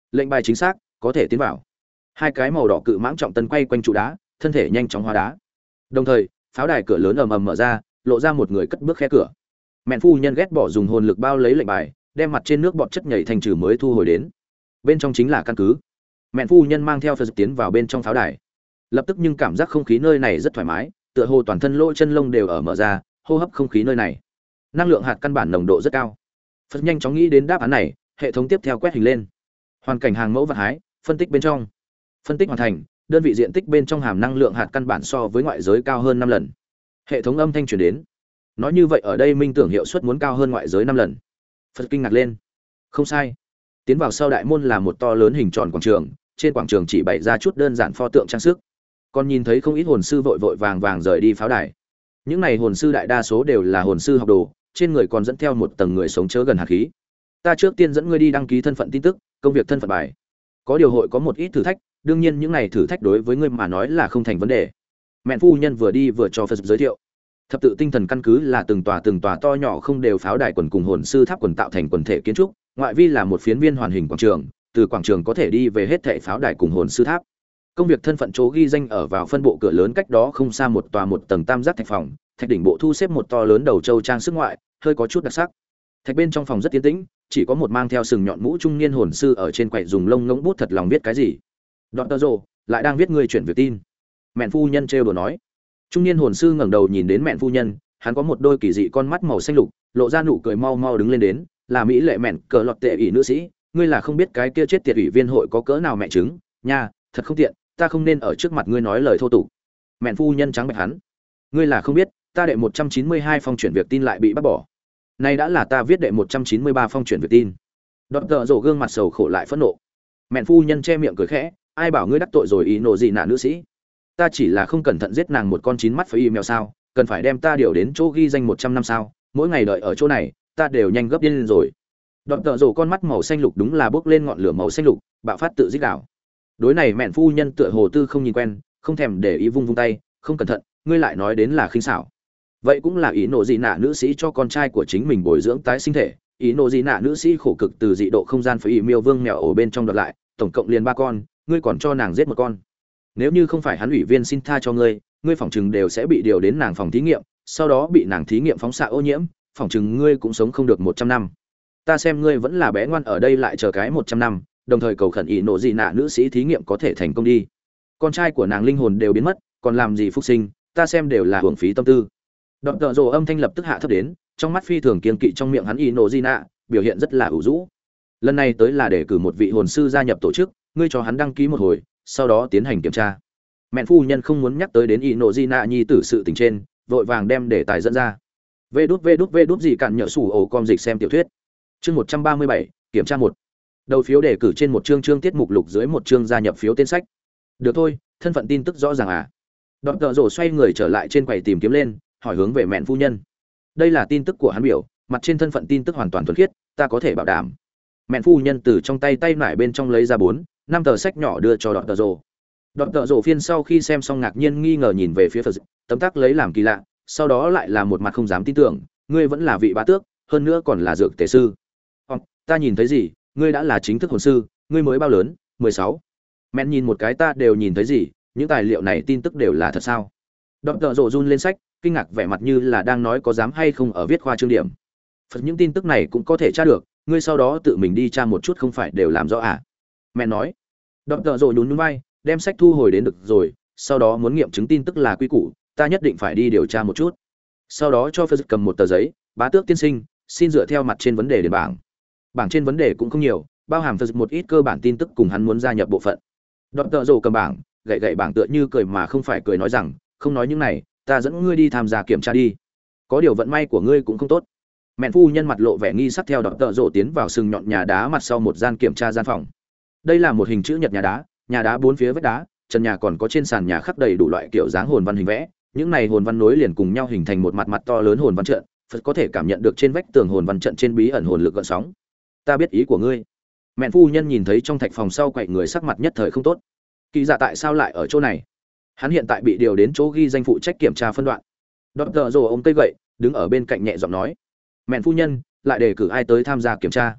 Lệnh bài chính xác, có thể tiến vào. Hai cái màu đỏ cự mãng trọng tân quay quanh trụ đá, thân thể nhanh chóng hóa đá. Đồng thời, pháo đài cửa lớn ầm ầm mở ra, lộ ra một người cất bước khe cửa. Mẹn phu nhân ghét bỏ dùng hồn lực bao lấy lệnh bài, đem mặt trên nước bọt chất nhảy thành trừ mới thu hồi đến. Bên trong chính là căn cứ. Mẹn phu nhân mang theo Phật tiến vào bên trong pháo đài. Lập tức nhưng cảm giác không khí nơi này rất thoải mái, tựa hồ toàn thân lỗ chân lông đều ở mở ra, hô hấp không khí nơi này. Năng lượng hạt căn bản nồng độ rất cao. Phật nhanh chóng nghĩ đến đáp án này, hệ thống tiếp theo quét hình lên. Hoàn cảnh hàng mẫu vật hái, phân tích bên trong. Phân tích hoàn thành, đơn vị diện tích bên trong hàm năng lượng hạt căn bản so với ngoại giới cao hơn năm lần. Hệ thống âm thanh truyền đến. Nói như vậy ở đây minh tưởng hiệu suất muốn cao hơn ngoại giới năm lần. Phật kinh ngạc lên. Không sai. Tiến vào sau đại môn là một to lớn hình tròn quảng trường, trên quảng trường chỉ bày ra chút đơn giản pho tượng trang sức. Còn nhìn thấy không ít hồn sư vội vội vàng vàng rời đi pháo đài. Những này hồn sư đại đa số đều là hồn sư học đồ, trên người còn dẫn theo một tầng người sống chớ gần hạt khí. Ta trước tiên dẫn ngươi đi đăng ký thân phận tin tức, công việc thân phận bài. Có điều hội có một ít thử thách, đương nhiên những này thử thách đối với ngươi mà nói là không thành vấn đề. Mẹn phu nhân vừa đi vừa cho Phật giới thiệu. Thập tự tinh thần căn cứ là từng tòa từng tòa to nhỏ không đều pháo đài quần cùng hồn sư tháp quần tạo thành quần thể kiến trúc, ngoại vi là một phiến viên hoàn hình quảng trường, từ quảng trường có thể đi về hết thảy pháo đài cùng hồn sư tháp. Công việc thân phận chỗ ghi danh ở vào phân bộ cửa lớn cách đó không xa một tòa một tầng tam giác thạch phòng, thạch đỉnh bộ thu xếp một to lớn đầu châu trang sức ngoại, hơi có chút đặc sắc. Thạch bên trong phòng rất yên tĩnh, chỉ có một mang theo sừng nhọn mũ trung niên hồn sư ở trên quầy dùng lông ngỗng bút thật lòng viết cái gì. Doctor Zoro lại đang viết người chuyển việc tin. Mẹn phu nhân trêu đùa nói. Trung niên hồn sư ngẩng đầu nhìn đến mẹn phu nhân, hắn có một đôi kỳ dị con mắt màu xanh lục, lộ ra nụ cười mau mau đứng lên đến, là mỹ lệ mẹn cờ lọt tệ ỷ nữ sĩ, ngươi là không biết cái kia chết tiệt ủy viên hội có cỡ nào mẹ chứng, nha, thật không tiện, ta không nên ở trước mặt ngươi nói lời thô tục. Mẹn phu nhân trắng bệch hắn, ngươi là không biết, ta đệ một trăm chín mươi hai phong chuyển việc tin lại bị bắt bỏ. Nay đã là ta viết đệ một trăm chín mươi ba phong chuyển việc tin. Doctor Zoro gương mặt sầu khổ lại phẫn nộ. Mẹn phu nhân che miệng cười khẽ, ai bảo ngươi đắc tội rồi ý nộ gì nạ nữ sĩ? Ta chỉ là không cẩn thận giết nàng một con chín mắt phải email sao, cần phải đem ta điều đến chỗ ghi danh một trăm năm sao, mỗi ngày đợi ở chỗ này, ta đều nhanh gấp điên lên rồi. Doctor Zoro con mắt màu xanh lục đúng là bốc lên ngọn lửa màu xanh lục, bạo phát tự giết đảo. Đối này mẹn phu nhân tựa hồ tư không nhìn quen, không thèm để ý vung vung tay, không cẩn thận, ngươi lại nói đến là khinh xảo. Vậy cũng là ý nộ gì nạ nữ sĩ cho con trai của chính mình bồi dưỡng tái sinh thể, ý nộ gì nạ nữ sĩ khổ cực từ dị độ không gian phải email vương mèo ổ bên trong đoạt lại, tổng cộng liền ba con, ngươi còn cho nàng giết một con. Nếu như không phải hắn ủy viên xin tha cho ngươi, ngươi phỏng chừng đều sẽ bị điều đến nàng phòng thí nghiệm, sau đó bị nàng thí nghiệm phóng xạ ô nhiễm, phỏng chừng ngươi cũng sống không được một trăm năm. Ta xem ngươi vẫn là bé ngoan ở đây lại chờ cái một trăm năm, đồng thời cầu khẩn ý nộ gì nạ nữ sĩ thí nghiệm có thể thành công đi. Con trai của nàng linh hồn đều biến mất, còn làm gì phục sinh, ta xem đều là hưởng phí tâm tư. Doctor Zoro âm thanh lập tức hạ thấp đến, trong mắt phi thường kiên kỵ trong miệng hắn ý nộ gì nạ, biểu hiện rất là ủ rũ. Lần này tới là để cử một vị hồn sư gia nhập tổ chức, ngươi cho hắn đăng ký một hồi, sau đó tiến hành kiểm tra. Mẹn phu nhân không muốn nhắc tới đến ý nộ gì nạ nhi tử sự tình trên, vội vàng đem đề tài dẫn ra. Vê đút vê đút vê đút gì cạn nhỡ sủ ổ com dịch xem tiểu thuyết. Chương một trăm ba mươi bảy, kiểm tra một. Đầu phiếu đề cử trên một chương chương tiết mục lục dưới một chương gia nhập phiếu tên sách. Được thôi, thân phận tin tức rõ ràng à. Doctor Zoro xoay người trở lại trên quầy tìm kiếm lên, hỏi hướng về mẹn phu nhân. Đây là tin tức của hắn biểu, mặt trên thân phận tin tức hoàn toàn thuần khiết, ta có thể bảo đảm. Mẹn phu nhân từ trong tay tay nải bên trong lấy ra bốn, năm tờ sách nhỏ đưa cho Doctor Zoro. Doctor Zoro phiên sau khi xem xong ngạc nhiên nghi ngờ nhìn về phía Phật, tấm tắc lấy làm kỳ lạ, sau đó lại là một mặt không dám tin tưởng, ngươi vẫn là vị bá tước, hơn nữa còn là dược tề sư. Ồ, ta nhìn thấy gì, ngươi đã là chính thức hồn sư, ngươi mới bao lớn, mười sáu. Mẹn nhìn một cái ta đều nhìn thấy gì, những tài liệu này tin tức đều là thật sao? Doctor Zoro run lên sách, kinh ngạc vẻ mặt như là đang nói có dám hay không ở viết khoa trương điểm. Phật những tin tức này cũng có thể tra được, ngươi sau đó tự mình đi tra một chút không phải đều làm rõ à? Mẹ nói. Doctor Zoro nhún nhún vai, đem sách thu hồi đến được rồi, sau đó muốn nghiệm chứng tin tức là quy củ, ta nhất định phải đi điều tra một chút. Sau đó cho Phật cầm một tờ giấy, bá tước tiên sinh, xin dựa theo mặt trên vấn đề để bảng. Bảng trên vấn đề cũng không nhiều, bao hàm Phật một ít cơ bản tin tức cùng hắn muốn gia nhập bộ phận. Doctor Zoro cầm bảng, gậy gậy bảng tựa như cười mà không phải cười nói rằng, không nói những này, ta dẫn ngươi đi tham gia kiểm tra đi. Có điều vận may của ngươi cũng không tốt. Mẹn phu nhân mặt lộ vẻ nghi sắc theo Doctor Zoro tiến vào sừng nhọn nhà đá mặt sau một gian kiểm tra gian phòng. Đây là một hình chữ nhật nhà đá, nhà đá bốn phía vách đá, trần nhà còn có trên sàn nhà khắc đầy đủ loại kiểu dáng hồn văn hình vẽ, những này hồn văn nối liền cùng nhau hình thành một mặt mặt to lớn hồn văn trận, Phật có thể cảm nhận được trên vách tường hồn văn trận trên bí ẩn hồn lực gợn sóng. Ta biết ý của ngươi. Mẹn phu nhân nhìn thấy trong thạch phòng sau quậy người sắc mặt nhất thời không tốt. Kỳ dạ tại sao lại ở chỗ này? Hắn hiện tại bị điều đến chỗ ghi danh phụ trách kiểm tra phân đoạn. Doctor Zoro ôm cây gậy, đứng ở bên cạnh nhẹ giọng nói: "Mẹn phu nhân, lại đề cử ai tới tham gia kiểm tra?"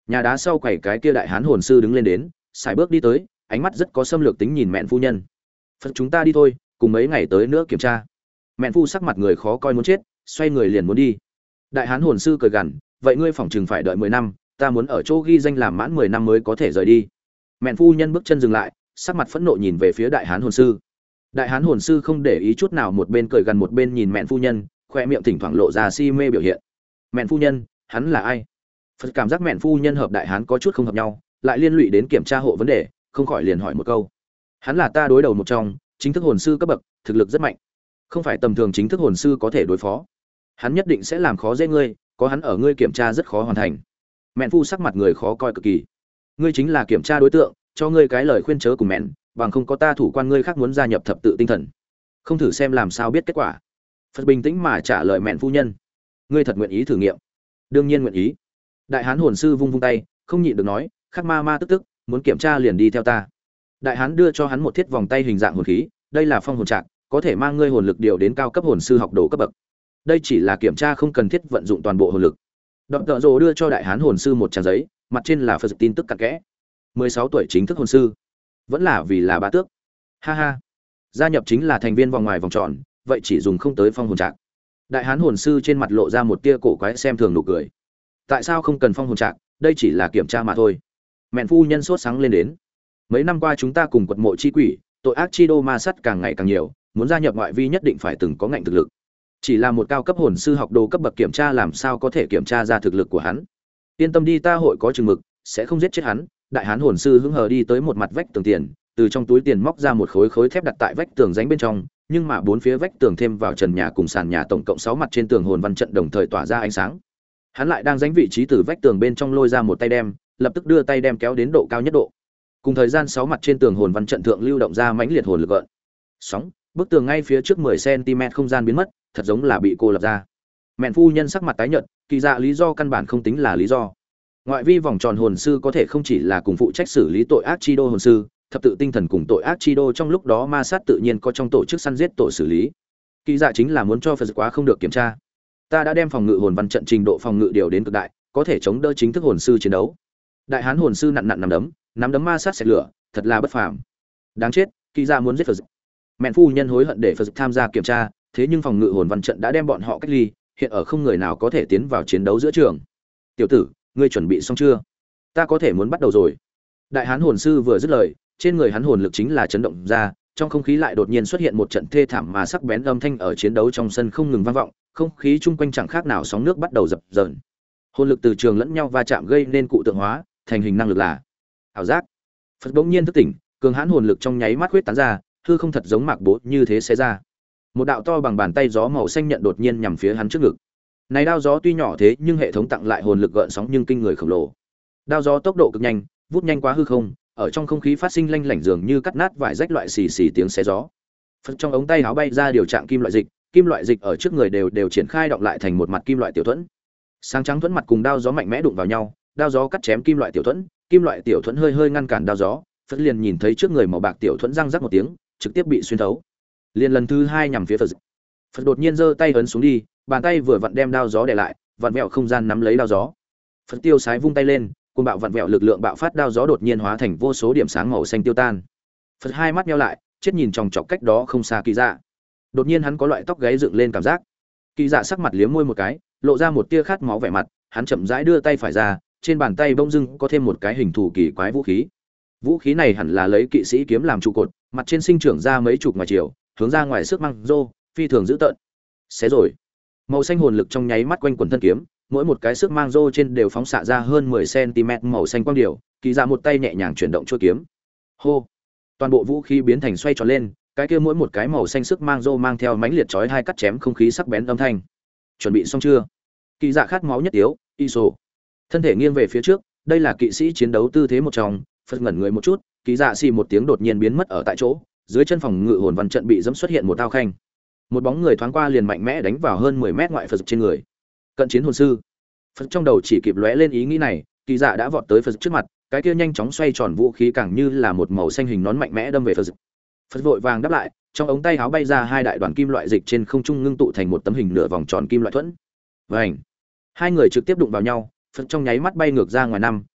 Nhà đá sau quầy cái kia đại hán hồn sư đứng lên đến, xài bước đi tới, ánh mắt rất có xâm lược tính nhìn mẹn phu nhân. Phật chúng ta đi thôi, cùng mấy ngày tới nữa kiểm tra. Mẹn phu sắc mặt người khó coi muốn chết, xoay người liền muốn đi. Đại hán hồn sư cười gằn, vậy ngươi phỏng chừng phải đợi mười năm, ta muốn ở chỗ ghi danh làm mãn mười năm mới có thể rời đi. Mẹn phu nhân bước chân dừng lại, sắc mặt phẫn nộ nhìn về phía đại hán hồn sư. Đại hán hồn sư không để ý chút nào, một bên cười gần một bên nhìn mẹn phu nhân, khoe miệng thỉnh thoảng lộ ra si mê biểu hiện. Mẹn phu nhân, hắn là ai? Phật cảm giác mẹn phu nhân hợp đại hán có chút không hợp nhau, lại liên lụy đến kiểm tra hộ vấn đề, không khỏi liền hỏi một câu. Hắn là ta đối đầu một trong, chính thức hồn sư cấp bậc, thực lực rất mạnh, không phải tầm thường chính thức hồn sư có thể đối phó. Hắn nhất định sẽ làm khó dễ ngươi, có hắn ở ngươi kiểm tra rất khó hoàn thành. Mẹn phu sắc mặt người khó coi cực kỳ. Ngươi chính là kiểm tra đối tượng, cho ngươi cái lời khuyên chớ cùng mẹn, bằng không có ta thủ quan ngươi khác muốn gia nhập thập tự tinh thần, không thử xem làm sao biết kết quả. Phật bình tĩnh mà trả lời mẹn phu nhân. Ngươi thật nguyện ý thử nghiệm? Đương nhiên nguyện ý. Đại hán hồn sư vung vung tay, không nhịn được nói, khắc ma ma tức tức, muốn kiểm tra liền đi theo ta. Đại hán đưa cho hắn một thiết vòng tay hình dạng hồn khí, đây là phong hồn trạc, có thể mang ngươi hồn lực điều đến cao cấp hồn sư học đồ cấp bậc. Đây chỉ là kiểm tra, không cần thiết vận dụng toàn bộ hồn lực. Đọc tợ rồ đưa cho đại hán hồn sư một trang giấy, mặt trên là Phật tin tức cặn kẽ. mười sáu tuổi chính thức hồn sư, vẫn là vì là bá tước. Ha ha, gia nhập chính là thành viên vòng ngoài vòng tròn, vậy chỉ dùng không tới phong hồn trạc. Đại hán hồn sư trên mặt lộ ra một tia cổ quái xem thường nụ cười. Tại sao không cần phong hồn trạc, đây chỉ là kiểm tra mà thôi. Mẹn phu nhân sốt sáng lên đến. Mấy năm qua chúng ta cùng quật mộ chi quỷ, tội ác chi đô ma sắt càng ngày càng nhiều, muốn gia nhập ngoại vi nhất định phải từng có ngạnh thực lực. Chỉ là một cao cấp hồn sư học đồ cấp bậc kiểm tra làm sao có thể kiểm tra ra thực lực của hắn. Yên tâm đi, ta hội có chừng mực, sẽ không giết chết hắn. Đại hán hồn sư hứng hờ đi tới một mặt vách tường tiền, từ trong túi tiền móc ra một khối khối thép đặt tại vách tường rãnh bên trong, nhưng mà bốn phía vách tường thêm vào trần nhà cùng sàn nhà tổng cộng sáu mặt trên tường hồn văn trận đồng thời tỏa ra ánh sáng. Hắn lại đang rãnh vị trí từ vách tường bên trong lôi ra một tay đem, lập tức đưa tay đem kéo đến độ cao nhất độ. Cùng thời gian sáu mặt trên tường hồn văn trận thượng lưu động ra mãnh liệt hồn lực gợn sóng, bức tường ngay phía trước mười xăng-ti-mét không gian biến mất, thật giống là bị cô lập ra. Mẹn phu nhân sắc mặt tái nhợt, kỳ dạ lý do căn bản không tính là lý do. Ngoại vi vòng tròn hồn sư có thể không chỉ là cùng phụ trách xử lý tội ác chi đô hồn sư, thập tự tinh thần cùng tội ác chi đô trong lúc đó ma sát tự nhiên có trong tổ chức săn giết tổ xử lý. Kỳ dạ chính là muốn cho Phật quá không được kiểm tra. Ta đã đem phòng ngự hồn văn trận trình độ phòng ngự điều đến cực đại, có thể chống đỡ chính thức hồn sư chiến đấu. Đại hán hồn sư nặn nặn nắm đấm, nắm đấm ma sát sệt lửa, thật là bất phàm. Đáng chết, kỳ dạ muốn giết Phật. Mẹn phu nhân hối hận để Phật tham gia kiểm tra, thế nhưng phòng ngự hồn văn trận đã đem bọn họ cách ly, hiện ở không người nào có thể tiến vào chiến đấu giữa trường. Tiểu tử, ngươi chuẩn bị xong chưa? Ta có thể muốn bắt đầu rồi. Đại hán hồn sư vừa dứt lời, trên người hắn hồn lực chính là chấn động ra, trong không khí lại đột nhiên xuất hiện một trận thê thảm mà sắc bén âm thanh ở chiến đấu trong sân không ngừng vang vọng, không khí chung quanh chẳng khác nào sóng nước bắt đầu dập dờn. Hồn lực từ trường lẫn nhau va chạm gây nên cụ tượng hóa, thành hình năng lực là ảo giác. Phật bỗng nhiên thức tỉnh, cường hãn hồn lực trong nháy mắt huyết tán ra, hư không thật giống mạc bố như thế xé ra. Một đạo to bằng bàn tay gió màu xanh nhận đột nhiên nhằm phía hắn trước ngực. Này đao gió tuy nhỏ thế nhưng hệ thống tặng lại hồn lực gợn sóng nhưng kinh người khổng lồ. Đao gió tốc độ cực nhanh, vút nhanh quá hư không, ở trong không khí phát sinh lanh lảnh dường như cắt nát vải rách loại xì xì tiếng xé gió. Phật trong ống tay áo bay ra điều trạng kim loại dịch, kim loại dịch ở trước người đều đều triển khai động lại thành một mặt kim loại tiểu thuẫn. Sáng trắng thuẫn mặt cùng đao gió mạnh mẽ đụng vào nhau, đao gió cắt chém kim loại tiểu thuẫn, kim loại tiểu thuẫn hơi hơi ngăn cản đao gió, Phật liền nhìn thấy trước người màu bạc tiểu thuẫn răng rắc một tiếng, trực tiếp bị xuyên thấu. Liền lần thứ hai nhằm phía Phật. Phật đột nhiên giơ tay ấn xuống đi, bàn tay vừa vặn đem đao gió đè lại, vặn vẹo không gian nắm lấy đao gió. Phật tiêu sái vung tay lên, cuồng bạo vặn vẹo lực lượng bạo phát, đao gió đột nhiên hóa thành vô số điểm sáng màu xanh tiêu tan. Phật hai mắt nheo lại, chết nhìn chòng chọc cách đó không xa Kỳ Dạ. Đột nhiên hắn có loại tóc gáy dựng lên cảm giác. Kỳ Dạ sắc mặt liếm môi một cái, lộ ra một tia khát máu vẻ mặt, hắn chậm rãi đưa tay phải ra, trên bàn tay bỗng dưng có thêm một cái hình thù kỳ quái vũ khí. Vũ khí này hẳn là lấy kỵ sĩ kiếm làm trụ cột, mặt trên sinh trưởng ra mấy chục ngoài chiều, hướng ra ngoài sức mang rô, phi thường dữ tợn. Xé rồi. Màu xanh hồn lực trong nháy mắt quanh quần thân kiếm, mỗi một cái sức mang rô trên đều phóng xạ ra hơn mười xăng-ti-mét màu xanh quang điều, Kỳ Dạ một tay nhẹ nhàng chuyển động chuôi kiếm. Hô. Toàn bộ vũ khí biến thành xoay tròn lên, cái kia mỗi một cái màu xanh sức mang rô mang theo mãnh liệt chói hai cắt chém không khí sắc bén âm thanh. Chuẩn bị xong chưa? Kỳ Dạ khát máu nhất yếu, Iso. Thân thể nghiêng về phía trước, đây là kỵ sĩ chiến đấu tư thế một trong, Phật ngẩn người một chút, Kỳ Dạ xì một tiếng đột nhiên biến mất ở tại chỗ, dưới chân phòng ngự hồn văn trận bị dẫm xuất hiện một tao khanh. Một bóng người thoáng qua liền mạnh mẽ đánh vào hơn mười mét ngoại Phật trên người. Cận chiến hồn sư. Phật trong đầu chỉ kịp lóe lên ý nghĩ này, Kỳ Dạ đã vọt tới Phật trước mặt, cái kia nhanh chóng xoay tròn vũ khí càng như là một màu xanh hình nón mạnh mẽ đâm về Phật. Phật vội vàng đáp lại, trong ống tay áo bay ra hai đại đoàn kim loại dịch trên không trung ngưng tụ thành một tấm hình nửa vòng tròn kim loại thuẫn. Vành. Hai người trực tiếp đụng vào nhau, Phật trong nháy mắt bay ngược ra ngoài năm,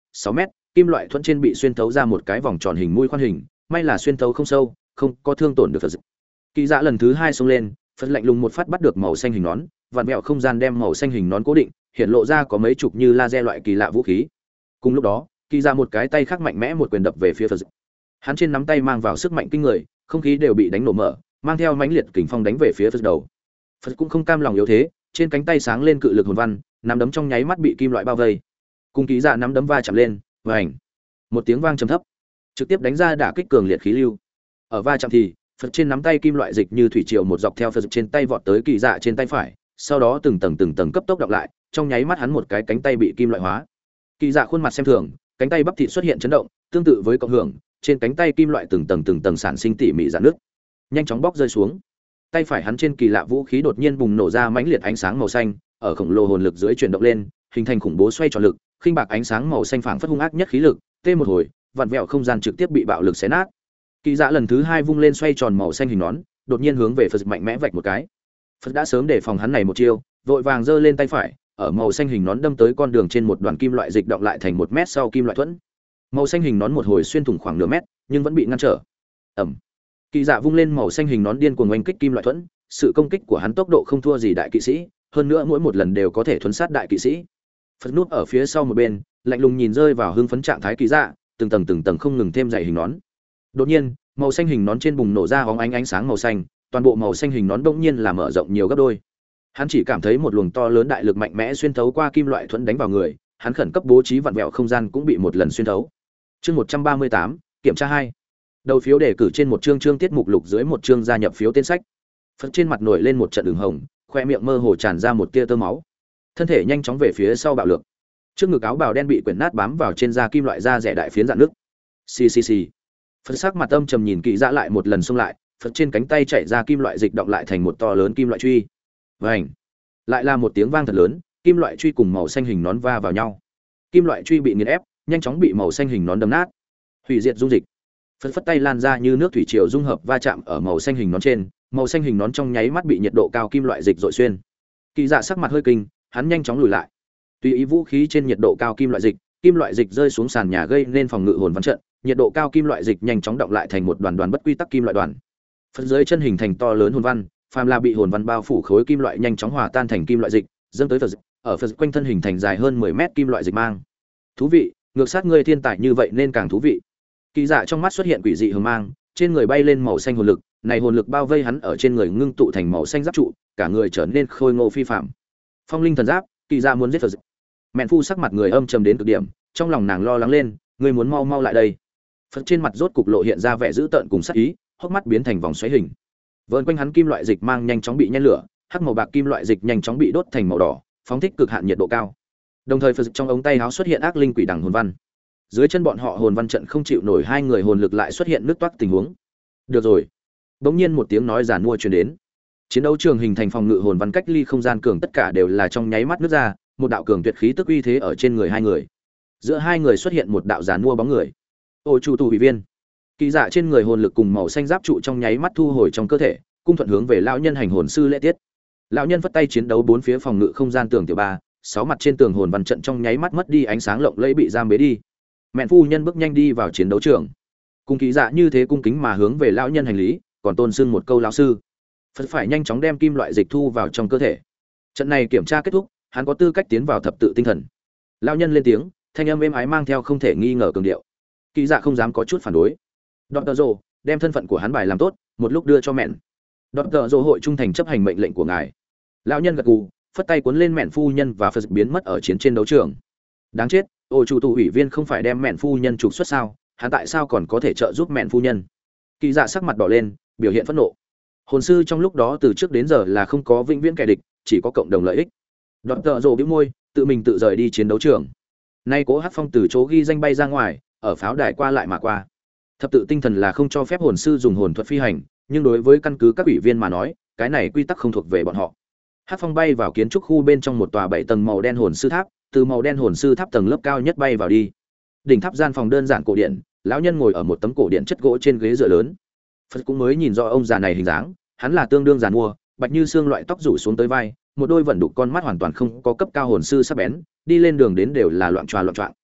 sáu mét, kim loại thuẫn trên bị xuyên thấu ra một cái vòng tròn hình mũi khoan hình, may là xuyên thấu không sâu, không có thương tổn được Phật. Kỳ Dạ lần thứ hai xông lên, Phật lạnh lùng một phát bắt được màu xanh hình nón, vặn vẹo không gian đem màu xanh hình nón cố định, hiện lộ ra có mấy chục như laser loại kỳ lạ vũ khí. Cùng lúc đó, Kỳ Dạ một cái tay khác mạnh mẽ một quyền đập về phía Phật. Hắn trên nắm tay mang vào sức mạnh kinh người, không khí đều bị đánh nổ mở, mang theo mãnh liệt kình phong đánh về phía Phật đầu. Phật cũng không cam lòng yếu thế, trên cánh tay sáng lên cự lực hồn văn, nắm đấm trong nháy mắt bị kim loại bao vây. Cùng Kỳ Dạ nắm đấm va chạm lên, vành, một tiếng vang trầm thấp, trực tiếp đánh ra đả kích cường liệt khí lưu. Ở va chạm thì, Phật trên nắm tay kim loại dịch như thủy triều một dọc theo Phật trên tay vọt tới Kỳ Dạ trên tay phải, sau đó từng tầng từng tầng cấp tốc đọc lại, trong nháy mắt hắn một cái cánh tay bị kim loại hóa. Kỳ Dạ khuôn mặt xem thường, cánh tay bắp thịt xuất hiện chấn động, tương tự với cộng hưởng, trên cánh tay kim loại từng tầng từng tầng sản sinh tỉ mỉ rạn nước, nhanh chóng bóc rơi xuống. Tay phải hắn trên kỳ lạ vũ khí đột nhiên bùng nổ ra mãnh liệt ánh sáng màu xanh, ở khổng lồ hồn lực dưới chuyển động lên, hình thành khủng bố xoay tròn lực, khinh bạc ánh sáng màu xanh phảng phất hung ác nhất khí lực, tê một hồi, vặn vẹo không gian trực tiếp bị bạo lực xé nát. Kỳ Dạ lần thứ hai vung lên xoay tròn màu xanh hình nón, đột nhiên hướng về Phật mạnh mẽ vạch một cái. Phật đã sớm để phòng hắn này một chiêu, vội vàng giơ lên tay phải, ở màu xanh hình nón đâm tới con đường trên một đoàn kim loại dịch động lại thành một mét sau kim loại thuẫn. Màu xanh hình nón một hồi xuyên thủng khoảng nửa mét, nhưng vẫn bị ngăn trở. Ầm. Kỳ Dạ vung lên màu xanh hình nón điên cuồng oanh kích kim loại thuẫn, sự công kích của hắn tốc độ không thua gì đại kỵ sĩ, hơn nữa mỗi một lần đều có thể thuấn sát đại kỵ sĩ. Phật nút ở phía sau một bên, lạnh lùng nhìn rơi vào hưng phấn trạng thái Kỳ Dạ, từng tầng từng tầng không ngừng thêm dày hình nón. Đột nhiên, màu xanh hình nón trên bùng nổ ra hóng ánh ánh sáng màu xanh, toàn bộ màu xanh hình nón bỗng nhiên là mở rộng nhiều gấp đôi. Hắn chỉ cảm thấy một luồng to lớn đại lực mạnh mẽ xuyên thấu qua kim loại thuẫn đánh vào người, hắn khẩn cấp bố trí vặn vẹo không gian cũng bị một lần xuyên thấu. Chương một trăm ba mươi tám, kiểm tra hai. Đầu phiếu đề cử trên một chương chương tiết mục lục dưới một chương gia nhập phiếu tên sách. Phật trên mặt nổi lên một trận ửng hồng, khoe miệng mơ hồ tràn ra một tia tơ máu. Thân thể nhanh chóng về phía sau bạo lực. Trước ngực áo bào đen bị quyển nát bám vào trên da kim loại da rẻ đại phiến rạn nước. Xì xì xì. Phật sắc mặt âm trầm nhìn Kỳ Dạ lại một lần xông lại, Phật trên cánh tay chạy ra kim loại dịch động lại thành một to lớn kim loại truy. Vành. Lại là một tiếng vang thật lớn, kim loại truy cùng màu xanh hình nón va vào nhau. Kim loại truy bị nghiền ép, nhanh chóng bị màu xanh hình nón đâm nát. Hủy diệt dung dịch. Phật phất tay lan ra như nước thủy triều dung hợp va chạm ở màu xanh hình nón trên, màu xanh hình nón trong nháy mắt bị nhiệt độ cao kim loại dịch dội xuyên. Kỳ Dạ sắc mặt hơi kinh, hắn nhanh chóng lùi lại. Tùy ý vũ khí trên nhiệt độ cao kim loại dịch, kim loại dịch rơi xuống sàn nhà gây nên phòng ngự hồn văn trận, nhiệt độ cao kim loại dịch nhanh chóng động lại thành một đoàn đoàn bất quy tắc kim loại đoàn. Phần dưới chân hình thành to lớn hồn văn, phàm là bị hồn văn bao phủ khối kim loại nhanh chóng hòa tan thành kim loại dịch, dâng tới Phật, ở Phật quanh thân hình thành dài hơn mười mét kim loại dịch mang. Thú vị, ngược sát ngươi thiên tài như vậy nên càng thú vị. Kỳ Dạ trong mắt xuất hiện quỷ dị hường mang, trên người bay lên màu xanh hồn lực, này hồn lực bao vây hắn ở trên người ngưng tụ thành màu xanh giáp trụ, cả người trở nên khôi ngô phi phàm. Phong linh thần giáp, Kỳ Dạ muốn giết Phật. Mện phu sắc mặt người âm trầm đến cực điểm, trong lòng nàng lo lắng lên, ngươi muốn mau mau lại đây. Phật trên mặt rốt cục lộ hiện ra vẻ dữ tợn cùng sát ý, hốc mắt biến thành vòng xoáy hình. Vờn quanh hắn kim loại dịch mang nhanh chóng bị nhen lửa, hắc màu bạc kim loại dịch nhanh chóng bị đốt thành màu đỏ, phóng thích cực hạn nhiệt độ cao. Đồng thời Phật trong ống tay áo xuất hiện ác linh quỷ đằng hồn văn. Dưới chân bọn họ hồn văn trận không chịu nổi hai người hồn lực lại xuất hiện nứt toác tình huống. Được rồi. Bỗng nhiên một tiếng nói giản mua truyền đến. Chiến đấu trường hình thành phòng ngự hồn văn cách ly không gian cường tất cả đều là trong nháy mắt nứt ra, một đạo cường tuyệt khí tức uy thế ở trên người hai người. Giữa hai người xuất hiện một đạo giản mua bóng người. Ô chủ tù hủy viên. Kỳ Dạ trên người hồn lực cùng màu xanh giáp trụ trong nháy mắt thu hồi trong cơ thể, cung thuận hướng về lão nhân hành hồn sư lễ tiết. Lão nhân vất tay chiến đấu bốn phía phòng ngự không gian tường tiểu ba, sáu mặt trên tường hồn văn trận trong nháy mắt mất đi ánh sáng lộng lẫy bị giam bế đi. Mện phu nhân bước nhanh đi vào chiến đấu trường. Cùng Kỳ Dạ như thế cung kính mà hướng về lão nhân hành lý, còn tôn xưng một câu lão sư. Phật phải nhanh chóng đem kim loại dịch thu vào trong cơ thể. Trận này kiểm tra kết thúc, hắn có tư cách tiến vào thập tự tinh thần. Lão nhân lên tiếng, thanh âm êm ái mang theo không thể nghi ngờ cường điệu. Kỳ Dạ không dám có chút phản đối. Doctor Zô, đem thân phận của hắn bài làm tốt, một lúc đưa cho mẹn. Doctor Zô hội trung thành chấp hành mệnh lệnh của ngài. Lão nhân gật gù, phất tay cuốn lên mẹn phu nhân và Phật biến mất ở chiến trên đấu trường. Đáng chết, ô chủ tù ủy viên không phải đem mẹn phu nhân trục xuất sao? Hắn tại sao còn có thể trợ giúp mẹn phu nhân? Kỳ Dạ sắc mặt đỏ lên, biểu hiện phẫn nộ. Hồn sư trong lúc đó từ trước đến giờ là không có vĩnh viễn kẻ địch, chỉ có cộng đồng lợi ích. Doctor Zô bĩu môi, tự mình tự rời đi chiến đấu trường. Nay cố Hắc Phong từ chỗ ghi danh bay ra ngoài, ở pháo đài qua lại mà qua. Thập tự tinh thần là không cho phép hồn sư dùng hồn thuật phi hành, nhưng đối với căn cứ các ủy viên mà nói, cái này quy tắc không thuộc về bọn họ. Hắc Phong bay vào kiến trúc khu bên trong một tòa bảy tầng màu đen hồn sư tháp, từ màu đen hồn sư tháp tầng lớp cao nhất bay vào đi. Đỉnh tháp gian phòng đơn giản cổ điển, lão nhân ngồi ở một tấm cổ điển chất gỗ trên ghế dựa lớn. Phật cũng mới nhìn rõ ông già này hình dáng, hắn là tương đương giàn mua, bạch như xương loại tóc rủ xuống tới vai, một đôi vẩn đục con mắt hoàn toàn không có cấp cao hồn sư sắc bén, đi lên đường đến đều là loạn tròa loạn choạng.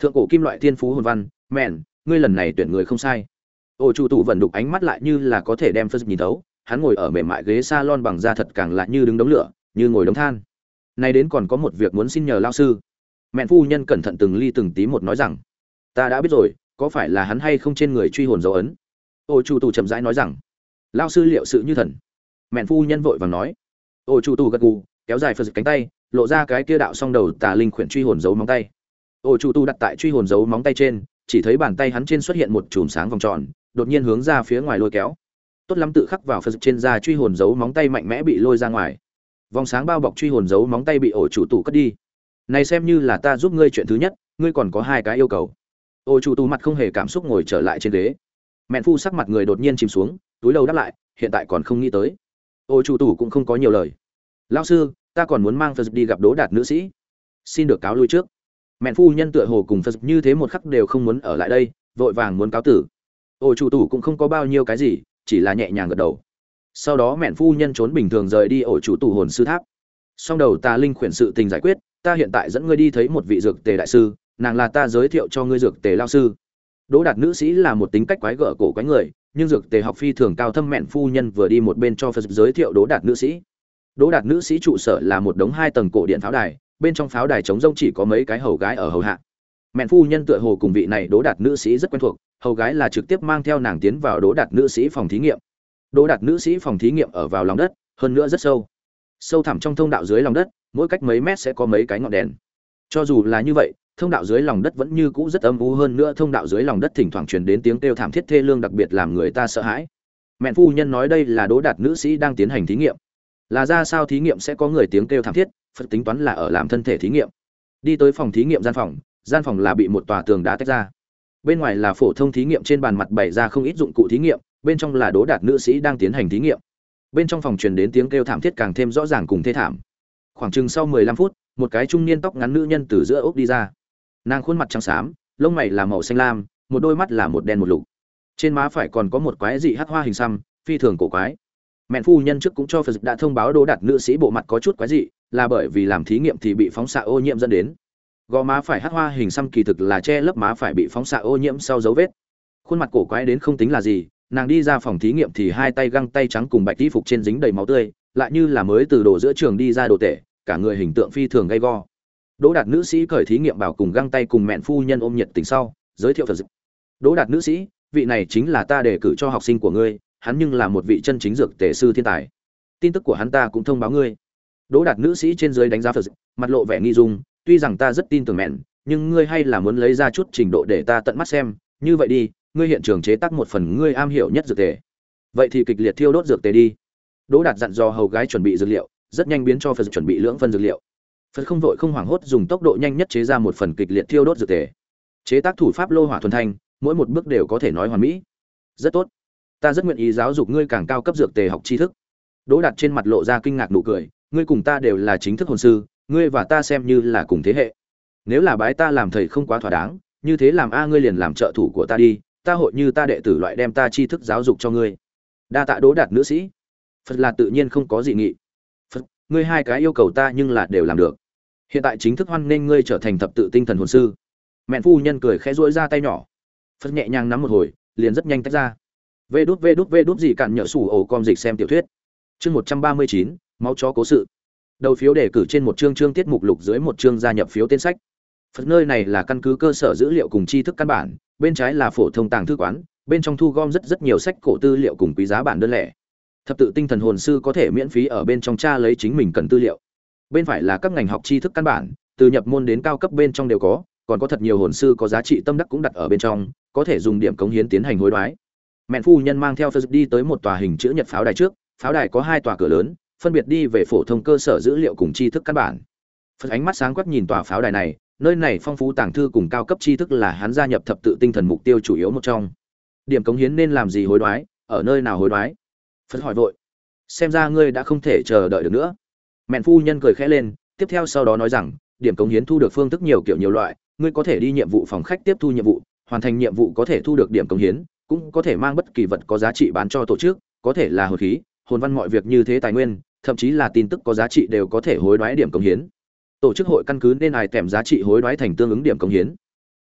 Thượng cổ kim loại thiên phú hồn văn, mẹn, ngươi lần này tuyển người không sai. Ổ chủ tủ vận đục ánh mắt lại như là có thể đem Phật nhìn thấu, hắn ngồi ở mềm mại ghế salon bằng da thật càng lại như đứng đống lửa, như ngồi đống than. Nay đến còn có một việc muốn xin nhờ lão sư. Mẹn phu nhân cẩn thận từng ly từng tí một nói rằng, ta đã biết rồi, có phải là hắn hay không trên người truy hồn dấu ấn? Ổ chủ tủ chậm rãi nói rằng, lão sư liệu sự như thần. Mẹn phu nhân vội vàng nói. Ổ chủ tủ gật gù, kéo dài Phật cánh tay, lộ ra cái kia đạo song đầu tà linh khuyển truy hồn dấu móng tay. Ổ chủ tủ đặt tại truy hồn dấu móng tay trên, chỉ thấy bàn tay hắn trên xuất hiện một chùm sáng vòng tròn, đột nhiên hướng ra phía ngoài lôi kéo. Tốt lắm tự khắc vào Phật trên da truy hồn dấu móng tay mạnh mẽ bị lôi ra ngoài. Vòng sáng bao bọc truy hồn dấu móng tay bị ổ chủ tủ cất đi. Này xem như là ta giúp ngươi chuyện thứ nhất, ngươi còn có hai cái yêu cầu. Ổ chủ tủ mặt không hề cảm xúc ngồi trở lại trên ghế. Mẹn phu sắc mặt người đột nhiên chìm xuống, túi đầu đáp lại, hiện tại còn không nghĩ tới. Ổ chủ tủ cũng không có nhiều lời. Lão sư, ta còn muốn mang Phật đi gặp Đỗ Đạt nữ sĩ. Xin được cáo lui trước. Mẹn phu nhân tựa hồ cùng Phật như thế một khắc đều không muốn ở lại đây, vội vàng muốn cáo tử. Ổ chủ tủ cũng không có bao nhiêu cái gì, chỉ là nhẹ nhàng gật đầu. Sau đó mẹn phu nhân trốn bình thường rời đi ổ chủ tủ hồn sư tháp. Song đầu tà linh khuyển sự tình giải quyết, ta hiện tại dẫn ngươi đi thấy một vị dược tề đại sư, nàng là ta giới thiệu cho ngươi dược tề lao sư. Đỗ Đạt nữ sĩ là một tính cách quái gở cổ quái người, nhưng dược tề học phi thường cao thâm. Mẹn phu nhân vừa đi một bên cho Phật giới thiệu Đỗ Đạt nữ sĩ. Đỗ Đạt nữ sĩ trụ sở là một đống hai tầng cổ điện pháo đài, bên trong pháo đài trống rỗng chỉ có mấy cái hầu gái ở hầu hạ. Mẹn phu nhân tựa hồ cùng vị này Đỗ Đạt nữ sĩ rất quen thuộc, hầu gái là trực tiếp mang theo nàng tiến vào Đỗ Đạt nữ sĩ phòng thí nghiệm. Đỗ Đạt nữ sĩ phòng thí nghiệm ở vào lòng đất, hơn nữa rất sâu. Sâu thẳm trong thông đạo dưới lòng đất, mỗi cách mấy mét sẽ có mấy cái ngọn đèn. Cho dù là như vậy, thông đạo dưới lòng đất vẫn như cũ rất âm u, hơn nữa thông đạo dưới lòng đất thỉnh thoảng truyền đến tiếng kêu thảm thiết thê lương đặc biệt làm người ta sợ hãi. Mẹn phu nhân nói đây là Đỗ Đạt nữ sĩ đang tiến hành thí nghiệm. Là ra sao thí nghiệm sẽ có người tiếng kêu thảm thiết, Phật tính toán là ở làm thân thể thí nghiệm. Đi tới phòng thí nghiệm gian phòng, gian phòng là bị một tòa tường đá tách ra. Bên ngoài là phổ thông thí nghiệm, trên bàn mặt bày ra không ít dụng cụ thí nghiệm, bên trong là Đỗ Đạt nữ sĩ đang tiến hành thí nghiệm. Bên trong phòng truyền đến tiếng kêu thảm thiết càng thêm rõ ràng cùng thê thảm. Khoảng chừng sau mười lăm phút, một cái trung niên tóc ngắn nữ nhân từ giữa ốc đi ra. Nàng khuôn mặt trắng xám, lông mày là màu xanh lam, một đôi mắt là một đen một lục. Trên má phải còn có một quái dị hắc hoa hình xăm, phi thường cổ quái. Mẹn phu nhân trước cũng cho Phật đã thông báo Đỗ Đạt nữ sĩ bộ mặt có chút quái dị, là bởi vì làm thí nghiệm thì bị phóng xạ ô nhiễm dẫn đến. Gò má phải hắc hoa hình xăm kỳ thực là che lấp má phải bị phóng xạ ô nhiễm sau dấu vết. Khuôn mặt cổ quái đến không tính là gì, nàng đi ra phòng thí nghiệm thì hai tay găng tay trắng cùng bạch y phục trên dính đầy máu tươi, lại như là mới từ đồ giữa trường đi ra đồ tể, cả người hình tượng phi thường gay go. Đỗ Đạt nữ sĩ cởi thí nghiệm bảo cùng găng tay cùng mẹn phu nhân ôm nhiệt tình sau, giới thiệu Phật. Đỗ Đạt nữ sĩ, vị này chính là ta đề cử cho học sinh của ngươi, hắn nhưng là một vị chân chính dược tề sư thiên tài. Tin tức của hắn ta cũng thông báo ngươi. Đỗ Đạt nữ sĩ trên dưới đánh giá Phật, mặt lộ vẻ nghi dung, tuy rằng ta rất tin tưởng mẹn, nhưng ngươi hay là muốn lấy ra chút trình độ để ta tận mắt xem, như vậy đi, ngươi hiện trường chế tác một phần ngươi am hiểu nhất dược tề. Vậy thì kịch liệt thiêu đốt dược tề đi. Đỗ Đạt dặn dò hầu gái chuẩn bị dược liệu, rất nhanh biến cho Phật chuẩn bị lưỡng phân dược liệu. Phật không vội không hoảng hốt dùng tốc độ nhanh nhất chế ra một phần kịch liệt thiêu đốt dược tề. Chế tác thủ pháp lô hỏa thuần thanh, mỗi một bước đều có thể nói hoàn mỹ. Rất tốt. Ta rất nguyện ý giáo dục ngươi càng cao cấp dược tề học tri thức. Đỗ Đạt trên mặt lộ ra kinh ngạc nụ cười, ngươi cùng ta đều là chính thức hồn sư, ngươi và ta xem như là cùng thế hệ. Nếu là bái ta làm thầy không quá thỏa đáng, như thế làm a ngươi liền làm trợ thủ của ta đi, ta hội như ta đệ tử loại đem ta tri thức giáo dục cho ngươi. Đa tạ Đỗ Đạt nữ sĩ. Phật là tự nhiên không có dị nghị. Phật, ngươi hai cái yêu cầu ta nhưng là đều làm được. Hiện tại chính thức hoan nghênh ngươi trở thành thập tự tinh thần hồn sư. Mẹn phu nhân cười khẽ duỗi ra tay nhỏ. Phật nhẹ nhàng nắm một hồi, liền rất nhanh tách ra. Vê đút vê đút vê đút gì cạn nhỡ sủ ổ com dịch xem tiểu thuyết. Chương một trăm ba mươi chín, máu chó cố sự. Đầu phiếu đề cử trên một chương chương tiết mục lục dưới một chương gia nhập phiếu tên sách. Phật nơi này là căn cứ cơ sở dữ liệu cùng tri thức căn bản, bên trái là phổ thông tàng thư quán, bên trong thu gom rất rất nhiều sách cổ tư liệu cùng quý giá bản đơn lẻ. Thập tự tinh thần hồn sư có thể miễn phí ở bên trong tra lấy chính mình cần tư liệu. Bên phải là các ngành học tri thức căn bản, từ nhập môn đến cao cấp bên trong đều có, còn có thật nhiều hồn sư có giá trị tâm đắc cũng đặt ở bên trong, có thể dùng điểm cống hiến tiến hành hối đoái. Mẹn phu nhân mang theo Phật đi tới một tòa hình chữ nhật pháo đài trước, pháo đài có hai tòa cửa lớn, phân biệt đi về phổ thông cơ sở dữ liệu cùng tri thức căn bản. Phật ánh mắt sáng quắc nhìn tòa pháo đài này, nơi này phong phú tàng thư cùng cao cấp tri thức là hắn gia nhập thập tự tinh thần mục tiêu chủ yếu một trong. Điểm cống hiến nên làm gì hối đoái, ở nơi nào hối đoái? Phật hỏi vội. Xem ra ngươi đã không thể chờ đợi được nữa. Mẹn phu nhân cười khẽ lên, tiếp theo sau đó nói rằng, điểm cống hiến thu được phương thức nhiều kiểu nhiều loại, ngươi có thể đi nhiệm vụ phòng khách tiếp thu nhiệm vụ, hoàn thành nhiệm vụ có thể thu được điểm cống hiến, cũng có thể mang bất kỳ vật có giá trị bán cho tổ chức, có thể là hồn khí, hồn văn mọi việc như thế tài nguyên, thậm chí là tin tức có giá trị đều có thể hối đoái điểm cống hiến. Tổ chức hội căn cứ nên ai tèm giá trị hối đoái thành tương ứng điểm cống hiến.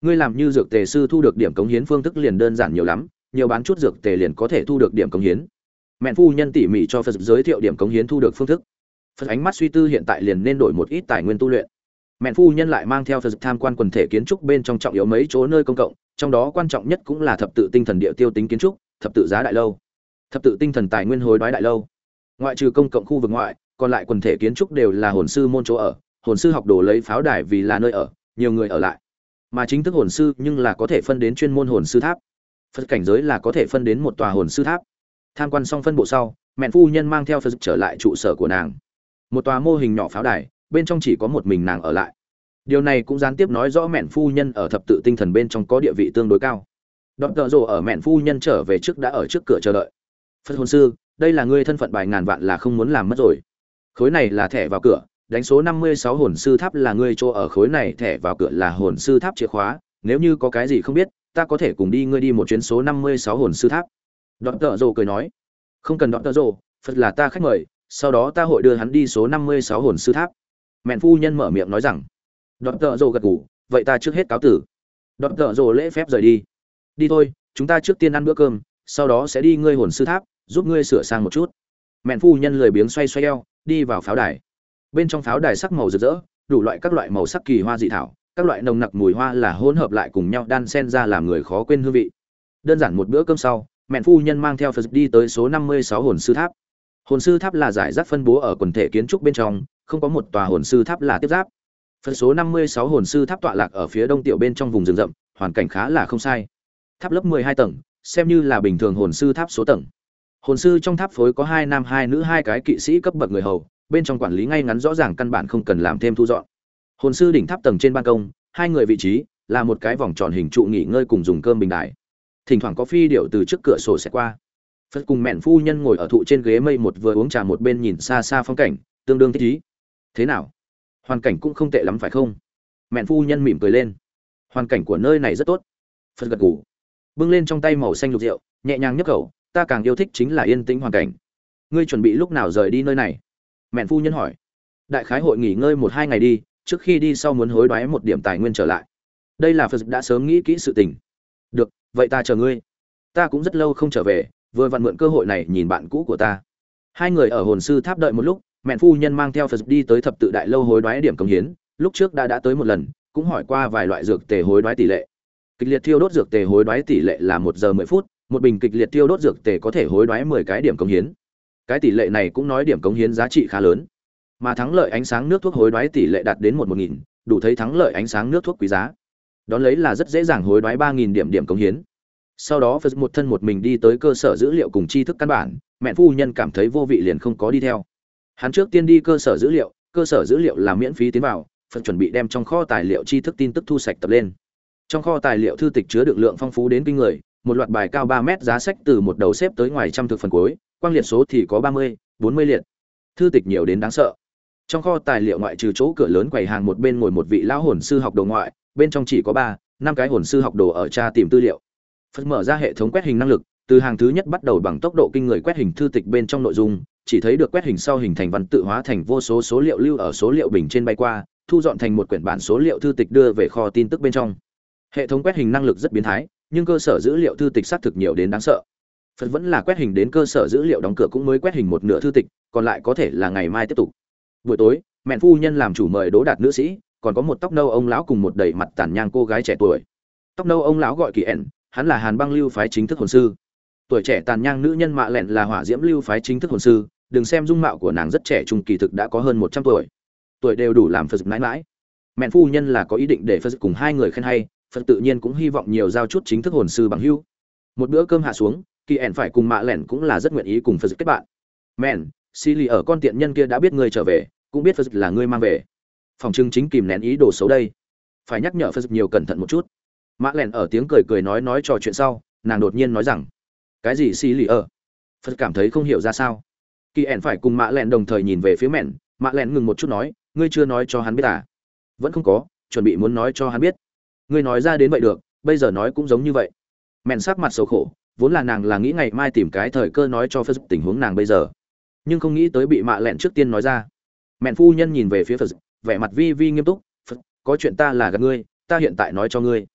ngươi làm như dược tề sư thu được điểm cống hiến phương thức liền đơn giản nhiều lắm, nhiều bán chút dược tề liền có thể thu được điểm cống hiến. Mẹn phu nhân tỉ mỉ cho Phật giới thiệu điểm cống hiến thu được phương thức. Phật ánh mắt suy tư hiện tại liền nên đổi một ít tài nguyên tu luyện. Mẹn phu nhân lại mang theo Phật tham quan quần thể kiến trúc bên trong trọng yếu mấy chỗ nơi công cộng, trong đó quan trọng nhất cũng là thập tự tinh thần địa tiêu tính kiến trúc, thập tự giá đại lâu, thập tự tinh thần tài nguyên hối đoái đại lâu. Ngoại trừ công cộng khu vực ngoại, còn lại quần thể kiến trúc đều là hồn sư môn chỗ ở, hồn sư học đồ lấy pháo đài vì là nơi ở, nhiều người ở lại. Mà chính thức hồn sư nhưng là có thể phân đến chuyên môn hồn sư tháp. Phật cảnh giới là có thể phân đến một tòa hồn sư tháp. Tham quan xong phân bộ sau, mẹn phu nhân mang theo Phật trở lại trụ sở của nàng. Một tòa mô hình nhỏ pháo đài, bên trong chỉ có một mình nàng ở lại. Điều này cũng gián tiếp nói rõ mẹn phu nhân ở thập tự tinh thần bên trong có địa vị tương đối cao. Đọt tợ rồ ở mẹn phu nhân trở về trước đã ở trước cửa chờ đợi. Phật hồn sư, đây là ngươi thân phận bài ngàn vạn là không muốn làm mất rồi. Khối này là thẻ vào cửa, đánh số năm mươi sáu hồn sư tháp là ngươi chỗ ở, khối này thẻ vào cửa là hồn sư tháp chìa khóa, nếu như có cái gì không biết, ta có thể cùng đi ngươi đi một chuyến số năm mươi sáu hồn sư tháp. Đọt tợ rồ cười nói, không cần đọt tợ rồ, Phật là ta khách mời, sau đó ta hội đưa hắn đi số năm mươi sáu hồn sư tháp. Mẹn phu nhân mở miệng nói rằng. Đọt tợ rồ gật gù, vậy ta trước hết cáo tử. Đọt tợ rồ lễ phép rời đi. Đi thôi, chúng ta trước tiên ăn bữa cơm, sau đó sẽ đi ngươi hồn sư tháp, giúp ngươi sửa sang một chút. Mẹn phu nhân lười biếng xoay xoay eo, đi vào pháo đài. Bên trong pháo đài sắc màu rực rỡ, đủ loại các loại màu sắc kỳ hoa dị thảo, các loại nồng nặc mùi hoa là hỗn hợp lại cùng nhau đan xen ra làm người khó quên hương vị. Đơn giản một bữa cơm sau, mẹn phu nhân mang theo Phật đi tới số năm mươi sáu hồn sư tháp. Hồn sư tháp là giải rác phân bố ở quần thể kiến trúc bên trong, không có một tòa hồn sư tháp là tiếp giáp. Phần số năm mươi sáu hồn sư tháp tọa lạc ở phía đông tiểu bên trong vùng rừng rậm, hoàn cảnh khá là không sai. Tháp lớp mười hai tầng, xem như là bình thường hồn sư tháp số tầng. Hồn sư trong tháp phối có hai nam hai nữ hai cái kỵ sĩ cấp bậc người hầu, bên trong quản lý ngay ngắn rõ ràng, căn bản không cần làm thêm thu dọn. Hồn sư đỉnh tháp tầng trên ban công, hai người vị trí là một cái vòng tròn hình trụ nghỉ ngơi cùng dùng cơm bình đài. Thỉnh thoảng có phi điệu từ trước cửa sổ sẽ qua. Phật cùng mẹn phu nhân ngồi ở thụ trên ghế mây, một vừa uống trà một bên nhìn xa xa phong cảnh, tương đương thích ý. Thế nào? Hoàn cảnh cũng không tệ lắm phải không? Mẹn phu nhân mỉm cười lên. Hoàn cảnh của nơi này rất tốt. Phật gật gù, bưng lên trong tay màu xanh lục rượu, nhẹ nhàng nhấp khẩu. Ta càng yêu thích chính là yên tĩnh hoàn cảnh. Ngươi chuẩn bị lúc nào rời đi nơi này? Mẹn phu nhân hỏi. Đại khái hội nghỉ ngơi một hai ngày đi, trước khi đi sau muốn hối đoái một điểm tài nguyên trở lại. Đây là Phật đã sớm nghĩ kỹ sự tình. Được, vậy ta chờ ngươi. Ta cũng rất lâu không trở về, vừa vặn mượn cơ hội này nhìn bạn cũ của ta. Hai người ở hồn sư tháp đợi một lúc, mẹn phu nhân mang theo Phật đi tới thập tự đại lâu hối đoái điểm cống hiến. Lúc trước đã đã tới một lần, cũng hỏi qua vài loại dược tề hối đoái tỷ lệ. Kịch liệt thiêu đốt dược tề hối đoái tỷ lệ là một giờ mười phút, một bình kịch liệt thiêu đốt dược tề có thể hối đoái mười cái điểm cống hiến. Cái tỷ lệ này cũng nói điểm cống hiến giá trị khá lớn. Mà thắng lợi ánh sáng nước thuốc hối đoái tỷ lệ đạt đến một một nghìn, đủ thấy thắng lợi ánh sáng nước thuốc quý giá. Đón lấy là rất dễ dàng hối đoái ba nghìn điểm điểm cống hiến. Sau đó Phật một thân một mình đi tới cơ sở dữ liệu cùng tri thức căn bản, mẹ phu nhân cảm thấy vô vị liền không có đi theo. Hắn trước tiên đi cơ sở dữ liệu, cơ sở dữ liệu là miễn phí tiến vào, Phật chuẩn bị đem trong kho tài liệu tri thức tin tức thu sạch tập lên. Trong kho tài liệu thư tịch chứa đựng lượng phong phú đến kinh người, một loạt bài cao ba mét giá sách từ một đầu xếp tới ngoài trăm thực phần cuối, quang liệt số thì có ba mươi, bốn mươi liệt. Thư tịch nhiều đến đáng sợ. Trong kho tài liệu ngoại trừ chỗ cửa lớn quầy hàng một bên ngồi một vị lão hồn sư học đồ ngoại, bên trong chỉ có ba, năm cái hồn sư học đồ ở tra tìm tư liệu. Phật mở ra hệ thống quét hình năng lực, từ hàng thứ nhất bắt đầu bằng tốc độ kinh người quét hình thư tịch bên trong nội dung, chỉ thấy được quét hình sau hình thành văn tự hóa thành vô số số liệu lưu ở số liệu bình trên bay qua, thu dọn thành một quyển bản số liệu thư tịch đưa về kho tin tức bên trong. Hệ thống quét hình năng lực rất biến thái, nhưng cơ sở dữ liệu thư tịch xác thực nhiều đến đáng sợ. Phật vẫn là quét hình đến cơ sở dữ liệu đóng cửa cũng mới quét hình một nửa thư tịch, còn lại có thể là ngày mai tiếp tục. Buổi tối, mẹ phu nhân làm chủ mời Đỗ Đạt nữ sĩ, còn có một tóc nâu ông lão cùng một đầy mặt tàn nhang cô gái trẻ tuổi. Tóc nâu ông lão gọi Kỳ ẻn, hắn là Hàn Băng lưu phái chính thức hồn sư. Tuổi trẻ tàn nhang nữ nhân Mạ Lẹn là Hỏa Diễm lưu phái chính thức hồn sư, đừng xem dung mạo của nàng rất trẻ trung, kỳ thực đã có hơn một trăm tuổi. Tuổi đều đủ làm Phật mãi mãi. Mẹ phu nhân là có ý định để Phật cùng hai người khen hay, Phật tự nhiên cũng hy vọng nhiều giao chút chính thức hồn sư bằng hữu. Một bữa cơm hạ xuống, Kỳ ẻn phải cùng Mạ Lẹn cũng là rất nguyện ý cùng Phật kết bạn. Mẹn, xì lì ở con tiện nhân kia đã biết ngươi trở về, cũng biết Phật là ngươi mang về. Phòng trưng chính kìm nén ý đồ xấu đây, phải nhắc nhở Phật nhiều cẩn thận một chút. Mạ Lẹn ở tiếng cười cười nói nói trò chuyện sau, nàng đột nhiên nói rằng, cái gì xì lì ở? Phật cảm thấy không hiểu ra sao. Kỳ ẻn phải cùng Mạ Lẹn đồng thời nhìn về phía Mẹn, Mạ Lẹn ngừng một chút nói, ngươi chưa nói cho hắn biết à? Vẫn không có, chuẩn bị muốn nói cho hắn biết. Ngươi nói ra đến vậy được, bây giờ nói cũng giống như vậy. Mẹn sắc mặt xấu khổ, vốn là nàng là nghĩ ngày mai tìm cái thời cơ nói cho Phật tình huống nàng bây giờ, nhưng không nghĩ tới bị Mạ Lẹn trước tiên nói ra. Mẹn phu nhân nhìn về phía Phật, vẻ mặt vi vi nghiêm túc, Phật, có chuyện ta là gạt ngươi, ta hiện tại nói cho ngươi.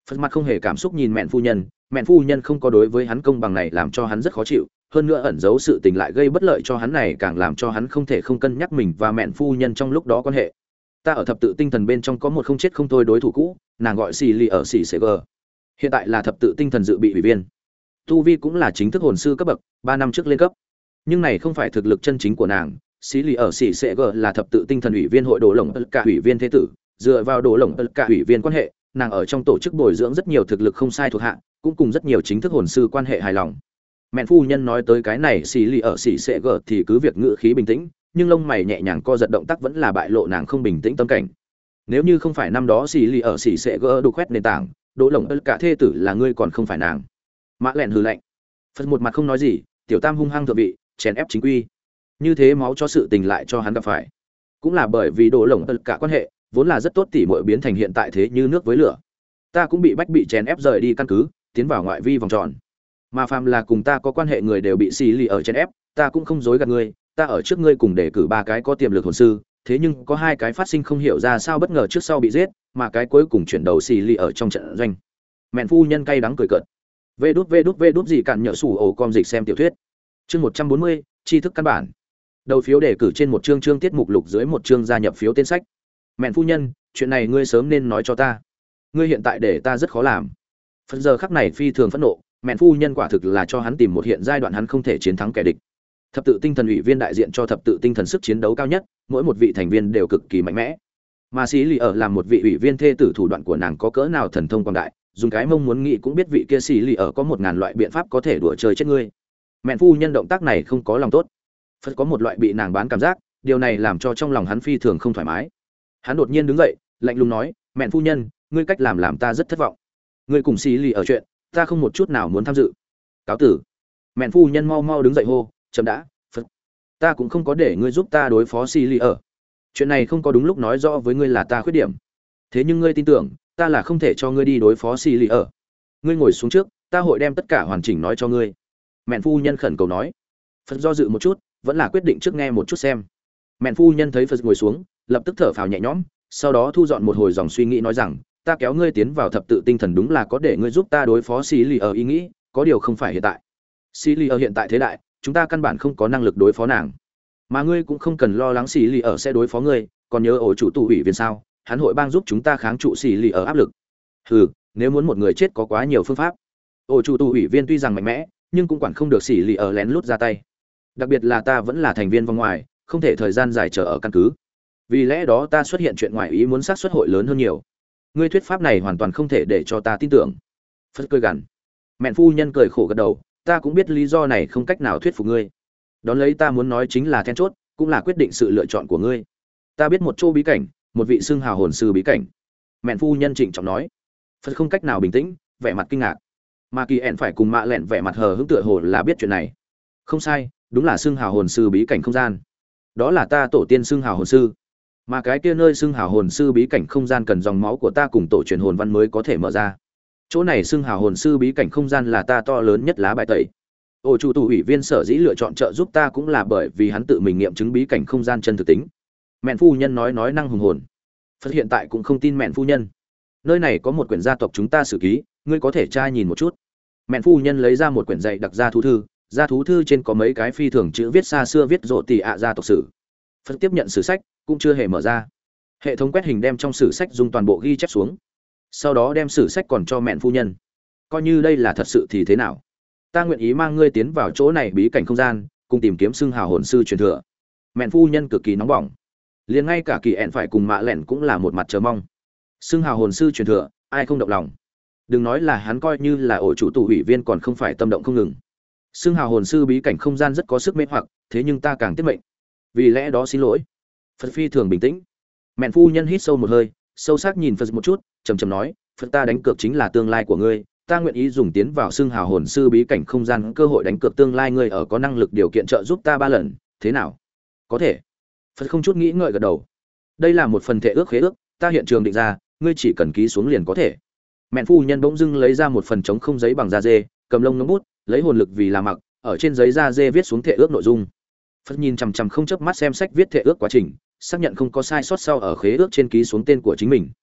Phật mặt không hề cảm xúc nhìn mẹn phu nhân, mẹn phu nhân không có đối với hắn công bằng này làm cho hắn rất khó chịu, hơn nữa ẩn giấu sự tình lại gây bất lợi cho hắn này càng làm cho hắn không thể không cân nhắc mình và mẹn phu nhân trong lúc đó quan hệ. Ta ở thập tự tinh thần bên trong có một không chết không thôi đối thủ cũ, nàng gọi xì lì ở xì xê gờ, hiện tại là thập tự tinh thần dự bị ủy viên, tu vi cũng là chính thức hồn sư cấp bậc, ba năm trước lên cấp, nhưng này không phải thực lực chân chính của nàng. Xí lì ở xì xê gờ là thập tự tinh thần ủy viên hội đồ lồng cả ủy viên thế tử, dựa vào đồ lồng cả ủy viên quan hệ, nàng ở trong tổ chức bồi dưỡng rất nhiều thực lực không sai thuộc hạ, cũng cùng rất nhiều chính thức hồn sư quan hệ hài lòng. Mẹn phu nhân nói tới cái này xì lì ở xì xê gờ thì cứ việc ngữ khí bình tĩnh, nhưng lông mày nhẹ nhàng co giật, động tác vẫn là bại lộ nàng không bình tĩnh tâm cảnh. Nếu như không phải năm đó xì lì ở xì xê gờ đủ khoét nền tảng, đỗ lồng cả thê tử là ngươi còn không phải nàng. Mã lẹn hừ lạnh. Phật một mặt không nói gì, tiểu tam hung hăng thượng vị, chèn ép chính quy. Như thế máu cho sự tình lại cho hắn gặp phải. Cũng là bởi vì đỗ lồng cả quan hệ vốn là rất tốt, tỉ muội biến thành hiện tại thế như nước với lửa. Ta cũng bị bách bị chèn ép rời đi căn cứ, tiến vào ngoại vi vòng tròn. Mà phàm là cùng ta có quan hệ người đều bị xì lì ở chèn ép, ta cũng không dối gạt ngươi, ta ở trước ngươi cùng đề cử ba cái có tiềm lực hồn sư, thế nhưng có hai cái phát sinh không hiểu ra sao bất ngờ trước sau bị giết, mà cái cuối cùng chuyển đầu xì lì ở trong trận doanh. Mẹn phu nhân cay đắng cười cợt. Vê đút vê đút vê đút gì cản nhỡ sủ ổ com dịch xem tiểu thuyết. Chương một trăm bốn mươi, tri thức căn bản. Đầu phiếu đề cử trên một chương chương tiết mục lục dưới một chương gia nhập phiếu tên sách. Mẹn phu nhân, chuyện này ngươi sớm nên nói cho ta. Ngươi hiện tại để ta rất khó làm. Phần giờ khắc này phi thường phẫn nộ, mẹn phu nhân quả thực là cho hắn tìm một hiện giai đoạn hắn không thể chiến thắng kẻ địch. Thập tự tinh thần ủy viên đại diện cho thập tự tinh thần sức chiến đấu cao nhất, mỗi một vị thành viên đều cực kỳ mạnh mẽ. Mà xí lì ở làm một vị ủy viên thê tử, thủ đoạn của nàng có cỡ nào thần thông quang đại, dùng cái mông muốn nghĩ cũng biết vị kia xì lì ở có một ngàn loại biện pháp có thể đùa chơi chết ngươi. Mẹn phu nhân động tác này không có lòng tốt. Phật có một loại bị nàng bán cảm giác, điều này làm cho trong lòng hắn phi thường không thoải mái. Hắn đột nhiên đứng dậy, lạnh lùng nói, mẹn phu nhân, ngươi cách làm làm ta rất thất vọng. Ngươi cùng xì lì ở chuyện, ta không một chút nào muốn tham dự. Cáo tử. Mẹn phu nhân mau mau đứng dậy hô, chậm đã, Phật. Ta cũng không có để ngươi giúp ta đối phó xì lì ở. Chuyện này không có đúng lúc nói rõ với ngươi là ta khuyết điểm. Thế nhưng ngươi tin tưởng, ta là không thể cho ngươi đi đối phó xì lì ở. Ngươi ngồi xuống trước, ta hội đem tất cả hoàn chỉnh nói cho ngươi. Mẹn phu nhân khẩn cầu nói. Phật do dự một chút, vẫn là quyết định trước nghe một chút xem. Mẹn phu nhân thấy Phật ngồi xuống, lập tức thở phào nhẹ nhõm, sau đó thu dọn một hồi dòng suy nghĩ nói rằng, ta kéo ngươi tiến vào thập tự tinh thần đúng là có để ngươi giúp ta đối phó xì lì ở ý nghĩ, có điều không phải hiện tại. Xì lì ở hiện tại thế đại, chúng ta căn bản không có năng lực đối phó nàng. Mà ngươi cũng không cần lo lắng xì lì ở sẽ đối phó ngươi, còn nhớ ổ chủ tụ ủy viên sao, hắn hội bang giúp chúng ta kháng trụ xì lì ở áp lực. Hừ, nếu muốn một người chết có quá nhiều phương pháp. Ổ chủ tụ ủy viên tuy rằng mạnh mẽ, nhưng cũng quản không được xì lì ở lén lút ra tay. Đặc biệt là ta vẫn là thành viên vòng ngoài, không thể thời gian dài chờ ở căn cứ. Vì lẽ đó ta xuất hiện chuyện ngoài ý muốn xác suất hội lớn hơn nhiều. Ngươi thuyết pháp này hoàn toàn không thể để cho ta tin tưởng. Phật cười gằn. Mẹn phu nhân cười khổ gật đầu, ta cũng biết lý do này không cách nào thuyết phục ngươi. Đón lấy ta muốn nói chính là then chốt, cũng là quyết định sự lựa chọn của ngươi. Ta biết một chỗ bí cảnh, một vị xưng hào hồn sư bí cảnh. Mẹn phu nhân trịnh trọng nói. Phật không cách nào bình tĩnh, vẻ mặt kinh ngạc. Mà Kỳ ẻn phải cùng Mạ Lẹn vẻ mặt hờ hững tựa hồ là biết chuyện này. Không sai, đúng là xưng hào hồn sư bí cảnh không gian. Đó là ta tổ tiên xưng hào hồn sư. Mà cái kia nơi xưng hào hồn sư bí cảnh không gian cần dòng máu của ta cùng tổ truyền hồn văn mới có thể mở ra. Chỗ này xưng hào hồn sư bí cảnh không gian là ta to lớn nhất lá bài tẩy. Ổ chủ tụ ủy viên sở dĩ lựa chọn trợ giúp ta cũng là bởi vì hắn tự mình nghiệm chứng bí cảnh không gian chân thực tính. Mẹn phu nhân nói nói năng hùng hồn. Phật hiện tại cũng không tin mẹn phu nhân. Nơi này có một quyển gia tộc chúng ta sử ký, ngươi có thể tra nhìn một chút. Mẹn phu nhân lấy ra một quyển dạy đặc gia thú thư, gia thú thư trên có mấy cái phi thường chữ viết xa xưa viết rộ tỷ ạ gia tộc sử. Phật tiếp nhận sử sách, cũng chưa hề mở ra. Hệ thống quét hình đem trong sử sách dùng toàn bộ ghi chép xuống, sau đó đem sử sách còn cho mẹn phu nhân. Coi như đây là thật sự thì thế nào? Ta nguyện ý mang ngươi tiến vào chỗ này bí cảnh không gian, cùng tìm kiếm xưng hào hồn sư truyền thừa. Mẹn phu nhân cực kỳ nóng bỏng, liền ngay cả Kỳ ẻn phải cùng Mạ Lẹn cũng là một mặt chờ mong. Xưng hào hồn sư truyền thừa, ai không động lòng? Đừng nói là hắn, coi như là ổ chủ tụ ủy viên còn không phải tâm động không ngừng. Xưng hào hồn sư bí cảnh không gian rất có sức mê hoặc, thế nhưng ta càng tiết mệnh. Vì lẽ đó xin lỗi. Phật phi thường bình tĩnh. Mẹn phu nhân hít sâu một hơi, sâu sắc nhìn Phật một chút, trầm trầm nói, Phật ta đánh cược chính là tương lai của ngươi, ta nguyện ý dùng tiến vào xưng hào hồn sư bí cảnh không gian cơ hội đánh cược tương lai ngươi ở có năng lực điều kiện trợ giúp ta ba lần, thế nào? Có thể. Phật không chút nghĩ ngợi gật đầu. Đây là một phần thể ước khế ước, ta hiện trường định ra, ngươi chỉ cần ký xuống liền có thể. Mẹn phu nhân bỗng dưng lấy ra một phần trống không giấy bằng da dê, cầm lông nóng bút, lấy hồn lực vì là mặc, ở trên giấy da dê viết xuống thể ước nội dung. Phật nhìn chằm chằm không chớp mắt xem sách viết thể ước quá trình, xác nhận không có sai sót sau ở khế ước trên ký xuống tên của chính mình.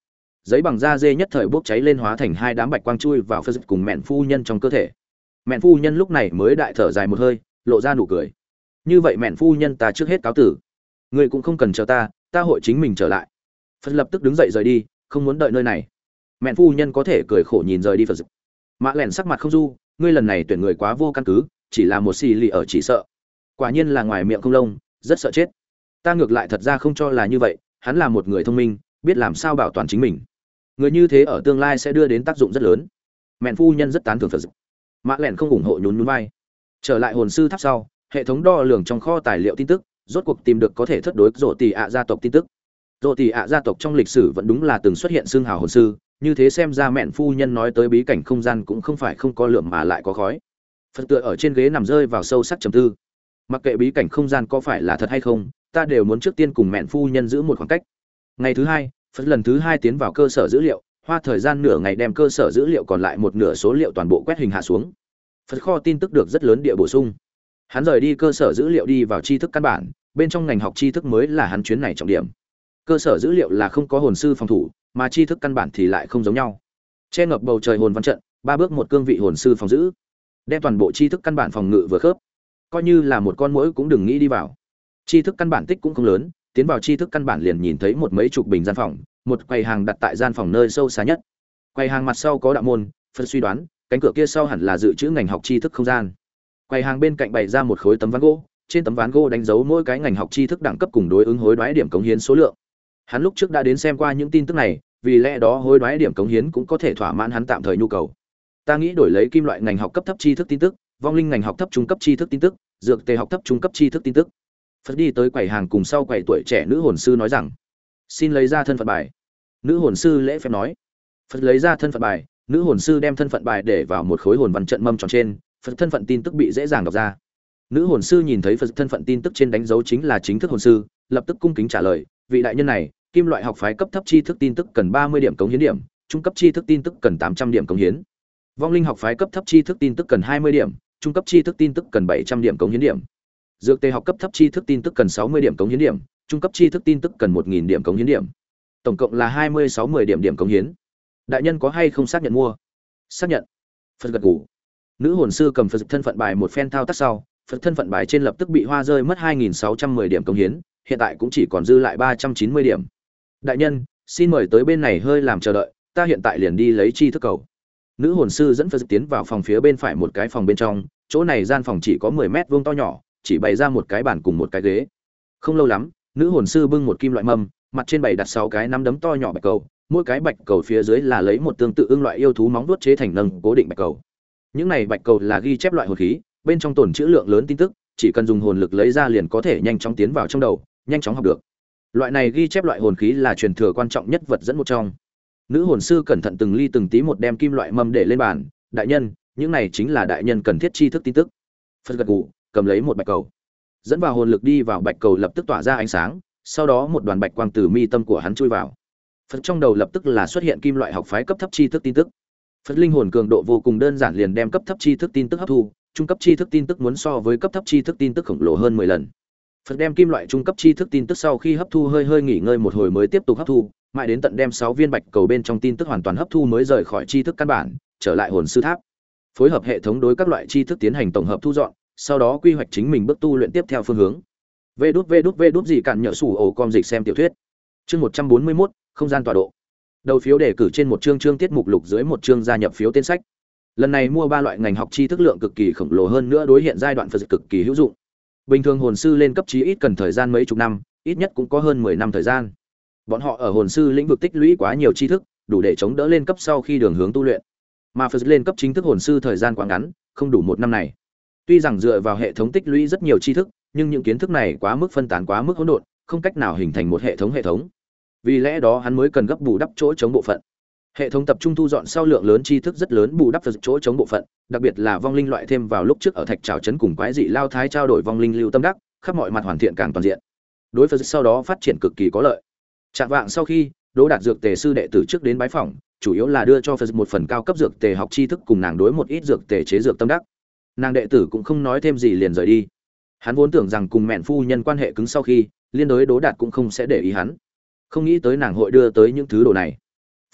Giấy bằng da dê nhất thời bốc cháy lên hóa thành hai đám bạch quang chui vào Phật cùng mẹn phu nhân trong cơ thể. Mẹn phu nhân lúc này mới đại thở dài một hơi, lộ ra nụ cười. Như vậy mẹn phu nhân ta trước hết cáo tử. Ngươi cũng không cần chờ ta, ta hội chính mình trở lại. Phật lập tức đứng dậy rời đi, không muốn đợi nơi này. Mẹn phu nhân có thể cười khổ nhìn rời đi Phật. Mã lẻn sắc mặt không du, ngươi lần này tuyển người quá vô căn cứ, chỉ là một xì lì ở chỉ sợ. Quả nhiên là ngoài miệng không lông, rất sợ chết. Ta ngược lại thật ra không cho là như vậy, hắn là một người thông minh, biết làm sao bảo toàn chính mình. Người như thế ở tương lai sẽ đưa đến tác dụng rất lớn. Mẹn phu nhân rất tán thưởng Phật. Mã lẻn không ủng hộ, nhún nhún vai. Trở lại hồn sư tháp sau, hệ thống đo lường trong kho tài liệu tin tức, rốt cuộc tìm được có thể thất đối rộ tỷ ạ gia tộc tin tức. Rộ tỷ ạ gia tộc trong lịch sử vẫn đúng là từng xuất hiện xương hào hồn sư, như thế xem ra mẹn phu nhân nói tới bí cảnh không gian cũng không phải không có lượng mà lại có khói. Phật tựa ở trên ghế nằm rơi vào sâu sắc trầm tư. Mặc kệ bí cảnh không gian có phải là thật hay không, ta đều muốn trước tiên cùng mẹn phu nhân giữ một khoảng cách. Ngày thứ hai, Phật lần thứ hai tiến vào cơ sở dữ liệu, hoa thời gian nửa ngày đem cơ sở dữ liệu còn lại một nửa số liệu toàn bộ quét hình hạ xuống. Phật kho tin tức được rất lớn địa bổ sung. Hắn rời đi cơ sở dữ liệu đi vào tri thức căn bản, bên trong ngành học tri thức mới là hắn chuyến này trọng điểm. Cơ sở dữ liệu là không có hồn sư phòng thủ, mà tri thức căn bản thì lại không giống nhau. Che ngập bầu trời hồn văn trận, ba bước một cương vị hồn sư phòng giữ, đem toàn bộ tri thức căn bản phòng ngự vừa khớp. Coi như là một con muỗi cũng đừng nghĩ đi vào. Tri thức căn bản tích cũng không lớn, tiến vào tri thức căn bản liền nhìn thấy một mấy chục bình gian phòng, một quầy hàng đặt tại gian phòng nơi sâu xa nhất. Quầy hàng mặt sau có đạo môn, phân suy đoán, cánh cửa kia sau hẳn là dự trữ ngành học tri thức không gian. Quầy hàng bên cạnh bày ra một khối tấm ván gỗ, trên tấm ván gỗ đánh dấu mỗi cái ngành học tri thức đẳng cấp cùng đối ứng hối đoái điểm cống hiến số lượng. Hắn lúc trước đã đến xem qua những tin tức này, vì lẽ đó hối đoái điểm cống hiến cũng có thể thỏa mãn hắn tạm thời nhu cầu. Ta nghĩ đổi lấy kim loại ngành học cấp thấp tri thức tin tức, vong linh ngành học thấp trung cấp tri thức tin tức, dược tề học thấp trung cấp tri thức tin tức. Phật đi tới quầy hàng cùng sau quầy tuổi trẻ nữ hồn sư nói rằng: "Xin lấy ra thân phận bài." Nữ hồn sư lễ phép nói. Phật lấy ra thân phận bài, nữ hồn sư đem thân phận bài để vào một khối hồn văn trận mâm tròn trên, Phật thân phận tin tức bị dễ dàng đọc ra. Nữ hồn sư nhìn thấy Phật thân phận tin tức trên đánh dấu chính là chính thức hồn sư, lập tức cung kính trả lời: "Vị đại nhân này, kim loại học phái cấp thấp tri thức tin tức cần ba mươi điểm cống hiến điểm, trung cấp tri thức tin tức cần tám trăm điểm cống hiến. Vong linh học phái cấp thấp tri thức tin tức cần hai mươi điểm, trung cấp tri thức tin tức cần bảy trăm điểm cống hiến điểm. Dược tề học cấp thấp tri thức tin tức cần sáu mươi điểm cống hiến điểm, trung cấp tri thức tin tức cần một nghìn điểm cống hiến điểm. Tổng cộng là hai mươi sáu mươi điểm điểm cống hiến. Đại nhân có hay không xác nhận mua?" "Xác nhận." Phật gật gù. Nữ hồn sư cầm Phật thân phận bài một phen thao tác sau, Phật thân phận bài trên lập tức bị hoa rơi mất hai nghìn sáu trăm mười điểm cống hiến, hiện tại cũng chỉ còn dư lại ba trăm chín mươi điểm. "Đại nhân, xin mời tới bên này hơi làm chờ đợi, ta hiện tại liền đi lấy chi thức cầu." Nữ hồn sư dẫn Phật tiến vào phòng phía bên phải một cái phòng bên trong, chỗ này gian phòng chỉ có mười mét vuông to nhỏ, chỉ bày ra một cái bàn cùng một cái ghế. Không lâu lắm, nữ hồn sư bưng một kim loại mâm, mặt trên bày đặt sáu cái nắm đấm to nhỏ bạch cầu, mỗi cái bạch cầu phía dưới là lấy một tương tự ưng loại yêu thú móng vuốt chế thành nâng cố định bạch cầu. Những này bạch cầu là ghi chép loại hồn khí, bên trong tồn trữ lượng lớn tin tức, chỉ cần dùng hồn lực lấy ra liền có thể nhanh chóng tiến vào trong đầu, nhanh chóng học được. Loại này ghi chép loại hồn khí là truyền thừa quan trọng nhất vật dẫn một trong. Nữ hồn sư cẩn thận từng ly từng tí một đem kim loại mâm để lên bàn, "Đại nhân, những này chính là đại nhân cần thiết tri thức tin tức." Phật gật gù, cầm lấy một bạch cầu, dẫn vào hồn lực đi vào bạch cầu lập tức tỏa ra ánh sáng, sau đó một đoàn bạch quang từ mi tâm của hắn chui vào. Phật trong đầu lập tức là xuất hiện kim loại học phái cấp thấp tri thức tin tức. Phật linh hồn cường độ vô cùng đơn giản liền đem cấp thấp tri thức tin tức hấp thu, trung cấp tri thức tin tức muốn so với cấp thấp tri thức tin tức khổng lồ hơn mười lần. Phật đem kim loại trung cấp tri thức tin tức sau khi hấp thu hơi hơi nghỉ ngơi một hồi mới tiếp tục hấp thu, mãi đến tận đem sáu viên bạch cầu bên trong tin tức hoàn toàn hấp thu mới rời khỏi tri thức căn bản, trở lại hồn sư tháp. Phối hợp hệ thống đối các loại tri thức tiến hành tổng hợp thu dọn, sau đó quy hoạch chính mình bước tu luyện tiếp theo phương hướng. Vê đút vê đút vê đút gì cản nhỡ sủ ổ com dịch xem tiểu thuyết. Chương một trăm bốn mươi mốt, không gian tọa độ. Đầu phiếu đề cử trên một chương chương tiết mục lục dưới một chương gia nhập phiếu tên sách. Lần này mua ba loại ngành học tri thức lượng cực kỳ khổng lồ hơn nữa đối hiện giai đoạn Phật cực kỳ hữu dụng. Bình thường hồn sư lên cấp chí ít cần thời gian mấy chục năm, ít nhất cũng có hơn mười năm thời gian. Bọn họ ở hồn sư lĩnh vực tích lũy quá nhiều tri thức, đủ để chống đỡ lên cấp sau khi đường hướng tu luyện. Mà Phật lên cấp chính thức hồn sư thời gian quá ngắn, không đủ một năm này. Tuy rằng dựa vào hệ thống tích lũy rất nhiều tri thức, nhưng những kiến thức này quá mức phân tán quá mức hỗn độn, không cách nào hình thành một hệ thống hệ thống. Vì lẽ đó hắn mới cần gấp bù đắp chỗ chống bộ phận. Hệ thống tập trung thu dọn sau lượng lớn tri thức rất lớn bù đắp vào chỗ chống bộ phận, đặc biệt là vong linh loại thêm vào lúc trước ở thạch trảo trấn cùng quái dị lao thái trao đổi vong linh lưu tâm đắc, khắp mọi mặt hoàn thiện càng toàn diện. Đối với sau đó phát triển cực kỳ có lợi. Trạng vạng sau khi Đỗ Đạt dược tề sư đệ tử trước đến bái phỏng, chủ yếu là đưa cho Phật một phần cao cấp dược tề học tri thức cùng nàng đối một ít dược tề chế dược tâm đắc. Nàng đệ tử cũng không nói thêm gì liền rời đi. Hắn vốn tưởng rằng cùng mẹn phu nhân quan hệ cứng sau khi liên đối Đỗ Đạt cũng không sẽ để ý hắn, không nghĩ tới nàng hội đưa tới những thứ đồ này.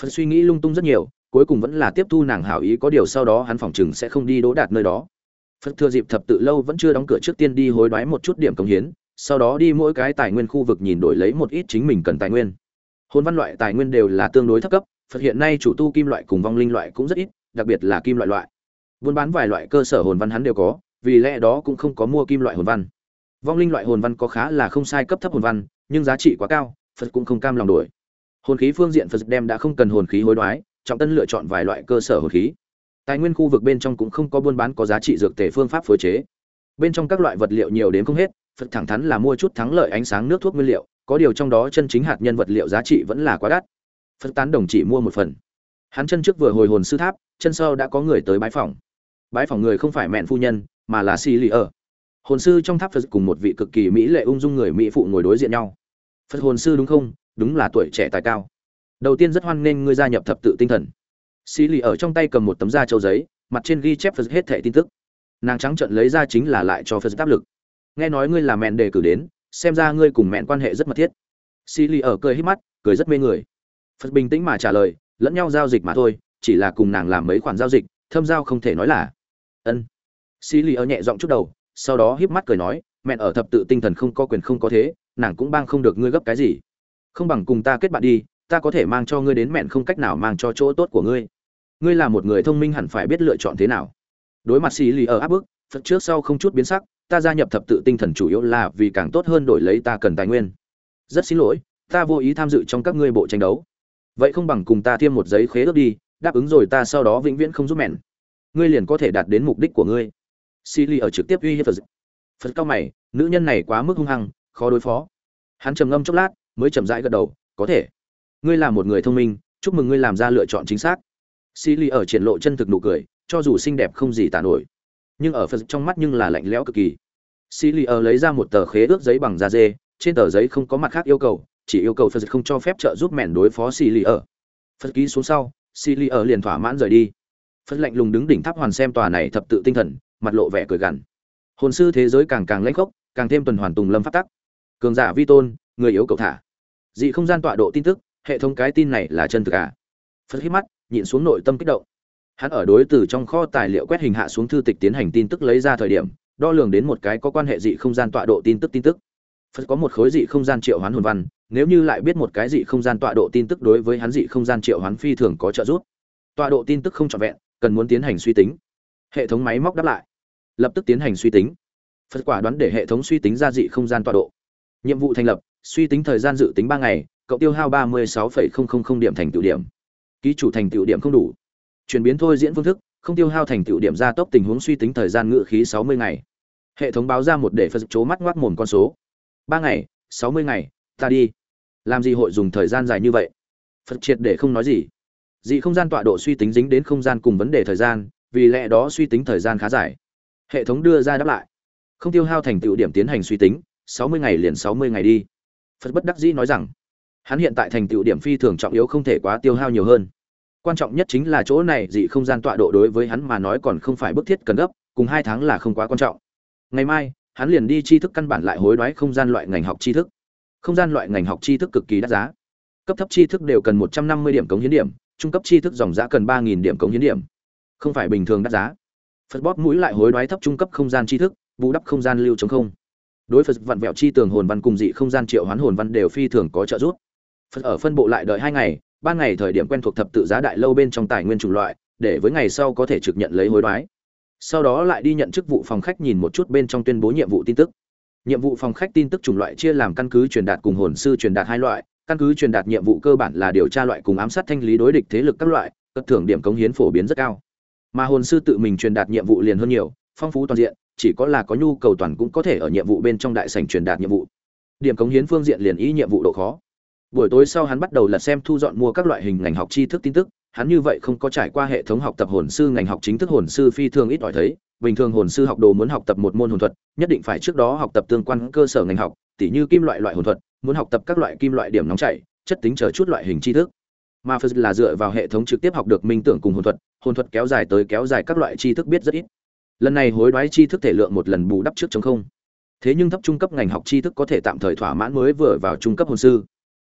Phật suy nghĩ lung tung rất nhiều, cuối cùng vẫn là tiếp thu nàng hảo ý, có điều sau đó hắn phỏng chừng sẽ không đi Đỗ Đạt nơi đó. Phật thừa dịp thập tự lâu vẫn chưa đóng cửa trước tiên đi hối đoái một chút điểm cống hiến, sau đó đi mỗi cái tài nguyên khu vực nhìn đổi lấy một ít chính mình cần tài nguyên. Hồn văn loại tài nguyên đều là tương đối thấp cấp, Phật hiện nay chủ tu kim loại cùng vong linh loại cũng rất ít, đặc biệt là kim loại loại. Buôn bán vài loại cơ sở hồn văn hắn đều có, vì lẽ đó cũng không có mua kim loại hồn văn. Vong linh loại hồn văn có khá là không sai cấp thấp hồn văn, nhưng giá trị quá cao, Phật cũng không cam lòng đổi. Hồn khí phương diện Phật đem đã không cần hồn khí hối đoái, trọng tân lựa chọn vài loại cơ sở hồn khí. Tài nguyên khu vực bên trong cũng không có buôn bán có giá trị dược tề phương pháp phối chế. Bên trong các loại vật liệu nhiều đến không hết, Phật thẳng thắn là mua chút thắng lợi ánh sáng nước thuốc nguyên liệu, có điều trong đó chân chính hạt nhân vật liệu giá trị vẫn là quá đắt. Phật tán đồng chỉ mua một phần. Hắn chân trước vừa hồi hồn sư tháp, chân sau đã có người tới bái phỏng. Bái phỏng người không phải mẹn phu nhân, mà là Xi Lì ở. Hồn sư trong tháp Phật cùng một vị cực kỳ mỹ lệ ung dung người mỹ phụ ngồi đối diện nhau. Phật hồn sư đúng không? Đúng là tuổi trẻ tài cao. Đầu tiên rất hoan nghênh ngươi gia nhập thập tự tinh thần. Xi Lì ở trong tay cầm một tấm da châu giấy, mặt trên ghi chép Phật hết thảy tin tức. Nàng trắng trợn lấy ra chính là lại cho Phật áp lực. Nghe nói ngươi là mẹn đề cử đến, xem ra ngươi cùng mẹn quan hệ rất mật thiết. Xi Lì ở cười híp mắt, cười rất mê người. Phật bình tĩnh mà trả lời, lẫn nhau giao dịch mà thôi, chỉ là cùng nàng làm mấy khoản giao dịch, thâm giao không thể nói là. Ân. Xi Lì ở nhẹ giọng chút đầu, sau đó híp mắt cười nói, mẹn ở thập tự tinh thần không có quyền không có thế, nàng cũng bang không được ngươi gấp cái gì. Không bằng cùng ta kết bạn đi, ta có thể mang cho ngươi đến mẹn không cách nào mang cho chỗ tốt của ngươi. Ngươi là một người thông minh hẳn phải biết lựa chọn thế nào. Đối mặt Xi Lì ở áp bức, Phật trước sau không chút biến sắc, ta gia nhập thập tự tinh thần chủ yếu là vì càng tốt hơn đổi lấy ta cần tài nguyên. Rất xin lỗi, ta vô ý tham dự trong các ngươi bộ tranh đấu. Vậy không bằng cùng ta thêm một giấy khế ước đi, đáp ứng rồi ta sau đó vĩnh viễn không giúp mẹn. Ngươi liền có thể đạt đến mục đích của ngươi. Xi Lì ở trực tiếp uy hiếp Phật. Phật cao mày, nữ nhân này quá mức hung hăng, khó đối phó. Hắn trầm ngâm chốc lát, mới chậm rãi gật đầu, có thể. Ngươi là một người thông minh, chúc mừng ngươi làm ra lựa chọn chính xác. Xi Lì ở triển lộ chân thực nụ cười, cho dù xinh đẹp không gì tả nổi, nhưng ở Phật trong mắt nhưng là lạnh lẽo cực kỳ. Xi Lì ở lấy ra một tờ khế ước giấy bằng da dê, trên tờ giấy không có mặt khác yêu cầu, chỉ yêu cầu Phật không cho phép trợ giúp mẹn đối phó Xi Lì ở. Phật ký xuống sau, Xi Lì ở liền thỏa mãn rời đi. Phật lạnh lùng đứng đỉnh tháp hoàn xem tòa này thập tự tinh thần, mặt lộ vẻ cười gằn. Hồn sư thế giới càng càng lãnh khốc, càng thêm tuần hoàn tùng lâm pháp tắc. Cường giả vi tôn, người yếu cầu thả. Dị không gian tọa độ tin tức, hệ thống cái tin này là chân thực à? Phật hít mắt, nhịn xuống nội tâm kích động. Hắn ở đối từ trong kho tài liệu quét hình hạ xuống thư tịch tiến hành tin tức lấy ra thời điểm, đo lường đến một cái có quan hệ dị không gian tọa độ tin tức tin tức. Phật có một khối dị không gian triệu hoán hồn văn, nếu như lại biết một cái dị không gian tọa độ tin tức đối với hắn dị không gian triệu hoán phi thường có trợ giúp. Tọa độ tin tức không trọn vẹn, cần muốn tiến hành suy tính. Hệ thống máy móc đáp lại, lập tức tiến hành suy tính. Phật quả đoán để hệ thống suy tính ra dị không gian tọa độ. Nhiệm vụ thành lập, suy tính thời gian dự tính ba ngày, cộng tiêu hao ba mươi sáu phẩy không không không điểm thành tựu điểm. Ký chủ thành tựu điểm không đủ. Chuyển biến thôi diễn phương thức, không tiêu hao thành tựu điểm gia tốc tình huống suy tính thời gian ngự khí sáu mươi ngày. Hệ thống báo ra một để Phật chố mắt ngoác mồm con số. ba ngày, sáu mươi ngày, ta đi. Làm gì hội dùng thời gian dài như vậy? Phật triệt để không nói gì. Dị không gian tọa độ suy tính dính đến không gian cùng vấn đề thời gian, vì lẽ đó suy tính thời gian khá dài. Hệ thống đưa ra đáp lại. Không tiêu hao thành tựu điểm tiến hành suy tính, sáu mươi ngày liền sáu mươi ngày đi. Phật bất đắc dĩ nói rằng, hắn hiện tại thành tựu điểm phi thường trọng yếu không thể quá tiêu hao nhiều hơn. Quan trọng nhất chính là chỗ này dị không gian tọa độ đối với hắn mà nói còn không phải bức thiết cần gấp, cùng hai tháng là không quá quan trọng. Ngày mai, hắn liền đi tri thức căn bản lại hối đoái không gian loại ngành học tri thức. Không gian loại ngành học tri thức cực kỳ đắt giá. Cấp thấp tri thức đều cần một trăm năm mươi điểm cống hiến điểm, trung cấp tri thức dòng giá cần ba nghìn điểm cống hiến điểm. Không phải bình thường đắt giá. Phật bóp mũi lại hối đoái thấp trung cấp không gian tri thức, bù đắp không gian lưu trống không. Đối Phật vặn vẹo chi tường hồn văn cùng dị không gian triệu hoán hồn văn đều phi thường có trợ giúp. Phật ở phân bộ lại đợi hai ngày, ban ngày thời điểm quen thuộc thập tự giá đại lâu bên trong tài nguyên chủng loại, để với ngày sau có thể trực nhận lấy hối đoái. Sau đó lại đi nhận chức vụ phòng khách nhìn một chút bên trong tuyên bố nhiệm vụ tin tức. Nhiệm vụ phòng khách tin tức chủng loại chia làm căn cứ truyền đạt cùng hồn sư truyền đạt hai loại, căn cứ truyền đạt nhiệm vụ cơ bản là điều tra loại cùng ám sát thanh lý đối địch thế lực các loại, cất thưởng điểm cống hiến phổ biến rất cao. Mà hồn sư tự mình truyền đạt nhiệm vụ liền hơn nhiều, phong phú toàn diện, chỉ có là có nhu cầu toàn cũng có thể ở nhiệm vụ bên trong đại sảnh truyền đạt nhiệm vụ. Điểm cống hiến phương diện liền ý nhiệm vụ độ khó. Buổi tối sau hắn bắt đầu lật xem thu dọn mua các loại hình ngành học tri thức tin tức, hắn như vậy không có trải qua hệ thống học tập hồn sư ngành học chính thức hồn sư phi thường ít ỏi thấy, bình thường hồn sư học đồ muốn học tập một môn hồn thuật, nhất định phải trước đó học tập tương quan cơ sở ngành học, tỉ như kim loại loại hồn thuật, muốn học tập các loại kim loại điểm nóng chảy, chất tính chờ chút loại hình tri thức. Mà Phật là dựa vào hệ thống trực tiếp học được minh tưởng cùng hồn thuật, hồn thuật kéo dài tới kéo dài các loại tri thức biết rất ít. Lần này hối đoái tri thức thể lượng một lần bù đắp trước chống không. Thế nhưng thấp trung cấp ngành học tri thức có thể tạm thời thỏa mãn mới vừa vào trung cấp hồn sư.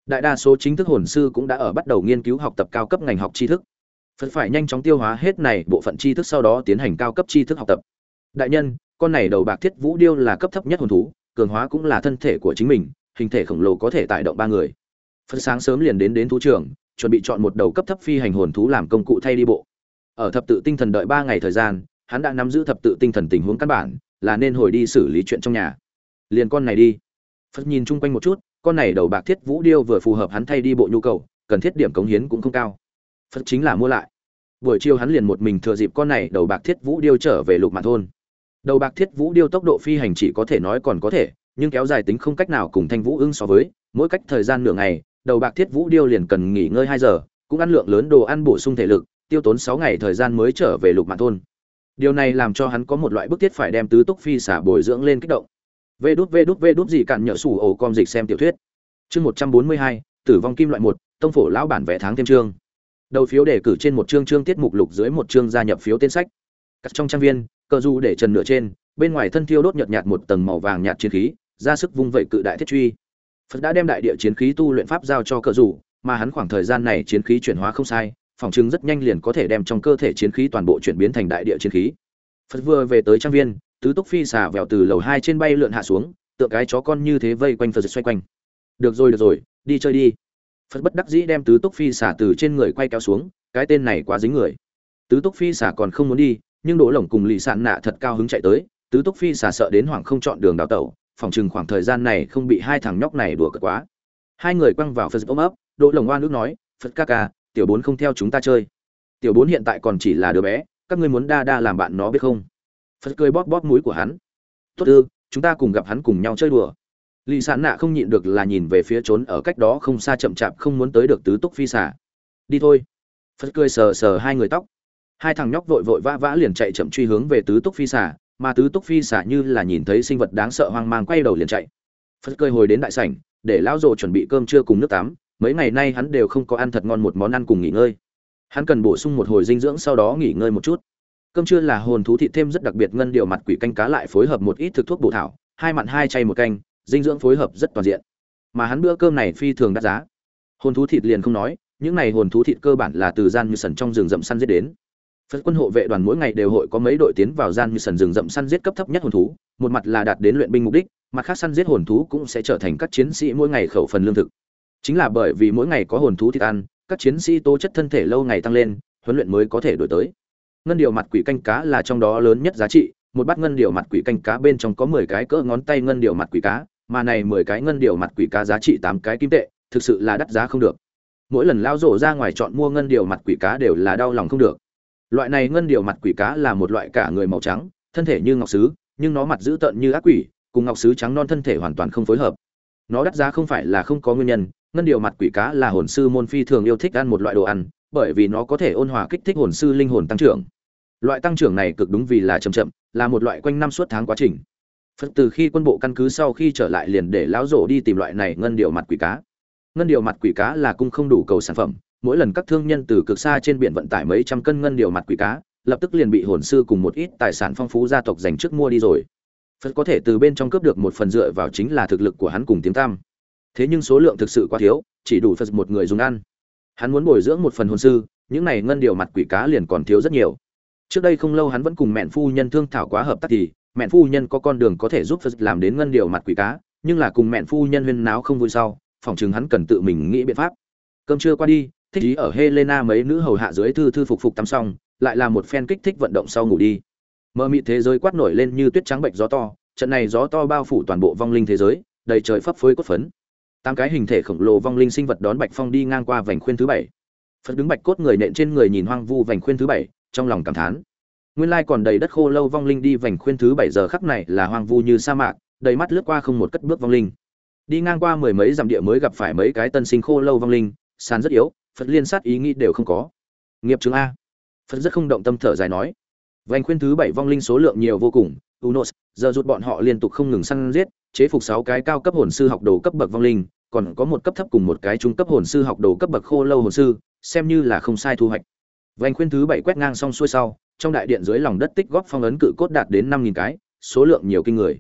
Đại đa số chính thức hồn sư cũng đã ở bắt đầu nghiên cứu học tập cao cấp ngành học tri thức. Phật phải nhanh chóng tiêu hóa hết này bộ phận tri thức, sau đó tiến hành cao cấp tri thức học tập. Đại nhân, con này đầu bạc thiết vũ điêu là cấp thấp nhất hồn thú, cường hóa cũng là thân thể của chính mình, hình thể khổng lồ có thể tải động ba người. Phật sáng sớm liền đến đến thú trường, chuẩn bị chọn một đầu cấp thấp phi hành hồn thú làm công cụ thay đi bộ. Ở thập tự tinh thần đợi ba ngày thời gian, hắn đã nắm giữ thập tự tinh thần tình huống căn bản, là nên hồi đi xử lý chuyện trong nhà. Liền con này đi. Phật nhìn chung quanh một chút, con này đầu bạc thiết vũ điêu vừa phù hợp hắn thay đi bộ nhu cầu, cần thiết điểm cống hiến cũng không cao. Phật chính là mua lại. Buổi chiều hắn liền một mình thừa dịp con này đầu bạc thiết vũ điêu trở về Lục Mạn thôn. Đầu bạc thiết vũ điêu tốc độ phi hành chỉ có thể nói còn có thể, nhưng kéo dài tính không cách nào cùng thanh vũ ưng so với, mỗi cách thời gian nửa ngày, đầu bạc thiết vũ điêu liền cần nghỉ ngơi hai giờ, cũng ăn lượng lớn đồ ăn bổ sung thể lực, tiêu tốn sáu ngày thời gian mới trở về Lục Mạn thôn. Điều này làm cho hắn có một loại bức thiết phải đem tứ túc phi xả bồi dưỡng lên kích động. Vê đút vê đút vê đút gì cạn nhỡ sủ ổ com dịch xem tiểu thuyết. Chương một trăm bốn mươi hai, Tử vong kim loại một, tông phổ lão bản vẽ tháng thêm chương. Đầu phiếu đề cử trên một chương chương tiết mục lục dưới một chương gia nhập phiếu tên sách. Cắt trong trang viên, cờ du để trần nửa trên, bên ngoài thân thiêu đốt nhợt nhạt một tầng màu vàng nhạt chiến khí, ra sức vung vẩy cự đại thiết truy. Phật đã đem đại địa chiến khí tu luyện pháp giao cho cờ du, mà hắn khoảng thời gian này chiến khí chuyển hóa không sai, phòng chứng rất nhanh liền có thể đem trong cơ thể chiến khí toàn bộ chuyển biến thành đại địa chiến khí. Phật vừa về tới trang viên, tứ túc phi xà vèo từ lầu hai trên bay lượn hạ xuống, tựa cái chó con như thế vây quanh Phật xoay quanh. Được rồi được rồi, đi chơi đi. Phật bất đắc dĩ đem tứ túc phi xà từ trên người quay kéo xuống, cái tên này quá dính người. Tứ túc phi xà còn không muốn đi, nhưng Đỗ Lổng cùng Lệ Sạn Nạ thật cao hứng chạy tới, tứ túc phi xà sợ đến hoảng không chọn đường đào tẩu, phòng chừng khoảng thời gian này không bị hai thằng nhóc này đùa cợt quá. Hai người quăng vào Phật ôm ấp, Đỗ Lổng oan ức nói, "Phật ca ca, tiểu bốn không theo chúng ta chơi. Tiểu bốn hiện tại còn chỉ là đứa bé, các ngươi muốn đa đa làm bạn nó biết không?" Phật cười bóp bóp mũi của hắn. "Tốt ư, chúng ta cùng gặp hắn cùng nhau chơi đùa." Lệ Sạn Nạ không nhịn được là nhìn về phía trốn ở cách đó không xa chậm chạp không muốn tới được tứ túc phi xà. "Đi thôi." Phật cười sờ sờ hai người tóc. Hai thằng nhóc vội vội vã vã liền chạy chậm truy hướng về tứ túc phi xà, mà tứ túc phi xà như là nhìn thấy sinh vật đáng sợ hoang mang quay đầu liền chạy. Phật cười hồi đến đại sảnh, để lão rồ chuẩn bị cơm trưa cùng nước tắm, mấy ngày nay hắn đều không có ăn thật ngon một món ăn cùng nghỉ ngơi. Hắn cần bổ sung một hồi dinh dưỡng sau đó nghỉ ngơi một chút. Cơm trưa là hồn thú thịt thêm rất đặc biệt ngân điều mặt quỷ canh cá lại phối hợp một ít thực thuốc bổ thảo, hai mặn hai chay một canh, dinh dưỡng phối hợp rất toàn diện. Mà hắn bữa cơm này phi thường đắt giá. Hồn thú thịt liền không nói, những này hồn thú thịt cơ bản là từ gian như sần trong rừng rậm săn giết đến. Phật quân hộ vệ đoàn mỗi ngày đều hội có mấy đội tiến vào gian như sần rừng rậm săn giết cấp thấp nhất hồn thú, một mặt là đạt đến luyện binh mục đích, mặt khác săn giết hồn thú cũng sẽ trở thành các chiến sĩ mỗi ngày khẩu phần lương thực. Chính là bởi vì mỗi ngày có hồn thú thịt ăn, các chiến sĩ tố chất thân thể lâu ngày tăng lên, huấn luyện mới có thể đổi tới. Ngân điều mặt quỷ canh cá là trong đó lớn nhất giá trị, một bát ngân điều mặt quỷ canh cá bên trong có mười cái cỡ ngón tay ngân điều mặt quỷ cá, mà này mười cái ngân điều mặt quỷ cá giá trị tám cái kim tệ, thực sự là đắt giá không được. Mỗi lần lao rổ ra ngoài chọn mua ngân điều mặt quỷ cá đều là đau lòng không được. Loại này ngân điều mặt quỷ cá là một loại cả người màu trắng, thân thể như ngọc sứ, nhưng nó mặt dữ tợn như ác quỷ, cùng ngọc sứ trắng non thân thể hoàn toàn không phối hợp. Nó đắt giá không phải là không có nguyên nhân, ngân điều mặt quỷ cá là hồn sư môn phi thường yêu thích ăn một loại đồ ăn, bởi vì nó có thể ôn hòa kích thích hồn sư linh hồn tăng trưởng. Loại tăng trưởng này cực đúng vì là chậm chậm, là một loại quanh năm suốt tháng quá trình. Phật từ khi quân bộ căn cứ sau khi trở lại liền để lão rổ đi tìm loại này ngân điều mặt quỷ cá. Ngân điều mặt quỷ cá là cung không đủ cầu sản phẩm, mỗi lần các thương nhân từ cực xa trên biển vận tải mấy trăm cân ngân điều mặt quỷ cá, lập tức liền bị hồn sư cùng một ít tài sản phong phú gia tộc dành trước mua đi rồi. Phật có thể từ bên trong cướp được một phần dựa vào chính là thực lực của hắn cùng tiếng tăm. Thế nhưng số lượng thực sự quá thiếu, chỉ đủ Phật một người dùng ăn. Hắn muốn bồi dưỡng một phần hồn sư, những này ngân điều mặt quỷ cá liền còn thiếu rất nhiều. Trước đây không lâu hắn vẫn cùng mẹn phu nhân thương thảo quá hợp tác thì, mẹn phu nhân có con đường có thể giúp Phật làm đến ngân điều mặt quỷ cá, nhưng là cùng mẹn phu nhân huyên náo không vui sau, phòng chừng hắn cần tự mình nghĩ biện pháp. Cơm trưa qua đi, thích ý ở Helena mấy nữ hầu hạ dưới thư thư phục phục tắm xong, lại là một phen kích thích vận động sau ngủ đi. Mơ mị thế giới quát nổi lên như tuyết trắng bệnh gió to, trận này gió to bao phủ toàn bộ vong linh thế giới, đầy trời phấp phới cốt phấn. Tám cái hình thể khổng lồ vong linh sinh vật đón Bạch Phong đi ngang qua vành khuyên thứ bảy. Phật đứng bạch cốt người nện trên người nhìn hoang vu vành khuyên thứ bảy, trong lòng cảm thán. Nguyên lai còn đầy đất khô lâu vong linh đi vành khuyên thứ bảy giờ khắc này là hoang vu như sa mạc, đầy mắt lướt qua không một cất bước vong linh. Đi ngang qua mười mấy dặm địa mới gặp phải mấy cái tân sinh khô lâu vong linh, sàn rất yếu, Phật liên sát ý nghĩ đều không có. Nghiệp chứng a. Phật rất không động tâm thở dài nói. Vành khuyên thứ bảy vong linh số lượng nhiều vô cùng, Unos, giờ rụt bọn họ liên tục không ngừng săn giết, chế phục sáu cái cao cấp hồn sư học đồ cấp bậc vong linh, còn có một cấp thấp cùng một cái trung cấp hồn sư học đồ cấp bậc khô lâu hồn sư, xem như là không sai thu hoạch. Vành khuyên thứ bảy quét ngang xong xuôi sau, trong đại điện dưới lòng đất tích góp phong ấn cự cốt đạt đến năm nghìn cái, số lượng nhiều kinh người.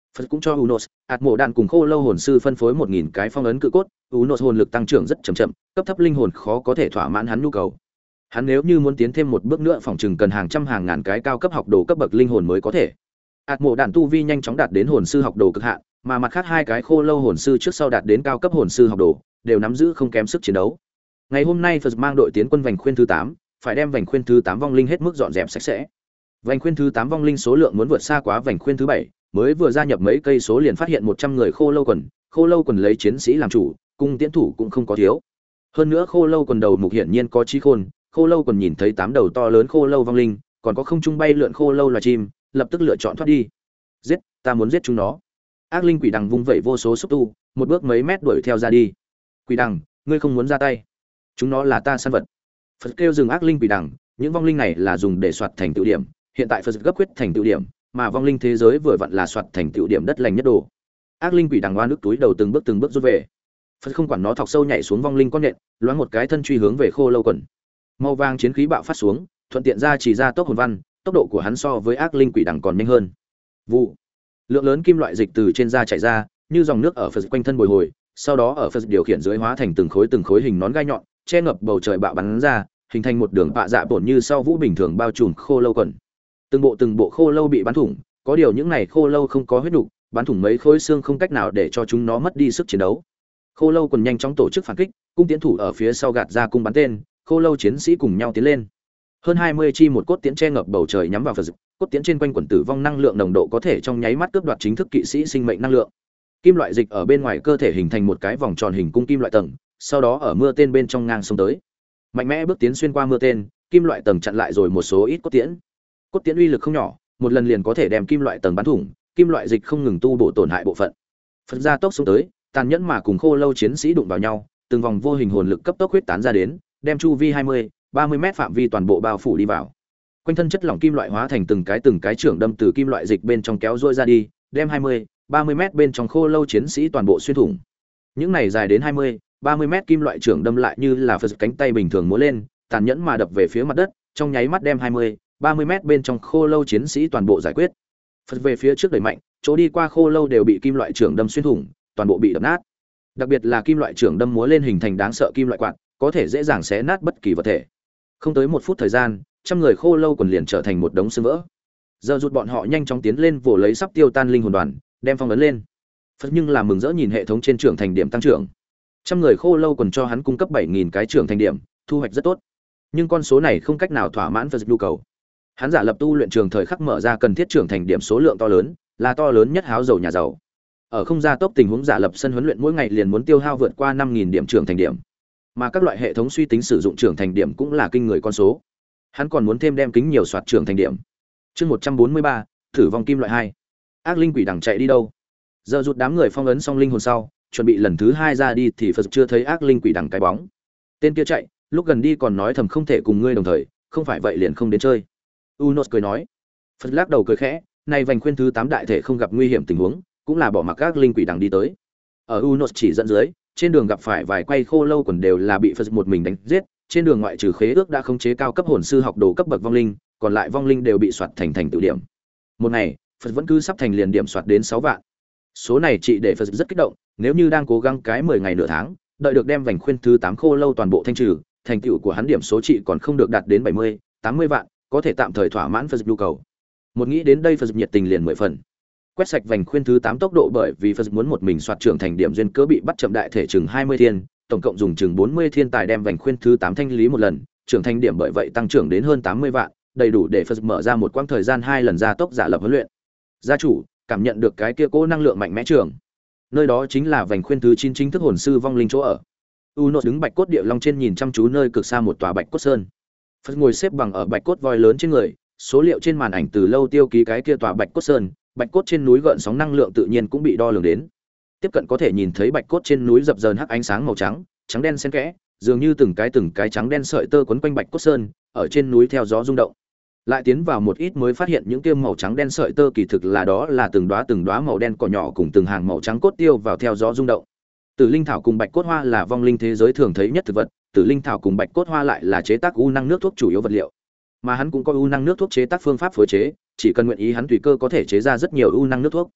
Phật cũng cho Unos, ạt mộ đạn cùng khô lâu hồn sư phân phối một nghìn cái phong ấn cự cốt, Unos hồn lực tăng trưởng rất chậm chậm, cấp thấp linh hồn khó có thể thỏa mãn hắn nhu cầu. Hắn nếu như muốn tiến thêm một bước nữa phòng chừng cần hàng trăm hàng ngàn cái cao cấp học đồ cấp bậc linh hồn mới có thể. ạt mộ đạn tu vi nhanh chóng đạt đến hồn sư học đồ cực hạn, mà mặt khác hai cái khô lâu hồn sư trước sau đạt đến cao cấp hồn sư học đồ, đều nắm giữ không kém sức chiến đấu. Ngày hôm nay Phật mang đội tiến quân vành khuyên thứ tám, phải đem vành khuyên thứ tám vong linh hết mức dọn dẹp sạch sẽ. Vành khuyên thứ tám vong linh số lượng muốn vượt xa quá vành khuyên thứ bảy, mới vừa gia nhập mấy cây số liền phát hiện một trăm người khô lâu quần, khô lâu quần lấy chiến sĩ làm chủ, cung tiễn thủ cũng không có thiếu. Hơn nữa khô lâu quần đầu mục hiển nhiên có trí khôn, khô lâu quần nhìn thấy tám đầu to lớn khô lâu vong linh, còn có không trung bay lượn khô lâu loài chim, lập tức lựa chọn thoát đi. Giết, ta muốn giết chúng nó. Ác linh quỷ đằng vung vẩy vô số xúc tu, một bước mấy mét đuổi theo ra đi. Quỷ đằng, ngươi không muốn ra tay? Chúng nó là ta săn vật. Phật kêu dừng ác linh quỷ đằng, những vong linh này là dùng để soạt thành tựu điểm, hiện tại Phật gấp quyết thành tựu điểm, mà vong linh thế giới vừa vặn là soạt thành tựu điểm đất lành nhất đồ. Ác linh quỷ đằng oan nước túi đầu từng bước từng bước rút về. Phật không quản nó thọc sâu nhảy xuống vong linh con nện, loáng một cái thân truy hướng về khô lâu quần. Màu vàng chiến khí bạo phát xuống, thuận tiện ra chỉ ra tốc hồn văn, tốc độ của hắn so với ác linh quỷ đằng còn nhanh hơn. Vụ. Lượng lớn kim loại dịch từ trên da chảy ra, như dòng nước ở Phật quanh thân bồi hồi, sau đó ở Phật điều khiển dưới hóa thành từng khối từng khối hình nón gai nhọn, che ngập bầu trời bạo bắn ra, hình thành một đường bạ dạ bổn như sau vũ bình thường bao trùm khô lâu quần. Từng bộ từng bộ khô lâu bị bắn thủng, có điều những này khô lâu không có huyết nục, bắn thủng mấy khối xương không cách nào để cho chúng nó mất đi sức chiến đấu. Khô lâu quần nhanh chóng tổ chức phản kích, cung tiến thủ ở phía sau gạt ra cung bắn tên, khô lâu chiến sĩ cùng nhau tiến lên. Hơn hai mươi chi một cốt tiễn che ngập bầu trời nhắm vào Phật, cốt tiễn trên quanh quần tử vong năng lượng nồng độ có thể trong nháy mắt cướp đoạt chính thức kỵ sĩ sinh mệnh năng lượng. Kim loại dịch ở bên ngoài cơ thể hình thành một cái vòng tròn hình cung kim loại tầng, sau đó ở mưa tên bên trong ngang xông tới. Mạnh mẽ bước tiến xuyên qua mưa tên, kim loại tầng chặn lại rồi một số ít cốt tiễn. Cốt tiễn uy lực không nhỏ, một lần liền có thể đem kim loại tầng bắn thủng, kim loại dịch không ngừng tu bổ tổn hại bộ phận. Phật ra tốc xuống tới, tàn nhẫn mà cùng khô lâu chiến sĩ đụng vào nhau, từng vòng vô hình hồn lực cấp tốc huyết tán ra đến, đem chu vi hai mươi, ba mươi mét phạm vi toàn bộ bao phủ đi vào. Quanh thân chất lỏng kim loại hóa thành từng cái từng cái trưởng đâm từ kim loại dịch bên trong kéo rôi ra đi, đem hai mươi, ba mươi mét bên trong khô lâu chiến sĩ toàn bộ xuyên thủng. Những này dài đến hai mươi, ba mươi mét kim loại trưởng đâm lại như là Phật cánh tay bình thường múa lên, tàn nhẫn mà đập về phía mặt đất, trong nháy mắt đem hai mươi, ba mươi mét bên trong khô lâu chiến sĩ toàn bộ giải quyết. Phật về phía trước đẩy mạnh, chỗ đi qua khô lâu đều bị kim loại trưởng đâm xuyên thủng, toàn bộ bị đập nát. Đặc biệt là kim loại trưởng đâm múa lên hình thành đáng sợ kim loại quạt, có thể dễ dàng xé nát bất kỳ vật thể. Không tới một phút thời gian, trăm người khô lâu quần liền trở thành một đống xương vỡ. Giờ rụt bọn họ nhanh chóng tiến lên vồ lấy sắp tiêu tan linh hồn đoàn, đem phong ấn lên. Phật nhưng là mừng rỡ nhìn hệ thống trên trưởng thành điểm tăng trưởng. Trăm người khô lâu quần cho hắn cung cấp bảy nghìn cái trưởng thành điểm, thu hoạch rất tốt. Nhưng con số này không cách nào thỏa mãn Phật nhu cầu. Hắn giả lập tu luyện trường thời khắc mở ra cần thiết trưởng thành điểm số lượng to lớn, là to lớn nhất háo giàu nhà giàu. Ở không gia tốc tình huống giả lập sân huấn luyện mỗi ngày liền muốn tiêu hao vượt qua năm nghìn điểm trưởng thành điểm. Mà các loại hệ thống suy tính sử dụng trưởng thành điểm cũng là kinh người con số. Hắn còn muốn thêm đem kính nhiều soạt trưởng thành điểm. Chương một trăm bốn mươi ba, thử vong kim loại hai. Ác linh quỷ đằng chạy đi đâu? Giờ rụt đám người phong ấn xong linh hồn sau, chuẩn bị lần thứ hai ra đi thì Phật chưa thấy ác linh quỷ đằng cái bóng. Tên kia chạy, lúc gần đi còn nói thầm không thể cùng ngươi đồng thời, không phải vậy liền không đến chơi. Unos cười nói. Phật lắc đầu cười khẽ, này vành khuyên thứ tám đại thể không gặp nguy hiểm tình huống, cũng là bỏ mặc ác linh quỷ đằng đi tới. Ở Unos chỉ dẫn dưới, trên đường gặp phải vài quay khô lâu quần đều là bị Phật một mình đánh giết, trên đường ngoại trừ khế ước đã khống chế cao cấp hồn sư học đồ cấp bậc vong linh, còn lại vong linh đều bị soạt thành thành tự điểm. Một ngày, Phật vẫn cứ sắp thành liền điểm soạt đến sáu vạn. Số này chị để Phật rất kích động, nếu như đang cố gắng cái mười ngày nửa tháng, đợi được đem vành khuyên thứ tám khô lâu toàn bộ thanh trừ, thành tựu của hắn điểm số trị còn không được đạt đến bảy mươi, tám mươi vạn, có thể tạm thời thỏa mãn Phật nhu cầu. Một nghĩ đến đây Phật nhiệt tình liền mười phần. Quét sạch vành khuyên thứ tám tốc độ bởi vì Phật muốn một mình soạt trưởng thành điểm duyên cớ bị bắt chậm đại thể chừng hai mươi thiên, tổng cộng dùng chừng bốn mươi thiên tài đem vành khuyên thứ tám thanh lý một lần, trưởng thành điểm bởi vậy tăng trưởng đến hơn tám mươi vạn, đầy đủ để Phật mở ra một quãng thời gian hai lần gia tốc giả lập huấn luyện. Gia chủ cảm nhận được cái kia cố năng lượng mạnh mẽ trưởng. Nơi đó chính là vành khuyên thứ chín chính thức hồn sư vong linh chỗ ở. Unos đứng bạch cốt địa long trên nhìn chăm chú nơi cực xa một tòa bạch cốt sơn. Phật ngồi xếp bằng ở bạch cốt voi lớn trên người, số liệu trên màn ảnh từ lâu tiêu ký cái kia tòa bạch cốt sơn, bạch cốt trên núi gợn sóng năng lượng tự nhiên cũng bị đo lường đến. Tiếp cận có thể nhìn thấy bạch cốt trên núi dập dờn hắc ánh sáng màu trắng, trắng đen xen kẽ, dường như từng cái từng cái trắng đen sợi tơ quấn quanh bạch cốt sơn, ở trên núi theo gió rung động. Lại tiến vào một ít mới phát hiện những kia màu trắng đen sợi tơ kỳ thực là đó là từng đóa từng đóa màu đen cỏ nhỏ cùng từng hàng màu trắng cốt tiêu vào theo gió rung động. Tử linh thảo cùng bạch cốt hoa là vong linh thế giới thường thấy nhất thực vật, tử linh thảo cùng bạch cốt hoa lại là chế tác u năng nước thuốc chủ yếu vật liệu. Mà hắn cũng có u năng nước thuốc chế tác phương pháp phối chế, chỉ cần nguyện ý hắn tùy cơ có thể chế ra rất nhiều u năng nước thuốc.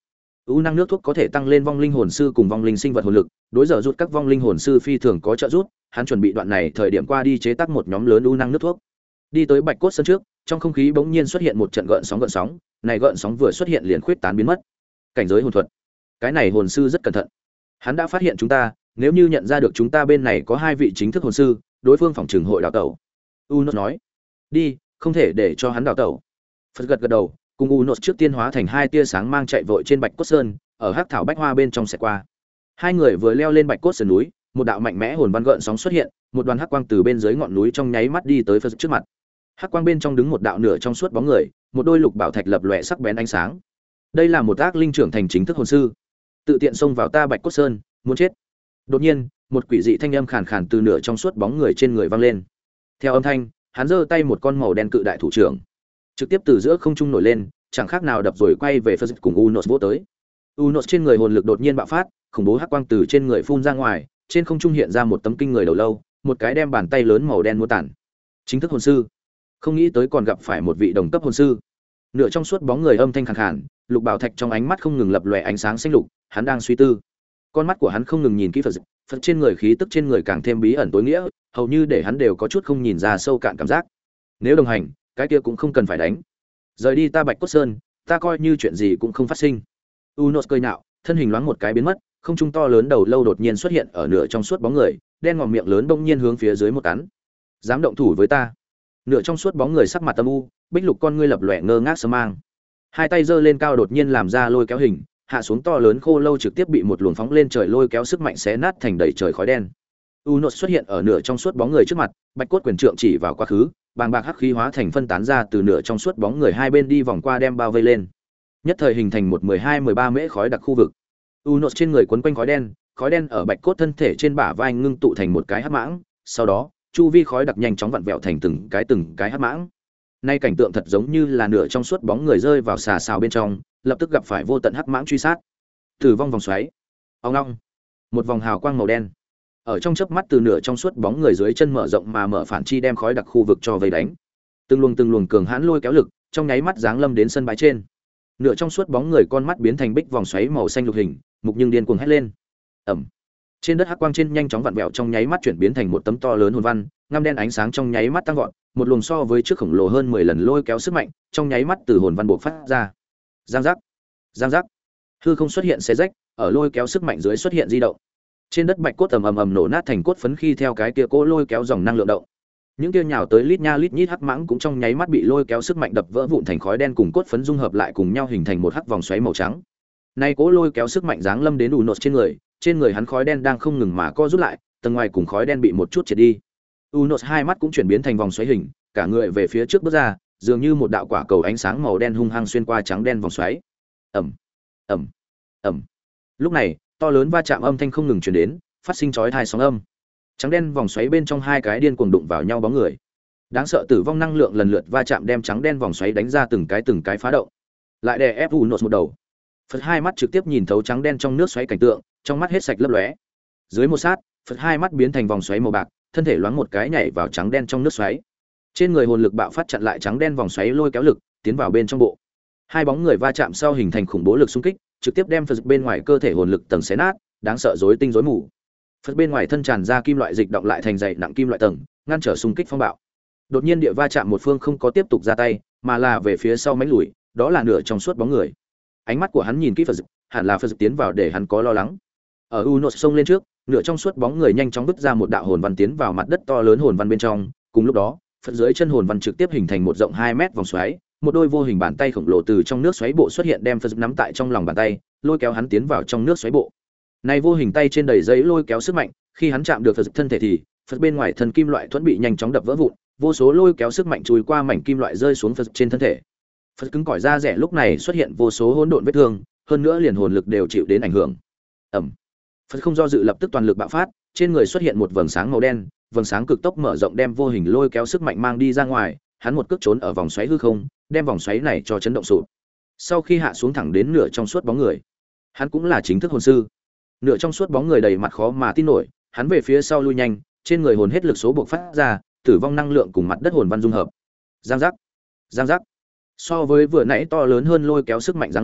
U năng nước thuốc có thể tăng lên vong linh hồn sư cùng vong linh sinh vật hồn lực, đối giờ rút các vong linh hồn sư phi thường có trợ giúp, hắn chuẩn bị đoạn này thời điểm qua đi chế tác một nhóm lớn u năng nước thuốc. Đi tới Bạch Cốt Sơn trước, trong không khí bỗng nhiên xuất hiện một trận gợn sóng gợn sóng, này gợn sóng vừa xuất hiện liền khuyết tán biến mất. Cảnh giới hồn thuật. Cái này hồn sư rất cẩn thận. Hắn đã phát hiện chúng ta, nếu như nhận ra được chúng ta bên này có hai vị chính thức hồn sư, đối phương phòng trường hội đào tẩu. Unos nói, đi, không thể để cho hắn đào tẩu. Phật gật gật đầu, cùng Unos trước tiên hóa thành hai tia sáng mang chạy vội trên Bạch Cốt Sơn, ở hắc thảo bách hoa bên trong sẽ qua. Hai người vừa leo lên Bạch Cốt Sơn núi, một đạo mạnh mẽ hồn văn gợn sóng xuất hiện, một đoàn hắc quang từ bên dưới ngọn núi trong nháy mắt đi tới Phật trước mặt. Hắc quang bên trong đứng một đạo nửa trong suốt bóng người, một đôi lục bảo thạch lập lòe sắc bén ánh sáng. Đây là một ác linh trưởng thành chính thức hồn sư, tự tiện xông vào ta Bạch Cốt Sơn, muốn chết. Đột nhiên, một quỷ dị thanh âm khàn khàn từ nửa trong suốt bóng người trên người vang lên. Theo âm thanh, hắn giơ tay một con màu đen cự đại thủ trưởng, trực tiếp từ giữa không trung nổi lên, chẳng khác nào đập rồi quay về Phật cùng Unos vỗ tới. Unos trên người hồn lực đột nhiên bạo phát, khủng bố hắc quang từ trên người phun ra ngoài, trên không trung hiện ra một tấm kinh người đầu lâu, một cái đem bàn tay lớn màu đen múa tản. Chính thức hồn sư, không nghĩ tới còn gặp phải một vị đồng cấp hồn sư. Nửa trong suốt bóng người âm thanh khàn khàn, lục bảo thạch trong ánh mắt không ngừng lập lòe ánh sáng xanh lục, hắn đang suy tư. Con mắt của hắn không ngừng nhìn kỹ Phật, Phật trên người khí tức trên người càng thêm bí ẩn tối nghĩa, hầu như để hắn đều có chút không nhìn ra sâu cạn cảm giác. Nếu đồng hành, cái kia cũng không cần phải đánh. Rời đi ta Bạch Cốt Sơn, ta coi như chuyện gì cũng không phát sinh. Unos cười nhạo, thân hình loáng một cái biến mất, không trung to lớn đầu lâu đột nhiên xuất hiện ở nửa trong suốt bóng người, đen ngòm miệng lớn bỗng nhiên hướng phía dưới một cắn. Dám động thủ với ta? Nửa trong suốt bóng người sắc mặt âm u, bích lục con ngươi lập lòe ngơ ngác sơ mang. Hai tay giơ lên cao đột nhiên làm ra lôi kéo hình, hạ xuống to lớn khô lâu trực tiếp bị một luồng phóng lên trời lôi kéo sức mạnh xé nát thành đầy trời khói đen. Unos xuất hiện ở nửa trong suốt bóng người trước mặt, bạch cốt quyền trượng chỉ vào quá khứ, bàng bạc hắc khí hóa thành phân tán ra từ nửa trong suốt bóng người hai bên đi vòng qua đem bao vây lên. Nhất thời hình thành một mười hai mười ba mễ khói đặc khu vực. Unos trên người quấn quanh khói đen, khói đen ở bạch cốt thân thể trên bả vai ngưng tụ thành một cái hắc mãng, sau đó, chu vi khói đặc nhanh chóng vặn vẹo thành từng cái từng cái hắc mãng. Nay cảnh tượng thật giống như là nửa trong suốt bóng người rơi vào xà xào bên trong, lập tức gặp phải vô tận hắc mãng truy sát. Tử vong vòng xoáy. Ong long. Một vòng hào quang màu đen. Ở trong chớp mắt từ nửa trong suốt bóng người dưới chân mở rộng mà mở phản chi đem khói đặc khu vực cho vây đánh. Từng luồng từng luồng cường hãn lôi kéo lực, trong nháy mắt giáng lâm đến sân bãi trên. Nửa trong suốt bóng người con mắt biến thành bích vòng xoáy màu xanh lục hình, mục nhưng điên cuồng hét lên. Ầm. Trên đất hắc quang trên nhanh chóng vặn vẹo trong nháy mắt chuyển biến thành một tấm to lớn hồn văn, ngăm đen ánh sáng trong nháy mắt tăng vọt, một luồng so với trước khổng lồ hơn mười lần lôi kéo sức mạnh, trong nháy mắt từ hồn văn bộc phát ra. Giang giác, giang giác. Hư không xuất hiện xé rách, ở lôi kéo sức mạnh dưới xuất hiện di động. Trên đất bạch cốt ầm ầm ầm nổ nát thành cốt phấn khi theo cái kia cỗ lôi kéo dòng năng lượng động. Những kia nhào tới lít nha lít nhít hắc mãng cũng trong nháy mắt bị lôi kéo sức mạnh đập vỡ vụn thành khói đen cùng cốt phấn dung hợp lại cùng nhau hình thành một hắc vòng xoáy màu trắng. Nay cỗ lôi kéo sức mạnh giáng lâm đến Unos trên người, trên người hắn khói đen đang không ngừng mà co rút lại, tầng ngoài cùng khói đen bị một chút triệt đi. Unos hai mắt cũng chuyển biến thành vòng xoáy hình, cả người về phía trước bước ra, dường như một đạo quả cầu ánh sáng màu đen hung hăng xuyên qua trắng đen vòng xoáy. Ầm, ầm, ầm. Lúc này, to lớn va chạm âm thanh không ngừng truyền đến, phát sinh chói tai sóng âm. Trắng đen vòng xoáy bên trong hai cái điên cuồng đụng vào nhau bóng người. Đáng sợ tử vong năng lượng lần lượt va chạm đem trắng đen vòng xoáy đánh ra từng cái từng cái phá động. Lại đè ép Unos một đầu. Phật hai mắt trực tiếp nhìn thấu trắng đen trong nước xoáy cảnh tượng, trong mắt hết sạch lấp lóe. Dưới một sát, Phật hai mắt biến thành vòng xoáy màu bạc, thân thể loáng một cái nhảy vào trắng đen trong nước xoáy. Trên người hồn lực bạo phát chặn lại trắng đen vòng xoáy lôi kéo lực, tiến vào bên trong bộ. Hai bóng người va chạm sau hình thành khủng bố lực xung kích, trực tiếp đem Phật bên ngoài cơ thể hồn lực tầng xé nát, đáng sợ rối tinh rối mù. Phật bên ngoài thân tràn ra kim loại dịch động lại thành dày nặng kim loại tầng, ngăn trở xung kích phong bạo. Đột nhiên địa va chạm một phương không có tiếp tục ra tay, mà là về phía sau mánh lùi, đó là nửa trong suốt bóng người. Ánh mắt của hắn nhìn kỹ Phật, hẳn là Phật tiến vào để hắn có lo lắng. Ở Unos xông lên trước, nửa trong suốt bóng người nhanh chóng vứt ra một đạo hồn văn tiến vào mặt đất to lớn hồn văn bên trong, cùng lúc đó, Phật dưới chân hồn văn trực tiếp hình thành một rộng hai mét vòng xoáy, một đôi vô hình bàn tay khổng lồ từ trong nước xoáy bộ xuất hiện đem Phật nắm tại trong lòng bàn tay, lôi kéo hắn tiến vào trong nước xoáy bộ. Này vô hình tay trên đầy giấy lôi kéo sức mạnh, khi hắn chạm được Phật thân thể thì, Phật bên ngoài thân kim loại thuẫn bị nhanh chóng đập vỡ vụn, vô số lôi kéo sức mạnh chui qua mảnh kim loại rơi xuống Phật trên thân thể. Phật cứng cỏi da rẻ lúc này xuất hiện vô số hỗn độn vết thương, hơn nữa liền hồn lực đều chịu đến ảnh hưởng. Ầm. Phật không do dự lập tức toàn lực bạo phát, trên người xuất hiện một vầng sáng màu đen, vầng sáng cực tốc mở rộng đem vô hình lôi kéo sức mạnh mang đi ra ngoài, hắn một cước trốn ở vòng xoáy hư không, đem vòng xoáy này cho chấn động sụp. Sau khi hạ xuống thẳng đến nửa trong suốt bóng người, hắn cũng là chính thức hồn sư. Nửa trong suốt bóng người đầy mặt khó mà tin nổi, hắn về phía sau lui nhanh, trên người hồn hết lực số buộc phát ra, tử vong năng lượng cùng mặt đất hồn văn dung hợp. Giang giác, giang giác. So với vừa nãy to lớn hơn lôi kéo sức mạnh giáng lâm,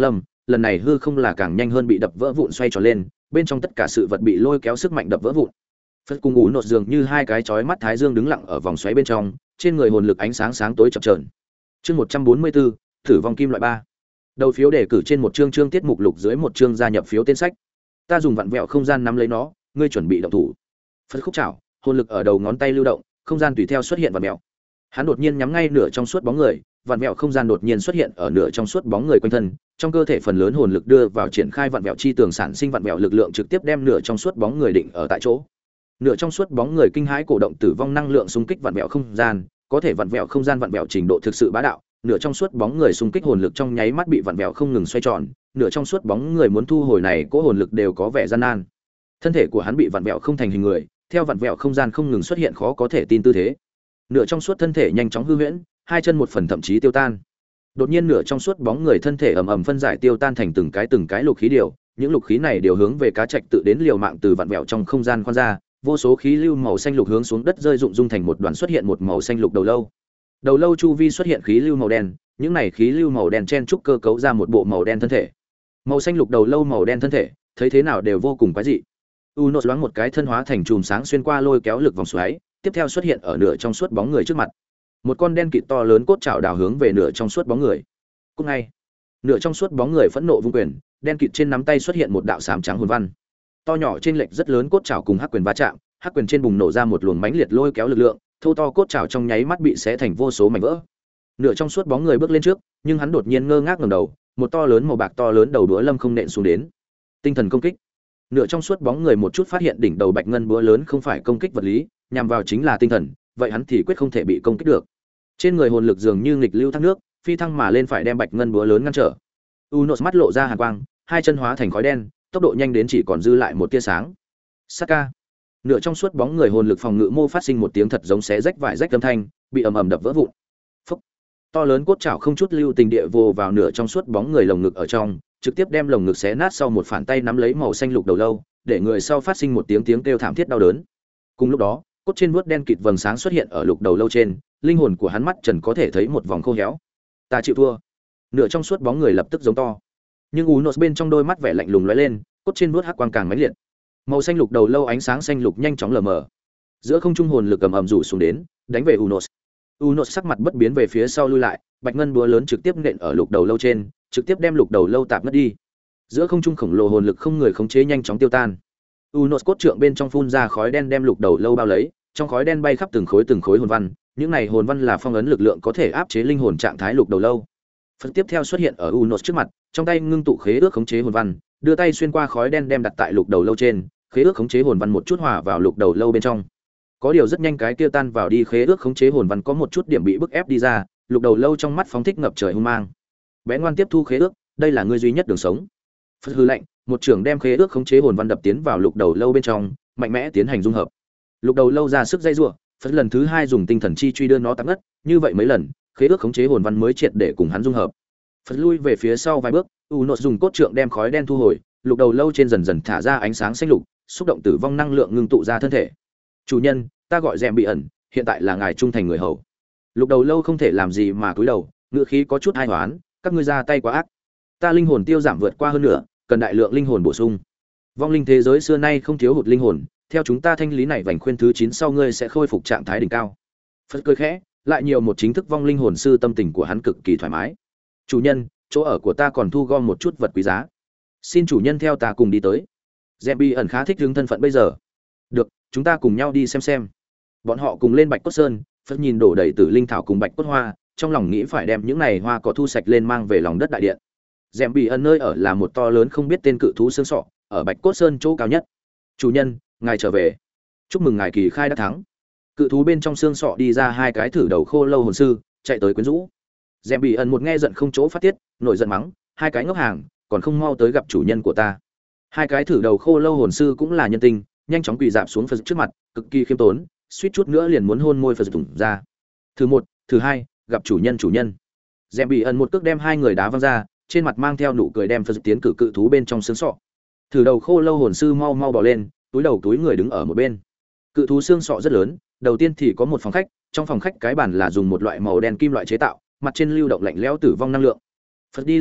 lần này hư không là càng nhanh hơn bị đập vỡ vụn xoay tròn lên, bên trong tất cả sự vật bị lôi kéo sức mạnh đập vỡ vụn. Phật cùng ngủ nột dường như hai cái chói mắt thái dương đứng lặng ở vòng xoáy bên trong, trên người hồn lực ánh sáng sáng tối chập chờn. Chương một trăm bốn mươi bốn, thử vong kim loại ba. Đầu phiếu đề cử trên một chương chương tiết mục lục dưới một chương gia nhập phiếu tên sách. Ta dùng vặn vẹo không gian nắm lấy nó, ngươi chuẩn bị động thủ. Phật khúc chảo, hồn lực ở đầu ngón tay lưu động, không gian tùy theo xuất hiện vặn vẹo. Hắn đột nhiên nhắm ngay nửa trong suốt bóng người, vặn vẹo không gian đột nhiên xuất hiện ở nửa trong suốt bóng người quanh thân, trong cơ thể phần lớn hồn lực đưa vào triển khai vặn vẹo chi tường sản sinh vặn vẹo lực lượng trực tiếp đem nửa trong suốt bóng người định ở tại chỗ. Nửa trong suốt bóng người kinh hãi cổ động tử vong năng lượng xung kích vặn vẹo không gian, có thể vặn vẹo không gian vặn vẹo trình độ thực sự bá đạo, nửa trong suốt bóng người xung kích hồn lực trong nháy mắt bị vặn vẹo không ngừng xoay tròn, nửa trong suốt bóng người muốn thu hồi này cỗ hồn lực đều có vẻ gian nan. Thân thể của hắn bị vặn vẹo không thành hình người, theo vặn vẹo không gian không ngừng xuất hiện khó có thể tin tư thế. Nửa trong suốt thân thể nhanh chóng hư huyễn, hai chân một phần thậm chí tiêu tan. Đột nhiên nửa trong suốt bóng người thân thể ầm ầm phân giải tiêu tan thành từng cái từng cái lục khí điều, những lục khí này đều hướng về cá trạch tự đến liều mạng từ vặn vẹo trong không gian khoan ra, vô số khí lưu màu xanh lục hướng xuống đất rơi rụng dung thành một đoàn xuất hiện một màu xanh lục đầu lâu. Đầu lâu chu vi xuất hiện khí lưu màu đen, những này khí lưu màu đen chen trúc cơ cấu ra một bộ màu đen thân thể. Màu xanh lục đầu lâu màu đen thân thể, thấy thế nào đều vô cùng quái dị. Unos loáng một cái thân hóa thành chùm sáng xuyên qua lôi kéo lực vòng xoáy, tiếp theo xuất hiện ở nửa trong suốt bóng người trước mặt. Một con đen kịt to lớn cốt chảo đào hướng về nửa trong suốt bóng người. Cùng ngay, nửa trong suốt bóng người phẫn nộ vung quyền, đen kịt trên nắm tay xuất hiện một đạo xám trắng hồn văn. To nhỏ trên lệch rất lớn cốt chảo cùng hắc quyền va chạm, hắc quyền trên bùng nổ ra một luồng mãnh liệt lôi kéo lực lượng, thô to cốt chảo trong nháy mắt bị xé thành vô số mảnh vỡ. Nửa trong suốt bóng người bước lên trước, nhưng hắn đột nhiên ngơ ngác ngẩng đầu, một to lớn màu bạc to lớn đầu đũa lâm không nện xuống đến. Tinh thần công kích. Nửa trong suốt bóng người một chút phát hiện đỉnh đầu bạch ngân búa lớn không phải công kích vật lý, nhằm vào chính là tinh thần, vậy hắn thì quyết không thể bị công kích được. Trên người hồn lực dường như nghịch lưu thác nước, phi thăng mà lên phải đem bạch ngân búa lớn ngăn trở. Unos mắt lộ ra hàn quang, hai chân hóa thành khói đen, tốc độ nhanh đến chỉ còn dư lại một tia sáng. Saka. Nửa trong suốt bóng người hồn lực phòng ngự mô phát sinh một tiếng thật giống xé rách vải rách âm thanh, bị ầm ầm đập vỡ vụn. Phốc. To lớn cốt chảo không chút lưu tình địa vô vào nửa trong suốt bóng người lồng ngực ở trong, trực tiếp đem lồng ngực xé nát sau một phản tay nắm lấy màu xanh lục đầu lâu, để người sau phát sinh một tiếng tiếng kêu thảm thiết đau đớn. Cùng lúc đó, cốt trên vuốt đen kịt vầng sáng xuất hiện ở lục đầu lâu trên, linh hồn của hắn mắt trần có thể thấy một vòng khô héo. Ta chịu thua. Nửa trong suốt bóng người lập tức giống to. Nhưng Unos bên trong đôi mắt vẻ lạnh lùng lóe lên, cốt trên vuốt hắc quang càng mãnh liệt. Màu xanh lục đầu lâu ánh sáng xanh lục nhanh chóng lờ mờ. Giữa không trung hồn lực ầm ầm rủ xuống đến, đánh về Unos. Unos sắc mặt bất biến về phía sau lui lại, bạch ngân búa lớn trực tiếp nện ở lục đầu lâu trên, trực tiếp đem lục đầu lâu tạp ngất đi. Giữa không trung khổng lồ hồn lực không người khống chế nhanh chóng tiêu tan. Unos cốt trượng bên trong phun ra khói đen đem lục đầu lâu bao lấy, trong khói đen bay khắp từng khối từng khối hồn văn, những này hồn văn là phong ấn lực lượng có thể áp chế linh hồn trạng thái lục đầu lâu. Phần tiếp theo xuất hiện ở Unos trước mặt, trong tay ngưng tụ khế ước khống chế hồn văn, đưa tay xuyên qua khói đen đem đặt tại lục đầu lâu trên, khế ước khống chế hồn văn một chút hòa vào lục đầu lâu bên trong. Có điều rất nhanh cái kia tan vào đi khế ước khống chế hồn văn có một chút điểm bị bức ép đi ra, lục đầu lâu trong mắt phóng thích ngập trời hung mang. Bé ngoan tiếp thu khế ước, đây là ngươi duy nhất đường sống. Phật hư lệnh, một trưởng đem khế ước khống chế hồn văn đập tiến vào lục đầu lâu bên trong, mạnh mẽ tiến hành dung hợp. Lục đầu lâu ra sức dây rủa, Phật lần thứ hai dùng tinh thần chi truy đưa nó tạm ngất, như vậy mấy lần, khế ước khống chế hồn văn mới triệt để cùng hắn dung hợp. Phật lui về phía sau vài bước, Unos dùng cốt trượng đem khói đen thu hồi, lục đầu lâu trên dần dần thả ra ánh sáng xanh lục, xúc động tử vong năng lượng ngưng tụ ra thân thể. Chủ nhân, ta gọi Dẹm bị ẩn, hiện tại là ngài trung thành người hầu. Lục đầu lâu không thể làm gì mà cúi đầu, ngựa khí có chút hai hoán, các ngươi ra tay quá ác. Ta linh hồn tiêu giảm vượt qua hơn nữa, cần đại lượng linh hồn bổ sung. Vong linh thế giới xưa nay không thiếu hụt linh hồn, theo chúng ta thanh lý này vành khuyên thứ chín sau ngươi sẽ khôi phục trạng thái đỉnh cao. Phật cười khẽ, lại nhiều một chính thức vong linh hồn sư, tâm tình của hắn cực kỳ thoải mái. Chủ nhân, chỗ ở của ta còn thu gom một chút vật quý giá, xin chủ nhân theo ta cùng đi tới. Dẹm bị ẩn khá thích hướng thân phận bây giờ. Được, chúng ta cùng nhau đi xem xem. Bọn họ cùng lên Bạch Cốt Sơn, Phật nhìn đổ đầy tử linh thảo cùng bạch cốt hoa, trong lòng nghĩ phải đem những này hoa cỏ thu sạch lên mang về lòng đất đại điện. Dẹm bị ẩn nơi ở là một to lớn không biết tên cự thú xương sọ, ở Bạch Cốt Sơn chỗ cao nhất. Chủ nhân, ngài trở về. Chúc mừng ngài kỳ khai đã thắng. Cự thú bên trong xương sọ đi ra hai cái thử đầu khô lâu hồn sư, chạy tới quyến rũ. Dẹm bị ẩn một nghe giận không chỗ phát tiết, nổi giận mắng, hai cái ngốc hàng, còn không mau tới gặp chủ nhân của ta. Hai cái thử đầu khô lâu hồn sư cũng là nhân tình, nhanh chóng quỳ dạp xuống Phật trước mặt, cực kỳ khiêm tốn, suýt chút nữa liền muốn hôn môi Phật thủng ra. Thứ một, thứ hai, gặp chủ nhân chủ nhân. Dẹm bị ẩn một cước đem hai người đá văng ra, trên mặt mang theo nụ cười đem Phật tiến cử cự thú bên trong xương sọ. Thử đầu khô lâu hồn sư mau mau bỏ lên, túi đầu túi người đứng ở một bên. Cự thú xương sọ rất lớn, đầu tiên thì có một phòng khách, trong phòng khách cái bàn là dùng một loại màu đen kim loại chế tạo, mặt trên lưu động lạnh lẽo tử vong năng lượng. Phật đi lên trước,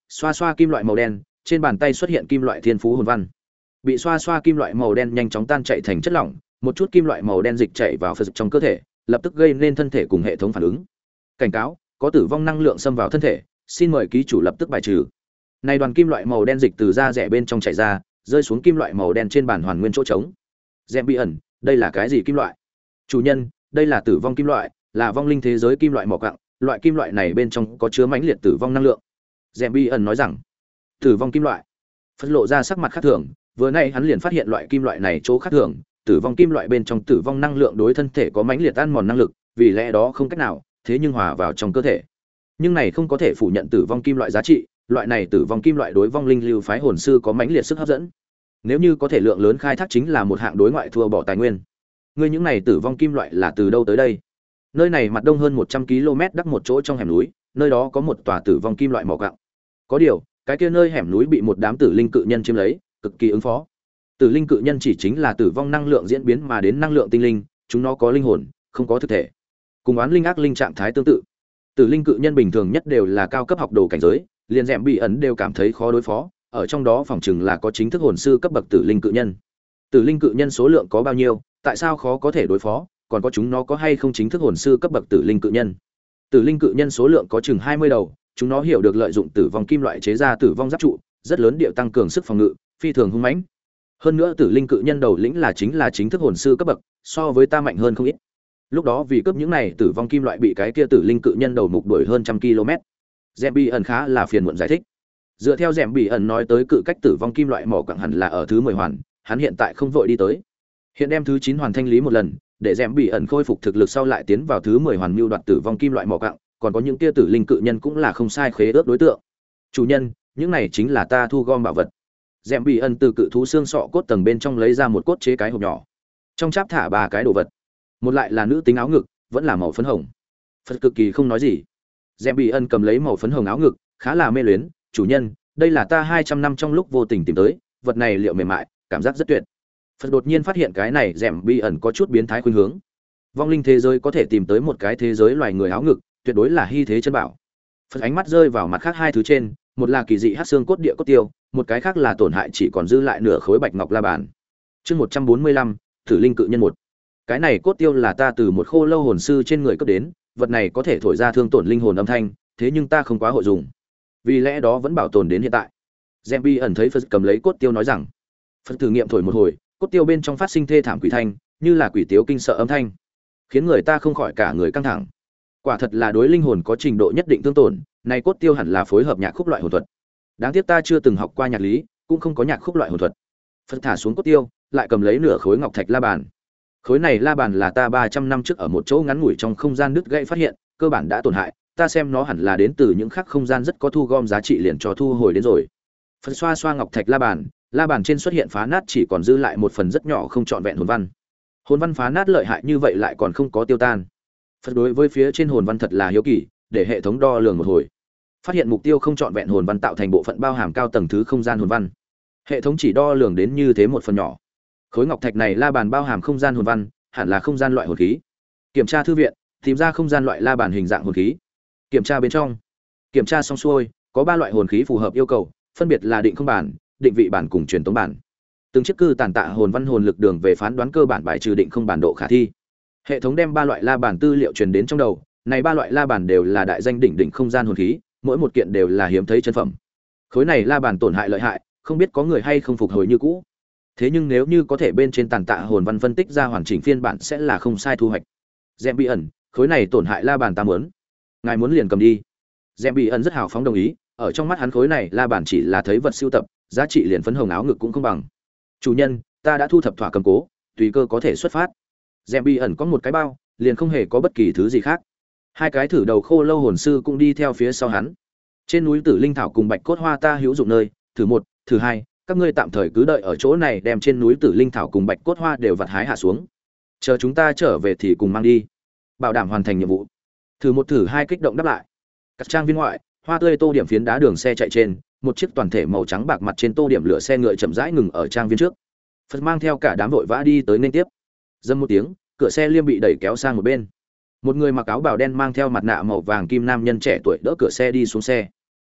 xoa xoa kim loại màu đen, trên bàn tay xuất hiện kim loại thiên phú hồn văn. Bị xoa xoa kim loại màu đen nhanh chóng tan chảy thành chất lỏng, một chút kim loại màu đen dịch chảy vào phật trong cơ thể, lập tức gây nên thân thể cùng hệ thống phản ứng. Cảnh cáo, có tử vong năng lượng xâm vào thân thể, xin mời ký chủ lập tức bài trừ. Này đoàn kim loại màu đen dịch từ da rẻ bên trong chảy ra, rơi xuống kim loại màu đen trên bàn hoàn nguyên chỗ trống. Dẹm bị ẩn, đây là cái gì kim loại? Chủ nhân, đây là tử vong kim loại, là vong linh thế giới kim loại mỏ quặng, loại kim loại này bên trong có chứa mãnh liệt tử vong năng lượng. Dẹm bị ẩn nói rằng, tử vong kim loại. Phật lộ ra sắc mặt khác thường, vừa nay hắn liền phát hiện loại kim loại này chỗ khác thường, tử vong kim loại bên trong tử vong năng lượng đối thân thể có mãnh liệt ăn mòn năng lực, vì lẽ đó không cách nào, thế nhưng hòa vào trong cơ thể. Nhưng này không có thể phủ nhận tử vong kim loại giá trị, loại này tử vong kim loại đối vong linh lưu phái hồn sư có mãnh liệt sức hấp dẫn. Nếu như có thể lượng lớn khai thác chính là một hạng đối ngoại thua bỏ tài nguyên. Ngươi những này tử vong kim loại là từ đâu tới đây? Nơi này mặt đông hơn một trăm ki lô mét đắc một chỗ trong hẻm núi, nơi đó có một tòa tử vong kim loại mỏ quặng. Có điều, cái kia nơi hẻm núi bị một đám tử linh cự nhân chiếm lấy, cực kỳ ứng phó. Tử linh cự nhân chỉ chính là tử vong năng lượng diễn biến mà đến năng lượng tinh linh, chúng nó có linh hồn, không có thực thể. Cùng oán linh ác linh trạng thái tương tự. Tử linh cự nhân bình thường nhất đều là cao cấp học đồ cảnh giới, liền Dẹm bị ẩn đều cảm thấy khó đối phó, ở trong đó phòng chừng là có chính thức hồn sư cấp bậc tử linh cự nhân. Tử linh cự nhân số lượng có bao nhiêu, tại sao khó có thể đối phó, còn có chúng nó có hay không chính thức hồn sư cấp bậc tử linh cự nhân. Tử linh cự nhân số lượng có chừng hai mươi đầu, chúng nó hiểu được lợi dụng tử vong kim loại chế ra tử vong giáp trụ, rất lớn điệu tăng cường sức phòng ngự, phi thường hung mãnh. Hơn nữa tử linh cự nhân đầu lĩnh là chính là chính thức hồn sư cấp bậc, so với ta mạnh hơn không ít. Lúc đó vì cướp những này tử vong kim loại bị cái kia tử linh cự nhân đầu mục đuổi hơn trăm km. Dẹm bị ẩn khá là phiền muộn giải thích. Dựa theo Dẹm bị ẩn nói tới cự cách tử vong kim loại mỏ quặng hẳn là ở thứ mười hoàn, hắn hiện tại không vội đi tới. Hiện đem thứ chín hoàn thanh lý một lần, để Dẹm bị ẩn khôi phục thực lực sau lại tiến vào thứ mười hoàn mưu đoạt tử vong kim loại mỏ quặng, còn có những kia tử linh cự nhân cũng là không sai khế ước đối tượng. Chủ nhân, những này chính là ta thu gom bảo vật. Dẹm bị ẩn từ cự thú xương sọ cốt tầng bên trong lấy ra một cốt chế cái hộp nhỏ, trong cháp thả ba cái đồ vật, một lại là nữ tính áo ngực, vẫn là màu phấn hồng. Phật cực kỳ không nói gì. Dẹm bị ẩn cầm lấy màu phấn hồng áo ngực, khá là mê luyến. Chủ nhân, đây là ta hai trăm năm trong lúc vô tình tìm tới, vật này liệu mềm mại, cảm giác rất tuyệt. Phật đột nhiên phát hiện cái này Dẹm bị ẩn có chút biến thái khuynh hướng. Vong linh thế giới có thể tìm tới một cái thế giới loài người áo ngực, tuyệt đối là hy thế chân bảo. Phật ánh mắt rơi vào mặt khác hai thứ trên, một là kỳ dị hắc xương cốt địa cốt tiêu, một cái khác là tổn hại chỉ còn dư lại nửa khối bạch ngọc la bàn. Chương một trăm bốn mươi lăm, Thử linh cự nhân một. Cái này cốt tiêu là ta từ một khô lâu hồn sư trên người cấp đến, vật này có thể thổi ra thương tổn linh hồn âm thanh, thế nhưng ta không quá hội dùng, vì lẽ đó vẫn bảo tồn đến hiện tại. Dẹm bị ẩn thấy Phật cầm lấy cốt tiêu nói rằng, Phật thử nghiệm thổi một hồi, cốt tiêu bên trong phát sinh thê thảm quỷ thanh, như là quỷ tiếu kinh sợ âm thanh, khiến người ta không khỏi cả người căng thẳng. Quả thật là đối linh hồn có trình độ nhất định thương tổn, này cốt tiêu hẳn là phối hợp nhạc khúc loại hồn thuật. Đáng tiếc ta chưa từng học qua nhạc lý, cũng không có nhạc khúc loại hồn thuật. Phật thả xuống cốt tiêu, lại cầm lấy nửa khối ngọc thạch la bàn. Khối này la bàn là ta ba trăm năm trước ở một chỗ ngắn ngủi trong không gian đứt gãy phát hiện, cơ bản đã tổn hại, ta xem nó hẳn là đến từ những khắc không gian rất có thu gom giá trị liền cho thu hồi đến rồi. Phật xoa xoa ngọc thạch la bàn, la bàn trên xuất hiện phá nát chỉ còn dư lại một phần rất nhỏ không trọn vẹn hồn văn. Hồn văn phá nát lợi hại như vậy lại còn không có tiêu tan. Phật đối với phía trên hồn văn thật là hiếu kỳ, để hệ thống đo lường một hồi. Phát hiện mục tiêu không trọn vẹn hồn văn tạo thành bộ phận bao hàm cao tầng thứ không gian hồn văn. Hệ thống chỉ đo lường đến như thế một phần nhỏ. Khối ngọc thạch này la bàn bao hàm không gian hồn văn, hẳn là không gian loại hồn khí. Kiểm tra thư viện, tìm ra không gian loại la bàn hình dạng hồn khí. Kiểm tra bên trong. Kiểm tra xong xuôi, có ba loại hồn khí phù hợp yêu cầu, phân biệt là định không bản, định vị bản cùng truyền tống bản. Từng chiếc cư tàn tạ hồn văn hồn lực đường về phán đoán cơ bản bài trừ định không bản độ khả thi. Hệ thống đem ba loại la bàn tư liệu truyền đến trong đầu, này ba loại la bàn đều là đại danh đỉnh đỉnh không gian hồn khí, mỗi một kiện đều là hiếm thấy chân phẩm. Khối này la bàn tổn hại lợi hại, không biết có người hay không phục hồi như cũ. Thế nhưng nếu như có thể bên trên tàn tạ hồn văn phân tích ra hoàn chỉnh phiên bản sẽ là không sai thu hoạch. Dẹm bị ẩn, khối này tổn hại la bàn ta muốn. Ngài muốn liền cầm đi. Dẹm bị ẩn rất hào phóng đồng ý, ở trong mắt hắn khối này la bàn chỉ là thấy vật sưu tập, giá trị liền phấn hồng áo ngực cũng không bằng. Chủ nhân, ta đã thu thập thỏa cầm cố, tùy cơ có thể xuất phát. Dẹm bị ẩn có một cái bao, liền không hề có bất kỳ thứ gì khác. Hai cái thử đầu khô lâu hồn sư cũng đi theo phía sau hắn. Trên núi Tử Linh thảo cùng Bạch cốt hoa ta hữu dụng nơi, thử một, thử hai, các ngươi tạm thời cứ đợi ở chỗ này đem trên núi Tử Linh thảo cùng Bạch cốt hoa đều vặt hái hạ xuống. Chờ chúng ta trở về thì cùng mang đi, bảo đảm hoàn thành nhiệm vụ. Thử một thử hai kích động đáp lại. Các trang viên ngoại, hoa tươi tô điểm phiến đá đường xe chạy trên, một chiếc toàn thể màu trắng bạc mặt trên tô điểm lửa xe ngựa chậm rãi ngừng ở trang viên trước. Phật mang theo cả đám vội vã đi tới nên tiếp. Dâm một tiếng, cửa xe liêm bị đẩy kéo sang một bên. Một người mặc áo bào đen mang theo mặt nạ màu vàng kim nam nhân trẻ tuổi đỡ cửa xe đi xuống xe.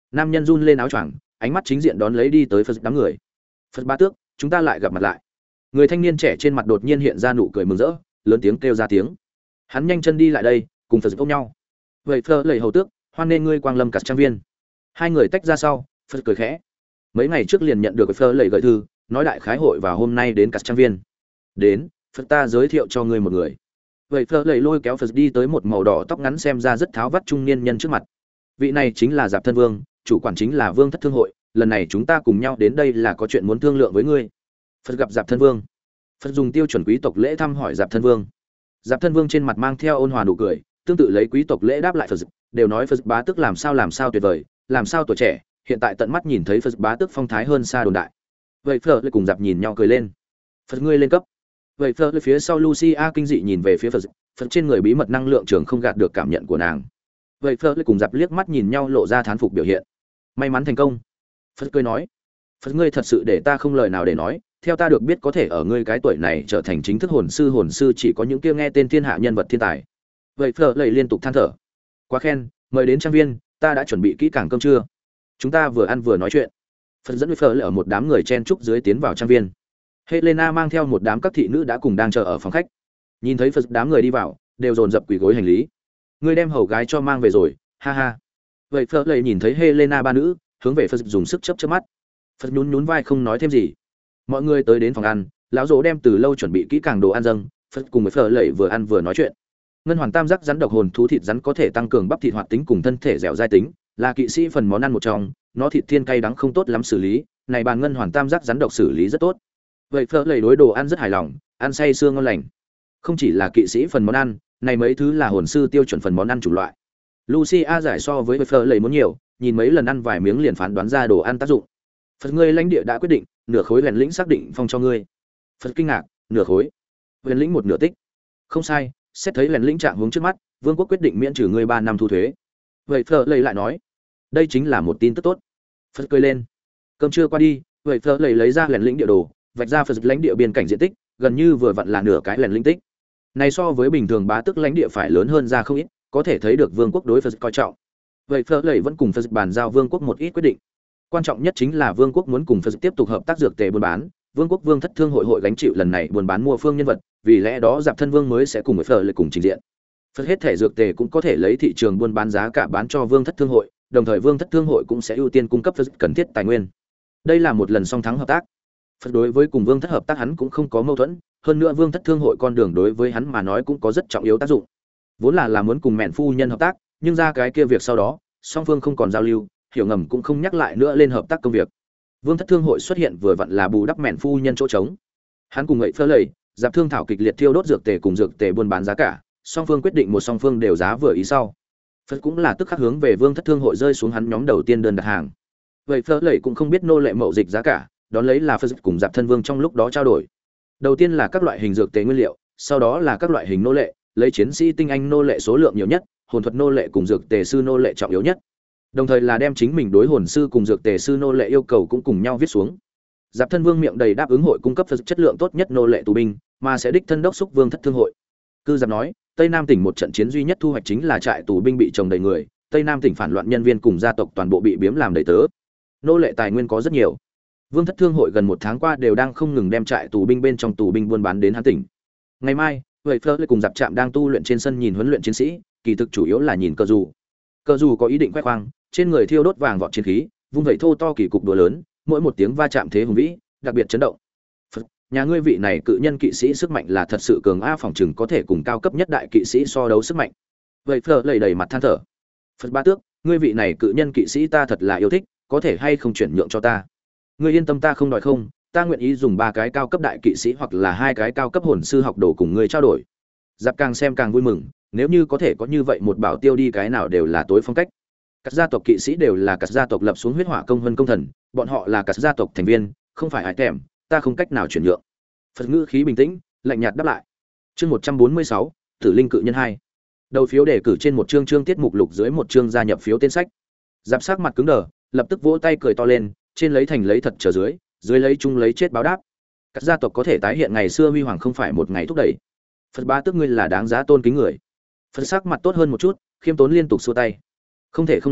Nam nhân run lên áo choàng, ánh mắt chính diện đón lấy đi tới Phật đám người. Phật Bá Tước, chúng ta lại gặp mặt lại. Người thanh niên trẻ trên mặt đột nhiên hiện ra nụ cười mừng rỡ, lớn tiếng kêu ra tiếng. Hắn nhanh chân đi lại đây, cùng Phật ôm nhau. Vậy Phật lầy hầu tước, hoan nên ngươi quang lâm cả trang viên. Hai người tách ra sau, Phật cười khẽ. Mấy ngày trước liền nhận được Phật lầy gửi thư, nói đại khái hội và hôm nay đến cả trang viên. Đến, Phật ta giới thiệu cho ngươi một người. Vậy Phật lầy lôi kéo Phật đi tới một màu đỏ tóc ngắn xem ra rất tháo vắt trung niên nhân trước mặt. Vị này chính là Giạp Thân Vương, chủ quản chính là Vương Thất Thương hội, lần này chúng ta cùng nhau đến đây là có chuyện muốn thương lượng với ngươi. Phật gặp Giạp Thân Vương. Phật dùng tiêu chuẩn quý tộc lễ thăm hỏi Giạp Thân Vương. Giạp Thân Vương trên mặt mang theo ôn hòa nụ cười, tương tự lấy quý tộc lễ đáp lại Phật, đều nói Phật Bá Tước làm sao làm sao tuyệt vời, làm sao tuổi trẻ, hiện tại tận mắt nhìn thấy Phật Bá Tước phong thái hơn xa đồn đại. Vậy Phật lại cùng Giạp nhìn nhau cười lên. Phật ngươi lên cấp. Vậy Phật lên phía sau Lucia kinh dị nhìn về phía Phật, Phật trên người bí mật năng lượng trường không gạt được cảm nhận của nàng. Vậy Phật lại cùng Giạp liếc mắt nhìn nhau lộ ra thán phục biểu hiện. May mắn thành công. Phật cười nói, Phật ngươi thật sự để ta không lời nào để nói, theo ta được biết có thể ở ngươi cái tuổi này trở thành chính thức hồn sư, hồn sư chỉ có những kia nghe tên thiên hạ nhân vật thiên tài. Vậy Phật lại liên tục than thở. Quá khen, mời đến trang viên, ta đã chuẩn bị kỹ càng cơm trưa. Chúng ta vừa ăn vừa nói chuyện. Phật dẫn với Phật lại ở một đám người chen trúc dưới tiến vào trang viên. Helena mang theo một đám các thị nữ đã cùng đang chờ ở phòng khách. Nhìn thấy Phật đám người đi vào, đều dồn dập quỳ gối hành lý. Ngươi đem hầu gái cho mang về rồi, ha ha. Vậy Phật lại nhìn thấy Helena ba nữ, hướng về Phật dùng sức chớp chớp mắt. Phật nhún nhún vai không nói thêm gì. Mọi người tới đến phòng ăn, lão dỗ đem từ lâu chuẩn bị kỹ càng đồ ăn dâng, Phật cùng với Phật lại vừa ăn vừa nói chuyện. Ngân hoàn tam giác rắn độc hồn thú thịt rắn có thể tăng cường bắp thịt hoạt tính cùng thân thể dẻo dai tính, là kỵ sĩ phần món ăn một trong, nó thịt thiên cay đắng không tốt lắm xử lý, này bàn ngân hoàn tam giác rắn độc xử lý rất tốt. Vậy Phật lại đối đồ ăn rất hài lòng, ăn say sưa ngon lành. Không chỉ là kỵ sĩ phần món ăn, này mấy thứ là hồn sư tiêu chuẩn phần món ăn chủ loại. Lucia giải so với Phật lại muốn nhiều, nhìn mấy lần ăn vài miếng liền phán đoán ra đồ ăn tác dụng. Phật ngươi lãnh địa đã quyết định, nửa khối huyền lĩnh xác định phong cho ngươi. Phật kinh ngạc, nửa khối? Huyền lĩnh một nửa tích? Không sai, xét thấy huyền lĩnh trạng hướng trước mắt, vương quốc quyết định miễn trừ ngươi ba năm thu thuế. Vậy Phật lấy lại nói, đây chính là một tin tức tốt. Phật cười lên. Cơm trưa qua đi, vậy Phật lấy lấy ra huyền lĩnh địa đồ, vạch ra Phật lãnh địa biên cảnh diện tích, gần như vừa vặn là nửa cái huyền lĩnh tích. Này so với bình thường bá tước lãnh địa phải lớn hơn ra không ít, có thể thấy được vương quốc đối Phật coi trọng. Vậy Phật lấy vẫn cùng Phật bàn giao vương quốc một ít quyết định. Quan trọng nhất chính là vương quốc muốn cùng Phật tiếp tục hợp tác dược tề buôn bán, vương quốc vương thất thương hội hội gánh chịu lần này buôn bán mua phương nhân vật, vì lẽ đó Giạp Thân Vương mới sẽ cùng với Phật lại cùng trình diện. Phật hết thể dược tề cũng có thể lấy thị trường buôn bán giá cả bán cho vương thất thương hội, đồng thời vương thất thương hội cũng sẽ ưu tiên cung cấp Phật cần thiết tài nguyên. Đây là một lần song thắng hợp tác. Phật đối với cùng vương thất hợp tác hắn cũng không có mâu thuẫn, hơn nữa vương thất thương hội con đường đối với hắn mà nói cũng có rất trọng yếu tác dụng. Vốn là là muốn cùng mẹn phu nhân hợp tác, nhưng ra cái kia việc sau đó, song phương không còn giao lưu, hiểu ngầm cũng không nhắc lại nữa lên hợp tác công việc. Vương thất thương hội xuất hiện vừa vặn là bù đắp mẹn phu nhân chỗ trống. Hắn cùng ngậy Phơ lầy, Giạp thương thảo kịch liệt thiêu đốt dược tề cùng dược tề buôn bán giá cả, song phương quyết định một song phương đều giá vừa ý sau. Phật cũng là tức khắc hướng về vương thất thương hội rơi xuống hắn nhóm đầu tiên đơn đặt hàng. Vậy Phơ lầy cũng không biết nô lệ mậu dịch giá cả, đón lấy là Phật cùng Giạp thân vương trong lúc đó trao đổi. Đầu tiên là các loại hình dược tề nguyên liệu, sau đó là các loại hình nô lệ, lấy chiến sĩ tinh anh nô lệ số lượng nhiều nhất, hồn thuật nô lệ cùng dược tề sư nô lệ trọng yếu nhất. Đồng thời là đem chính mình đối hồn sư cùng dược tề sư nô lệ yêu cầu cũng cùng nhau viết xuống. Giạp thân vương miệng đầy đáp ứng hội cung cấp chất lượng tốt nhất nô lệ tù binh, mà sẽ đích thân đốc xúc vương thất thương hội. Cư Giạp nói, Tây Nam tỉnh một trận chiến duy nhất thu hoạch chính là trại tù binh bị trồng đầy người, Tây Nam tỉnh phản loạn nhân viên cùng gia tộc toàn bộ bị biếm làm đầy tớ. Nô lệ tài nguyên có rất nhiều. Vương thất thương hội gần một tháng qua đều đang không ngừng đem trại tù binh bên trong tù binh buôn bán đến Hán tỉnh. Ngày mai, vậy Fleur cùng Giạp Trạm đang tu luyện trên sân nhìn huấn luyện chiến sĩ, kỳ thực chủ yếu là nhìn cờ dù. Cờ dù có ý định khoe khoang, trên người thiêu đốt vàng vọt chiến khí, vung vẩy thô to kỳ cục đùa lớn, mỗi một tiếng va chạm thế hùng vĩ, đặc biệt chấn động. Phật, nhà ngươi vị này cự nhân kỵ sĩ sức mạnh là thật sự cường a, phòng chừng có thể cùng cao cấp nhất đại kỵ sĩ so đấu sức mạnh. Vậy Fleur lầy đầy mặt than thở. Phật ba tước, ngươi vị này cự nhân kỵ sĩ ta thật là yêu thích, có thể hay không chuyển nhượng cho ta? Ngươi yên tâm, ta không đòi không, ta nguyện ý dùng ba cái cao cấp đại kỵ sĩ hoặc là hai cái cao cấp hồn sư học đồ cùng ngươi trao đổi. Giáp càng xem càng vui mừng, nếu như có thể có như vậy một bảo tiêu đi cái nào đều là tối phong cách. Các gia tộc kỵ sĩ đều là các gia tộc lập xuống huyết hỏa công hơn công thần, bọn họ là các gia tộc thành viên, không phải ai tèm, ta không cách nào chuyển nhượng. Phật ngữ khí bình tĩnh, lạnh nhạt đáp lại. Chương một trăm bốn mươi sáu, Tử Linh cự nhân hai. Đầu phiếu đề cử trên một chương chương tiết mục lục dưới một chương gia nhập phiếu tên sách. Giáp sắc mặt cứng đờ, lập tức vỗ tay cười to lên, trên lấy thành lấy thật trở dưới, dưới lấy chung lấy chết báo đáp. Các gia tộc có thể tái hiện ngày xưa huy hoàng không phải một ngày thúc đẩy. Phật ba tước ngươi là đáng giá tôn kính người. Phật sắc mặt tốt hơn một chút, khiêm tốn liên tục xua tay. Không thể không nói,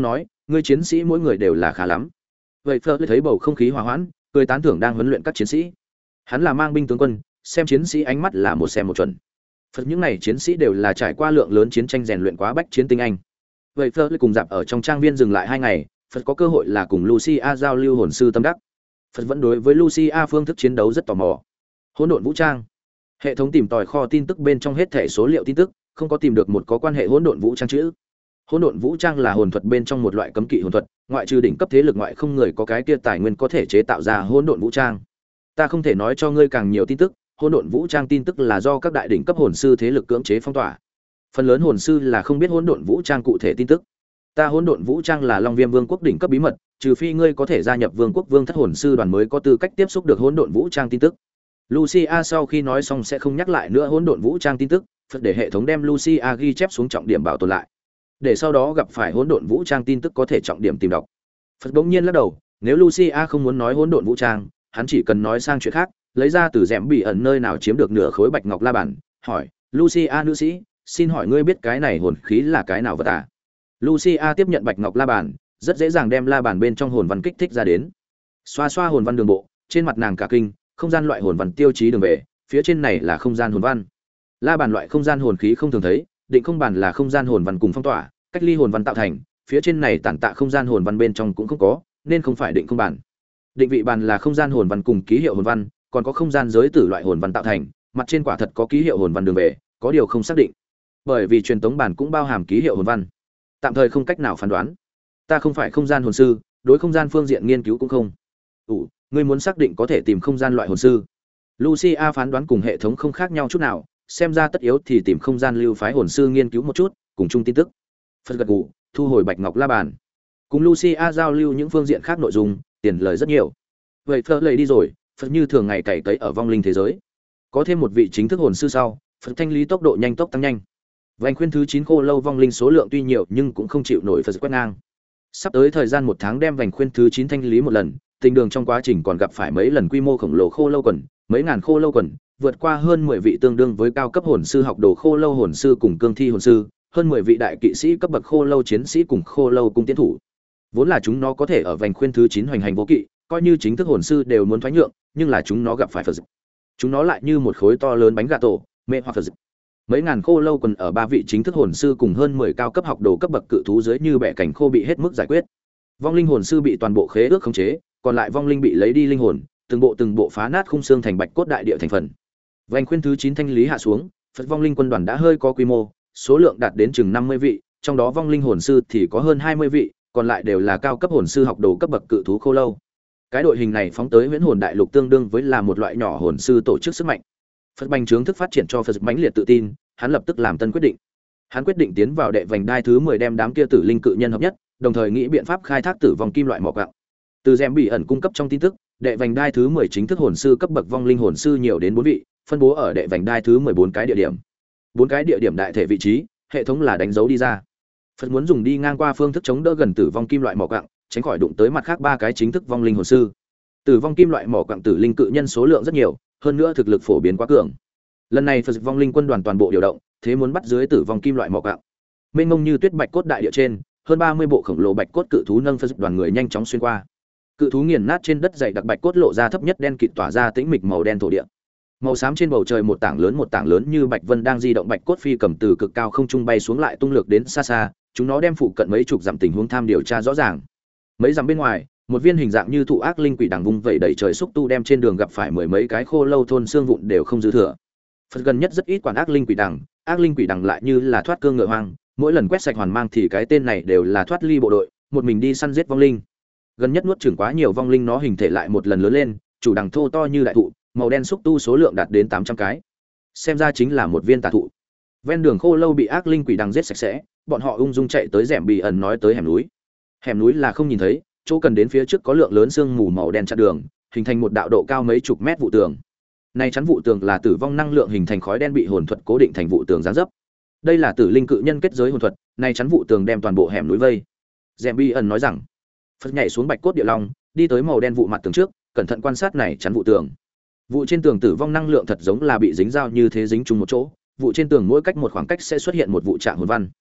ngươi chiến sĩ mỗi người đều là khá lắm. Vậy Fleur thấy bầu không khí hòa hoãn, cười tán thưởng đang huấn luyện các chiến sĩ. Hắn là mang binh tướng quân, xem chiến sĩ ánh mắt là một xem một chuẩn. Phật những này chiến sĩ đều là trải qua lượng lớn chiến tranh rèn luyện quá bách chiến tinh anh. Vậy Fleur cùng dạp ở trong trang viên dừng lại hai ngày, Phật có cơ hội là cùng Lucia giao lưu hồn sư tâm đắc. Phật vẫn đối với Lucia phương thức chiến đấu rất tò mò. Hỗn độn vũ trang. Hệ thống tìm tòi kho tin tức bên trong hết thảy số liệu tin tức, không có tìm được một có quan hệ hỗn độn vũ trang chữ. Hỗn độn vũ trang là hồn thuật bên trong một loại cấm kỵ hồn thuật, ngoại trừ đỉnh cấp thế lực ngoại không người có cái kia tài nguyên có thể chế tạo ra hỗn độn vũ trang. Ta không thể nói cho ngươi càng nhiều tin tức, hỗn độn vũ trang tin tức là do các đại đỉnh cấp hồn sư thế lực cưỡng chế phong tỏa. Phần lớn hồn sư là không biết hỗn độn vũ trang cụ thể tin tức. Ta hỗn độn vũ trang là Long Viêm Vương quốc đỉnh cấp bí mật, trừ phi ngươi có thể gia nhập Vương quốc Vương thất hồn sư đoàn mới có tư cách tiếp xúc được hỗn độn vũ trang tin tức. Lucia sau khi nói xong sẽ không nhắc lại nữa hỗn độn vũ trang tin tức, Phật để hệ thống đem Lucia ghi chép xuống trọng điểm bảo tồn lại, để sau đó gặp phải hỗn độn vũ trang tin tức có thể trọng điểm tìm đọc. Phật bỗng nhiên lắc đầu, nếu Lucia không muốn nói hỗn độn vũ trang, hắn chỉ cần nói sang chuyện khác, lấy ra từ rẽm bị ẩn nơi nào chiếm được nửa khối bạch ngọc la bàn, hỏi, Lucia nữ sĩ, xin hỏi ngươi biết cái này hồn khí là cái nào vật à? Lucia tiếp nhận bạch ngọc la bàn, rất dễ dàng đem la bàn bên trong hồn văn kích thích ra đến. Xoa xoa hồn văn đường bộ, trên mặt nàng cả kinh, không gian loại hồn văn tiêu chí đường về, phía trên này là không gian hồn văn. La bàn loại không gian hồn khí không thường thấy, định không bàn là không gian hồn văn cùng phong tỏa, cách ly hồn văn tạo thành, phía trên này tản tạ không gian hồn văn bên trong cũng không có, nên không phải định không bàn. Định vị bàn là không gian hồn văn cùng ký hiệu hồn văn, còn có không gian giới tử loại hồn văn tạo thành, mặt trên quả thật có ký hiệu hồn văn đường về, có điều không xác định. Bởi vì truyền tống bàn cũng bao hàm ký hiệu hồn văn, tạm thời không cách nào phán đoán. Ta không phải không gian hồn sư, đối không gian phương diện nghiên cứu cũng không. Ủ, ngươi muốn xác định có thể tìm không gian loại hồn sư. Lucia phán đoán cùng hệ thống không khác nhau chút nào, xem ra tất yếu thì tìm không gian lưu phái hồn sư nghiên cứu một chút, cùng chung tin tức. Phật gật gù, thu hồi bạch ngọc la bàn, cùng Lucia giao lưu những phương diện khác nội dung, tiền lời rất nhiều. Vậy Phật lấy đi rồi, Phật như thường ngày cày cấy ở vong linh thế giới, có thêm một vị chính thức hồn sư sau, Phật thanh lý tốc độ nhanh tốc tăng nhanh. Vành khuyên thứ chín khô lâu vong linh số lượng tuy nhiều nhưng cũng không chịu nổi Phật quét ngang. Sắp tới thời gian một tháng đem vành khuyên thứ chín thanh lý một lần, tình đường trong quá trình còn gặp phải mấy lần quy mô khổng lồ khô lâu quần, mấy ngàn khô lâu quần, vượt qua hơn mười vị tương đương với cao cấp hồn sư học đồ khô lâu hồn sư cùng cương thi hồn sư, hơn mười vị đại kỵ sĩ cấp bậc khô lâu chiến sĩ cùng khô lâu cung tiến thủ. Vốn là chúng nó có thể ở vành khuyên thứ chín hoành hành vô kỵ, coi như chính thức hồn sư đều muốn thoái nhượng, nhưng là chúng nó gặp phải Phật. Chúng nó lại như một khối to lớn bánh gà tổ, mê hoặc Phật. Mấy ngàn khô lâu quần ở ba vị chính thức hồn sư cùng hơn mười cao cấp học đồ cấp bậc cự thú dưới như bẻ cảnh khô bị hết mức giải quyết. Vong linh hồn sư bị toàn bộ khế ước khống chế, còn lại vong linh bị lấy đi linh hồn, từng bộ từng bộ phá nát khung xương thành bạch cốt đại địa thành phần. Vành khuyên thứ chín thanh lý hạ xuống, Phật vong linh quân đoàn đã hơi có quy mô, số lượng đạt đến chừng năm mươi vị, trong đó vong linh hồn sư thì có hơn hai mươi vị, còn lại đều là cao cấp hồn sư học đồ cấp bậc cự thú khô lâu. Cái đội hình này phóng tới Huyễn Hồn Đại Lục tương đương với là một loại nhỏ hồn sư tổ chức sức mạnh. Phật bành trướng thức phát triển cho Phật mãnh liệt tự tin, hắn lập tức làm tân quyết định. Hắn quyết định tiến vào đệ vành đai thứ mười đem đám kia tử linh cự nhân hợp nhất, đồng thời nghĩ biện pháp khai thác tử vong kim loại mỏ gạo. Từ Gem bị ẩn cung cấp trong tin tức, đệ vành đai thứ mười chính thức hồn sư cấp bậc vong linh hồn sư nhiều đến bốn vị, phân bố ở đệ vành đai thứ mười bốn cái địa điểm. Bốn cái địa điểm đại thể vị trí, hệ thống là đánh dấu đi ra. Phật muốn dùng đi ngang qua phương thức chống đỡ gần tử vong kim loại mỏ gạo, tránh khỏi đụng tới mặt khác ba cái chính thức vong linh hồn sư. Tử vong kim loại mỏ quặng tử linh cự nhân số lượng rất nhiều, hơn nữa thực lực phổ biến quá cường. Lần này Phật vong linh quân đoàn toàn bộ điều động, thế muốn bắt dưới tử vong kim loại mỏ quặng. Mênh mông như tuyết bạch cốt đại địa trên, hơn ba mươi bộ khổng lồ bạch cốt cự thú nâng Phật đoàn người nhanh chóng xuyên qua. Cự thú nghiền nát trên đất dày đặc bạch cốt lộ ra thấp nhất đen kịt tỏa ra tĩnh mịch màu đen thổ địa. Màu xám trên bầu trời một tảng lớn một tảng lớn như bạch vân đang di động bạch cốt phi cầm từ cực cao không trung bay xuống lại tung lược đến xa xa, chúng nó đem phụ cận mấy chục dặm tình huống tham điều tra rõ ràng. Mấy dặm bên ngoài, một viên hình dạng như thụ ác linh quỷ đằng vung vẩy đẩy trời xúc tu đem trên đường gặp phải mười mấy cái khô lâu thôn xương vụn đều không dư thừa. Phật gần nhất rất ít quản ác linh quỷ đằng, ác linh quỷ đằng lại như là thoát cương ngựa hoang, mỗi lần quét sạch hoàn mang thì cái tên này đều là thoát ly bộ đội, một mình đi săn giết vong linh. Gần nhất nuốt chửng quá nhiều vong linh nó hình thể lại một lần lớn lên, chủ đằng thô to như đại thụ, màu đen xúc tu số lượng đạt đến tám trăm cái. Xem ra chính là một viên tà thụ. Ven đường khô lâu bị ác linh quỷ đằng giết sạch sẽ, bọn họ ung dung chạy tới rẻm bị ẩn nói tới hẻm núi. Hẻm núi là không nhìn thấy, chỗ cần đến phía trước có lượng lớn sương mù màu đen chặn đường, hình thành một đạo độ cao mấy chục mét vụ tường. Này chắn vụ tường là tử vong năng lượng hình thành khói đen bị hồn thuật cố định thành vụ tường giáng dấp. Đây là tử linh cự nhân kết giới hồn thuật, này chắn vụ tường đem toàn bộ hẻm núi vây. Rèm Bi ẩn nói rằng, Phật nhảy xuống bạch cốt địa long, đi tới màu đen vụ mặt tường trước, cẩn thận quan sát này chắn vụ tường. Vụ trên tường tử vong năng lượng thật giống là bị dính dao như thế dính chung một chỗ, vụ trên tường mỗi cách một khoảng cách sẽ xuất hiện một vụ trạng hồn văn.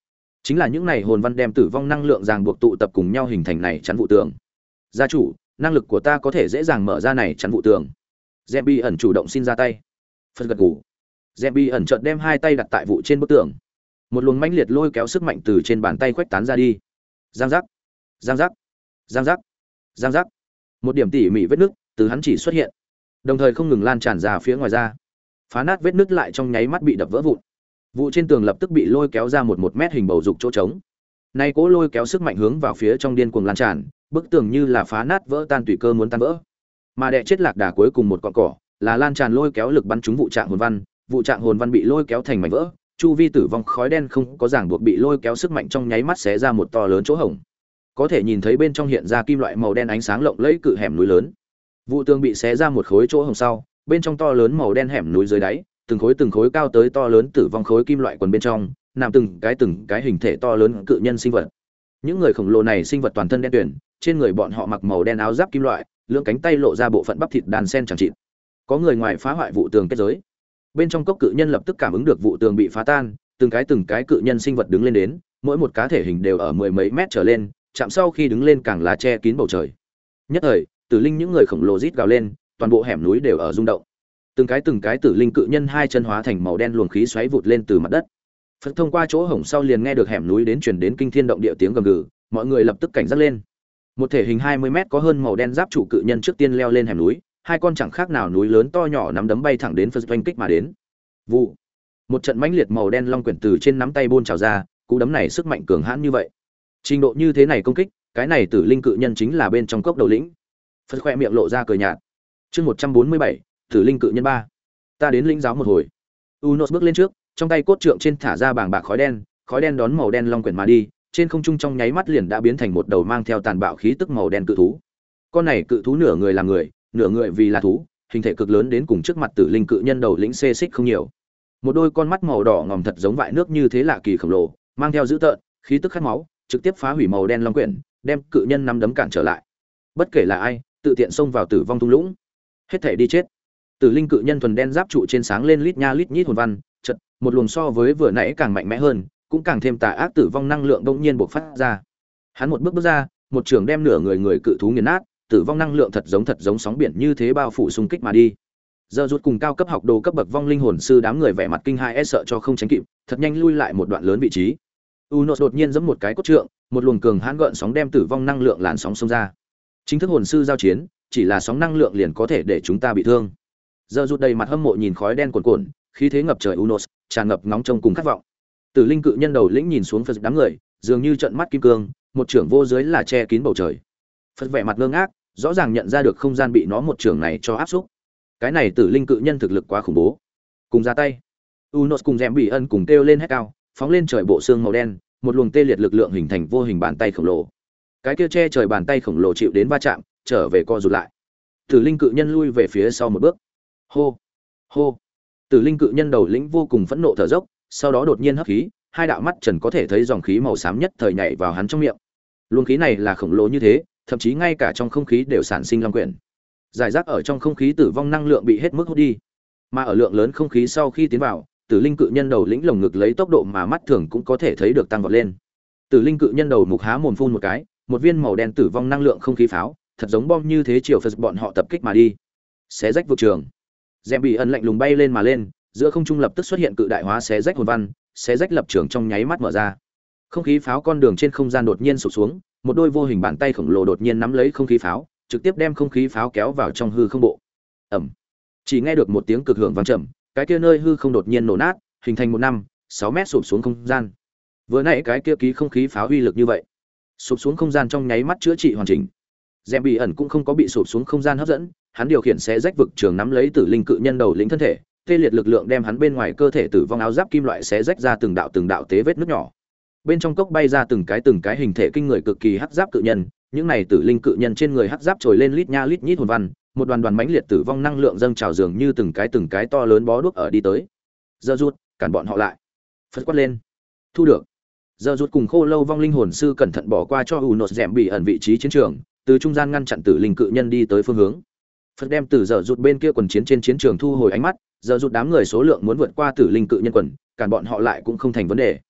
Chính là những này hồn văn đem tử vong năng lượng ràng buộc tụ tập cùng nhau hình thành này chắn vụ tường. Gia chủ, năng lực của ta có thể dễ dàng mở ra này chắn vụ tường. Gembi ẩn chủ động xin ra tay. Phật gật gù. Gembi ẩn chợt đem hai tay đặt tại vụ trên bức tường. Một luồng mãnh liệt lôi kéo sức mạnh từ trên bàn tay khuếch tán ra đi. Giang giác, giang giác, giang giác, giang giác. Một điểm tỉ mỉ vết nứt từ hắn chỉ xuất hiện, đồng thời không ngừng lan tràn ra phía ngoài ra. Phá nát vết nứt lại trong nháy mắt bị đập vỡ vụn. Vụ trên tường lập tức bị lôi kéo ra một một mét hình bầu dục chỗ trống. Nay cố lôi kéo sức mạnh hướng vào phía trong điên cuồng lan tràn, bức tường như là phá nát vỡ tan tùy cơ muốn tan vỡ. Mà đè chết lạc đà cuối cùng một con cỏ, là lan tràn lôi kéo lực bắn trúng vụ trạng hồn văn, vụ trạng hồn văn bị lôi kéo thành mảnh vỡ, chu vi tử vong khói đen không có ràng buộc bị lôi kéo sức mạnh trong nháy mắt xé ra một to lớn chỗ hổng. Có thể nhìn thấy bên trong hiện ra kim loại màu đen ánh sáng lộng lẫy cự hẻm núi lớn. Vụ tường bị xé ra một khối chỗ hổng sau, bên trong to lớn màu đen hẻm núi dưới đáy, từng khối từng khối cao tới to lớn tử vong khối kim loại quần bên trong, nằm từng cái từng cái hình thể to lớn cự nhân sinh vật. Những người khổng lồ này sinh vật toàn thân đen tuyền, trên người bọn họ mặc màu đen áo giáp kim loại, lưỡng cánh tay lộ ra bộ phận bắp thịt đàn sen chẳng chịt. Có người ngoài phá hoại vụ tường kết giới. Bên trong cốc cự nhân lập tức cảm ứng được vụ tường bị phá tan, từng cái từng cái cự nhân sinh vật đứng lên đến, mỗi một cá thể hình đều ở mười mấy mét trở lên, chạm sau khi đứng lên càng lá che kín bầu trời. Nhất thời, tử linh những người khổng lồ rít gào lên, toàn bộ hẻm núi đều ở rung động. Từng cái từng cái tử linh cự nhân hai chân hóa thành màu đen luồng khí xoáy vụt lên từ mặt đất. Phật thông qua chỗ hổng sau liền nghe được hẻm núi đến truyền đến kinh thiên động địa tiếng gầm gừ, mọi người lập tức cảnh giác lên. Một thể hình hai mươi mét có hơn màu đen giáp trụ cự nhân trước tiên leo lên hẻm núi, hai con chẳng khác nào núi lớn to nhỏ nắm đấm bay thẳng đến Phật oanh kích mà đến. Vụ. Một trận mãnh liệt màu đen long quyển từ trên nắm tay buôn trào ra, cú đấm này sức mạnh cường hãn như vậy. Trình độ như thế này công kích, cái này tử linh cự nhân chính là bên trong cốc đầu lĩnh. Phật khoe miệng lộ ra cười nhạt. Chương một trăm bốn mươi bảy, tử linh cự nhân ba. Ta đến lĩnh giáo một hồi. Unos bước lên trước, trong tay cốt trượng trên thả ra bảng bạc khói đen, khói đen đón màu đen long quyển mà đi, trên không trung trong nháy mắt liền đã biến thành một đầu mang theo tàn bạo khí tức màu đen cự thú. Con này cự thú nửa người là người, nửa người vì là thú, hình thể cực lớn đến cùng trước mặt tử linh cự nhân đầu lĩnh xê xích không nhiều. Một đôi con mắt màu đỏ ngòm thật giống vại nước như thế lạ kỳ khổng lồ, mang theo dữ tợn, khí tức khát máu, trực tiếp phá hủy màu đen long quyển, đem cự nhân nắm đấm cản trở lại. Bất kể là ai, tự tiện xông vào tử vong thung lũng, hết thảy đi chết. Tử linh cự nhân thuần đen giáp trụ trên sáng lên lít nha lít nhít hồn văn, chợt, một luồng so với vừa nãy càng mạnh mẽ hơn, cũng càng thêm tà ác tử vong năng lượng bỗng nhiên bộc phát ra. Hắn một bước bước ra, một trường đem nửa người người cự thú nghiền nát, tử vong năng lượng thật giống thật giống sóng biển như thế bao phủ xung kích mà đi. Giờ rút cùng cao cấp học đồ cấp bậc vong linh hồn sư đám người vẻ mặt kinh hãi e sợ cho không tránh kịp, thật nhanh lui lại một đoạn lớn vị trí. Unos đột nhiên giẫm một cái cốt trượng, một luồng cường hãn gợn sóng đem tử vong năng lượng làn sóng xông ra. Chính thức hồn sư giao chiến, chỉ là sóng năng lượng liền có thể để chúng ta bị thương. Giờ rút đầy mặt hâm mộ nhìn khói đen cuồn cuộn, khí thế ngập trời Unos, tràn ngập ngóng trông cùng khát vọng. Tử linh cự nhân đầu lĩnh nhìn xuống Phật đám người, dường như trợn mắt kim cương, một trưởng vô dưới là che kín bầu trời. Phật vẻ mặt ngơ ngác, rõ ràng nhận ra được không gian bị nó một trưởng này cho áp xúc. Cái này tử linh cự nhân thực lực quá khủng bố. Cùng ra tay. Unos cùng Dẻm Bị Ân cùng kêu lên hét cao, phóng lên trời bộ xương màu đen, một luồng tê liệt lực lượng hình thành vô hình bàn tay khổng lồ. Cái kia che trời bàn tay khổng lồ chịu đến va chạm, trở về co rụt lại. Tử linh cự nhân lui về phía sau một bước. Hô, hô. Tử linh cự nhân đầu lĩnh vô cùng phẫn nộ thở dốc, sau đó đột nhiên hấp khí, hai đạo mắt trần có thể thấy dòng khí màu xám nhất thời nhảy vào hắn trong miệng. Luồng khí này là khổng lồ như thế, thậm chí ngay cả trong không khí đều sản sinh long quyển. Giải rác ở trong không khí tử vong năng lượng bị hết mức hút đi, mà ở lượng lớn không khí sau khi tiến vào, tử linh cự nhân đầu lĩnh lồng ngực lấy tốc độ mà mắt thường cũng có thể thấy được tăng vọt lên. Tử linh cự nhân đầu mục há mồm phun một cái, một viên màu đen tử vong năng lượng không khí pháo, thật giống bom như thế chiều Phật bọn họ tập kích mà đi. Xé rách vực trường. Dẻm Bị Ân lạnh lùng bay lên mà lên, giữa không trung lập tức xuất hiện cự đại hóa xé rách hồn văn, xé rách lập trường trong nháy mắt mở ra. Không khí pháo con đường trên không gian đột nhiên sụp xuống, một đôi vô hình bàn tay khổng lồ đột nhiên nắm lấy không khí pháo, trực tiếp đem không khí pháo kéo vào trong hư không bộ. Ầm. Chỉ nghe được một tiếng cực hưởng vang trầm, cái kia nơi hư không đột nhiên nổ nát, hình thành một năm, sáu mét sụp xuống không gian. Vừa nãy cái kia ký không khí pháo uy lực như vậy, sụp xuống không gian trong nháy mắt chữa trị hoàn chỉnh. Dẻm Bị Ẩn cũng không có bị sụp xuống không gian hấp dẫn, hắn điều khiển xé rách vực trường nắm lấy tử linh cự nhân đầu lĩnh thân thể, tê liệt lực lượng đem hắn bên ngoài cơ thể tử vong áo giáp kim loại xé rách ra từng đạo từng đạo tế vết nước nhỏ. Bên trong cốc bay ra từng cái từng cái hình thể kinh người cực kỳ hắc giáp cự nhân, những này tử linh cự nhân trên người hắc giáp trồi lên lít nha lít nhít hồn văn, một đoàn đoàn mãnh liệt tử vong năng lượng dâng trào dường như từng cái từng cái to lớn bó đuốc ở đi tới. Giờ rút, cản bọn họ lại. Phật quát lên. Thu được. Giờ rút cùng Khô Lâu vong linh hồn sư cẩn thận bỏ qua cho Unos Dẻm Bị Ẩn vị trí chiến trường, từ trung gian ngăn chặn tử linh cự nhân đi tới phương hướng. Phật đem từ giờ rút bên kia quần chiến trên chiến trường thu hồi ánh mắt, giờ rút đám người số lượng muốn vượt qua tử linh cự nhân quần, cản bọn họ lại cũng không thành vấn đề.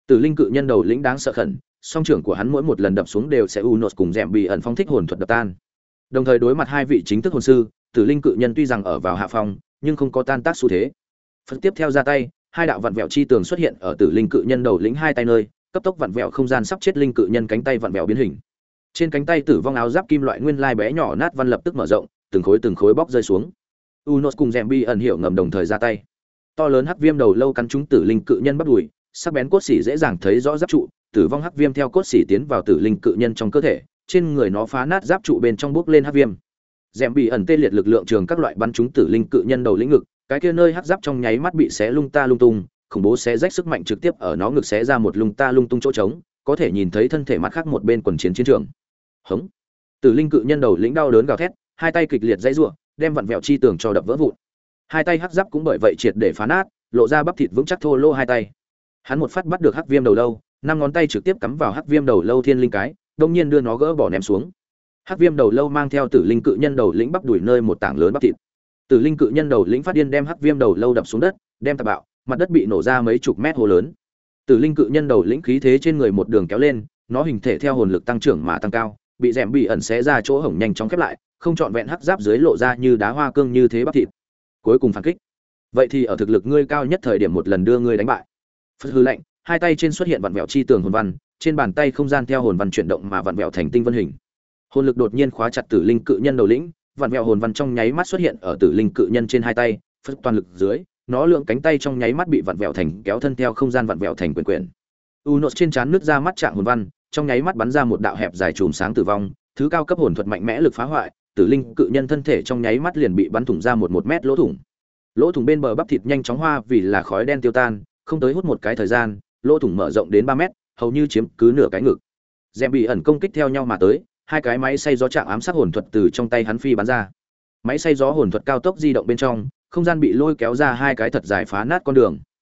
Tử linh cự nhân đầu lĩnh đáng sợ khẩn, song trưởng của hắn mỗi một lần đập xuống đều sẽ Unos cùng Dẹm bị ẩn phong thích hồn thuật đập tan. Đồng thời đối mặt hai vị chính thức hồn sư, Tử linh cự nhân tuy rằng ở vào hạ phong, nhưng không có tan tác xu thế. Phần tiếp theo ra tay, hai đạo vặn vẹo chi tường xuất hiện ở Tử linh cự nhân đầu lĩnh hai tay nơi, cấp tốc vặn vẹo không gian sắp chết linh cự nhân cánh tay vặn vẹo biến hình. Trên cánh tay tử vong áo giáp kim loại nguyên lai bé nhỏ nát văn lập tức mở rộng, từng khối từng khối bóc rơi xuống. Unos cùng Dẹm bị ẩn hiểu ngầm đồng thời ra tay. To lớn hắc viêm đầu lâu cắn trúng Tử linh cự nhân bắt đùi, sắc bén cốt xỉ dễ dàng thấy rõ giáp trụ, tử vong hắc viêm theo cốt xỉ tiến vào Tử linh cự nhân trong cơ thể, trên người nó phá nát giáp trụ bên trong bước lên hắc viêm. Dẹm bị ẩn tê liệt lực lượng trường các loại bắn trúng Tử linh cự nhân đầu lĩnh ngực, cái kia nơi hắc giáp trong nháy mắt bị xé lung ta lung tung, khủng bố xé rách sức mạnh trực tiếp ở nó ngực xé ra một lung ta lung tung chỗ trống, có thể nhìn thấy thân thể mặt khác một bên quần chiến chiến trường. Hống! Tử linh cự nhân đầu lĩnh đau đớn gào thét, hai tay kịch liệt dãy rủa, đem vặn vẹo chi tường cho đập vỡ vụn. Hai tay hắc giáp cũng bởi vậy triệt để phá nát, lộ ra bắp thịt vững chắc thô lô hai tay. Hắn một phát bắt được hắc viêm đầu lâu, năm ngón tay trực tiếp cắm vào hắc viêm đầu lâu thiên linh cái, đột nhiên đưa nó gỡ bỏ ném xuống. Hắc viêm đầu lâu mang theo Tử linh cự nhân đầu lĩnh bắp đuổi nơi một tảng lớn bắp thịt. Tử linh cự nhân đầu lĩnh phát điên đem hắc viêm đầu lâu đập xuống đất, đem tạt bạo, mặt đất bị nổ ra mấy chục mét hố lớn. Tử linh cự nhân đầu lĩnh khí thế trên người một đường kéo lên, nó hình thể theo hồn lực tăng trưởng mà tăng cao, bị Dẹm bị ẩn xé ra chỗ hổng nhanh chóng khép lại, không trọn vẹn hắc giáp dưới lộ ra như đá hoa cương như thế bắp thịt. Cuối cùng phản kích. Vậy thì ở thực lực ngươi cao nhất thời điểm một lần đưa ngươi đánh bại. Phất hư lệnh, hai tay trên xuất hiện vặn vẹo chi tường hồn văn, trên bàn tay không gian theo hồn văn chuyển động mà vặn vẹo thành tinh vân hình. Hồn lực đột nhiên khóa chặt Tử linh cự nhân đầu lĩnh, vặn vẹo hồn văn trong nháy mắt xuất hiện ở Tử linh cự nhân trên hai tay, phất toàn lực dưới, nó lượng cánh tay trong nháy mắt bị vặn vẹo thành kéo thân theo không gian vặn vẹo thành quyền quyền. Unos trên trán nứt ra mắt trạng hồn văn, trong nháy mắt bắn ra một đạo hẹp dài chùm sáng tử vong, thứ cao cấp hồn thuật mạnh mẽ lực phá hoại, Tử linh cự nhân thân thể trong nháy mắt liền bị bắn thủng ra một một mét lỗ thủng. Lỗ thủng bên bờ bắp thịt nhanh chóng hoa vì là khói đen tiêu tan, không tới hút một cái thời gian, lỗ thủng mở rộng đến ba mét, hầu như chiếm cứ nửa cái ngực. Dẹm bị ẩn công kích theo nhau mà tới, hai cái máy xay gió trạng ám sát hồn thuật từ trong tay hắn phi bắn ra. Máy xay gió hồn thuật cao tốc di động bên trong, không gian bị lôi kéo ra hai cái thật dài phá nát con đường.